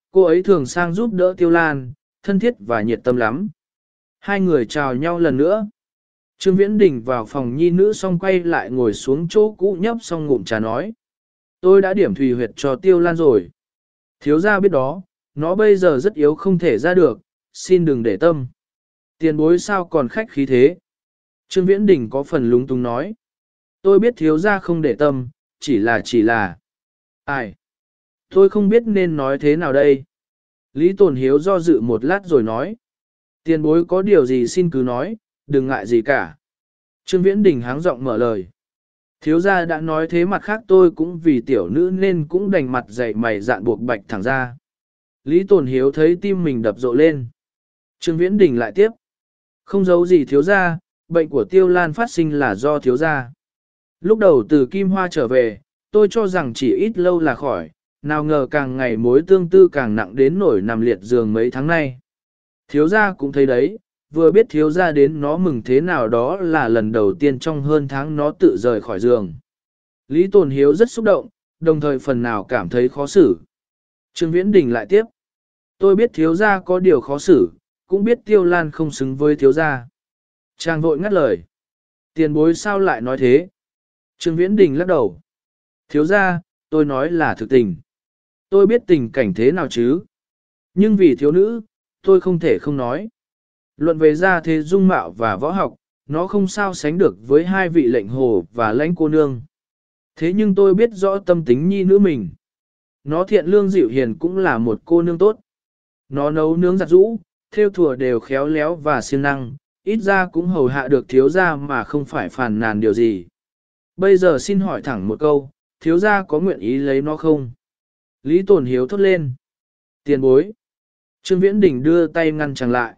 cô ấy thường sang giúp đỡ Tiêu Lan, thân thiết và nhiệt tâm lắm. Hai người chào nhau lần nữa. Trương Viễn Đình vào phòng nhi nữ xong quay lại ngồi xuống chỗ cũ nhấp xong ngụm trà nói. Tôi đã điểm thùy huyệt cho Tiêu Lan rồi. Thiếu gia biết đó, nó bây giờ rất yếu không thể ra được, xin đừng để tâm. Tiền bối sao còn khách khí thế? Trương Viễn Đình có phần lúng túng nói. Tôi biết thiếu gia không để tâm, chỉ là... Ai? Tôi không biết nên nói thế nào đây. Lý Tồn Hiếu do dự một lát rồi nói. Tiền bối có điều gì xin cứ nói, đừng ngại gì cả. Trương Viễn Đình háng giọng mở lời. Thiếu gia đã nói thế, mặt khác tôi cũng vì tiểu nữ nên cũng đành mặt dày mày dạn buộc bạch thẳng ra. Lý Tồn Hiếu thấy tim mình đập rộ lên. Trương Viễn Đình lại tiếp. Không giấu gì thiếu gia, bệnh của Tiêu Lan phát sinh là do thiếu gia. Lúc đầu từ Kim Hoa trở về, tôi cho rằng chỉ ít lâu là khỏi, nào ngờ càng ngày mối tương tư càng nặng đến nỗi nằm liệt giường mấy tháng nay. Thiếu gia cũng thấy đấy, vừa biết thiếu gia đến nó mừng thế nào, đó là lần đầu tiên trong hơn tháng nó tự rời khỏi giường. Lý Tồn Hiếu rất xúc động, đồng thời phần nào cảm thấy khó xử. Trương Viễn Đình lại tiếp. Tôi biết thiếu gia có điều khó xử, cũng biết Tiêu Lan không xứng với thiếu gia. Chàng vội ngắt lời. Tiền bối sao lại nói thế? Trương Viễn Đình lắc đầu. Thiếu gia, tôi nói là thực tình. Tôi biết tình cảnh thế nào chứ. Nhưng vì thiếu nữ, tôi không thể không nói. Luận về gia thế dung mạo và võ học, nó không sao sánh được với hai vị lệnh hồ và lãnh cô nương. Thế nhưng tôi biết rõ tâm tính nhi nữ mình. Nó thiện lương dịu hiền cũng là một cô nương tốt. Nó nấu nướng giặt giũ, thêu thùa đều khéo léo và siêng năng, ít ra cũng hầu hạ được thiếu gia mà không phải phàn nàn điều gì. Bây giờ xin hỏi thẳng một câu, thiếu gia có nguyện ý lấy nó không? Lý Tồn Hiếu thốt lên. Tiền bối. Trương Viễn Đình đưa tay ngăn chàng lại.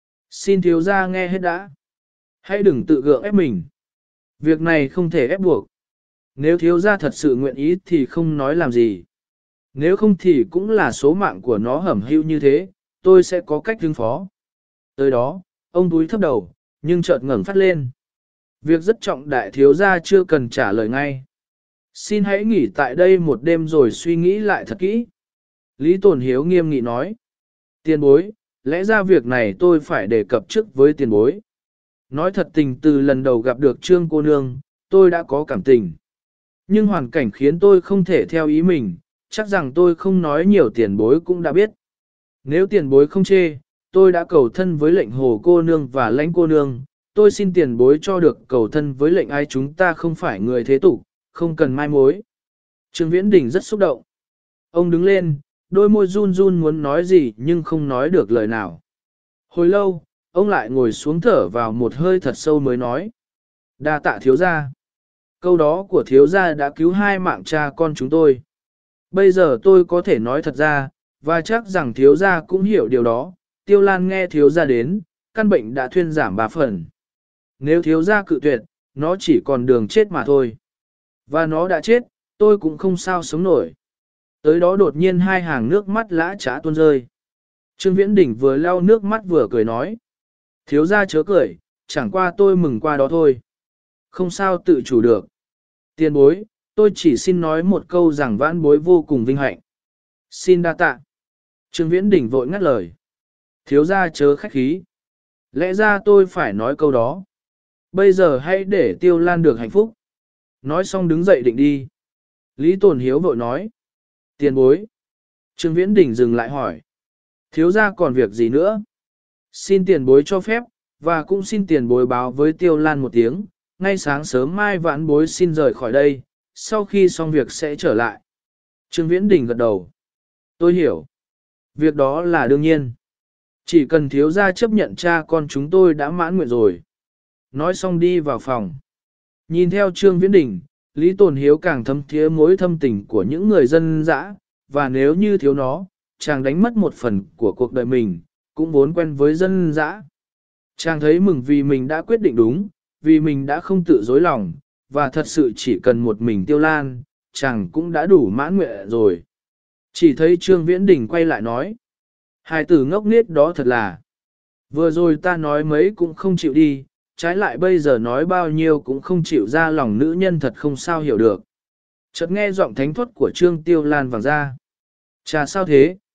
Xin thiếu gia nghe hết đã. Hãy đừng tự gượng ép mình. Việc này không thể ép buộc. Nếu thiếu gia thật sự nguyện ý thì không nói làm gì. Nếu không thì cũng là số mạng của nó hẩm hưu như thế, tôi sẽ có cách ứng phó. Tới đó, ông túi thấp đầu, nhưng chợt ngẩng phát lên. Việc rất trọng đại, thiếu gia chưa cần trả lời ngay. Xin hãy nghỉ tại đây một đêm rồi suy nghĩ lại thật kỹ. Lý Tồn Hiếu nghiêm nghị nói. Tiền bối, lẽ ra việc này tôi phải đề cập trước với tiền bối. Nói thật tình, từ lần đầu gặp được Trương cô nương, tôi đã có cảm tình. Nhưng hoàn cảnh khiến tôi không thể theo ý mình, chắc rằng tôi không nói nhiều, tiền bối cũng đã biết. Nếu tiền bối không chê, tôi đã cầu thân với lệnh hồ cô nương và lãnh cô nương, tôi xin tiền bối cho được cầu thân với lệnh ai, chúng ta không phải người thế tục, không cần mai mối. Trương Viễn Đình rất xúc động. Ông đứng lên, đôi môi run run muốn nói gì nhưng không nói được lời nào. Hồi lâu, ông lại ngồi xuống thở vào một hơi thật sâu mới nói. Đa tạ thiếu gia. Câu đó của thiếu gia đã cứu hai mạng cha con chúng tôi. Bây giờ tôi có thể nói thật ra, và chắc rằng thiếu gia cũng hiểu điều đó. Tiêu Lan nghe thiếu gia đến, căn bệnh đã thuyên giảm 3 phần. Nếu thiếu gia cự tuyệt, nó chỉ còn đường chết mà thôi. Và nó đã chết, tôi cũng không sao sống nổi. Tới đó đột nhiên hai hàng nước mắt lã chã tuôn rơi. Trương Viễn Đình vừa lau nước mắt vừa cười nói. Thiếu gia chớ cười, chẳng qua tôi mừng qua đó thôi. Không sao tự chủ được. Tiền bối, tôi chỉ xin nói một câu rằng vãn bối vô cùng vinh hạnh. Xin đa tạ. Trương Viễn Đình vội ngắt lời. Thiếu gia chớ khách khí. Lẽ ra tôi phải nói câu đó. Bây giờ hãy để Tiêu Lan được hạnh phúc. Nói xong đứng dậy định đi. Lý Tồn Hiếu vội nói. Tiền bối. Trương Viễn Đình dừng lại hỏi. Thiếu gia còn việc gì nữa? Xin tiền bối cho phép, và cũng xin tiền bối báo với Tiêu Lan một tiếng. Ngay sáng sớm mai vãn bối xin rời khỏi đây, sau khi xong việc sẽ trở lại. Trương Viễn Đình gật đầu. Tôi hiểu. Việc đó là đương nhiên. Chỉ cần thiếu gia chấp nhận cha con chúng tôi đã mãn nguyện rồi. Nói xong đi vào phòng. Nhìn theo Trương Viễn Đình, Lý Tồn Hiếu càng thấm thía mối thâm tình của những người dân dã, và nếu như thiếu nó, chàng đánh mất một phần của cuộc đời mình, cũng vốn quen với dân dã. Chàng thấy mừng vì mình đã quyết định đúng, vì mình đã không tự dối lòng, và thật sự chỉ cần một mình Tiêu Lan, chàng cũng đã đủ mãn nguyện rồi. Chỉ thấy Trương Viễn Đình quay lại nói. Hài tử ngốc nghếch đó thật là. Vừa rồi ta nói mấy cũng không chịu đi, trái lại bây giờ nói bao nhiêu cũng không chịu ra lòng nữ nhân, thật không sao hiểu được. Chợt nghe giọng thánh thoát của Trương Tiêu Lan vang ra. Chà sao thế?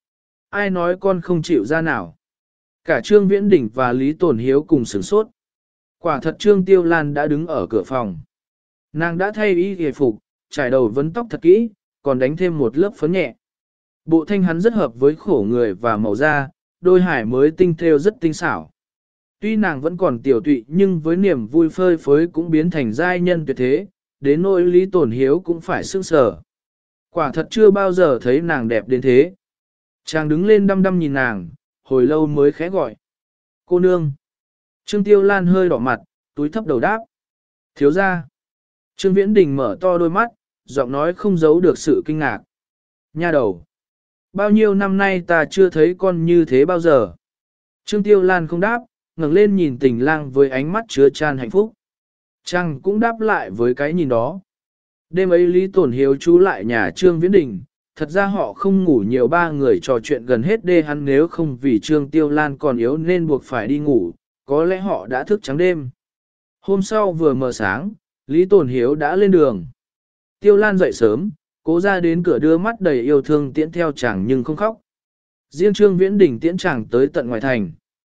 Ai nói con không chịu ra nào? Cả Trương Viễn Đình và Lý Tồn Hiếu cùng sửng sốt. Quả thật Trương Tiêu Lan đã đứng ở cửa phòng. Nàng đã thay y hề phục, trải đầu vấn tóc thật kỹ, còn đánh thêm một lớp phấn nhẹ. Bộ thanh hắn rất hợp với khổ người và màu da, đôi hải mới tinh thêu rất tinh xảo. Tuy nàng vẫn còn tiểu tụy nhưng với niềm vui phơi phới cũng biến thành giai nhân tuyệt thế, đến nỗi Lý Tồn Hiếu cũng phải sững sờ. Quả thật chưa bao giờ thấy nàng đẹp đến thế. Chàng đứng lên đăm đăm nhìn nàng, hồi lâu mới khẽ gọi. Cô nương. Trương Tiêu Lan hơi đỏ mặt, túi thấp đầu đáp. Thiếu ra. Trương Viễn Đình mở to đôi mắt, giọng nói không giấu được sự kinh ngạc. Nha đầu. Bao nhiêu năm nay ta chưa thấy con như thế bao giờ. Trương Tiêu Lan không đáp, ngẩng lên nhìn Tình Lang với ánh mắt chứa chan hạnh phúc. Chàng cũng đáp lại với cái nhìn đó. Đêm ấy Lý Tồn Hiếu trú lại nhà Trương Viễn Đình, thật ra họ không ngủ nhiều, ba người trò chuyện gần hết đêm, hắn nếu không vì Trương Tiêu Lan còn yếu nên buộc phải đi ngủ, có lẽ họ đã thức trắng đêm. Hôm sau vừa mờ sáng, Lý Tồn Hiếu đã lên đường. Tiêu Lan dậy sớm, cố ra đến cửa đưa mắt đầy yêu thương tiễn theo chàng nhưng không khóc. Riêng Trương Viễn Đình tiễn chàng tới tận ngoài thành.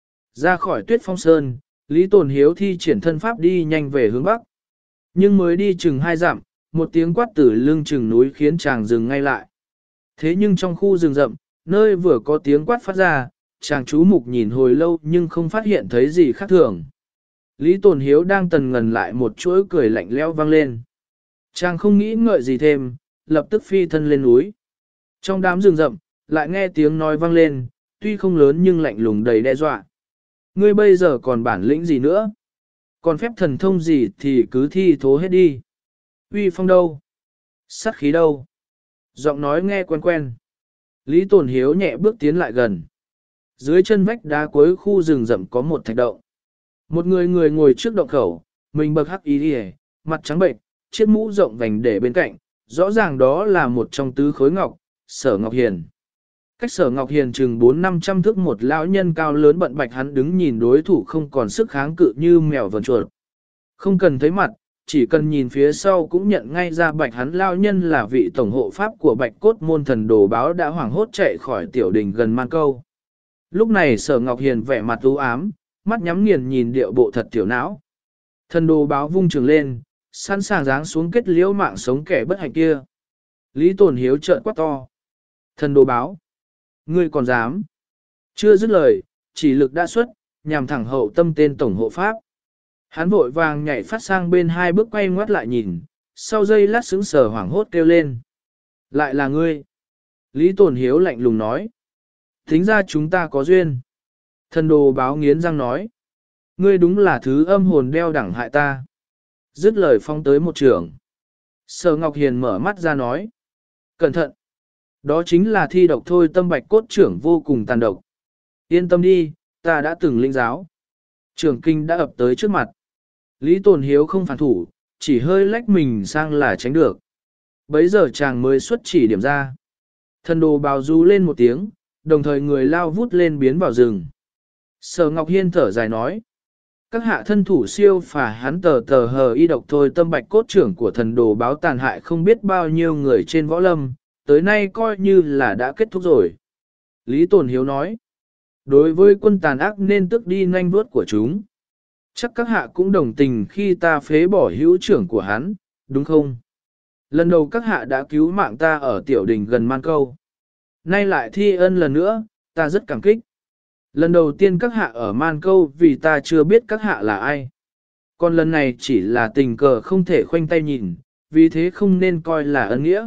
Ra khỏi Tuyết Phong Sơn, Lý Tồn Hiếu thi triển thân pháp đi nhanh về hướng Bắc. Nhưng mới đi chừng 2 dặm, một tiếng quát từ lưng chừng núi khiến chàng dừng ngay lại. Thế nhưng trong khu rừng rậm, nơi vừa có tiếng quát phát ra, chàng chú mục nhìn hồi lâu nhưng không phát hiện thấy gì khác thường. Lý Tồn Hiếu đang tần ngần lại, một chuỗi cười lạnh lẽo vang lên. Chàng không nghĩ ngợi gì thêm, lập tức phi thân lên núi. Trong đám rừng rậm, lại nghe tiếng nói vang lên, tuy không lớn nhưng lạnh lùng đầy đe dọa. Ngươi bây giờ còn bản lĩnh gì nữa? Còn phép thần thông gì thì cứ thi thố hết đi. Uy phong đâu? Sát khí đâu? Giọng nói nghe quen quen. Lý Tồn Hiếu nhẹ bước tiến lại gần. Dưới chân vách đá cuối khu rừng rậm có một thạch động. Một người ngồi trước động khẩu, mình bậc hắc y, mặt trắng bệnh, chiếc mũ rộng vành để bên cạnh, rõ ràng đó là một trong tứ khối ngọc, Sở Ngọc Hiền. Cách Sở Ngọc Hiền chừng 400-500 thước, một lão nhân cao lớn bận bạch, hắn đứng nhìn đối thủ không còn sức kháng cự như mèo vờn chuột. Không cần thấy mặt, chỉ cần nhìn phía sau cũng nhận ngay ra bạch hắn lão nhân là vị tổng hộ pháp của Bạch Cốt môn Thần Đồ Báo đã hoảng hốt chạy khỏi tiểu đình gần Man Câu. Lúc này Sở Ngọc Hiền vẻ mặt u ám, mắt nhắm nghiền nhìn điệu bộ thật tiểu não. Thần Đồ Báo vung trường lên, sẵn sàng giáng xuống kết liễu mạng sống kẻ bất hạnh kia. Lý Tồn Hiếu trợn quát to. Thần Đồ Báo, ngươi còn dám? Chưa dứt lời, chỉ lực đã xuất, nhằm thẳng hậu tâm tên tổng hộ pháp. Hắn vội vàng nhảy phát sang bên 2 bước, quay ngoắt lại nhìn, sau giây lát sững sờ hoảng hốt kêu lên. Lại là ngươi. Lý Tồn Hiếu lạnh lùng nói. Tính ra chúng ta có duyên. Thần Đồ Báo nghiến răng nói. Ngươi đúng là thứ âm hồn đeo đẳng hại ta. Dứt lời phong tới một trường. Sở Ngọc Hiền mở mắt ra nói. Cẩn thận. Đó chính là thi độc thôi tâm Bạch Cốt trưởng vô cùng tàn độc. Yên tâm đi, ta đã từng linh giáo. Trường kinh đã ập tới trước mặt. Lý Tồn Hiếu không phản thủ, chỉ hơi lách mình sang là tránh được. Bấy giờ chàng mới xuất chỉ điểm ra. Thần Đồ Báo rú lên một tiếng, đồng thời người lao vút lên biến vào rừng. Sở Ngọc Hiên thở dài nói. Các hạ thân thủ siêu phả, hắn tờ hờ y độc thôi tâm Bạch Cốt trưởng của Thần Đồ Báo tàn hại không biết bao nhiêu người trên võ lâm, tới nay coi như là đã kết thúc rồi. Lý Tồn Hiếu nói. Đối với quân tàn ác nên tức đi nhanh vuốt của chúng. Chắc các hạ cũng đồng tình khi ta phế bỏ hữu trưởng của hắn, đúng không? Lần đầu các hạ đã cứu mạng ta ở tiểu đình gần Man Câu. Nay lại thi ân lần nữa, ta rất cảm kích. Lần đầu tiên các hạ ở Man Câu vì ta chưa biết các hạ là ai. Còn lần này chỉ là tình cờ không thể khoanh tay nhìn, vì thế không nên coi là ân nghĩa.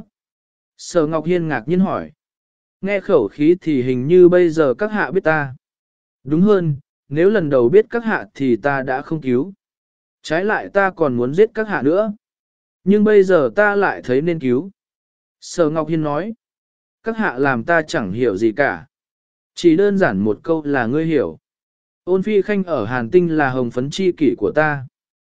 Sở Ngọc Hiên ngạc nhiên hỏi. Nghe khẩu khí thì hình như bây giờ các hạ biết ta. Đúng hơn, nếu lần đầu biết các hạ thì ta đã không cứu. Trái lại ta còn muốn giết các hạ nữa. Nhưng bây giờ ta lại thấy nên cứu. Sở Ngọc Hiên nói. Các hạ làm ta chẳng hiểu gì cả. Chỉ đơn giản một câu là ngươi hiểu. Ôn Phi Khanh ở Hàn Tinh là hồng phấn chi kỷ của ta.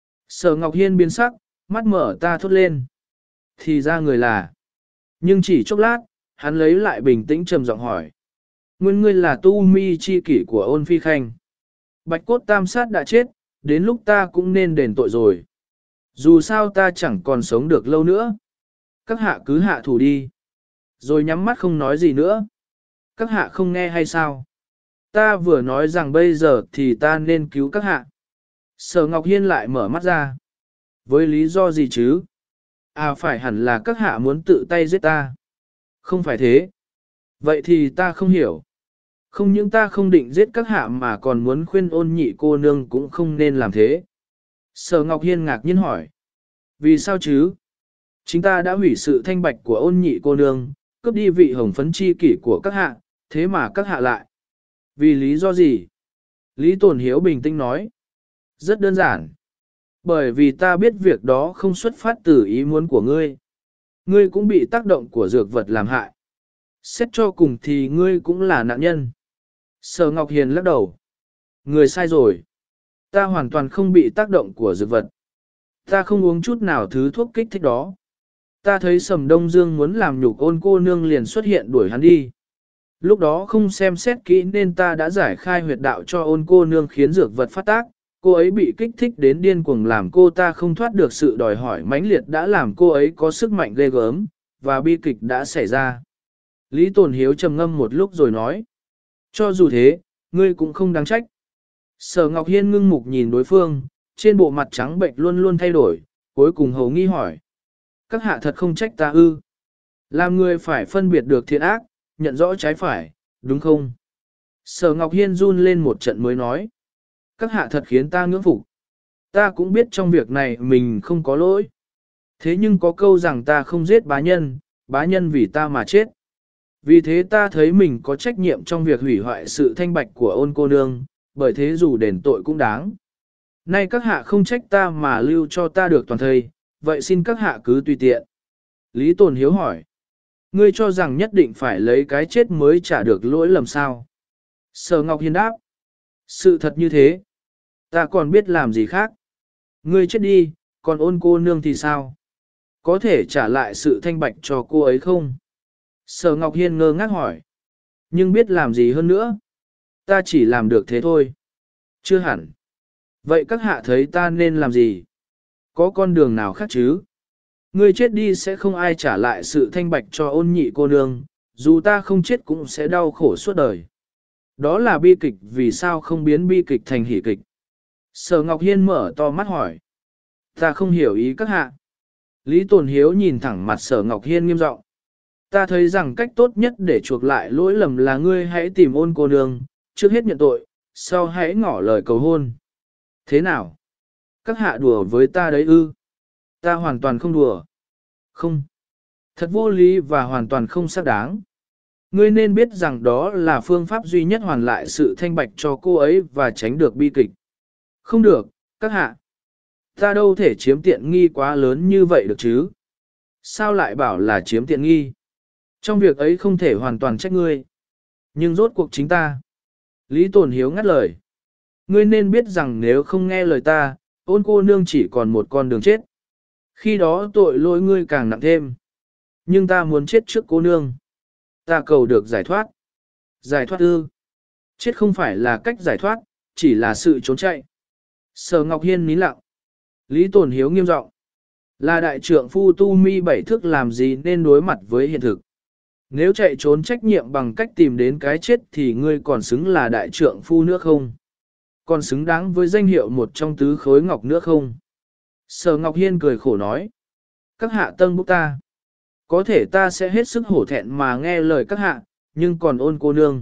Sở Ngọc Hiên biến sắc, mắt mở ta thốt lên. Thì ra người là. Nhưng chỉ chốc lát, hắn lấy lại bình tĩnh trầm giọng hỏi. Nguyên ngươi là tu mi chi kỷ của Ôn Phi Khanh. Bạch Cốt tam sát đã chết, đến lúc ta cũng nên đền tội rồi. Dù sao ta chẳng còn sống được lâu nữa. Các hạ cứ hạ thủ đi. Rồi nhắm mắt không nói gì nữa. Các hạ không nghe hay sao? Ta vừa nói rằng bây giờ thì ta nên cứu các hạ. Sở Ngọc Hiên lại mở mắt ra. Với lý do gì chứ? À phải hẳn là các hạ muốn tự tay giết ta. Không phải thế. Vậy thì ta không hiểu. Không những ta không định giết các hạ mà còn muốn khuyên Ôn Nhị cô nương cũng không nên làm thế. Sở Ngọc Hiên ngạc nhiên hỏi. Vì sao chứ? Chính ta đã hủy sự thanh bạch của Ôn Nhị cô nương, cướp đi vị hồng phấn chi kỷ của các hạ, thế mà các hạ lại. Vì lý do gì? Lý Tồn Hiếu bình tĩnh nói. Rất đơn giản. Bởi vì ta biết việc đó không xuất phát từ ý muốn của ngươi. Ngươi cũng bị tác động của dược vật làm hại. Xét cho cùng thì ngươi cũng là nạn nhân. Sở Ngọc Hiền lắc đầu. Ngươi sai rồi. Ta hoàn toàn không bị tác động của dược vật. Ta không uống chút nào thứ thuốc kích thích đó. Ta thấy Sầm Đông Dương muốn làm nhục Ôn cô nương liền xuất hiện đuổi hắn đi. Lúc đó không xem xét kỹ nên ta đã giải khai huyệt đạo cho Ôn cô nương khiến dược vật phát tác. Cô ấy bị kích thích đến điên cuồng làm cô ta không thoát được sự đòi hỏi mãnh liệt đã làm cô ấy có sức mạnh ghê gớm, và bi kịch đã xảy ra. Lý Tồn Hiếu trầm ngâm một lúc rồi nói. Cho dù thế, ngươi cũng không đáng trách. Sở Ngọc Hiên ngưng mục nhìn đối phương, trên bộ mặt trắng bệnh luôn luôn thay đổi, cuối cùng hầu nghi hỏi. Các hạ thật không trách ta ư? Làm người phải phân biệt được thiện ác, nhận rõ trái phải, đúng không? Sở Ngọc Hiên run lên một trận mới nói. Các hạ thật khiến ta ngưỡng phục. Ta cũng biết trong việc này mình không có lỗi. Thế nhưng có câu rằng ta không giết bá nhân vì ta mà chết. Vì thế ta thấy mình có trách nhiệm trong việc hủy hoại sự thanh bạch của Ôn cô nương, bởi thế dù đền tội cũng đáng. Nay các hạ không trách ta mà lưu cho ta được toàn thây, vậy xin các hạ cứ tùy tiện. Lý Tồn Hiếu hỏi. Ngươi cho rằng nhất định phải lấy cái chết mới trả được lỗi lầm sao? Sở Ngọc Hiên đáp. Sự thật như thế. Ta còn biết làm gì khác. Ngươi chết đi, còn Ôn cô nương thì sao? Có thể trả lại sự thanh bạch cho cô ấy không? Sở Ngọc Hiên ngơ ngác hỏi. Nhưng biết làm gì hơn nữa? Ta chỉ làm được thế thôi. Chưa hẳn. Vậy các hạ thấy ta nên làm gì? Có con đường nào khác chứ? Ngươi chết đi sẽ không ai trả lại sự thanh bạch cho Ôn Nhị cô nương, dù ta không chết cũng sẽ đau khổ suốt đời. Đó là bi kịch, vì sao không biến bi kịch thành hỷ kịch? Sở Ngọc Hiên mở to mắt hỏi. Ta không hiểu ý các hạ. Lý Tồn Hiếu nhìn thẳng mặt Sở Ngọc Hiên nghiêm giọng. Ta thấy rằng cách tốt nhất để chuộc lại lỗi lầm là ngươi hãy tìm Ôn cô nương, trước hết nhận tội, sau hãy ngỏ lời cầu hôn. Thế nào? Các hạ đùa với ta đấy ư? Ta hoàn toàn không đùa. Không. Thật vô lý và hoàn toàn không xác đáng. Ngươi nên biết rằng đó là phương pháp duy nhất hoàn lại sự thanh bạch cho cô ấy và tránh được bi kịch. Không được, các hạ. Ta đâu thể chiếm tiện nghi quá lớn như vậy được chứ. Sao lại bảo là chiếm tiện nghi? Trong việc ấy không thể hoàn toàn trách ngươi. Nhưng rốt cuộc chính ta. Lý Tồn Hiếu ngắt lời. Ngươi nên biết rằng nếu không nghe lời ta, Ôn cô nương chỉ còn một con đường chết. Khi đó tội lỗi ngươi càng nặng thêm. Nhưng ta muốn chết trước cô nương. Ta cầu được giải thoát. Giải thoát ư? Chết không phải là cách giải thoát, chỉ là sự trốn chạy. Sở Ngọc Hiên nín lặng. Lý Tồn Hiếu nghiêm giọng. Là đại trượng phu tu mi bảy thước làm gì nên đối mặt với hiện thực. Nếu chạy trốn trách nhiệm bằng cách tìm đến cái chết thì ngươi còn xứng là đại trượng phu nữa không? Còn xứng đáng với danh hiệu một trong tứ khối ngọc nữa không? Sở Ngọc Hiên cười khổ nói. Các hạ tân bốc ta. Có thể ta sẽ hết sức hổ thẹn mà nghe lời các hạ, nhưng còn Ôn cô nương.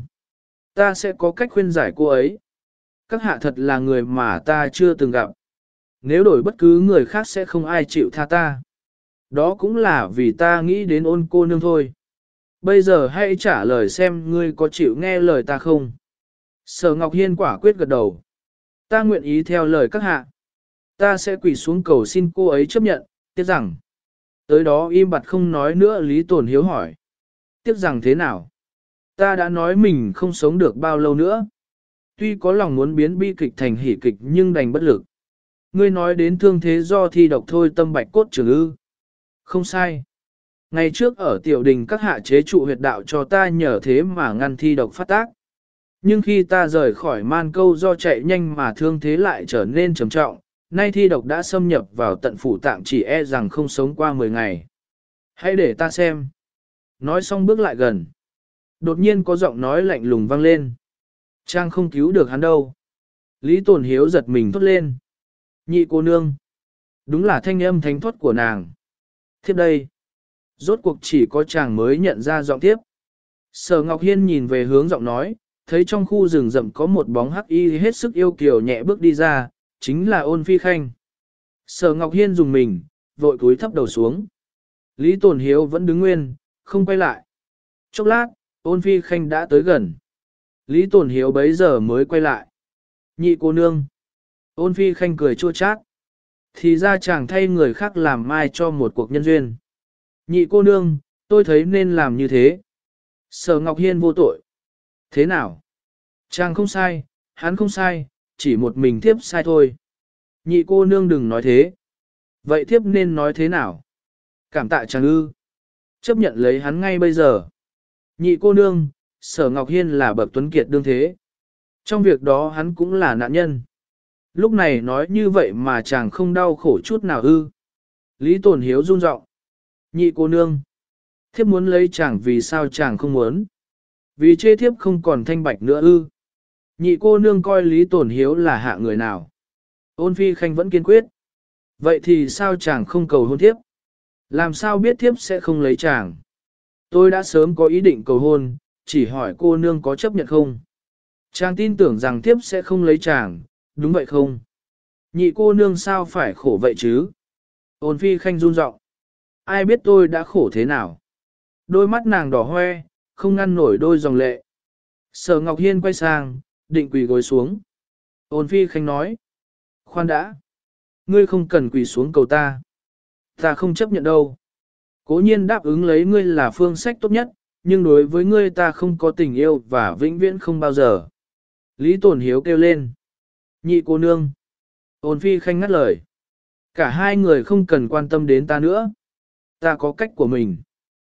Ta sẽ có cách khuyên giải cô ấy. Các hạ thật là người mà ta chưa từng gặp. Nếu đổi bất cứ người khác sẽ không ai chịu tha ta. Đó cũng là vì ta nghĩ đến Ôn cô nương thôi. Bây giờ hãy trả lời xem ngươi có chịu nghe lời ta không. Sở Ngọc Hiên quả quyết gật đầu. Ta nguyện ý theo lời các hạ. Ta sẽ quỳ xuống cầu xin cô ấy chấp nhận, tiếc rằng. Tới đó im bặt không nói nữa. Lý Tồn Hiếu hỏi. Tiếc rằng thế nào? Ta đã nói mình không sống được bao lâu nữa. Tuy có lòng muốn biến bi kịch thành hỷ kịch nhưng đành bất lực. Ngươi nói đến thương thế do thi độc thôi tâm bạch cốt trường ư. Không sai. Ngày trước ở tiểu đình các hạ chế trụ huyệt đạo cho ta nhờ thế mà ngăn thi độc phát tác. Nhưng khi ta rời khỏi man câu do chạy nhanh mà thương thế lại trở nên trầm trọng, nay thi độc đã xâm nhập vào tận phủ tạng chỉ e rằng không sống qua 10 ngày. Hãy để ta xem. Nói xong bước lại gần. Đột nhiên có giọng nói lạnh lùng vang lên. Trang không cứu được hắn đâu. Lý Tồn Hiếu giật mình thốt lên. Nhị cô nương. Đúng là thanh âm thánh thoát của nàng. Thiếp đây. Rốt cuộc chỉ có chàng mới nhận ra giọng tiếp. Sở Ngọc Hiên nhìn về hướng giọng nói, thấy trong khu rừng rậm có một bóng hắc y hết sức yêu kiều nhẹ bước đi ra, chính là Ôn Phi Khanh. Sở Ngọc Hiên dùng mình, vội cúi thấp đầu xuống. Lý Tồn Hiếu vẫn đứng nguyên, không quay lại. Chốc lát, Ôn Phi Khanh đã tới gần. Lý Tồn Hiếu bấy giờ mới quay lại. Nhị cô nương. Ôn Phi Khanh cười chua chát. Thì ra chàng thay người khác làm mai cho một cuộc nhân duyên. Nhị cô nương, tôi thấy nên làm như thế. Sở Ngọc Hiên vô tội. Thế nào? Chàng không sai, hắn không sai, chỉ một mình thiếp sai thôi. Nhị cô nương đừng nói thế. Vậy thiếp nên nói thế nào? Cảm tạ chàng ư. Chấp nhận lấy hắn ngay bây giờ. Nhị cô nương, Sở Ngọc Hiên là bậc tuấn kiệt đương thế. Trong việc đó hắn cũng là nạn nhân. Lúc này nói như vậy mà chàng không đau khổ chút nào ư. Lý Tồn Hiếu run giọng. Nhị cô nương. Thiếp muốn lấy chàng vì sao chàng không muốn. Vì chê thiếp không còn thanh bạch nữa ư. Nhị cô nương coi Lý Tồn Hiếu là hạ người nào. Ôn Phi Khanh vẫn kiên quyết. Vậy thì sao chàng không cầu hôn thiếp? Làm sao biết thiếp sẽ không lấy chàng? Tôi đã sớm có ý định cầu hôn, chỉ hỏi cô nương có chấp nhận không? Chàng tin tưởng rằng thiếp sẽ không lấy chàng, đúng vậy không? Nhị cô nương sao phải khổ vậy chứ? Ôn Phi Khanh run giọng. Ai biết tôi đã khổ thế nào? Đôi mắt nàng đỏ hoe, không ngăn nổi đôi dòng lệ. Sở Ngọc Hiên quay sang, định quỳ gối xuống. Ôn Phi Khanh nói. Khoan đã. Ngươi không cần quỳ xuống cầu ta. Ta không chấp nhận đâu. Cố nhiên đáp ứng lấy ngươi là phương sách tốt nhất, nhưng đối với ngươi ta không có tình yêu và vĩnh viễn không bao giờ. Lý Tồn Hiếu kêu lên. Nhị cô nương. Ôn Phi Khanh ngắt lời. Cả hai người không cần quan tâm đến ta nữa. Ta có cách của mình.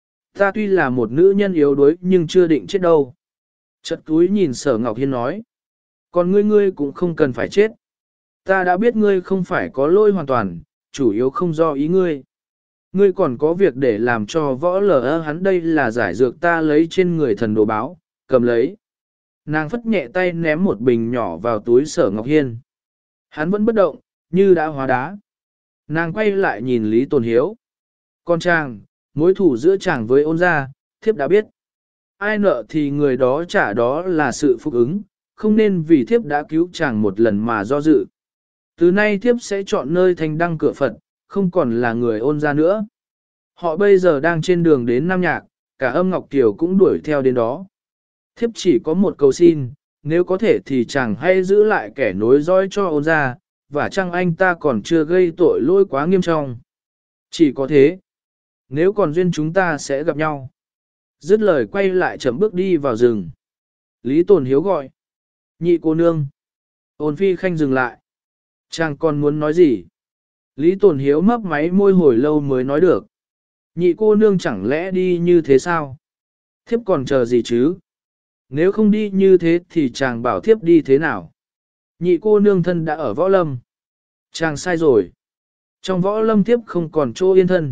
Ta tuy là một nữ nhân yếu đuối nhưng chưa định chết đâu. Chật túi nhìn Sở Ngọc Hiên nói. Còn ngươi cũng không cần phải chết. Ta đã biết ngươi không phải có lỗi hoàn toàn, chủ yếu không do ý ngươi. Ngươi còn có việc để làm cho võ lở hắn đây là giải dược ta lấy trên người thần đồ báo, cầm lấy. Nàng phất nhẹ tay ném một bình nhỏ vào túi Sở Ngọc Hiên. Hắn vẫn bất động, như đã hóa đá. Nàng quay lại nhìn Lý Tồn Hiếu. Con chàng, mối thủ giữa chàng với ôn gia, thiếp đã biết. Ai nợ thì người đó trả, đó là sự phục ứng, không nên vì thiếp đã cứu chàng một lần mà do dự. Từ nay thiếp sẽ chọn nơi thành đăng cửa Phật, không còn là người ôn gia nữa. Họ bây giờ đang trên đường đến Nam Nhạc, cả Âm Ngọc Kiều cũng đuổi theo đến đó. Thiếp chỉ có một cầu xin, nếu có thể thì chàng hãy giữ lại kẻ nối dõi cho ôn gia, và chăng anh ta còn chưa gây tội lỗi quá nghiêm trọng. Chỉ có thế. Nếu còn duyên chúng ta sẽ gặp nhau. Dứt lời quay lại chậm bước đi vào rừng. Lý Tồn Hiếu gọi. Nhị cô nương. Ôn Phi Khanh dừng lại. Chàng còn muốn nói gì? Lý Tồn Hiếu mấp máy môi hồi lâu mới nói được. Nhị cô nương chẳng lẽ đi như thế sao? Thiếp còn chờ gì chứ? Nếu không đi như thế thì chàng bảo thiếp đi thế nào? Nhị cô nương thân đã ở võ lâm. Chàng sai rồi. Trong võ lâm thiếp không còn chỗ yên thân.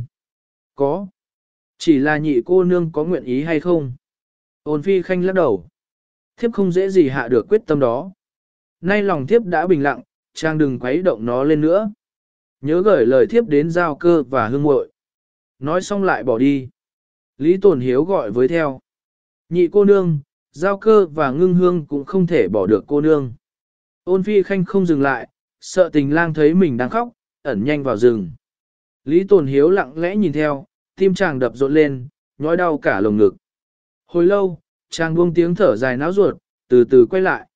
Có. Chỉ là nhị cô nương có nguyện ý hay không? Ôn Phi Khanh lắc đầu. Thiếp không dễ gì hạ được quyết tâm đó. Nay lòng thiếp đã bình lặng, chàng đừng quấy động nó lên nữa. Nhớ gửi lời thiếp đến Giao Cơ và Hương Muội. Nói xong lại bỏ đi. Lý Tồn Hiếu gọi với theo. Nhị cô nương, Giao Cơ và Ngưng Hương cũng không thể bỏ được cô nương. Ôn Phi Khanh không dừng lại, sợ Tình Lang thấy mình đang khóc, ẩn nhanh vào rừng. Lý Tồn Hiếu lặng lẽ nhìn theo, tim chàng đập rộn lên, nhói đau cả lồng ngực. Hồi lâu, chàng buông tiếng thở dài náo ruột, từ từ quay lại.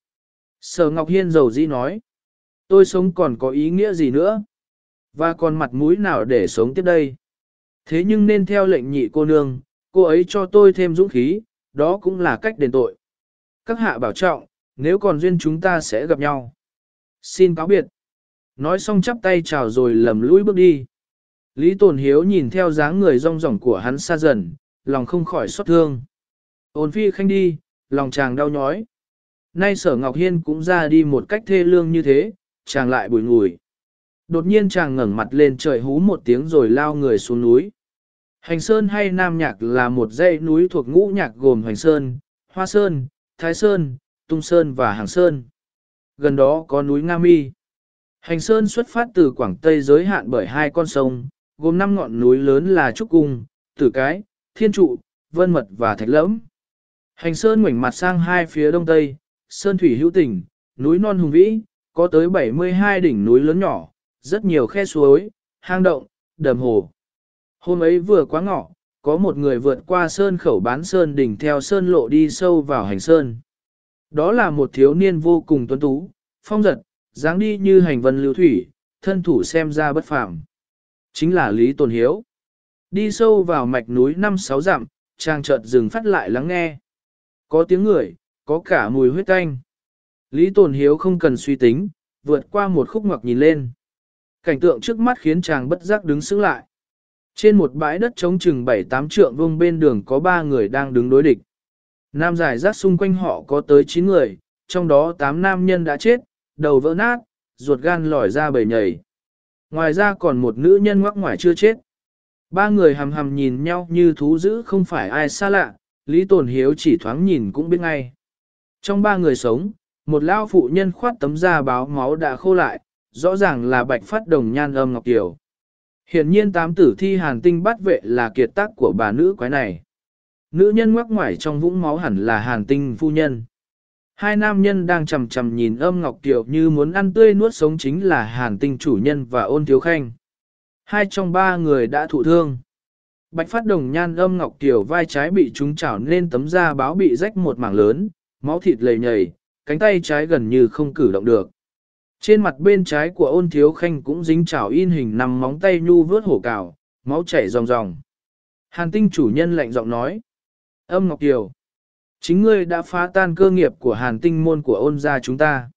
Sở Ngọc Hiên dầu dĩ nói. Tôi sống còn có ý nghĩa gì nữa? Và còn mặt mũi nào để sống tiếp đây? Thế nhưng nên theo lệnh nhị cô nương, cô ấy cho tôi thêm dũng khí, đó cũng là cách đền tội. Các hạ bảo trọng, nếu còn duyên chúng ta sẽ gặp nhau. Xin cáo biệt. Nói xong chắp tay chào rồi lầm lũi bước đi. Lý Tồn Hiếu nhìn theo dáng người rong ròng của hắn xa dần, lòng không khỏi xót thương. Ôn Phi Khanh đi, lòng chàng đau nhói. Nay Sở Ngọc Hiên cũng ra đi một cách thê lương như thế, chàng lại bùi ngùi. Đột nhiên chàng ngẩng mặt lên trời hú một tiếng rồi lao người xuống núi. Hành Sơn hay Nam Nhạc là một dãy núi thuộc ngũ nhạc gồm Hành Sơn, Hoa Sơn, Thái Sơn, Tung Sơn và Hàng Sơn. Gần đó có núi Nga Mi. Hành Sơn xuất phát từ Quảng Tây giới hạn bởi hai con sông, gồm 5 ngọn núi lớn là Trúc Cung, Tử Cái, Thiên Trụ, Vân Mật và Thạch Lẫm. Hành Sơn ngoảnh mặt sang hai phía đông tây, sơn thủy hữu tình, núi non hùng vĩ, có tới 72 đỉnh núi lớn nhỏ, rất nhiều khe suối, hang động, đầm hồ. Hôm ấy vừa quá ngọ, có một người vượt qua sơn khẩu bán sơn đỉnh theo sơn lộ đi sâu vào Hành Sơn. Đó là một thiếu niên vô cùng tuấn tú, phong giật, dáng đi như hành vân lưu thủy, thân thủ xem ra bất phàm. Chính là Lý Tồn Hiếu. Đi sâu vào mạch núi 5-6 dặm, chàng chợt dừng phát lại lắng nghe. Có tiếng người, có cả mùi huyết tanh. Lý Tồn Hiếu không cần suy tính, vượt qua một khúc ngoặc nhìn lên. Cảnh tượng trước mắt khiến chàng bất giác đứng sững lại. Trên một bãi đất trống chừng 7-8 trượng vuông bên đường có 3 người đang đứng đối địch. Nam giải rác xung quanh họ có tới 9 người, trong đó 8 nam nhân đã chết, đầu vỡ nát, ruột gan lòi ra bầy nhầy. Ngoài ra còn một nữ nhân ngoắc ngoài chưa chết. 3 người hầm hầm nhìn nhau như thú dữ không phải ai xa lạ, Lý Tồn Hiếu chỉ thoáng nhìn cũng biết ngay. Trong 3 người sống, một lão phụ nhân khoát tấm da báo máu đã khô lại, rõ ràng là Bạch Phát Đồng Nhan Âm Ngọc Kiều. Hiển nhiên 8 tử thi Hàn Tinh bắt vệ là kiệt tác của bà nữ quái này. Nữ nhân ngoắc ngoài trong vũng máu hẳn là Hàn Tinh phu nhân. 2 nam nhân đang chằm chằm nhìn Âm Ngọc Kiều như muốn ăn tươi nuốt sống chính là Hàn Tinh chủ nhân và Ôn Thiếu Khanh. 2 trong 3 người đã thụ thương. Bạch Phát Đồng Nhan Âm Ngọc Kiều vai trái bị trúng chảo nên tấm da báo bị rách một mảng lớn, máu thịt lầy nhầy, cánh tay trái gần như không cử động được. Trên mặt bên trái của Ôn Thiếu Khanh cũng dính chảo in hình nằm móng tay nhu vớt hổ cào, máu chảy ròng ròng. Hàn Tinh chủ nhân lạnh giọng nói: Âm Ngọc Kiều, chính ngươi đã phá tan cơ nghiệp của Hàn Tinh môn của Ôn gia chúng ta.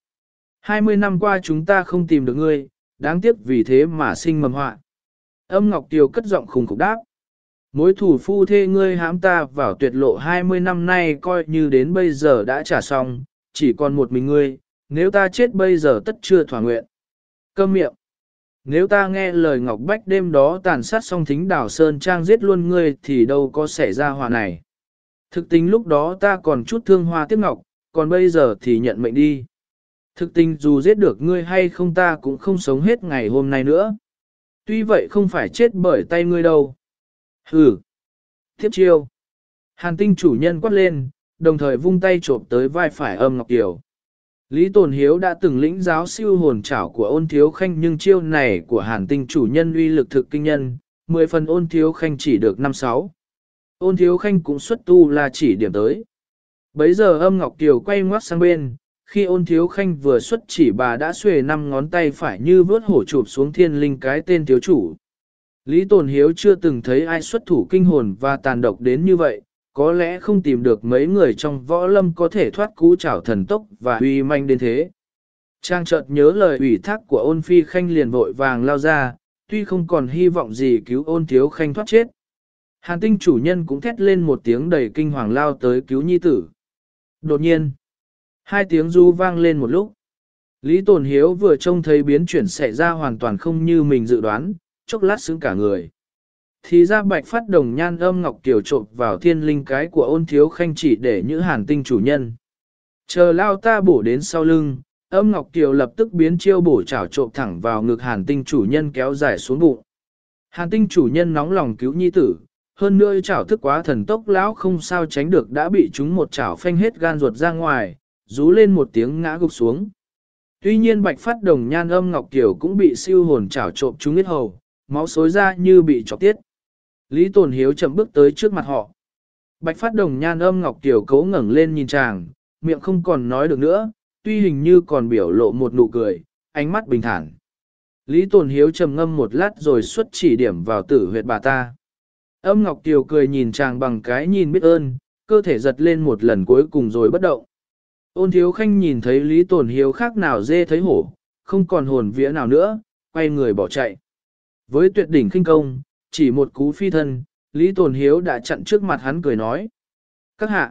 20 năm qua chúng ta không tìm được ngươi, đáng tiếc vì thế mà sinh mầm họa. Âm Ngọc Kiều cất giọng khùng khục đáp: Mối thủ phu thê ngươi hãm ta vào tuyệt lộ 20 năm nay coi như đến bây giờ đã trả xong, chỉ còn một mình ngươi, nếu ta chết bây giờ tất chưa thỏa nguyện. Câm miệng! Nếu ta nghe lời Ngọc Bách đêm đó tàn sát xong Thính Đảo Sơn Trang giết luôn ngươi thì đâu có xảy ra hòa này. Thực tình lúc đó ta còn chút thương hoa tiếc ngọc, còn bây giờ thì nhận mệnh đi. Thực tình dù giết được ngươi hay không ta cũng không sống hết ngày hôm nay nữa. Tuy vậy không phải chết bởi tay ngươi đâu. Hừ! Tiếp chiêu! Hàn Tinh chủ nhân quát lên, đồng thời vung tay trộm tới vai phải Âm Ngọc Kiều. Lý Tồn Hiếu đã từng lĩnh giáo siêu hồn chảo của Ôn Thiếu Khanh nhưng chiêu này của Hàn Tinh chủ nhân uy lực thực kinh nhân, 10 phần Ôn Thiếu Khanh chỉ được 5-6. Ôn Thiếu Khanh cũng xuất tu là chỉ điểm tới. Bấy giờ Âm Ngọc Kiều quay ngoắt sang bên, khi Ôn Thiếu Khanh vừa xuất chỉ bà đã xuề 5 ngón tay phải như vớt hổ chụp xuống thiên linh cái tên thiếu chủ. Lý Tồn Hiếu chưa từng thấy ai xuất thủ kinh hồn và tàn độc đến như vậy, có lẽ không tìm được mấy người trong võ lâm có thể thoát cú chảo thần tốc và uy manh đến thế. Trang chợt nhớ lời ủy thác của Ôn Phi Khanh liền vội vàng lao ra, tuy không còn hy vọng gì cứu Ôn Thiếu Khanh thoát chết. Hàn Tinh chủ nhân cũng thét lên một tiếng đầy kinh hoàng lao tới cứu nhi tử. Đột nhiên, 2 tiếng ru vang lên một lúc. Lý Tồn Hiếu vừa trông thấy biến chuyển xảy ra hoàn toàn không như mình dự đoán, chốc lát sững cả người. Thì ra Bạch Phát Đồng Nhan Âm Ngọc Kiều trộn vào thiên linh cái của Ôn Thiếu Khanh chỉ để những Hàn Tinh chủ nhân. Chờ lao ta bổ đến sau lưng, Âm Ngọc Kiều lập tức biến chiêu bổ chảo trộn thẳng vào ngực Hàn Tinh chủ nhân kéo dài xuống bụng. Hàn Tinh chủ nhân nóng lòng cứu nhi tử, hơn nữa chảo thức quá thần tốc lão không sao tránh được đã bị chúng một chảo phanh hết gan ruột ra ngoài, rú lên một tiếng ngã gục xuống. Tuy nhiên Bạch Phát Đồng Nhan Âm Ngọc Kiều cũng bị siêu hồn chảo trộn trúng huyết hầu, máu xối ra như bị chọc tiết. Lý Tồn Hiếu chậm bước tới trước mặt họ. Bạch Phát Đồng Nhan Âm Ngọc Kiều cấu ngẩng lên nhìn chàng, miệng không còn nói được nữa, tuy hình như còn biểu lộ một nụ cười, ánh mắt bình thản. Lý Tồn Hiếu trầm ngâm một lát rồi xuất chỉ điểm vào tử huyệt bà ta. Âm Ngọc Kiều cười nhìn chàng bằng cái nhìn biết ơn, cơ thể giật lên một lần cuối cùng rồi bất động. Ôn Thiếu Khanh nhìn thấy Lý Tồn Hiếu khác nào dê thấy hổ, không còn hồn vía nào nữa, quay người bỏ chạy. Với tuyệt đỉnh khinh công, chỉ một cú phi thân, Lý Tồn Hiếu đã chặn trước mặt hắn cười nói: Các hạ,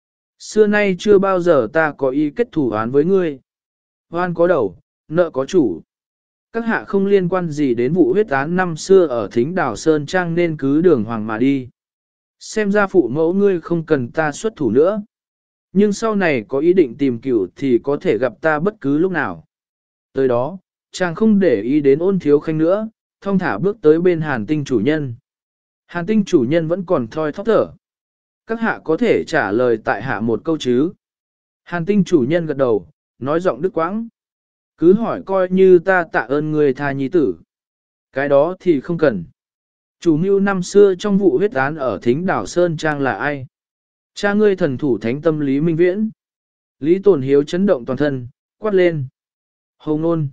xưa nay chưa bao giờ ta có ý kết thủ án với ngươi. Oan có đầu, nợ có chủ. Các hạ không liên quan gì đến vụ huyết án năm xưa ở Thính Đảo Sơn Trang nên cứ đường hoàng mà đi. Xem ra phụ mẫu ngươi không cần ta xuất thủ nữa. Nhưng sau này có ý định tìm cửu thì có thể gặp ta bất cứ lúc nào. Tới đó, chàng không để ý đến Ôn Thiếu Khanh nữa, thong thả bước tới bên Hàn Tinh chủ nhân. Hàn Tinh chủ nhân vẫn còn thoi thóp thở. Các hạ có thể trả lời tại hạ một câu chứ? Hàn Tinh chủ nhân gật đầu, nói giọng đứt quãng. Cứ hỏi coi như ta tạ ơn người tha nhi tử. Cái đó thì không cần. Chủ mưu năm xưa trong vụ huyết án ở Thính Đảo Sơn Trang là ai? Cha ngươi thần thủ thánh tâm Lý Minh Viễn. Lý Tồn Hiếu chấn động toàn thân, quát lên. Hồng nôn.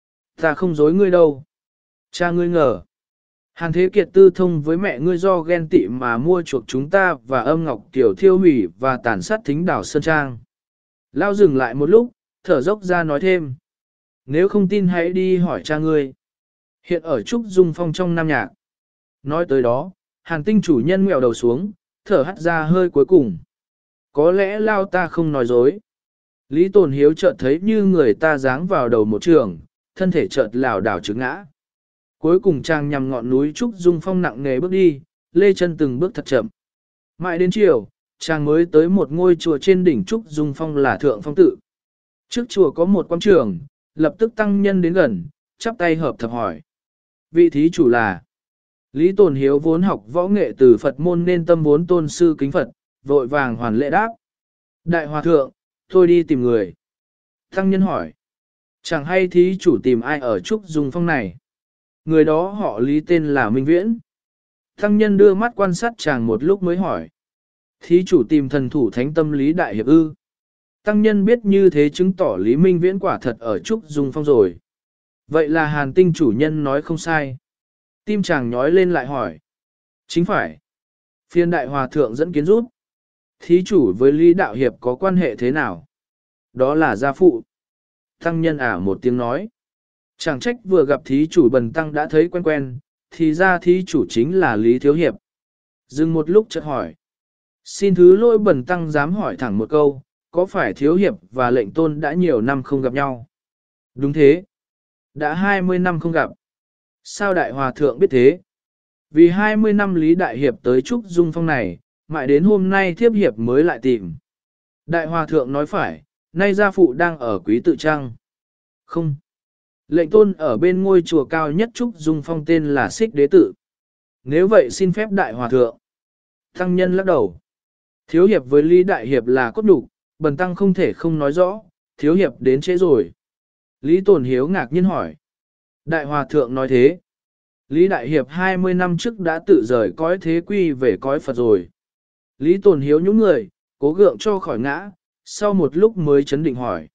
Ta không dối ngươi đâu. Cha ngươi ngờ. Hàn Thế Kiệt tư thông với mẹ ngươi do ghen tị mà mua chuộc chúng ta và âm ngọc tiểu thiêu hủy và tàn sát Thính Đảo Sơn Trang. Lao dừng lại một lúc, thở dốc ra nói thêm. Nếu không tin hãy đi hỏi cha ngươi. Hiện ở Trúc Dung Phong trong Nam Nhạc. Nói tới đó, Hàn Tinh chủ nhân ngẹo đầu xuống, thở hắt ra hơi cuối cùng. Có lẽ Lao ta không nói dối. Lý Tồn Hiếu chợt thấy như người ta giáng vào đầu một trường, thân thể chợt lảo đảo trứng ngã. Cuối cùng chàng nhằm ngọn núi Trúc Dung Phong nặng nề bước đi, lê chân từng bước thật chậm. Mãi đến chiều, chàng mới tới một ngôi chùa trên đỉnh Trúc Dung Phong là Thượng Phong Tự. Trước chùa có một quang trường, lập tức tăng nhân đến gần, chắp tay hợp thập hỏi. Vị thí chủ là Lý Tồn Hiếu vốn học võ nghệ từ Phật môn nên tâm vốn tôn sư kính Phật, vội vàng hoàn lễ đáp. Đại hòa thượng, tôi đi tìm người. Tăng nhân hỏi. Chẳng hay thí chủ tìm ai ở Trúc Dung Phong này. Người đó họ Lý tên là Minh Viễn. Tăng nhân đưa mắt quan sát chàng một lúc mới hỏi. Thí chủ tìm thần thủ thánh tâm Lý Đại Hiệp ư. Tăng nhân biết như thế chứng tỏ Lý Minh Viễn quả thật ở Trúc Dung Phong rồi. Vậy là Hàn Tinh chủ nhân nói không sai. Tim chàng nhói lên lại hỏi. Chính phải. Phiên đại hòa thượng dẫn kiến rút. Thí chủ với Lý Đạo Hiệp có quan hệ thế nào? Đó là gia phụ. Tăng nhân một tiếng nói. Chẳng trách vừa gặp thí chủ bần tăng đã thấy quen quen, thì ra thí chủ chính là Lý Thiếu Hiệp. Dừng một lúc chợt hỏi. Xin thứ lỗi bần tăng dám hỏi thẳng một câu, có phải Thiếu Hiệp và lệnh tôn đã nhiều năm không gặp nhau? Đúng thế. Đã 20 năm không gặp. Sao đại hòa thượng biết thế? Vì 20 năm Lý Đại Hiệp tới Trúc Dung Phong này, mãi đến hôm nay Thiếp Hiệp mới lại tìm. Đại hòa thượng nói phải, nay gia phụ đang ở Quý Tự Trăng. Không. Lệnh tôn ở bên ngôi chùa cao nhất Trúc Dung Phong tên là Xích Đế Tự. Nếu vậy xin phép đại hòa thượng. Tăng nhân lắc đầu. Thiếu Hiệp với Lý Đại Hiệp là cốt đục, bần tăng không thể không nói rõ, Thiếu Hiệp đến trễ rồi. Lý Tồn Hiếu ngạc nhiên hỏi. Đại hòa thượng nói thế. Lý Đại Hiệp 20 năm trước đã tự rời cõi thế quy về cõi Phật rồi. Lý Tồn Hiếu nhúng người, cố gượng cho khỏi ngã, sau một lúc mới chấn định hỏi.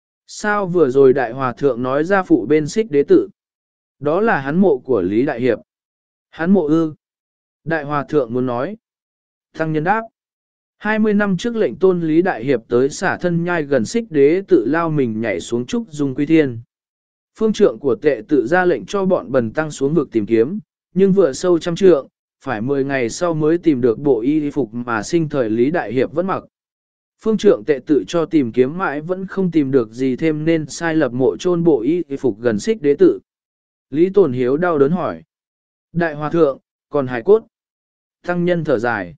Sao vừa rồi Đại Hòa Thượng nói ra phụ bên Xích Đế Tự? Đó là hắn mộ của Lý Đại Hiệp. Hắn mộ ư? Đại Hòa Thượng muốn nói. Tăng nhân đáp. 20 năm trước lệnh tôn Lý Đại Hiệp tới xả thân nhai gần Xích Đế Tự lao mình nhảy xuống Trúc Dung Quy Thiên. Phương trượng của tệ tự ra lệnh cho bọn bần tăng xuống vực tìm kiếm, nhưng vừa sâu trăm trượng, phải 10 ngày sau mới tìm được bộ y phục mà sinh thời Lý Đại Hiệp vẫn mặc. Phương trượng tệ tự cho tìm kiếm mãi vẫn không tìm được gì thêm nên sai lập mộ chôn bộ y phục gần Xích Đế Tự. Lý Tồn Hiếu đau đớn hỏi. Đại hòa thượng, còn hài cốt? Tăng nhân thở dài.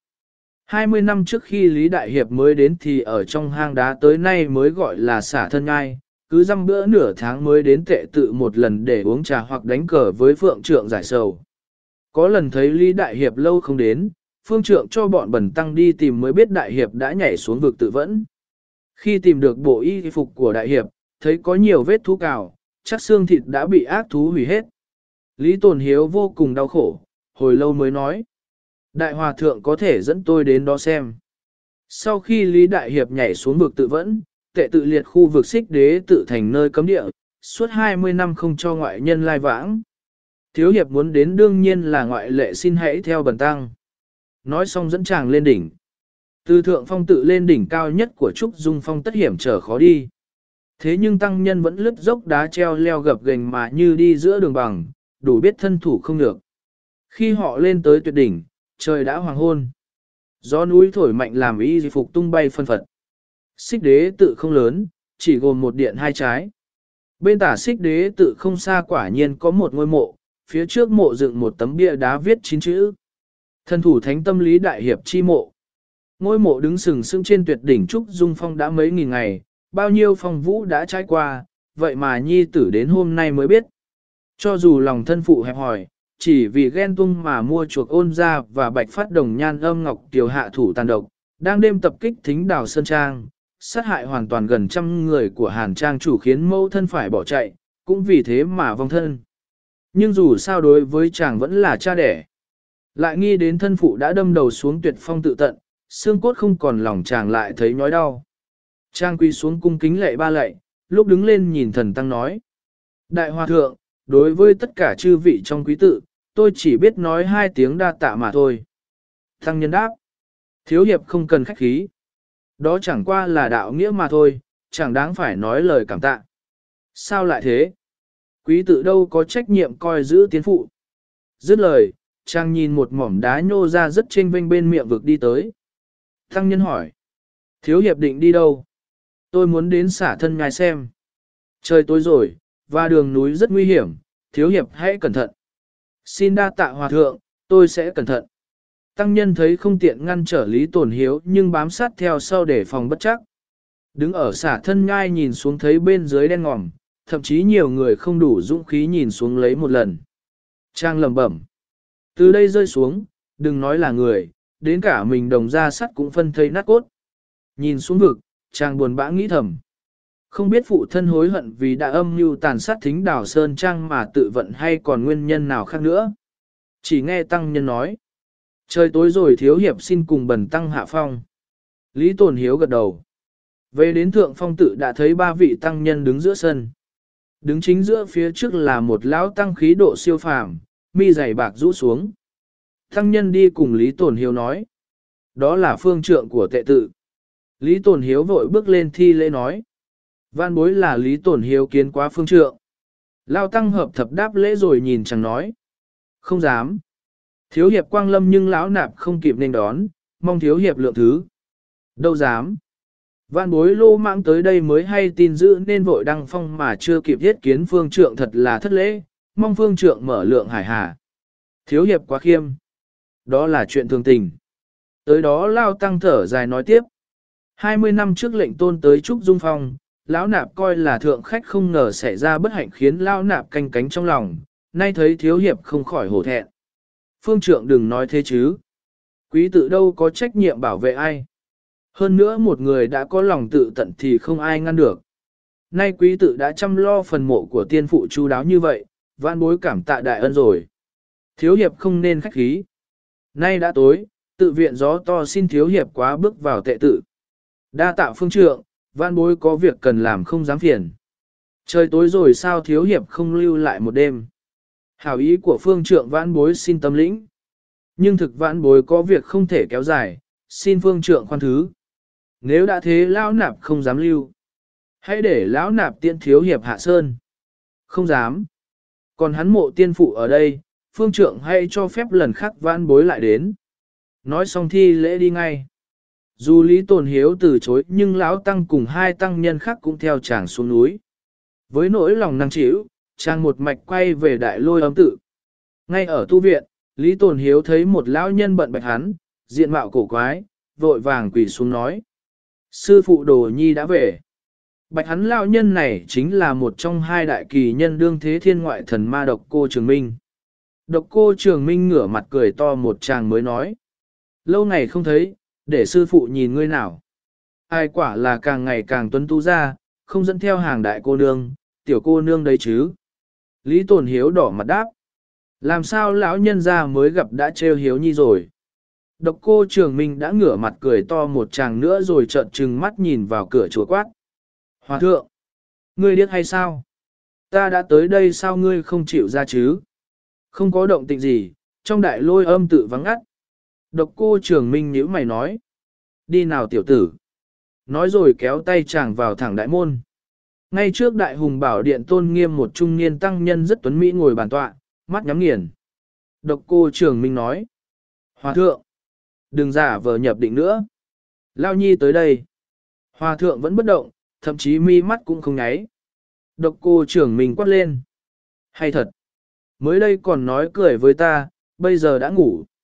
20 năm trước khi Lý Đại Hiệp mới đến thì ở trong hang đá tới nay mới gọi là xả thân ngai, cứ dăm bữa nửa tháng mới đến tệ tự một lần để uống trà hoặc đánh cờ với Phượng Trượng giải sầu. Có lần thấy Lý Đại Hiệp lâu không đến, Phương Trượng cho bọn bần tăng đi tìm mới biết Đại Hiệp đã nhảy xuống vực tự vẫn. Khi tìm được bộ y phục của Đại Hiệp, thấy có nhiều vết thú cào, chắc xương thịt đã bị ác thú hủy hết. Lý Tồn Hiếu vô cùng đau khổ, hồi lâu mới nói. Đại Hòa Thượng có thể dẫn tôi đến đó xem. Sau khi Lý Đại Hiệp nhảy xuống vực tự vẫn, tệ tự liệt khu vực Xích Đế Tự thành nơi cấm địa, suốt 20 năm không cho ngoại nhân lai vãng. Thiếu Hiệp muốn đến đương nhiên là ngoại lệ, xin hãy theo bần tăng. Nói xong dẫn chàng lên đỉnh. Từ Thượng Phong Tự lên đỉnh cao nhất của Trúc Dung Phong tất hiểm trở khó đi. Thế nhưng tăng nhân vẫn lướt dốc đá treo leo gập ghềnh mà như đi giữa đường bằng, đủ biết thân thủ không được. Khi họ lên tới tuyệt đỉnh, trời đã hoàng hôn. Gió núi thổi mạnh làm y phục tung bay phân phật. Xích Đế Tự không lớn, chỉ gồm một điện hai trái. Bên tả Xích Đế Tự không xa quả nhiên có một ngôi mộ, phía trước mộ dựng một tấm bia đá viết 9 chữ. Thần thủ thánh tâm Lý Đại Hiệp chi mộ. Ngôi mộ đứng sừng sững trên tuyệt đỉnh Trúc Dung Phong đã mấy nghìn ngày, bao nhiêu phong vũ đã trải qua, vậy mà nhi tử đến hôm nay mới biết. Cho dù lòng thân phụ hẹp hòi, chỉ vì ghen tung mà mua chuộc Ôn gia và Bạch Phát Đồng Nhan Âm Ngọc Kiều hạ thủ tàn độc, đang đêm tập kích Thính Đào Sơn Trang, sát hại hoàn toàn gần trăm người của Hàn Trang chủ khiến mẫu thân phải bỏ chạy, cũng vì thế mà vong thân. Nhưng dù sao đối với chàng vẫn là cha đẻ. Lại nghĩ đến thân phụ đã đâm đầu xuống tuyệt phong tự tận, xương cốt không còn lòng chàng lại thấy nhói đau. Trang quy xuống cung kính lạy ba lạy, lúc đứng lên nhìn thần tăng nói. Đại hòa thượng, đối với tất cả chư vị trong quý tự, tôi chỉ biết nói hai tiếng đa tạ mà thôi. Tăng nhân đáp. Thiếu hiệp không cần khách khí. Đó chẳng qua là đạo nghĩa mà thôi, chẳng đáng phải nói lời cảm tạ. Sao lại thế? Quý tự đâu có trách nhiệm coi giữ tiến phụ. Dứt lời, chàng nhìn một mỏm đá nhô ra rất chênh vênh bên miệng vực đi tới. Tăng nhân hỏi. Thiếu hiệp định đi đâu? Tôi muốn đến xả thân ngài xem. Trời tối rồi, và đường núi rất nguy hiểm, thiếu hiệp hãy cẩn thận. Xin đa tạ hòa thượng, tôi sẽ cẩn thận. Tăng nhân thấy không tiện ngăn trở Lý Tồn Hiếu nhưng bám sát theo sau để phòng bất chắc. Đứng ở xả thân ngai nhìn xuống thấy bên dưới đen ngòm, thậm chí nhiều người không đủ dũng khí nhìn xuống lấy một lần. Trang lẩm bẩm. Từ đây rơi xuống, đừng nói là người, đến cả mình đồng ra sắt cũng phân thây nát cốt. Nhìn xuống vực, Trang buồn bã nghĩ thầm. Không biết phụ thân hối hận vì đã âm mưu tàn sát Thính Đào Sơn Trang mà tự vận hay còn nguyên nhân nào khác nữa. Chỉ nghe tăng nhân nói. Trời tối rồi thiếu hiệp xin cùng bần tăng hạ phong. Lý Tồn Hiếu gật đầu. Về đến thượng phong tự đã thấy ba vị tăng nhân đứng giữa sân. Đứng chính giữa phía trước là một lão tăng khí độ siêu phàm, mi dày bạc rũ xuống. Tăng nhân đi cùng Lý Tồn Hiếu nói. Đó là phương trượng của tệ tự. Lý Tồn Hiếu vội bước lên thi lễ nói. Văn bối là Lý Tồn Hiếu kiến quá phương trượng. Lao tăng hợp thập đáp lễ rồi nhìn chẳng nói. Không dám. Thiếu hiệp quang lâm nhưng lão nạp không kịp nên đón, mong thiếu hiệp lượng thứ. Đâu dám. Vạn bối lô mạng tới đây mới hay tin dữ nên vội đăng phong mà chưa kịp thiết kiến phương trượng thật là thất lễ, mong phương trượng mở lượng hải hà. Thiếu hiệp quá khiêm. Đó là chuyện thường tình. Tới đó Lao tăng thở dài nói tiếp. 20 năm trước lệnh tôn tới Trúc Dung Phong, lão nạp coi là thượng khách không ngờ xảy ra bất hạnh khiến lão nạp canh cánh trong lòng, nay thấy thiếu hiệp không khỏi hổ thẹn. Phương trượng đừng nói thế chứ. Quý tự đâu có trách nhiệm bảo vệ ai. Hơn nữa một người đã có lòng tự tận thì không ai ngăn được. Nay quý tự đã chăm lo phần mộ của tiên phụ chu đáo như vậy, vạn bối cảm tạ đại ân rồi. Thiếu hiệp không nên khách khí. Nay đã tối, tự viện gió to xin thiếu hiệp quá bước vào tệ tự. Đa tạ phương trượng, vạn bối có việc cần làm không dám phiền. Trời tối rồi sao thiếu hiệp không lưu lại một đêm. Hảo ý của phương trượng vãn bối xin tâm lĩnh. Nhưng thực vãn bối có việc không thể kéo dài, xin phương trượng khoan thứ. Nếu đã thế lão nạp không dám lưu. Hãy để lão nạp tiện thiếu hiệp hạ sơn. Không dám. Còn hắn mộ tiên phụ ở đây, phương trượng hãy cho phép lần khác vãn bối lại đến. Nói xong thi lễ đi ngay. Dù Lý Tồn Hiếu từ chối nhưng lão tăng cùng hai tăng nhân khác cũng theo chàng xuống núi. Với nỗi lòng năng chịu, chàng một mạch quay về đại lôi âm tự. Ngay ở tu viện, Lý Tồn Hiếu thấy một lão nhân bận bạch hắn, diện mạo cổ quái, vội vàng quỳ xuống nói. Sư phụ Đồ Nhi đã về. Bạch hắn lão nhân này chính là một trong hai đại kỳ nhân đương thế thiên ngoại thần ma Độc Cô Trường Minh. Độc Cô Trường Minh ngửa mặt cười to một tràng mới nói. Lâu ngày không thấy, để sư phụ nhìn ngươi nào. Ai quả là càng ngày càng tuấn tú ra, không dẫn theo hàng đại cô nương, tiểu cô nương đấy chứ. Lý Tồn Hiếu đỏ mặt đáp. Làm sao lão nhân ra mới gặp đã trêu Hiếu Nhi rồi. Độc Cô Trường Minh đã ngửa mặt cười to một tràng nữa rồi trợn trừng mắt nhìn vào cửa chùa quát. Hòa thượng, ngươi điếc hay sao? Ta đã tới đây sao ngươi không chịu ra chứ? Không có động tĩnh gì, trong đại lôi âm tự vắng ngắt. Độc Cô Trường Minh nhíu mày nói. Đi nào tiểu tử. Nói rồi kéo tay chàng vào thẳng đại môn. Ngay trước đại hùng bảo điện tôn nghiêm một trung niên tăng nhân rất tuấn mỹ ngồi bàn tọa, mắt nhắm nghiền. Độc Cô Trường Minh nói. Hòa thượng, đừng giả vờ nhập định nữa. Lao Nhi tới đây. Hòa thượng vẫn bất động, thậm chí mi mắt cũng không nháy. Độc Cô Trường Minh quát lên. Hay thật. Mới đây còn nói cười với ta, bây giờ đã ngủ.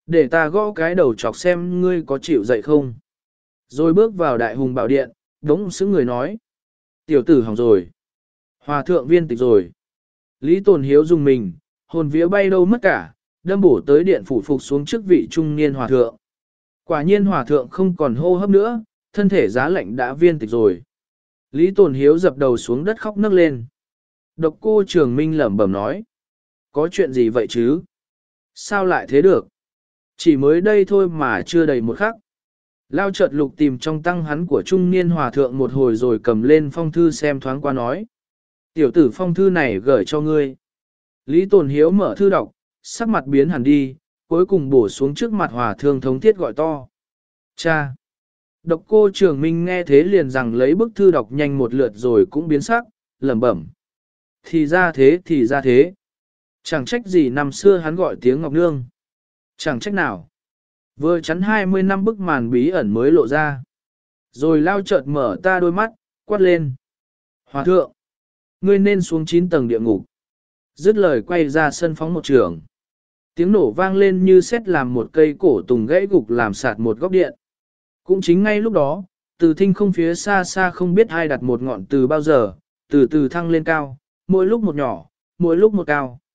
Để ta gõ cái đầu chọc xem ngươi có chịu dậy không. Rồi bước vào đại hùng bảo điện, đống xứng người nói. Tiểu tử hỏng rồi. Hòa thượng viên tịch rồi. Lý Tồn Hiếu dùng mình, hồn vía bay đâu mất cả, đâm bổ tới điện phủ phục xuống trước vị trung niên hòa thượng. Quả nhiên hòa thượng không còn hô hấp nữa, thân thể giá lạnh đã viên tịch rồi. Lý Tồn Hiếu dập đầu xuống đất khóc nấc lên. Độc Cô Trường Minh lẩm bẩm nói. Có chuyện gì vậy chứ? Sao lại thế được? Chỉ mới đây thôi mà chưa đầy một khắc. Lao chợt lục tìm trong tăng hắn của trung niên hòa thượng một hồi rồi cầm lên phong thư xem thoáng qua nói. Tiểu tử phong thư này gửi cho ngươi. Lý Tồn Hiếu mở thư đọc, sắc mặt biến hẳn đi, cuối cùng bổ xuống trước mặt hòa thượng thống thiết gọi to. Cha! Độc Cô Trường Minh nghe thế liền rằng lấy bức thư đọc nhanh một lượt rồi cũng biến sắc, lẩm bẩm. Thì ra thế thì ra thế. Chẳng trách gì năm xưa hắn gọi tiếng Ngọc Nương. Chẳng trách nào. Vừa chắn 20 năm bức màn bí ẩn mới lộ ra. Rồi lao chợt mở ta đôi mắt, quát lên. Hòa thượng! Ngươi nên xuống 9 tầng địa ngục. Dứt lời quay ra sân phóng một trường. Tiếng nổ vang lên như sét làm một cây cổ tùng gãy gục làm sạt một góc điện. Cũng chính ngay lúc đó, từ thinh không phía xa xa không biết ai đặt một ngọn từ bao giờ, từ từ thăng lên cao, mỗi lúc một nhỏ, mỗi lúc một cao.